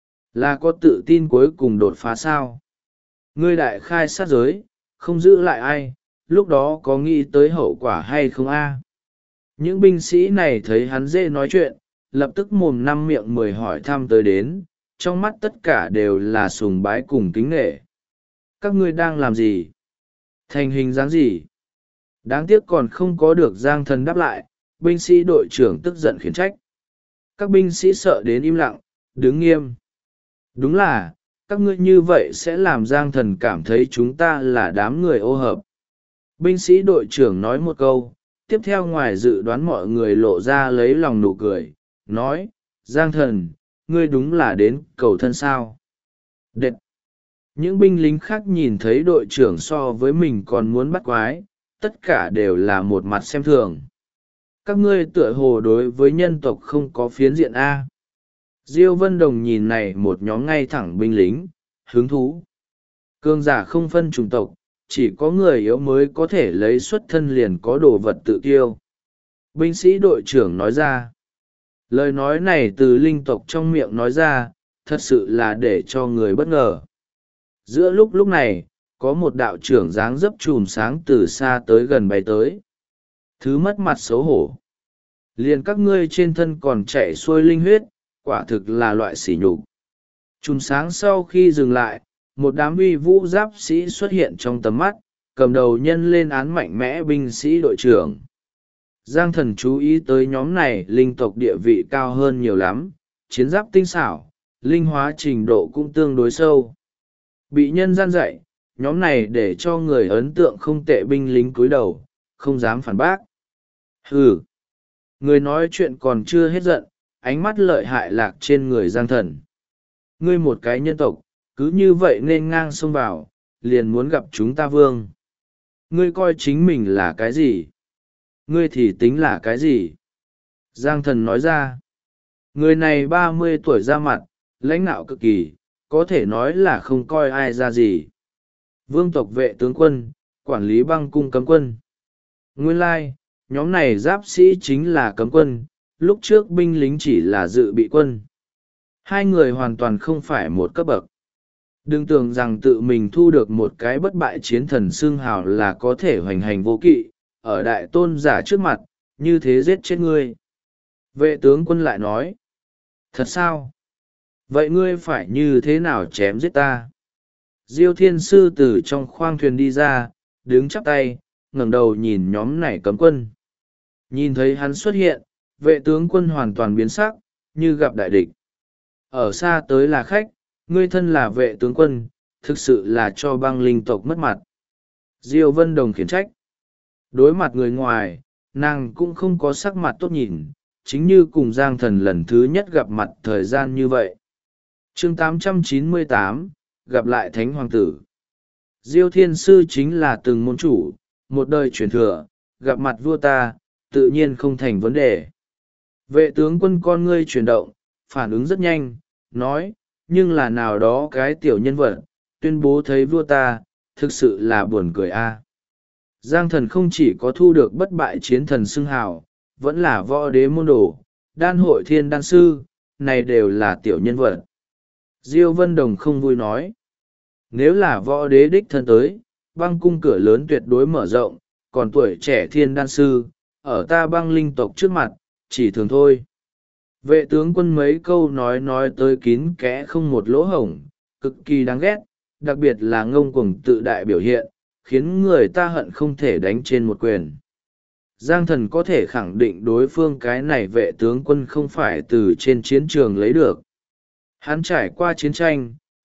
Là có tự tin cuối cùng đột phá sao? Ngươi đại khai sát giới, không giữ lại ai, lúc đó có nghĩ tới hậu quả hay không a? Những binh sĩ này thấy hắn dễ nói chuyện, lập tức mồm năm miệng mười hỏi thăm tới đến, trong mắt tất cả đều là sùng bái cùng kính nghệ. Các ngươi đang làm gì? Thành hình dáng gì? Đáng tiếc còn không có được Giang Thần đáp lại, binh sĩ đội trưởng tức giận khiển trách. Các binh sĩ sợ đến im lặng, đứng nghiêm. Đúng là, các ngươi như vậy sẽ làm Giang Thần cảm thấy chúng ta là đám người ô hợp. Binh sĩ đội trưởng nói một câu, tiếp theo ngoài dự đoán mọi người lộ ra lấy lòng nụ cười, nói, Giang Thần, ngươi đúng là đến cầu thân sao. Đệt! Những binh lính khác nhìn thấy đội trưởng so với mình còn muốn bắt quái, tất cả đều là một mặt xem thường. Các ngươi tựa hồ đối với nhân tộc không có phiến diện A. Diêu Vân Đồng nhìn này một nhóm ngay thẳng binh lính, hứng thú. Cường giả không phân chủng tộc, chỉ có người yếu mới có thể lấy xuất thân liền có đồ vật tự kiêu. Binh sĩ đội trưởng nói ra. Lời nói này từ linh tộc trong miệng nói ra, thật sự là để cho người bất ngờ. Giữa lúc này, có một đạo trưởng dáng dấp chùm sáng từ xa tới gần bay tới. Thứ mất mặt xấu hổ. Liền các ngươi trên thân còn chạy xuôi linh huyết, quả thực là loại sỉ nhục. Chùm sáng sau khi dừng lại, một đám uy vũ giáp sĩ xuất hiện trong tầm mắt, cầm đầu nhân lên án mạnh mẽ binh sĩ đội trưởng. Giang Thần chú ý tới nhóm này linh tộc địa vị cao hơn nhiều lắm, chiến giáp tinh xảo, linh hóa trình độ cũng tương đối sâu. Bị nhân gian dạy, nhóm này để cho người ấn tượng không tệ binh lính cúi đầu, không dám phản bác. Hừ! Người nói chuyện còn chưa hết giận, ánh mắt lợi hại lạc trên người Giang Thần. Ngươi một cái nhân tộc, cứ như vậy nên ngang xông vào, liền muốn gặp chúng ta vương. Ngươi coi chính mình là cái gì? Ngươi thì tính là cái gì? Giang Thần nói ra. Người này 30 tuổi ra mặt, lãnh nạo cực kỳ, có thể nói là không coi ai ra gì. Vương tộc vệ tướng quân, quản lý băng cung cấm quân. Nguyên lai, nhóm này giáp sĩ chính là cấm quân, lúc trước binh lính chỉ là dự bị quân. Hai người hoàn toàn không phải một cấp bậc. Đừng tưởng rằng tự mình thu được một cái bất bại chiến thần xương hào là có thể hoành hành vô kỵ, ở đại tôn giả trước mặt, như thế giết chết ngươi. Vệ tướng quân lại nói, thật sao? Vậy ngươi phải như thế nào chém giết ta? Diêu Thiên Sư từ trong khoang thuyền đi ra, đứng chắp tay, ngẩng đầu nhìn nhóm này cấm quân. Nhìn thấy hắn xuất hiện, vệ tướng quân hoàn toàn biến sắc, như gặp đại địch. Ở xa tới là khách, ngươi thân là vệ tướng quân, thực sự là cho băng linh tộc mất mặt. Diêu Vân Đồng khiển trách. Đối mặt người ngoài, nàng cũng không có sắc mặt tốt nhìn, chính như cùng Giang Thần lần thứ nhất gặp mặt thời gian như vậy. Chương 898, gặp lại Thánh Hoàng tử. Diêu Thiên Sư chính là từng môn chủ, một đời truyền thừa, gặp mặt vua ta, tự nhiên không thành vấn đề. Vệ tướng quân con ngươi chuyển động, phản ứng rất nhanh, nói, nhưng là nào đó cái tiểu nhân vật, tuyên bố thấy vua ta, thực sự là buồn cười a. Giang Thần không chỉ có thu được bất bại chiến thần xưng hào, vẫn là võ đế môn đồ, đan hội thiên đan sư, này đều là tiểu nhân vật. Diêu Vân Đồng không vui nói, nếu là võ đế đích thân tới, băng cung cửa lớn tuyệt đối mở rộng, còn tuổi trẻ thiên đan sư, ở ta băng linh tộc trước mặt, chỉ thường thôi. Vệ tướng quân mấy câu nói tới kín kẽ không một lỗ hổng, cực kỳ đáng ghét, đặc biệt là ngông cuồng tự đại biểu hiện, khiến người ta hận không thể đánh trên một quyền. Giang Thần có thể khẳng định đối phương cái này vệ tướng quân không phải từ trên chiến trường lấy được. Hắn trải qua chiến tranh,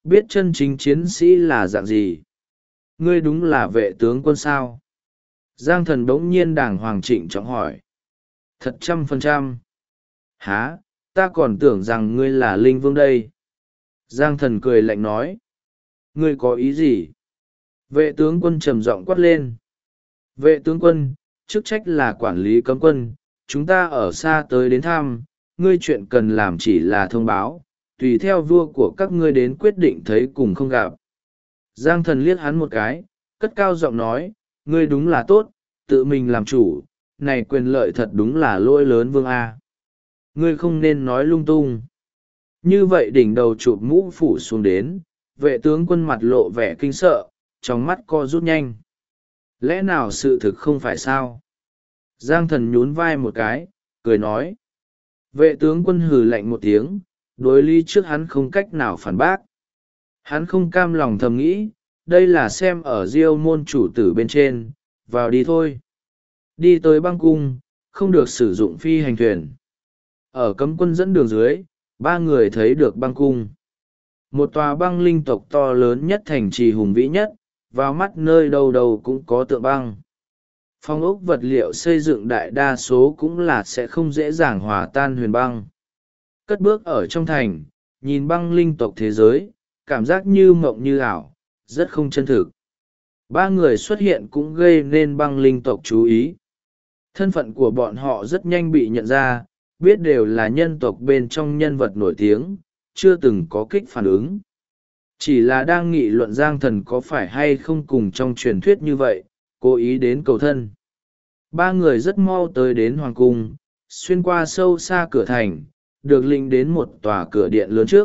biết chân chính chiến sĩ là dạng gì. Ngươi đúng là vệ tướng quân sao? Giang thần bỗng nhiên đàng hoàng trịnh trọng hỏi. Thật 100%. Hả, ta còn tưởng rằng ngươi là linh vương đây. Giang thần cười lạnh nói. Ngươi có ý gì? Vệ tướng quân trầm giọng quát lên. Vệ tướng quân, chức trách là quản lý cấm quân, chúng ta ở xa tới đến thăm, ngươi chuyện cần làm chỉ là thông báo, tùy theo vua của các ngươi đến quyết định thấy cùng không gặp. Giang thần liếc hắn một cái, cất cao giọng nói, ngươi đúng là tốt, tự mình làm chủ, này quyền lợi thật đúng là lỗi lớn vương A. Ngươi không nên nói lung tung. Như vậy đỉnh đầu chụp mũ phủ xuống đến, vệ tướng quân mặt lộ vẻ kinh sợ, trong mắt co rút nhanh. Lẽ nào sự thực không phải sao? Giang thần nhún vai một cái, cười nói. Vệ tướng quân hừ lạnh một tiếng, đối lý trước hắn không cách nào phản bác. Hắn không cam lòng thầm nghĩ, đây là xem ở Diêu môn chủ tử bên trên, vào đi thôi. Đi tới băng cung, không được sử dụng phi hành thuyền. Ở cấm quân dẫn đường dưới, ba người thấy được băng cung. Một tòa băng linh tộc to lớn nhất thành trì hùng vĩ nhất, vào mắt nơi đâu đâu cũng có tượng băng. Phong ốc vật liệu xây dựng đại đa số cũng là sẽ không dễ dàng hòa tan huyền băng. Cất bước ở trong thành, nhìn băng linh tộc thế giới, cảm giác như mộng như ảo, rất không chân thực. Ba người xuất hiện cũng gây nên băng linh tộc chú ý. Thân phận của bọn họ rất nhanh bị nhận ra, biết đều là nhân tộc bên trong nhân vật nổi tiếng, chưa từng có kích phản ứng. Chỉ là đang nghị luận Giang thần có phải hay không cùng trong truyền thuyết như vậy, cố ý đến cầu thân. Ba người rất mau tới đến hoàng cung, xuyên qua sâu xa cửa thành, được lĩnh đến một tòa cửa điện lớn trước.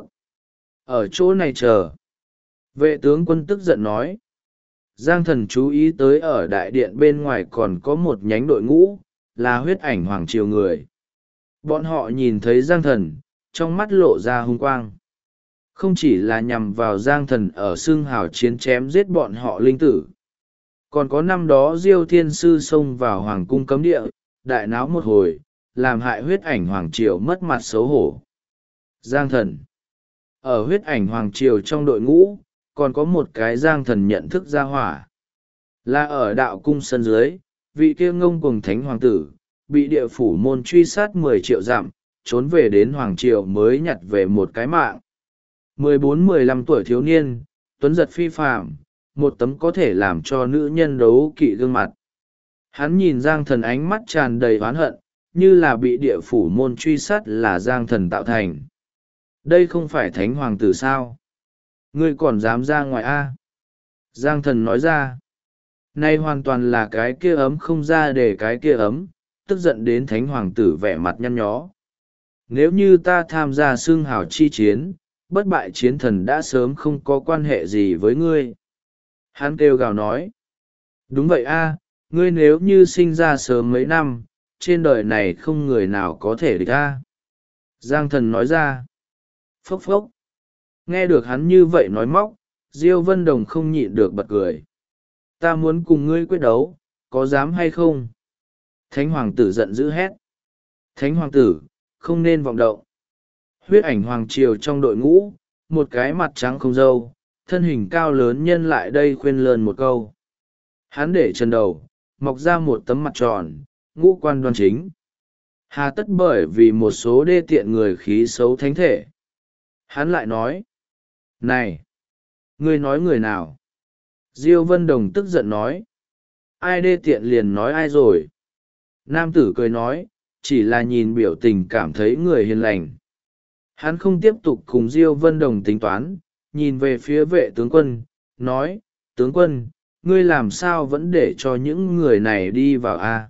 Ở chỗ này chờ. Vệ tướng quân tức giận nói. Giang thần chú ý tới ở đại điện bên ngoài còn có một nhánh đội ngũ, là huyết ảnh hoàng triều người. Bọn họ nhìn thấy Giang thần, trong mắt lộ ra hung quang. Không chỉ là nhằm vào Giang thần ở xương hào chiến chém giết bọn họ linh tử. Còn có năm đó Diêu Thiên Sư xông vào hoàng cung cấm địa, đại náo một hồi, làm hại huyết ảnh hoàng triều mất mặt xấu hổ. Giang thần. Ở huyết ảnh hoàng triều trong đội ngũ, còn có một cái Giang thần nhận thức ra hỏa. Là ở đạo cung sân dưới, vị kia ngông cuồng thánh hoàng tử, bị địa phủ môn truy sát 10 triệu dặm, trốn về đến hoàng triều mới nhặt về một cái mạng. 14-15 tuổi thiếu niên, tuấn giật phi phàm, một tấm có thể làm cho nữ nhân đấu kỵ gương mặt. Hắn nhìn Giang thần ánh mắt tràn đầy oán hận, như là bị địa phủ môn truy sát là Giang thần tạo thành. Đây không phải thánh hoàng tử sao? Ngươi còn dám ra ngoài a? Giang thần nói ra. Nay hoàn toàn là cái kia ấm không ra để cái kia ấm, tức giận đến thánh hoàng tử vẻ mặt nhăn nhó. Nếu như ta tham gia xương hào chi chiến, bất bại chiến thần đã sớm không có quan hệ gì với ngươi. Hắn kêu gào nói. Đúng vậy a, ngươi nếu như sinh ra sớm mấy năm, trên đời này không người nào có thể địch a. Giang thần nói ra. Phốc phốc. Nghe được hắn như vậy nói móc, Diêu Vân Đồng không nhịn được bật cười. Ta muốn cùng ngươi quyết đấu, có dám hay không? Thánh hoàng tử giận dữ hét. Thánh hoàng tử, không nên vọng động. Huyết ảnh hoàng triều trong đội ngũ, một cái mặt trắng không râu, thân hình cao lớn nhân lại đây khuyên lơn một câu. Hắn để chân đầu, mọc ra một tấm mặt tròn, ngũ quan đoan chính. Hà tất bởi vì một số đê tiện người khí xấu thánh thể. Hắn lại nói. Này! Ngươi nói người nào? Diêu Vân Đồng tức giận nói. Ai đê tiện liền nói ai rồi. Nam tử cười nói, chỉ là nhìn biểu tình cảm thấy người hiền lành. Hắn không tiếp tục cùng Diêu Vân Đồng tính toán, nhìn về phía vệ tướng quân, nói, tướng quân, ngươi làm sao vẫn để cho những người này đi vào a?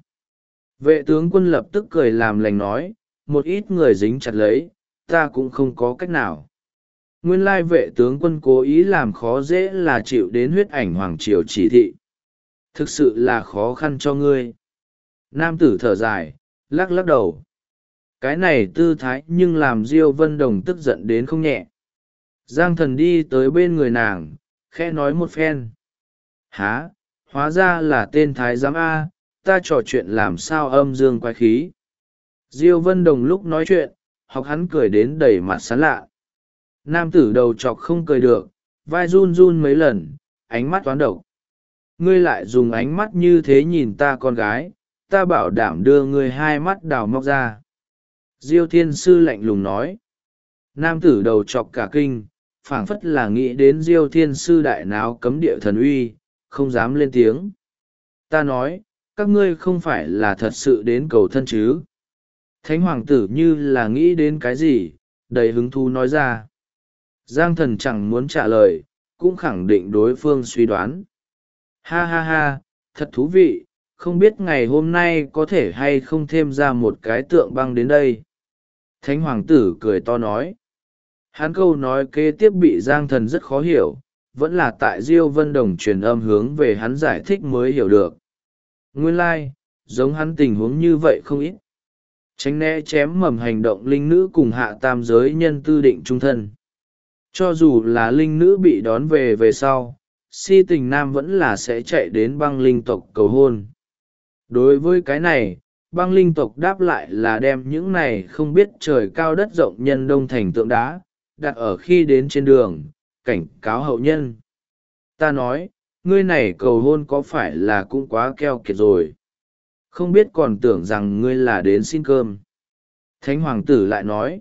Vệ tướng quân lập tức cười làm lành nói, một ít người dính chặt lấy, ta cũng không có cách nào. Nguyên lai vệ tướng quân cố ý làm khó dễ là chịu đến huyết ảnh hoàng triều chỉ thị. Thực sự là khó khăn cho ngươi. Nam tử thở dài, lắc lắc đầu. Cái này tư thái nhưng làm Diêu Vân Đồng tức giận đến không nhẹ. Giang thần đi tới bên người nàng, khẽ nói một phen. Há, hóa ra là tên thái giám A, ta trò chuyện làm sao âm dương quái khí. Diêu Vân Đồng lúc nói chuyện, học hắn cười đến đầy mặt sán lạ. Nam tử đầu chọc không cười được, vai run run mấy lần, ánh mắt toán độc. Ngươi lại dùng ánh mắt như thế nhìn ta con gái, ta bảo đảm đưa ngươi hai mắt đào móc ra. Diêu thiên sư lạnh lùng nói. Nam tử đầu chọc cả kinh, phảng phất là nghĩ đến Diêu thiên sư đại náo cấm địa thần uy, không dám lên tiếng. Ta nói, các ngươi không phải là thật sự đến cầu thân chứ? Thánh hoàng tử như là nghĩ đến cái gì, đầy hứng thú nói ra. Giang thần chẳng muốn trả lời, cũng khẳng định đối phương suy đoán. Ha ha ha, thật thú vị, không biết ngày hôm nay có thể hay không thêm ra một cái tượng băng đến đây. Thánh hoàng tử cười to nói. Hắn câu nói kế tiếp bị Giang thần rất khó hiểu, vẫn là tại Diêu Vân Đồng truyền âm hướng về hắn giải thích mới hiểu được. Nguyên lai, giống hắn tình huống như vậy không ít. Tránh né chém mầm hành động linh nữ cùng hạ tam giới nhân tư định trung thân. Cho dù là linh nữ bị đón về sau, si tình nam vẫn là sẽ chạy đến băng linh tộc cầu hôn. Đối với cái này, băng linh tộc đáp lại là đem những này không biết trời cao đất rộng nhân đông thành tượng đá, đặt ở khi đến trên đường, cảnh cáo hậu nhân. Ta nói, ngươi này cầu hôn có phải là cũng quá keo kiệt rồi. Không biết còn tưởng rằng ngươi là đến xin cơm. Thánh hoàng tử lại nói.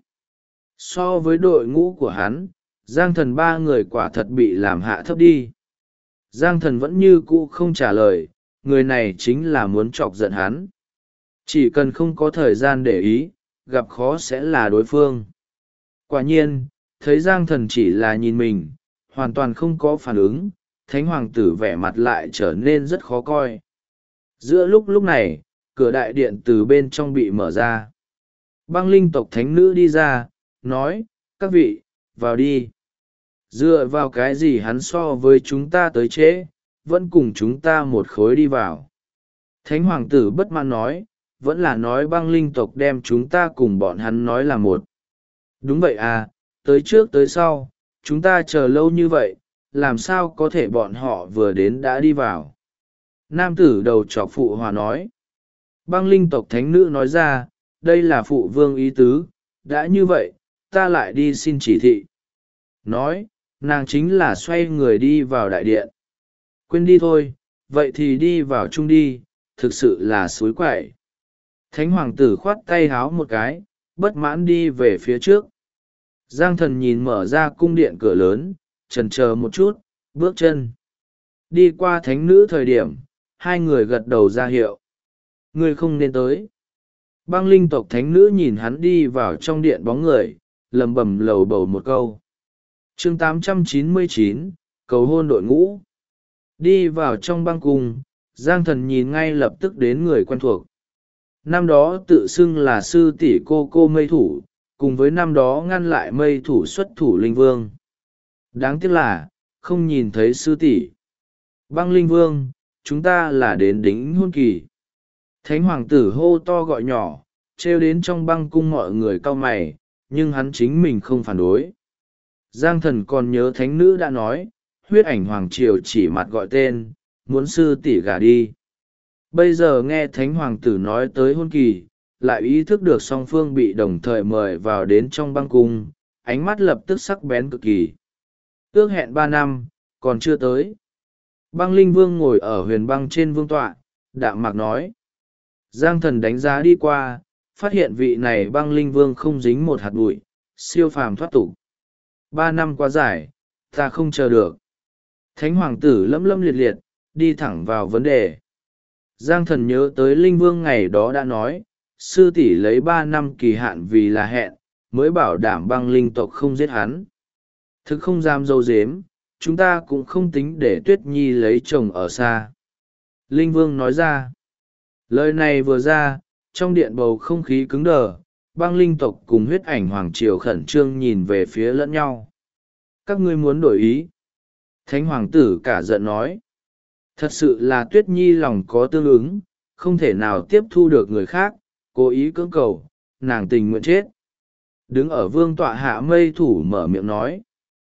So với đội ngũ của hắn, Giang thần ba người quả thật bị làm hạ thấp đi. Giang thần vẫn như cũ không trả lời, người này chính là muốn chọc giận hắn. Chỉ cần không có thời gian để ý, gặp khó sẽ là đối phương. Quả nhiên, thấy Giang thần chỉ là nhìn mình, hoàn toàn không có phản ứng, thánh hoàng tử vẻ mặt lại trở nên rất khó coi. Giữa lúc này, cửa đại điện từ bên trong bị mở ra. Băng linh tộc thánh nữ đi ra, nói, các vị, vào đi. Dựa vào cái gì hắn so với chúng ta tới trễ, vẫn cùng chúng ta một khối đi vào. Thánh hoàng tử bất mãn nói, vẫn là nói băng linh tộc đem chúng ta cùng bọn hắn nói là một. Đúng vậy à, tới trước tới sau, chúng ta chờ lâu như vậy, làm sao có thể bọn họ vừa đến đã đi vào. Nam tử đầu trọc phụ hòa nói. Băng linh tộc thánh nữ nói ra, đây là phụ vương ý tứ, đã như vậy, ta lại đi xin chỉ thị. Nói, nàng chính là xoay người đi vào đại điện. Quên đi thôi, vậy thì đi vào chung đi, thực sự là suối quậy. Thánh hoàng tử khoát tay háo một cái, bất mãn đi về phía trước. Giang thần nhìn mở ra cung điện cửa lớn, chần chờ một chút, bước chân. Đi qua thánh nữ thời điểm, hai người gật đầu ra hiệu. Ngươi không nên tới. Băng linh tộc thánh nữ nhìn hắn đi vào trong điện bóng người, lầm bầm lầu bầu một câu. Chương 899, cầu hôn đội ngũ. Đi vào trong băng cung, Giang thần nhìn ngay lập tức đến người quen thuộc. Năm đó tự xưng là sư tỷ cô mây thủ, cùng với năm đó ngăn lại mây thủ xuất thủ linh vương. Đáng tiếc là, không nhìn thấy sư tỷ. Băng linh vương, chúng ta là đến đính hôn kỳ. Thánh hoàng tử hô to gọi nhỏ, trêu đến trong băng cung mọi người cau mày, nhưng hắn chính mình không phản đối. Giang thần còn nhớ thánh nữ đã nói, huyết ảnh hoàng triều chỉ mặt gọi tên, muốn sư tỷ gả đi. Bây giờ nghe thánh hoàng tử nói tới hôn kỳ, lại ý thức được song phương bị đồng thời mời vào đến trong băng cung, ánh mắt lập tức sắc bén cực kỳ. Ước hẹn 3 năm, còn chưa tới. Băng linh vương ngồi ở huyền băng trên vương tọa, đạm mạc nói. Giang thần đánh giá đi qua, phát hiện vị này băng linh vương không dính một hạt bụi, siêu phàm thoát tục. 3 năm quá dài, ta không chờ được. Thánh hoàng tử lấm lấm liệt liệt, đi thẳng vào vấn đề. Giang thần nhớ tới linh vương ngày đó đã nói, sư tỷ lấy 3 năm kỳ hạn vì là hẹn, mới bảo đảm băng linh tộc không giết hắn. Thực không dám dâu dếm, chúng ta cũng không tính để Tuyết Nhi lấy chồng ở xa. Linh vương nói ra. Lời này vừa ra, trong điện bầu không khí cứng đờ, băng linh tộc cùng huyết ảnh hoàng triều khẩn trương nhìn về phía lẫn nhau. Các ngươi muốn đổi ý. Thánh hoàng tử cả giận nói. Thật sự là Tuyết Nhi lòng có tương ứng, không thể nào tiếp thu được người khác, cố ý cưỡng cầu, nàng tình nguyện chết. Đứng ở vương tọa hạ mây thủ mở miệng nói.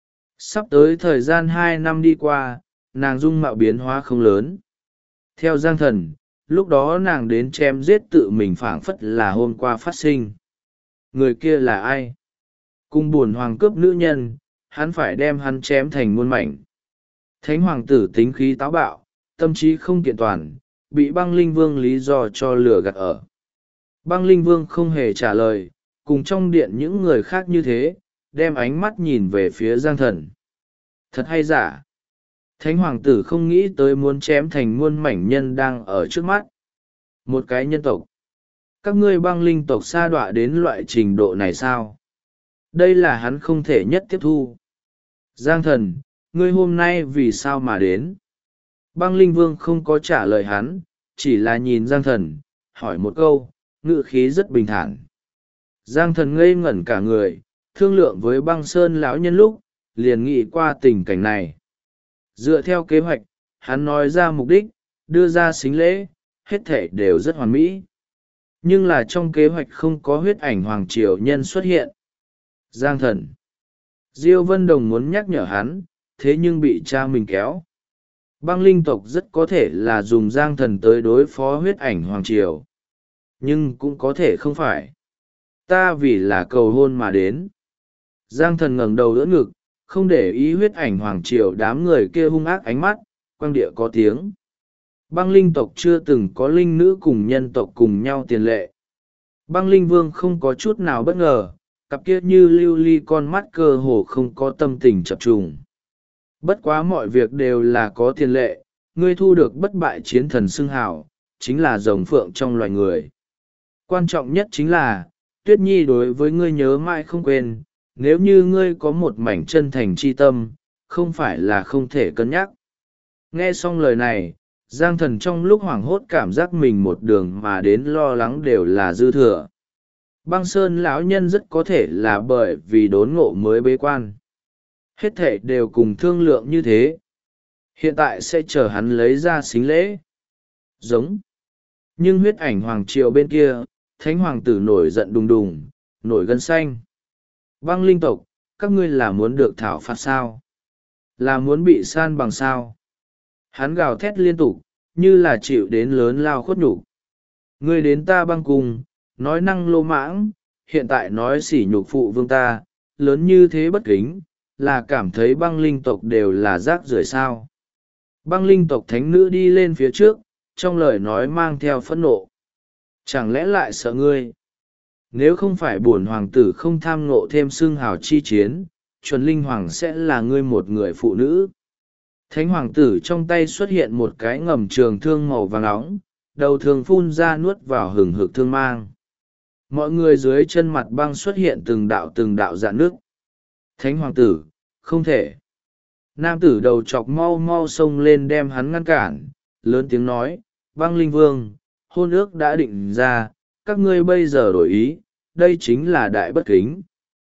Sắp tới thời gian 2 năm đi qua, nàng dung mạo biến hóa không lớn. Theo Giang thần, lúc đó nàng đến chém giết tự mình phảng phất là hôm qua phát sinh. Người kia là ai? Cung buồn hoàng cướp nữ nhân, hắn phải đem hắn chém thành muôn mảnh. Thánh hoàng tử tính khí táo bạo, tâm trí không kiện toàn, bị băng linh vương lý do cho lừa gạt ở. Băng linh vương không hề trả lời, cùng trong điện những người khác như thế, đem ánh mắt nhìn về phía Giang Thần. Thật hay giả? Thánh hoàng tử không nghĩ tới muốn chém thành muôn mảnh nhân đang ở trước mắt. Một cái nhân tộc. Các ngươi băng linh tộc sa đọa đến loại trình độ này sao? Đây là hắn không thể nhất tiếp thu. Giang Thần, ngươi hôm nay vì sao mà đến? Băng linh vương không có trả lời hắn, chỉ là nhìn Giang Thần, hỏi một câu, ngữ khí rất bình thản. Giang Thần ngây ngẩn cả người, thương lượng với băng sơn lão nhân lúc, liền nghĩ qua tình cảnh này. Dựa theo kế hoạch, hắn nói ra mục đích, đưa ra sính lễ, hết thể đều rất hoàn mỹ. Nhưng là trong kế hoạch không có huyết ảnh hoàng triều nhân xuất hiện. Giang Thần. Diêu Vân Đồng muốn nhắc nhở hắn, thế nhưng bị cha mình kéo. Băng linh tộc rất có thể là dùng Giang Thần tới đối phó huyết ảnh hoàng triều. Nhưng cũng có thể không phải. Ta vì là cầu hôn mà đến. Giang Thần ngẩng đầu đỡ ngực, không để ý huyết ảnh hoàng triều đám người kia hung ác ánh mắt, quang địa có tiếng. Băng linh tộc chưa từng có linh nữ cùng nhân tộc cùng nhau tiền lệ. Băng linh vương không có chút nào bất ngờ, cặp kia như lưu ly con mắt cơ hồ không có tâm tình chập trùng. Bất quá mọi việc đều là có tiền lệ, ngươi thu được bất bại chiến thần xưng hào, chính là rồng phượng trong loài người. Quan trọng nhất chính là, Tuyết Nhi đối với ngươi nhớ mãi không quên, nếu như ngươi có một mảnh chân thành chi tâm, không phải là không thể cân nhắc. Nghe xong lời này, Giang Thần trong lúc hoảng hốt cảm giác mình một đường mà đến lo lắng đều là dư thừa. Băng sơn lão nhân rất có thể là bởi vì đốn ngộ mới bế quan. Hết thể đều cùng thương lượng như thế. Hiện tại sẽ chờ hắn lấy ra sính lễ. Giống. Nhưng huyết ảnh hoàng triều bên kia, thánh hoàng tử nổi giận đùng đùng, nổi gân xanh. Băng linh tộc, các ngươi là muốn được thảo phạt sao? Là muốn bị san bằng sao? Hắn gào thét liên tục, như là chịu đến lớn lao khuất nhục. Ngươi đến ta băng cùng, nói năng lô mãng, hiện tại nói sỉ nhục phụ vương ta, lớn như thế bất kính, là cảm thấy băng linh tộc đều là rác rưởi sao. Băng linh tộc thánh nữ đi lên phía trước, trong lời nói mang theo phẫn nộ. Chẳng lẽ lại sợ ngươi? Nếu không phải bổn hoàng tử không tham ngộ thêm xưng hào chi chiến, chuẩn linh hoàng sẽ là ngươi một người phụ nữ. Thánh hoàng tử trong tay xuất hiện một cái ngầm trường thương màu vàng nóng, đầu thường phun ra nuốt vào hừng hực thương mang. Mọi người dưới chân mặt băng xuất hiện từng đạo rạn nước. Thánh hoàng tử, không thể. Nam tử đầu chọc mau mau xông lên đem hắn ngăn cản, lớn tiếng nói, băng linh vương, hôn ước đã định ra, các ngươi bây giờ đổi ý, đây chính là đại bất kính.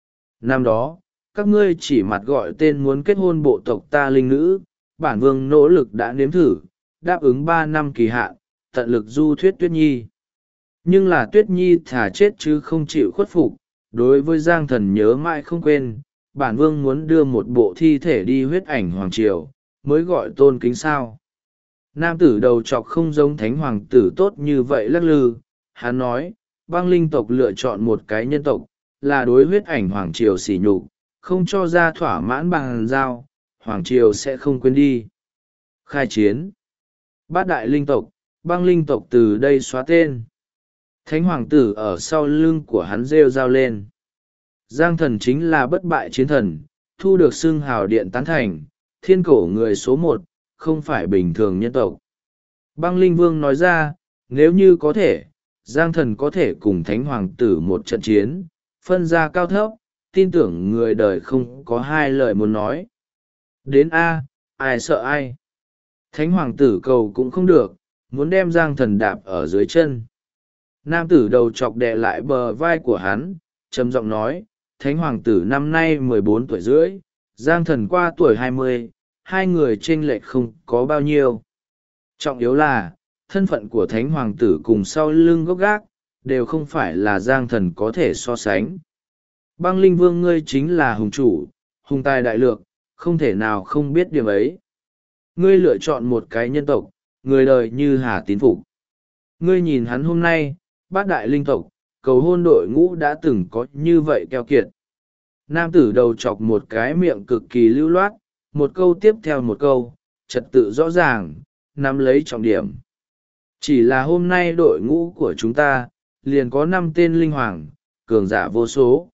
Năm đó, các ngươi chỉ mặt gọi tên muốn kết hôn bộ tộc ta linh nữ, bản vương nỗ lực đã nếm thử, đáp ứng 3 năm kỳ hạn, tận lực du thuyết Tuyết Nhi. Nhưng là Tuyết Nhi thà chết chứ không chịu khuất phục, đối với Giang Thần nhớ mãi không quên, bản vương muốn đưa một bộ thi thể đi huyết ảnh hoàng triều, mới gọi tôn kính sao. Nam tử đầu chọc không giống thánh hoàng tử tốt như vậy lắc lư, hắn nói, băng linh tộc lựa chọn một cái nhân tộc, là đối huyết ảnh hoàng triều sỉ nhục, không cho ra thỏa mãn bằng giao, hoàng triều sẽ không quên đi. Khai chiến. Bát đại linh tộc, băng linh tộc từ đây xóa tên. Thánh hoàng tử ở sau lưng của hắn rêu rao lên. Giang Thần chính là bất bại chiến thần, thu được xưng hào điện tán thành, thiên cổ người số 1, không phải bình thường nhân tộc. Băng linh vương nói ra, nếu như có thể, Giang Thần có thể cùng thánh hoàng tử một trận chiến, phân ra cao thấp, tin tưởng người đời không có hai lời muốn nói. Đến A, ai sợ ai. Thánh hoàng tử cầu cũng không được, muốn đem Giang Thần đạp ở dưới chân. Nam tử đầu chọc đè lại bờ vai của hắn, trầm giọng nói, thánh hoàng tử năm nay 14 tuổi rưỡi, Giang Thần qua tuổi 20, hai người chênh lệch không có bao nhiêu. Trọng yếu là, thân phận của thánh hoàng tử cùng sau lưng gốc gác, đều không phải là Giang Thần có thể so sánh. Băng linh vương ngươi chính là hùng chủ, hùng tài đại lược, không thể nào không biết điểm ấy. Ngươi lựa chọn một cái nhân tộc, người đời như hà tín phục. Ngươi nhìn hắn hôm nay, bát đại linh tộc, cầu hôn đội ngũ đã từng có như vậy keo kiệt. Nam tử đầu chọc một cái miệng cực kỳ lưu loát, một câu tiếp theo một câu, trật tự rõ ràng, nắm lấy trọng điểm. Chỉ là hôm nay đội ngũ của chúng ta, liền có 5 tên linh hoàng, cường giả vô số.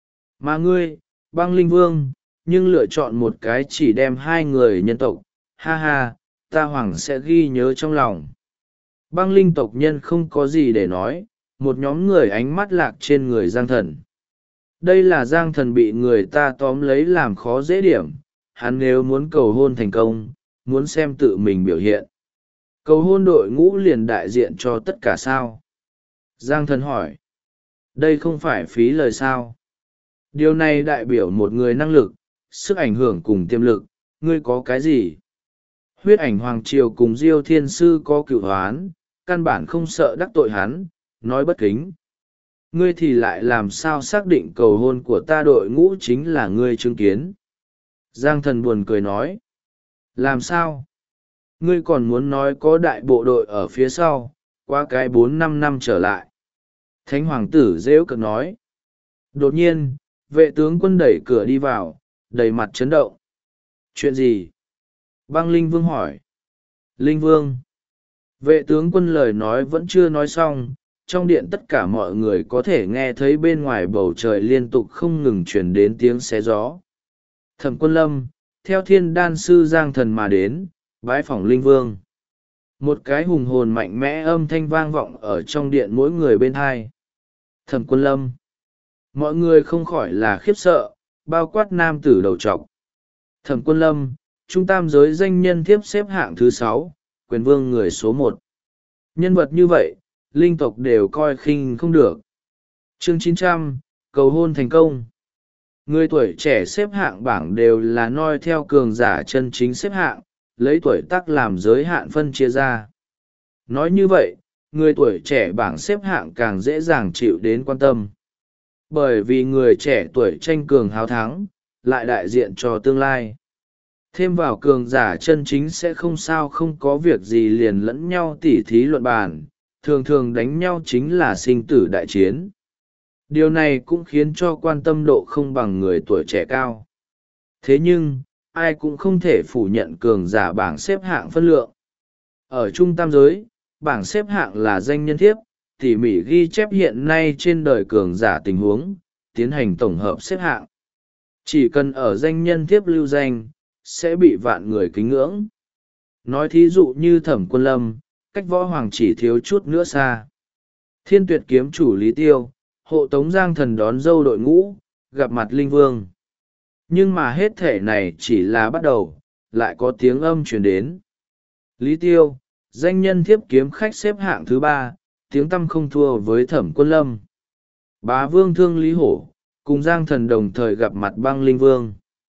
Mà ngươi, băng linh vương, nhưng lựa chọn một cái chỉ đem 2 người nhân tộc, ha ha, ta hoàng sẽ ghi nhớ trong lòng. Băng linh tộc nhân không có gì để nói, một nhóm người ánh mắt lạc trên người Giang Thần. Đây là Giang Thần bị người ta tóm lấy làm khó dễ điểm, hắn nếu muốn cầu hôn thành công, muốn xem tự mình biểu hiện. Cầu hôn đội ngũ liền đại diện cho tất cả sao? Giang Thần hỏi. Đây không phải phí lời sao? Điều này đại biểu một người năng lực, sức ảnh hưởng cùng tiềm lực, ngươi có cái gì? Huyết ảnh Hoàng Triều cùng Diêu Thiên Sư có cựu hoán, căn bản không sợ đắc tội hắn, nói bất kính. Ngươi thì lại làm sao xác định cầu hôn của ta đội ngũ chính là ngươi chứng kiến? Giang Thần buồn cười nói. Làm sao? Ngươi còn muốn nói có đại bộ đội ở phía sau, qua cái 4-5 năm trở lại. Thánh Hoàng tử rêu cực nói. Đột nhiên, vệ tướng quân đẩy cửa đi vào, đầy mặt chấn động. Chuyện gì? Băng Linh Vương hỏi. Linh Vương. Vệ tướng quân lời nói vẫn chưa nói xong, trong điện tất cả mọi người có thể nghe thấy bên ngoài bầu trời liên tục không ngừng chuyển đến tiếng xé gió. Thẩm Quân Lâm, theo Thiên Đan Sư Giang Thần mà đến, bái phỏng Linh Vương. Một cái hùng hồn mạnh mẽ âm thanh vang vọng ở trong điện mỗi người bên hai. Thẩm Quân Lâm. Mọi người không khỏi là khiếp sợ, bao quát nam tử đầu trọc. Thẩm Quân Lâm, trung tam giới danh nhân thiếp xếp hạng thứ 6, quyền vương người số 1. Nhân vật như vậy, linh tộc đều coi khinh không được. Chương 900, cầu hôn thành công. Người tuổi trẻ xếp hạng bảng đều là noi theo cường giả chân chính xếp hạng, lấy tuổi tác làm giới hạn phân chia ra. Nói như vậy, người tuổi trẻ bảng xếp hạng càng dễ dàng chịu đến quan tâm. Bởi vì người trẻ tuổi tranh cường háo thắng, lại đại diện cho tương lai. Thêm vào cường giả chân chính sẽ không sao không có việc gì liền lẫn nhau tỉ thí luận bàn, thường thường đánh nhau chính là sinh tử đại chiến. Điều này cũng khiến cho quan tâm độ không bằng người tuổi trẻ cao. Thế nhưng, ai cũng không thể phủ nhận cường giả bảng xếp hạng phân lượng. Ở trung tam giới, bảng xếp hạng là danh nhân thiếp, tỉ mỉ ghi chép hiện nay trên đời cường giả tình huống, tiến hành tổng hợp xếp hạng. Chỉ cần ở danh nhân thiếp lưu danh, sẽ bị vạn người kính ngưỡng. Nói thí dụ như Thẩm Quân Lâm, cách võ hoàng chỉ thiếu chút nữa xa. Thiên Tuyệt kiếm chủ Lý Tiêu, hộ tống Giang Thần đón dâu đội ngũ, gặp mặt Linh Vương. Nhưng mà hết thể này chỉ là bắt đầu, lại có tiếng âm truyền đến. Lý Tiêu, danh nhân thiếp kiếm khách xếp hạng thứ 3, tiếng tăm không thua với Thẩm Quân Lâm. Bá Vương thương Lý Hổ, cùng Giang Thần đồng thời gặp mặt băng Linh Vương.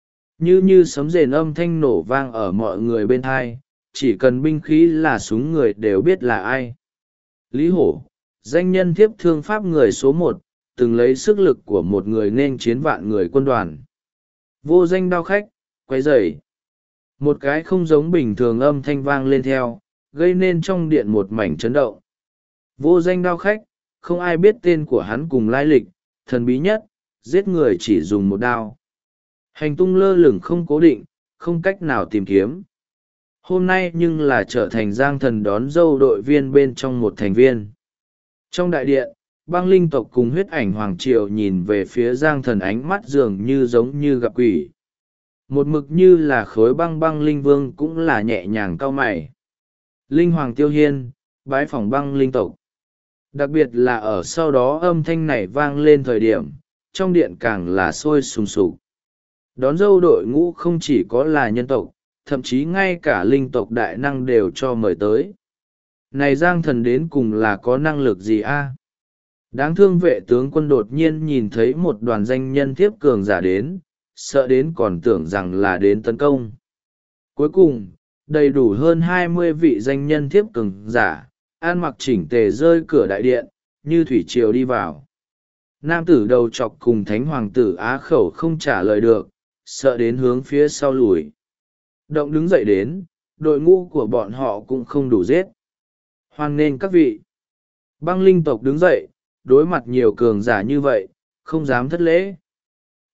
Như sấm rền âm thanh nổ vang ở mọi người bên thai, chỉ cần binh khí là súng người đều biết là ai. Lý Hổ, danh nhân thiếp thương pháp người số 1, từng lấy sức lực của một người nên chiến vạn người quân đoàn. Vô danh đao khách, quay rầy. Một cái không giống bình thường âm thanh vang lên theo, gây nên trong điện một mảnh chấn động. Vô danh đao khách, không ai biết tên của hắn cùng lai lịch, thần bí nhất, giết người chỉ dùng một đao. Hành tung lơ lửng không cố định, không cách nào tìm kiếm. Hôm nay nhưng là trở thành Giang Thần đón dâu đội viên bên trong một thành viên. Trong đại điện, băng linh tộc cùng huyết ảnh Hoàng Triều nhìn về phía Giang Thần ánh mắt dường như giống như gặp quỷ. Một mực như là khối băng linh vương cũng là nhẹ nhàng cau mày. Linh Hoàng Tiêu Hiên, bái phỏng băng linh tộc. Đặc biệt là ở sau đó âm thanh này vang lên thời điểm, trong điện càng là sôi sùng sục. Đón dâu đội ngũ không chỉ có là nhân tộc, thậm chí ngay cả linh tộc đại năng đều cho mời tới. Này Giang Thần đến cùng là có năng lực gì a? Đáng thương vệ tướng quân đột nhiên nhìn thấy một đoàn danh nhân thiếp cường giả đến, sợ đến còn tưởng rằng là đến tấn công. Cuối cùng, đầy đủ hơn 20 vị danh nhân thiếp cường giả, an mặc chỉnh tề rơi cửa đại điện, như thủy triều đi vào. Nam tử đầu chọc cùng thánh hoàng tử Á Khẩu không trả lời được, sợ đến hướng phía sau lùi. Động đứng dậy đến, đội ngũ của bọn họ cũng không đủ giết. Hoan nghênh các vị. Băng linh tộc đứng dậy, đối mặt nhiều cường giả như vậy, không dám thất lễ.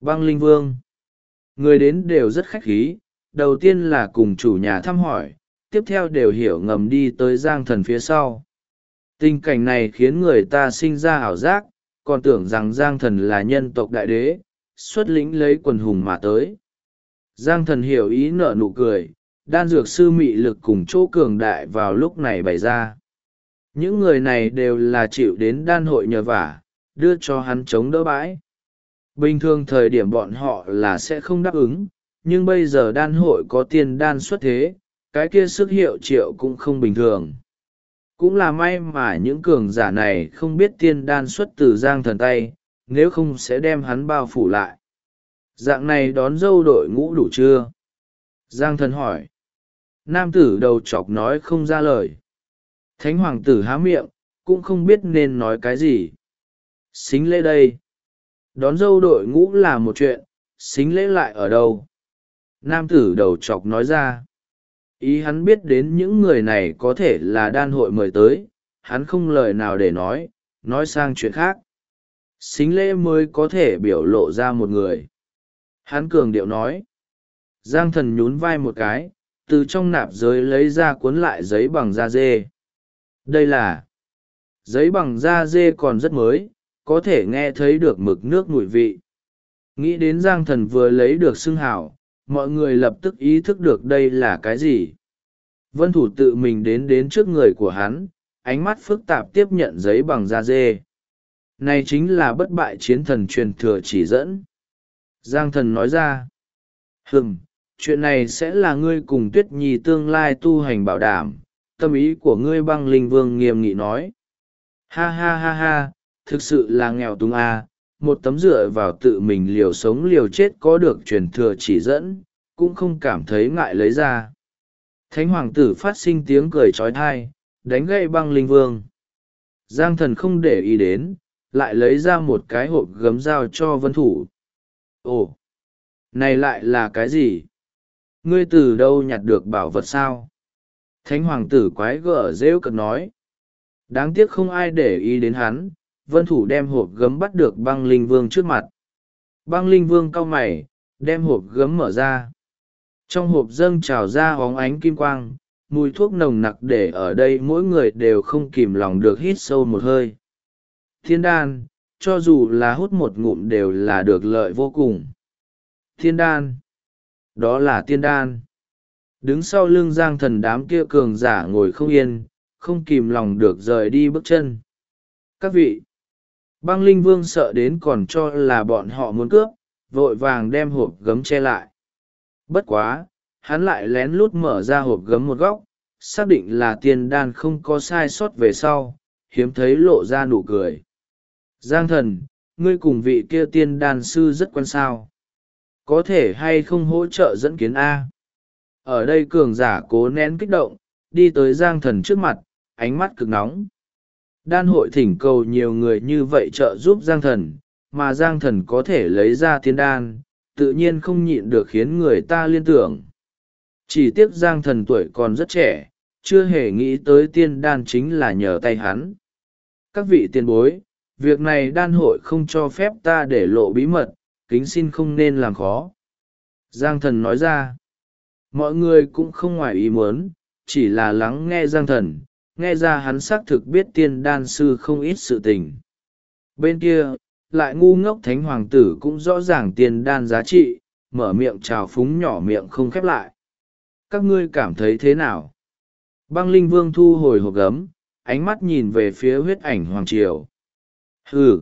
Băng Linh Vương. Người đến đều rất khách khí, đầu tiên là cùng chủ nhà thăm hỏi, tiếp theo đều hiểu ngầm đi tới Giang Thần phía sau. Tình cảnh này khiến người ta sinh ra ảo giác, còn tưởng rằng Giang Thần là nhân tộc đại đế, xuất lĩnh lấy quần hùng mà tới. Giang Thần hiểu ý nở nụ cười, đan dược sư mị lực cùng chỗ cường đại vào lúc này bày ra. Những người này đều là chịu đến đan hội nhờ vả, đưa cho hắn chống đỡ bãi. Bình thường thời điểm bọn họ là sẽ không đáp ứng, nhưng bây giờ đan hội có tiên đan xuất thế, cái kia sức hiệu triệu cũng không bình thường. Cũng là may mà những cường giả này không biết tiên đan xuất từ Giang Thần tay, nếu không sẽ đem hắn bao phủ lại. Dạng này đón dâu đội ngũ đủ chưa? Giang Thần hỏi. Nam tử đầu chọc nói không ra lời. Thánh hoàng tử há miệng, cũng không biết nên nói cái gì. Xính lễ đây. Đón dâu đội ngũ là một chuyện, xính lễ lại ở đâu? Nam tử đầu chọc nói ra. Ý hắn biết đến những người này có thể là đan hội mời tới, hắn không lời nào để nói sang chuyện khác. Xính lễ mới có thể biểu lộ ra một người. Hắn cường điệu nói. Giang Thần nhún vai một cái, từ trong nạp giới lấy ra cuốn lại giấy bằng da dê. Đây là giấy bằng da dê còn rất mới, có thể nghe thấy được mực nước mùi vị. Nghĩ đến Giang Thần vừa lấy được xưng hào, mọi người lập tức ý thức được đây là cái gì. Vân Thủ tự mình đến trước người của hắn, ánh mắt phức tạp tiếp nhận giấy bằng da dê. Này chính là bất bại chiến thần truyền thừa chỉ dẫn. Giang Thần nói ra. Chuyện này sẽ là ngươi cùng Tuyết Nhi tương lai tu hành bảo đảm, tâm ý của ngươi. Băng Linh Vương nghiêm nghị nói. Ha ha ha ha, thực sự là nghèo túng à, một tấm dựa vào tự mình liều sống liều chết có được truyền thừa chỉ dẫn, cũng không cảm thấy ngại lấy ra. Thánh hoàng tử phát sinh tiếng cười trói thai, đánh gậy Băng Linh Vương. Giang Thần không để ý đến, lại lấy ra một cái hộp gấm dao cho Vân Thủ. Ồ, này lại là cái gì? Ngươi từ đâu nhặt được bảo vật sao? Thánh hoàng tử quái gở rêu cợt nói. Đáng tiếc không ai để ý đến hắn. Vân Thủ đem hộp gấm bắt được Băng Linh Vương trước mặt. Băng Linh Vương cau mày, đem hộp gấm mở ra. Trong hộp dâng trào ra óng ánh kim quang, mùi thuốc nồng nặc để ở đây mỗi người đều không kìm lòng được hít sâu một hơi. Thiên đan, cho dù là hút một ngụm đều là được lợi vô cùng. Thiên đan. Đó là tiên đan. Đứng sau lưng Giang Thần đám kia cường giả ngồi không yên, không kìm lòng được rời đi bước chân. Các vị. Băng Linh Vương sợ đến còn cho là bọn họ muốn cướp, vội vàng đem hộp gấm che lại. Bất quá, hắn lại lén lút mở ra hộp gấm một góc, xác định là tiên đan không có sai sót về sau, hiếm thấy lộ ra nụ cười. Giang Thần, ngươi cùng vị kia tiên đan sư rất quen sao. Có thể hay không hỗ trợ dẫn kiến A? Ở đây cường giả cố nén kích động, đi tới Giang Thần trước mặt, ánh mắt cực nóng. Đan hội thỉnh cầu nhiều người như vậy trợ giúp Giang Thần, mà Giang Thần có thể lấy ra tiên đan, tự nhiên không nhịn được khiến người ta liên tưởng. Chỉ tiếc Giang Thần tuổi còn rất trẻ, chưa hề nghĩ tới tiên đan chính là nhờ tay hắn. Các vị tiền bối, việc này đan hội không cho phép ta để lộ bí mật, kính xin không nên làm khó. Giang Thần nói ra. Mọi người cũng không ngoài ý muốn, chỉ là lắng nghe Giang Thần, nghe ra hắn xác thực biết tiên đan sư không ít sự tình. Bên kia, lại ngu ngốc thánh hoàng tử cũng rõ ràng tiên đan giá trị, mở miệng trào phúng nhỏ miệng không khép lại. Các ngươi cảm thấy thế nào? Băng Linh Vương thu hồi hộp gấm, ánh mắt nhìn về phía huyết ảnh hoàng triều. Hừ!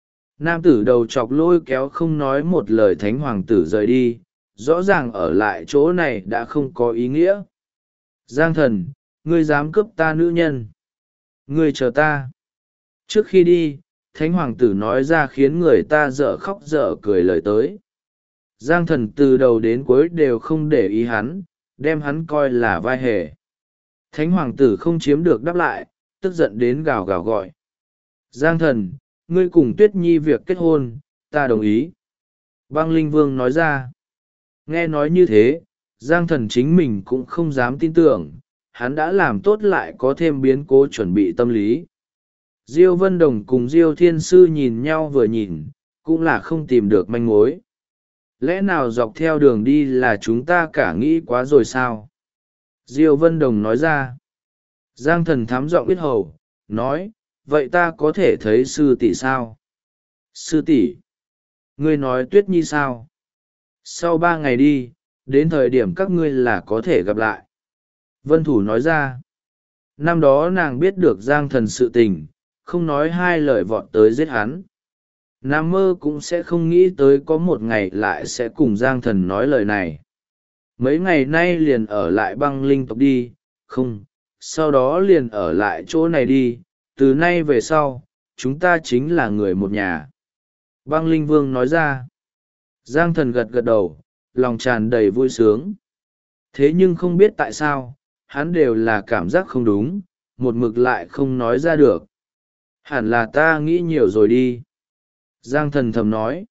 Nam tử đầu chọc lôi kéo không nói một lời thánh hoàng tử rời đi, rõ ràng ở lại chỗ này đã không có ý nghĩa. Giang Thần, ngươi dám cướp ta nữ nhân. Ngươi chờ ta. Trước khi đi, thánh hoàng tử nói ra khiến người ta dở khóc dở cười lời tới. Giang Thần từ đầu đến cuối đều không để ý hắn, đem hắn coi là vai hề. Thánh hoàng tử không chiếm được đáp lại, tức giận đến gào gào gọi. Giang Thần, ngươi cùng Tuyết Nhi việc kết hôn, ta đồng ý. Băng Linh Vương nói ra. Nghe nói như thế, Giang Thần chính mình cũng không dám tin tưởng, hắn đã làm tốt lại có thêm biến cố chuẩn bị tâm lý. Diêu Vân Đồng cùng Diêu Thiên Sư nhìn nhau vừa nhìn, cũng là không tìm được manh mối. lẽ nào dọc theo đường đi là chúng ta cả nghĩ quá rồi sao? Diêu Vân Đồng nói ra. Giang Thần thám giọng biết hầu, nói, vậy ta có thể thấy sư tỷ sao? Sư tỷ? Ngươi nói Tuyết Nhi sao? Sau 3 ngày đi, đến thời điểm các ngươi là có thể gặp lại. Vân Thủ nói ra. Năm đó nàng biết được Giang Thần sự tình, không nói hai lời vọt tới giết hắn. Nam mơ cũng sẽ không nghĩ tới có một ngày lại sẽ cùng Giang Thần nói lời này. Mấy ngày nay liền ở lại băng linh tộc đi, không, sau đó liền ở lại chỗ này đi, từ nay về sau, chúng ta chính là người một nhà. Băng linh vương nói ra. Giang Thần gật gật đầu, lòng tràn đầy vui sướng. Thế nhưng không biết tại sao, hắn đều là cảm giác không đúng, một mực lại không nói ra được. Hẳn là ta nghĩ nhiều rồi đi. Giang Thần thầm nói.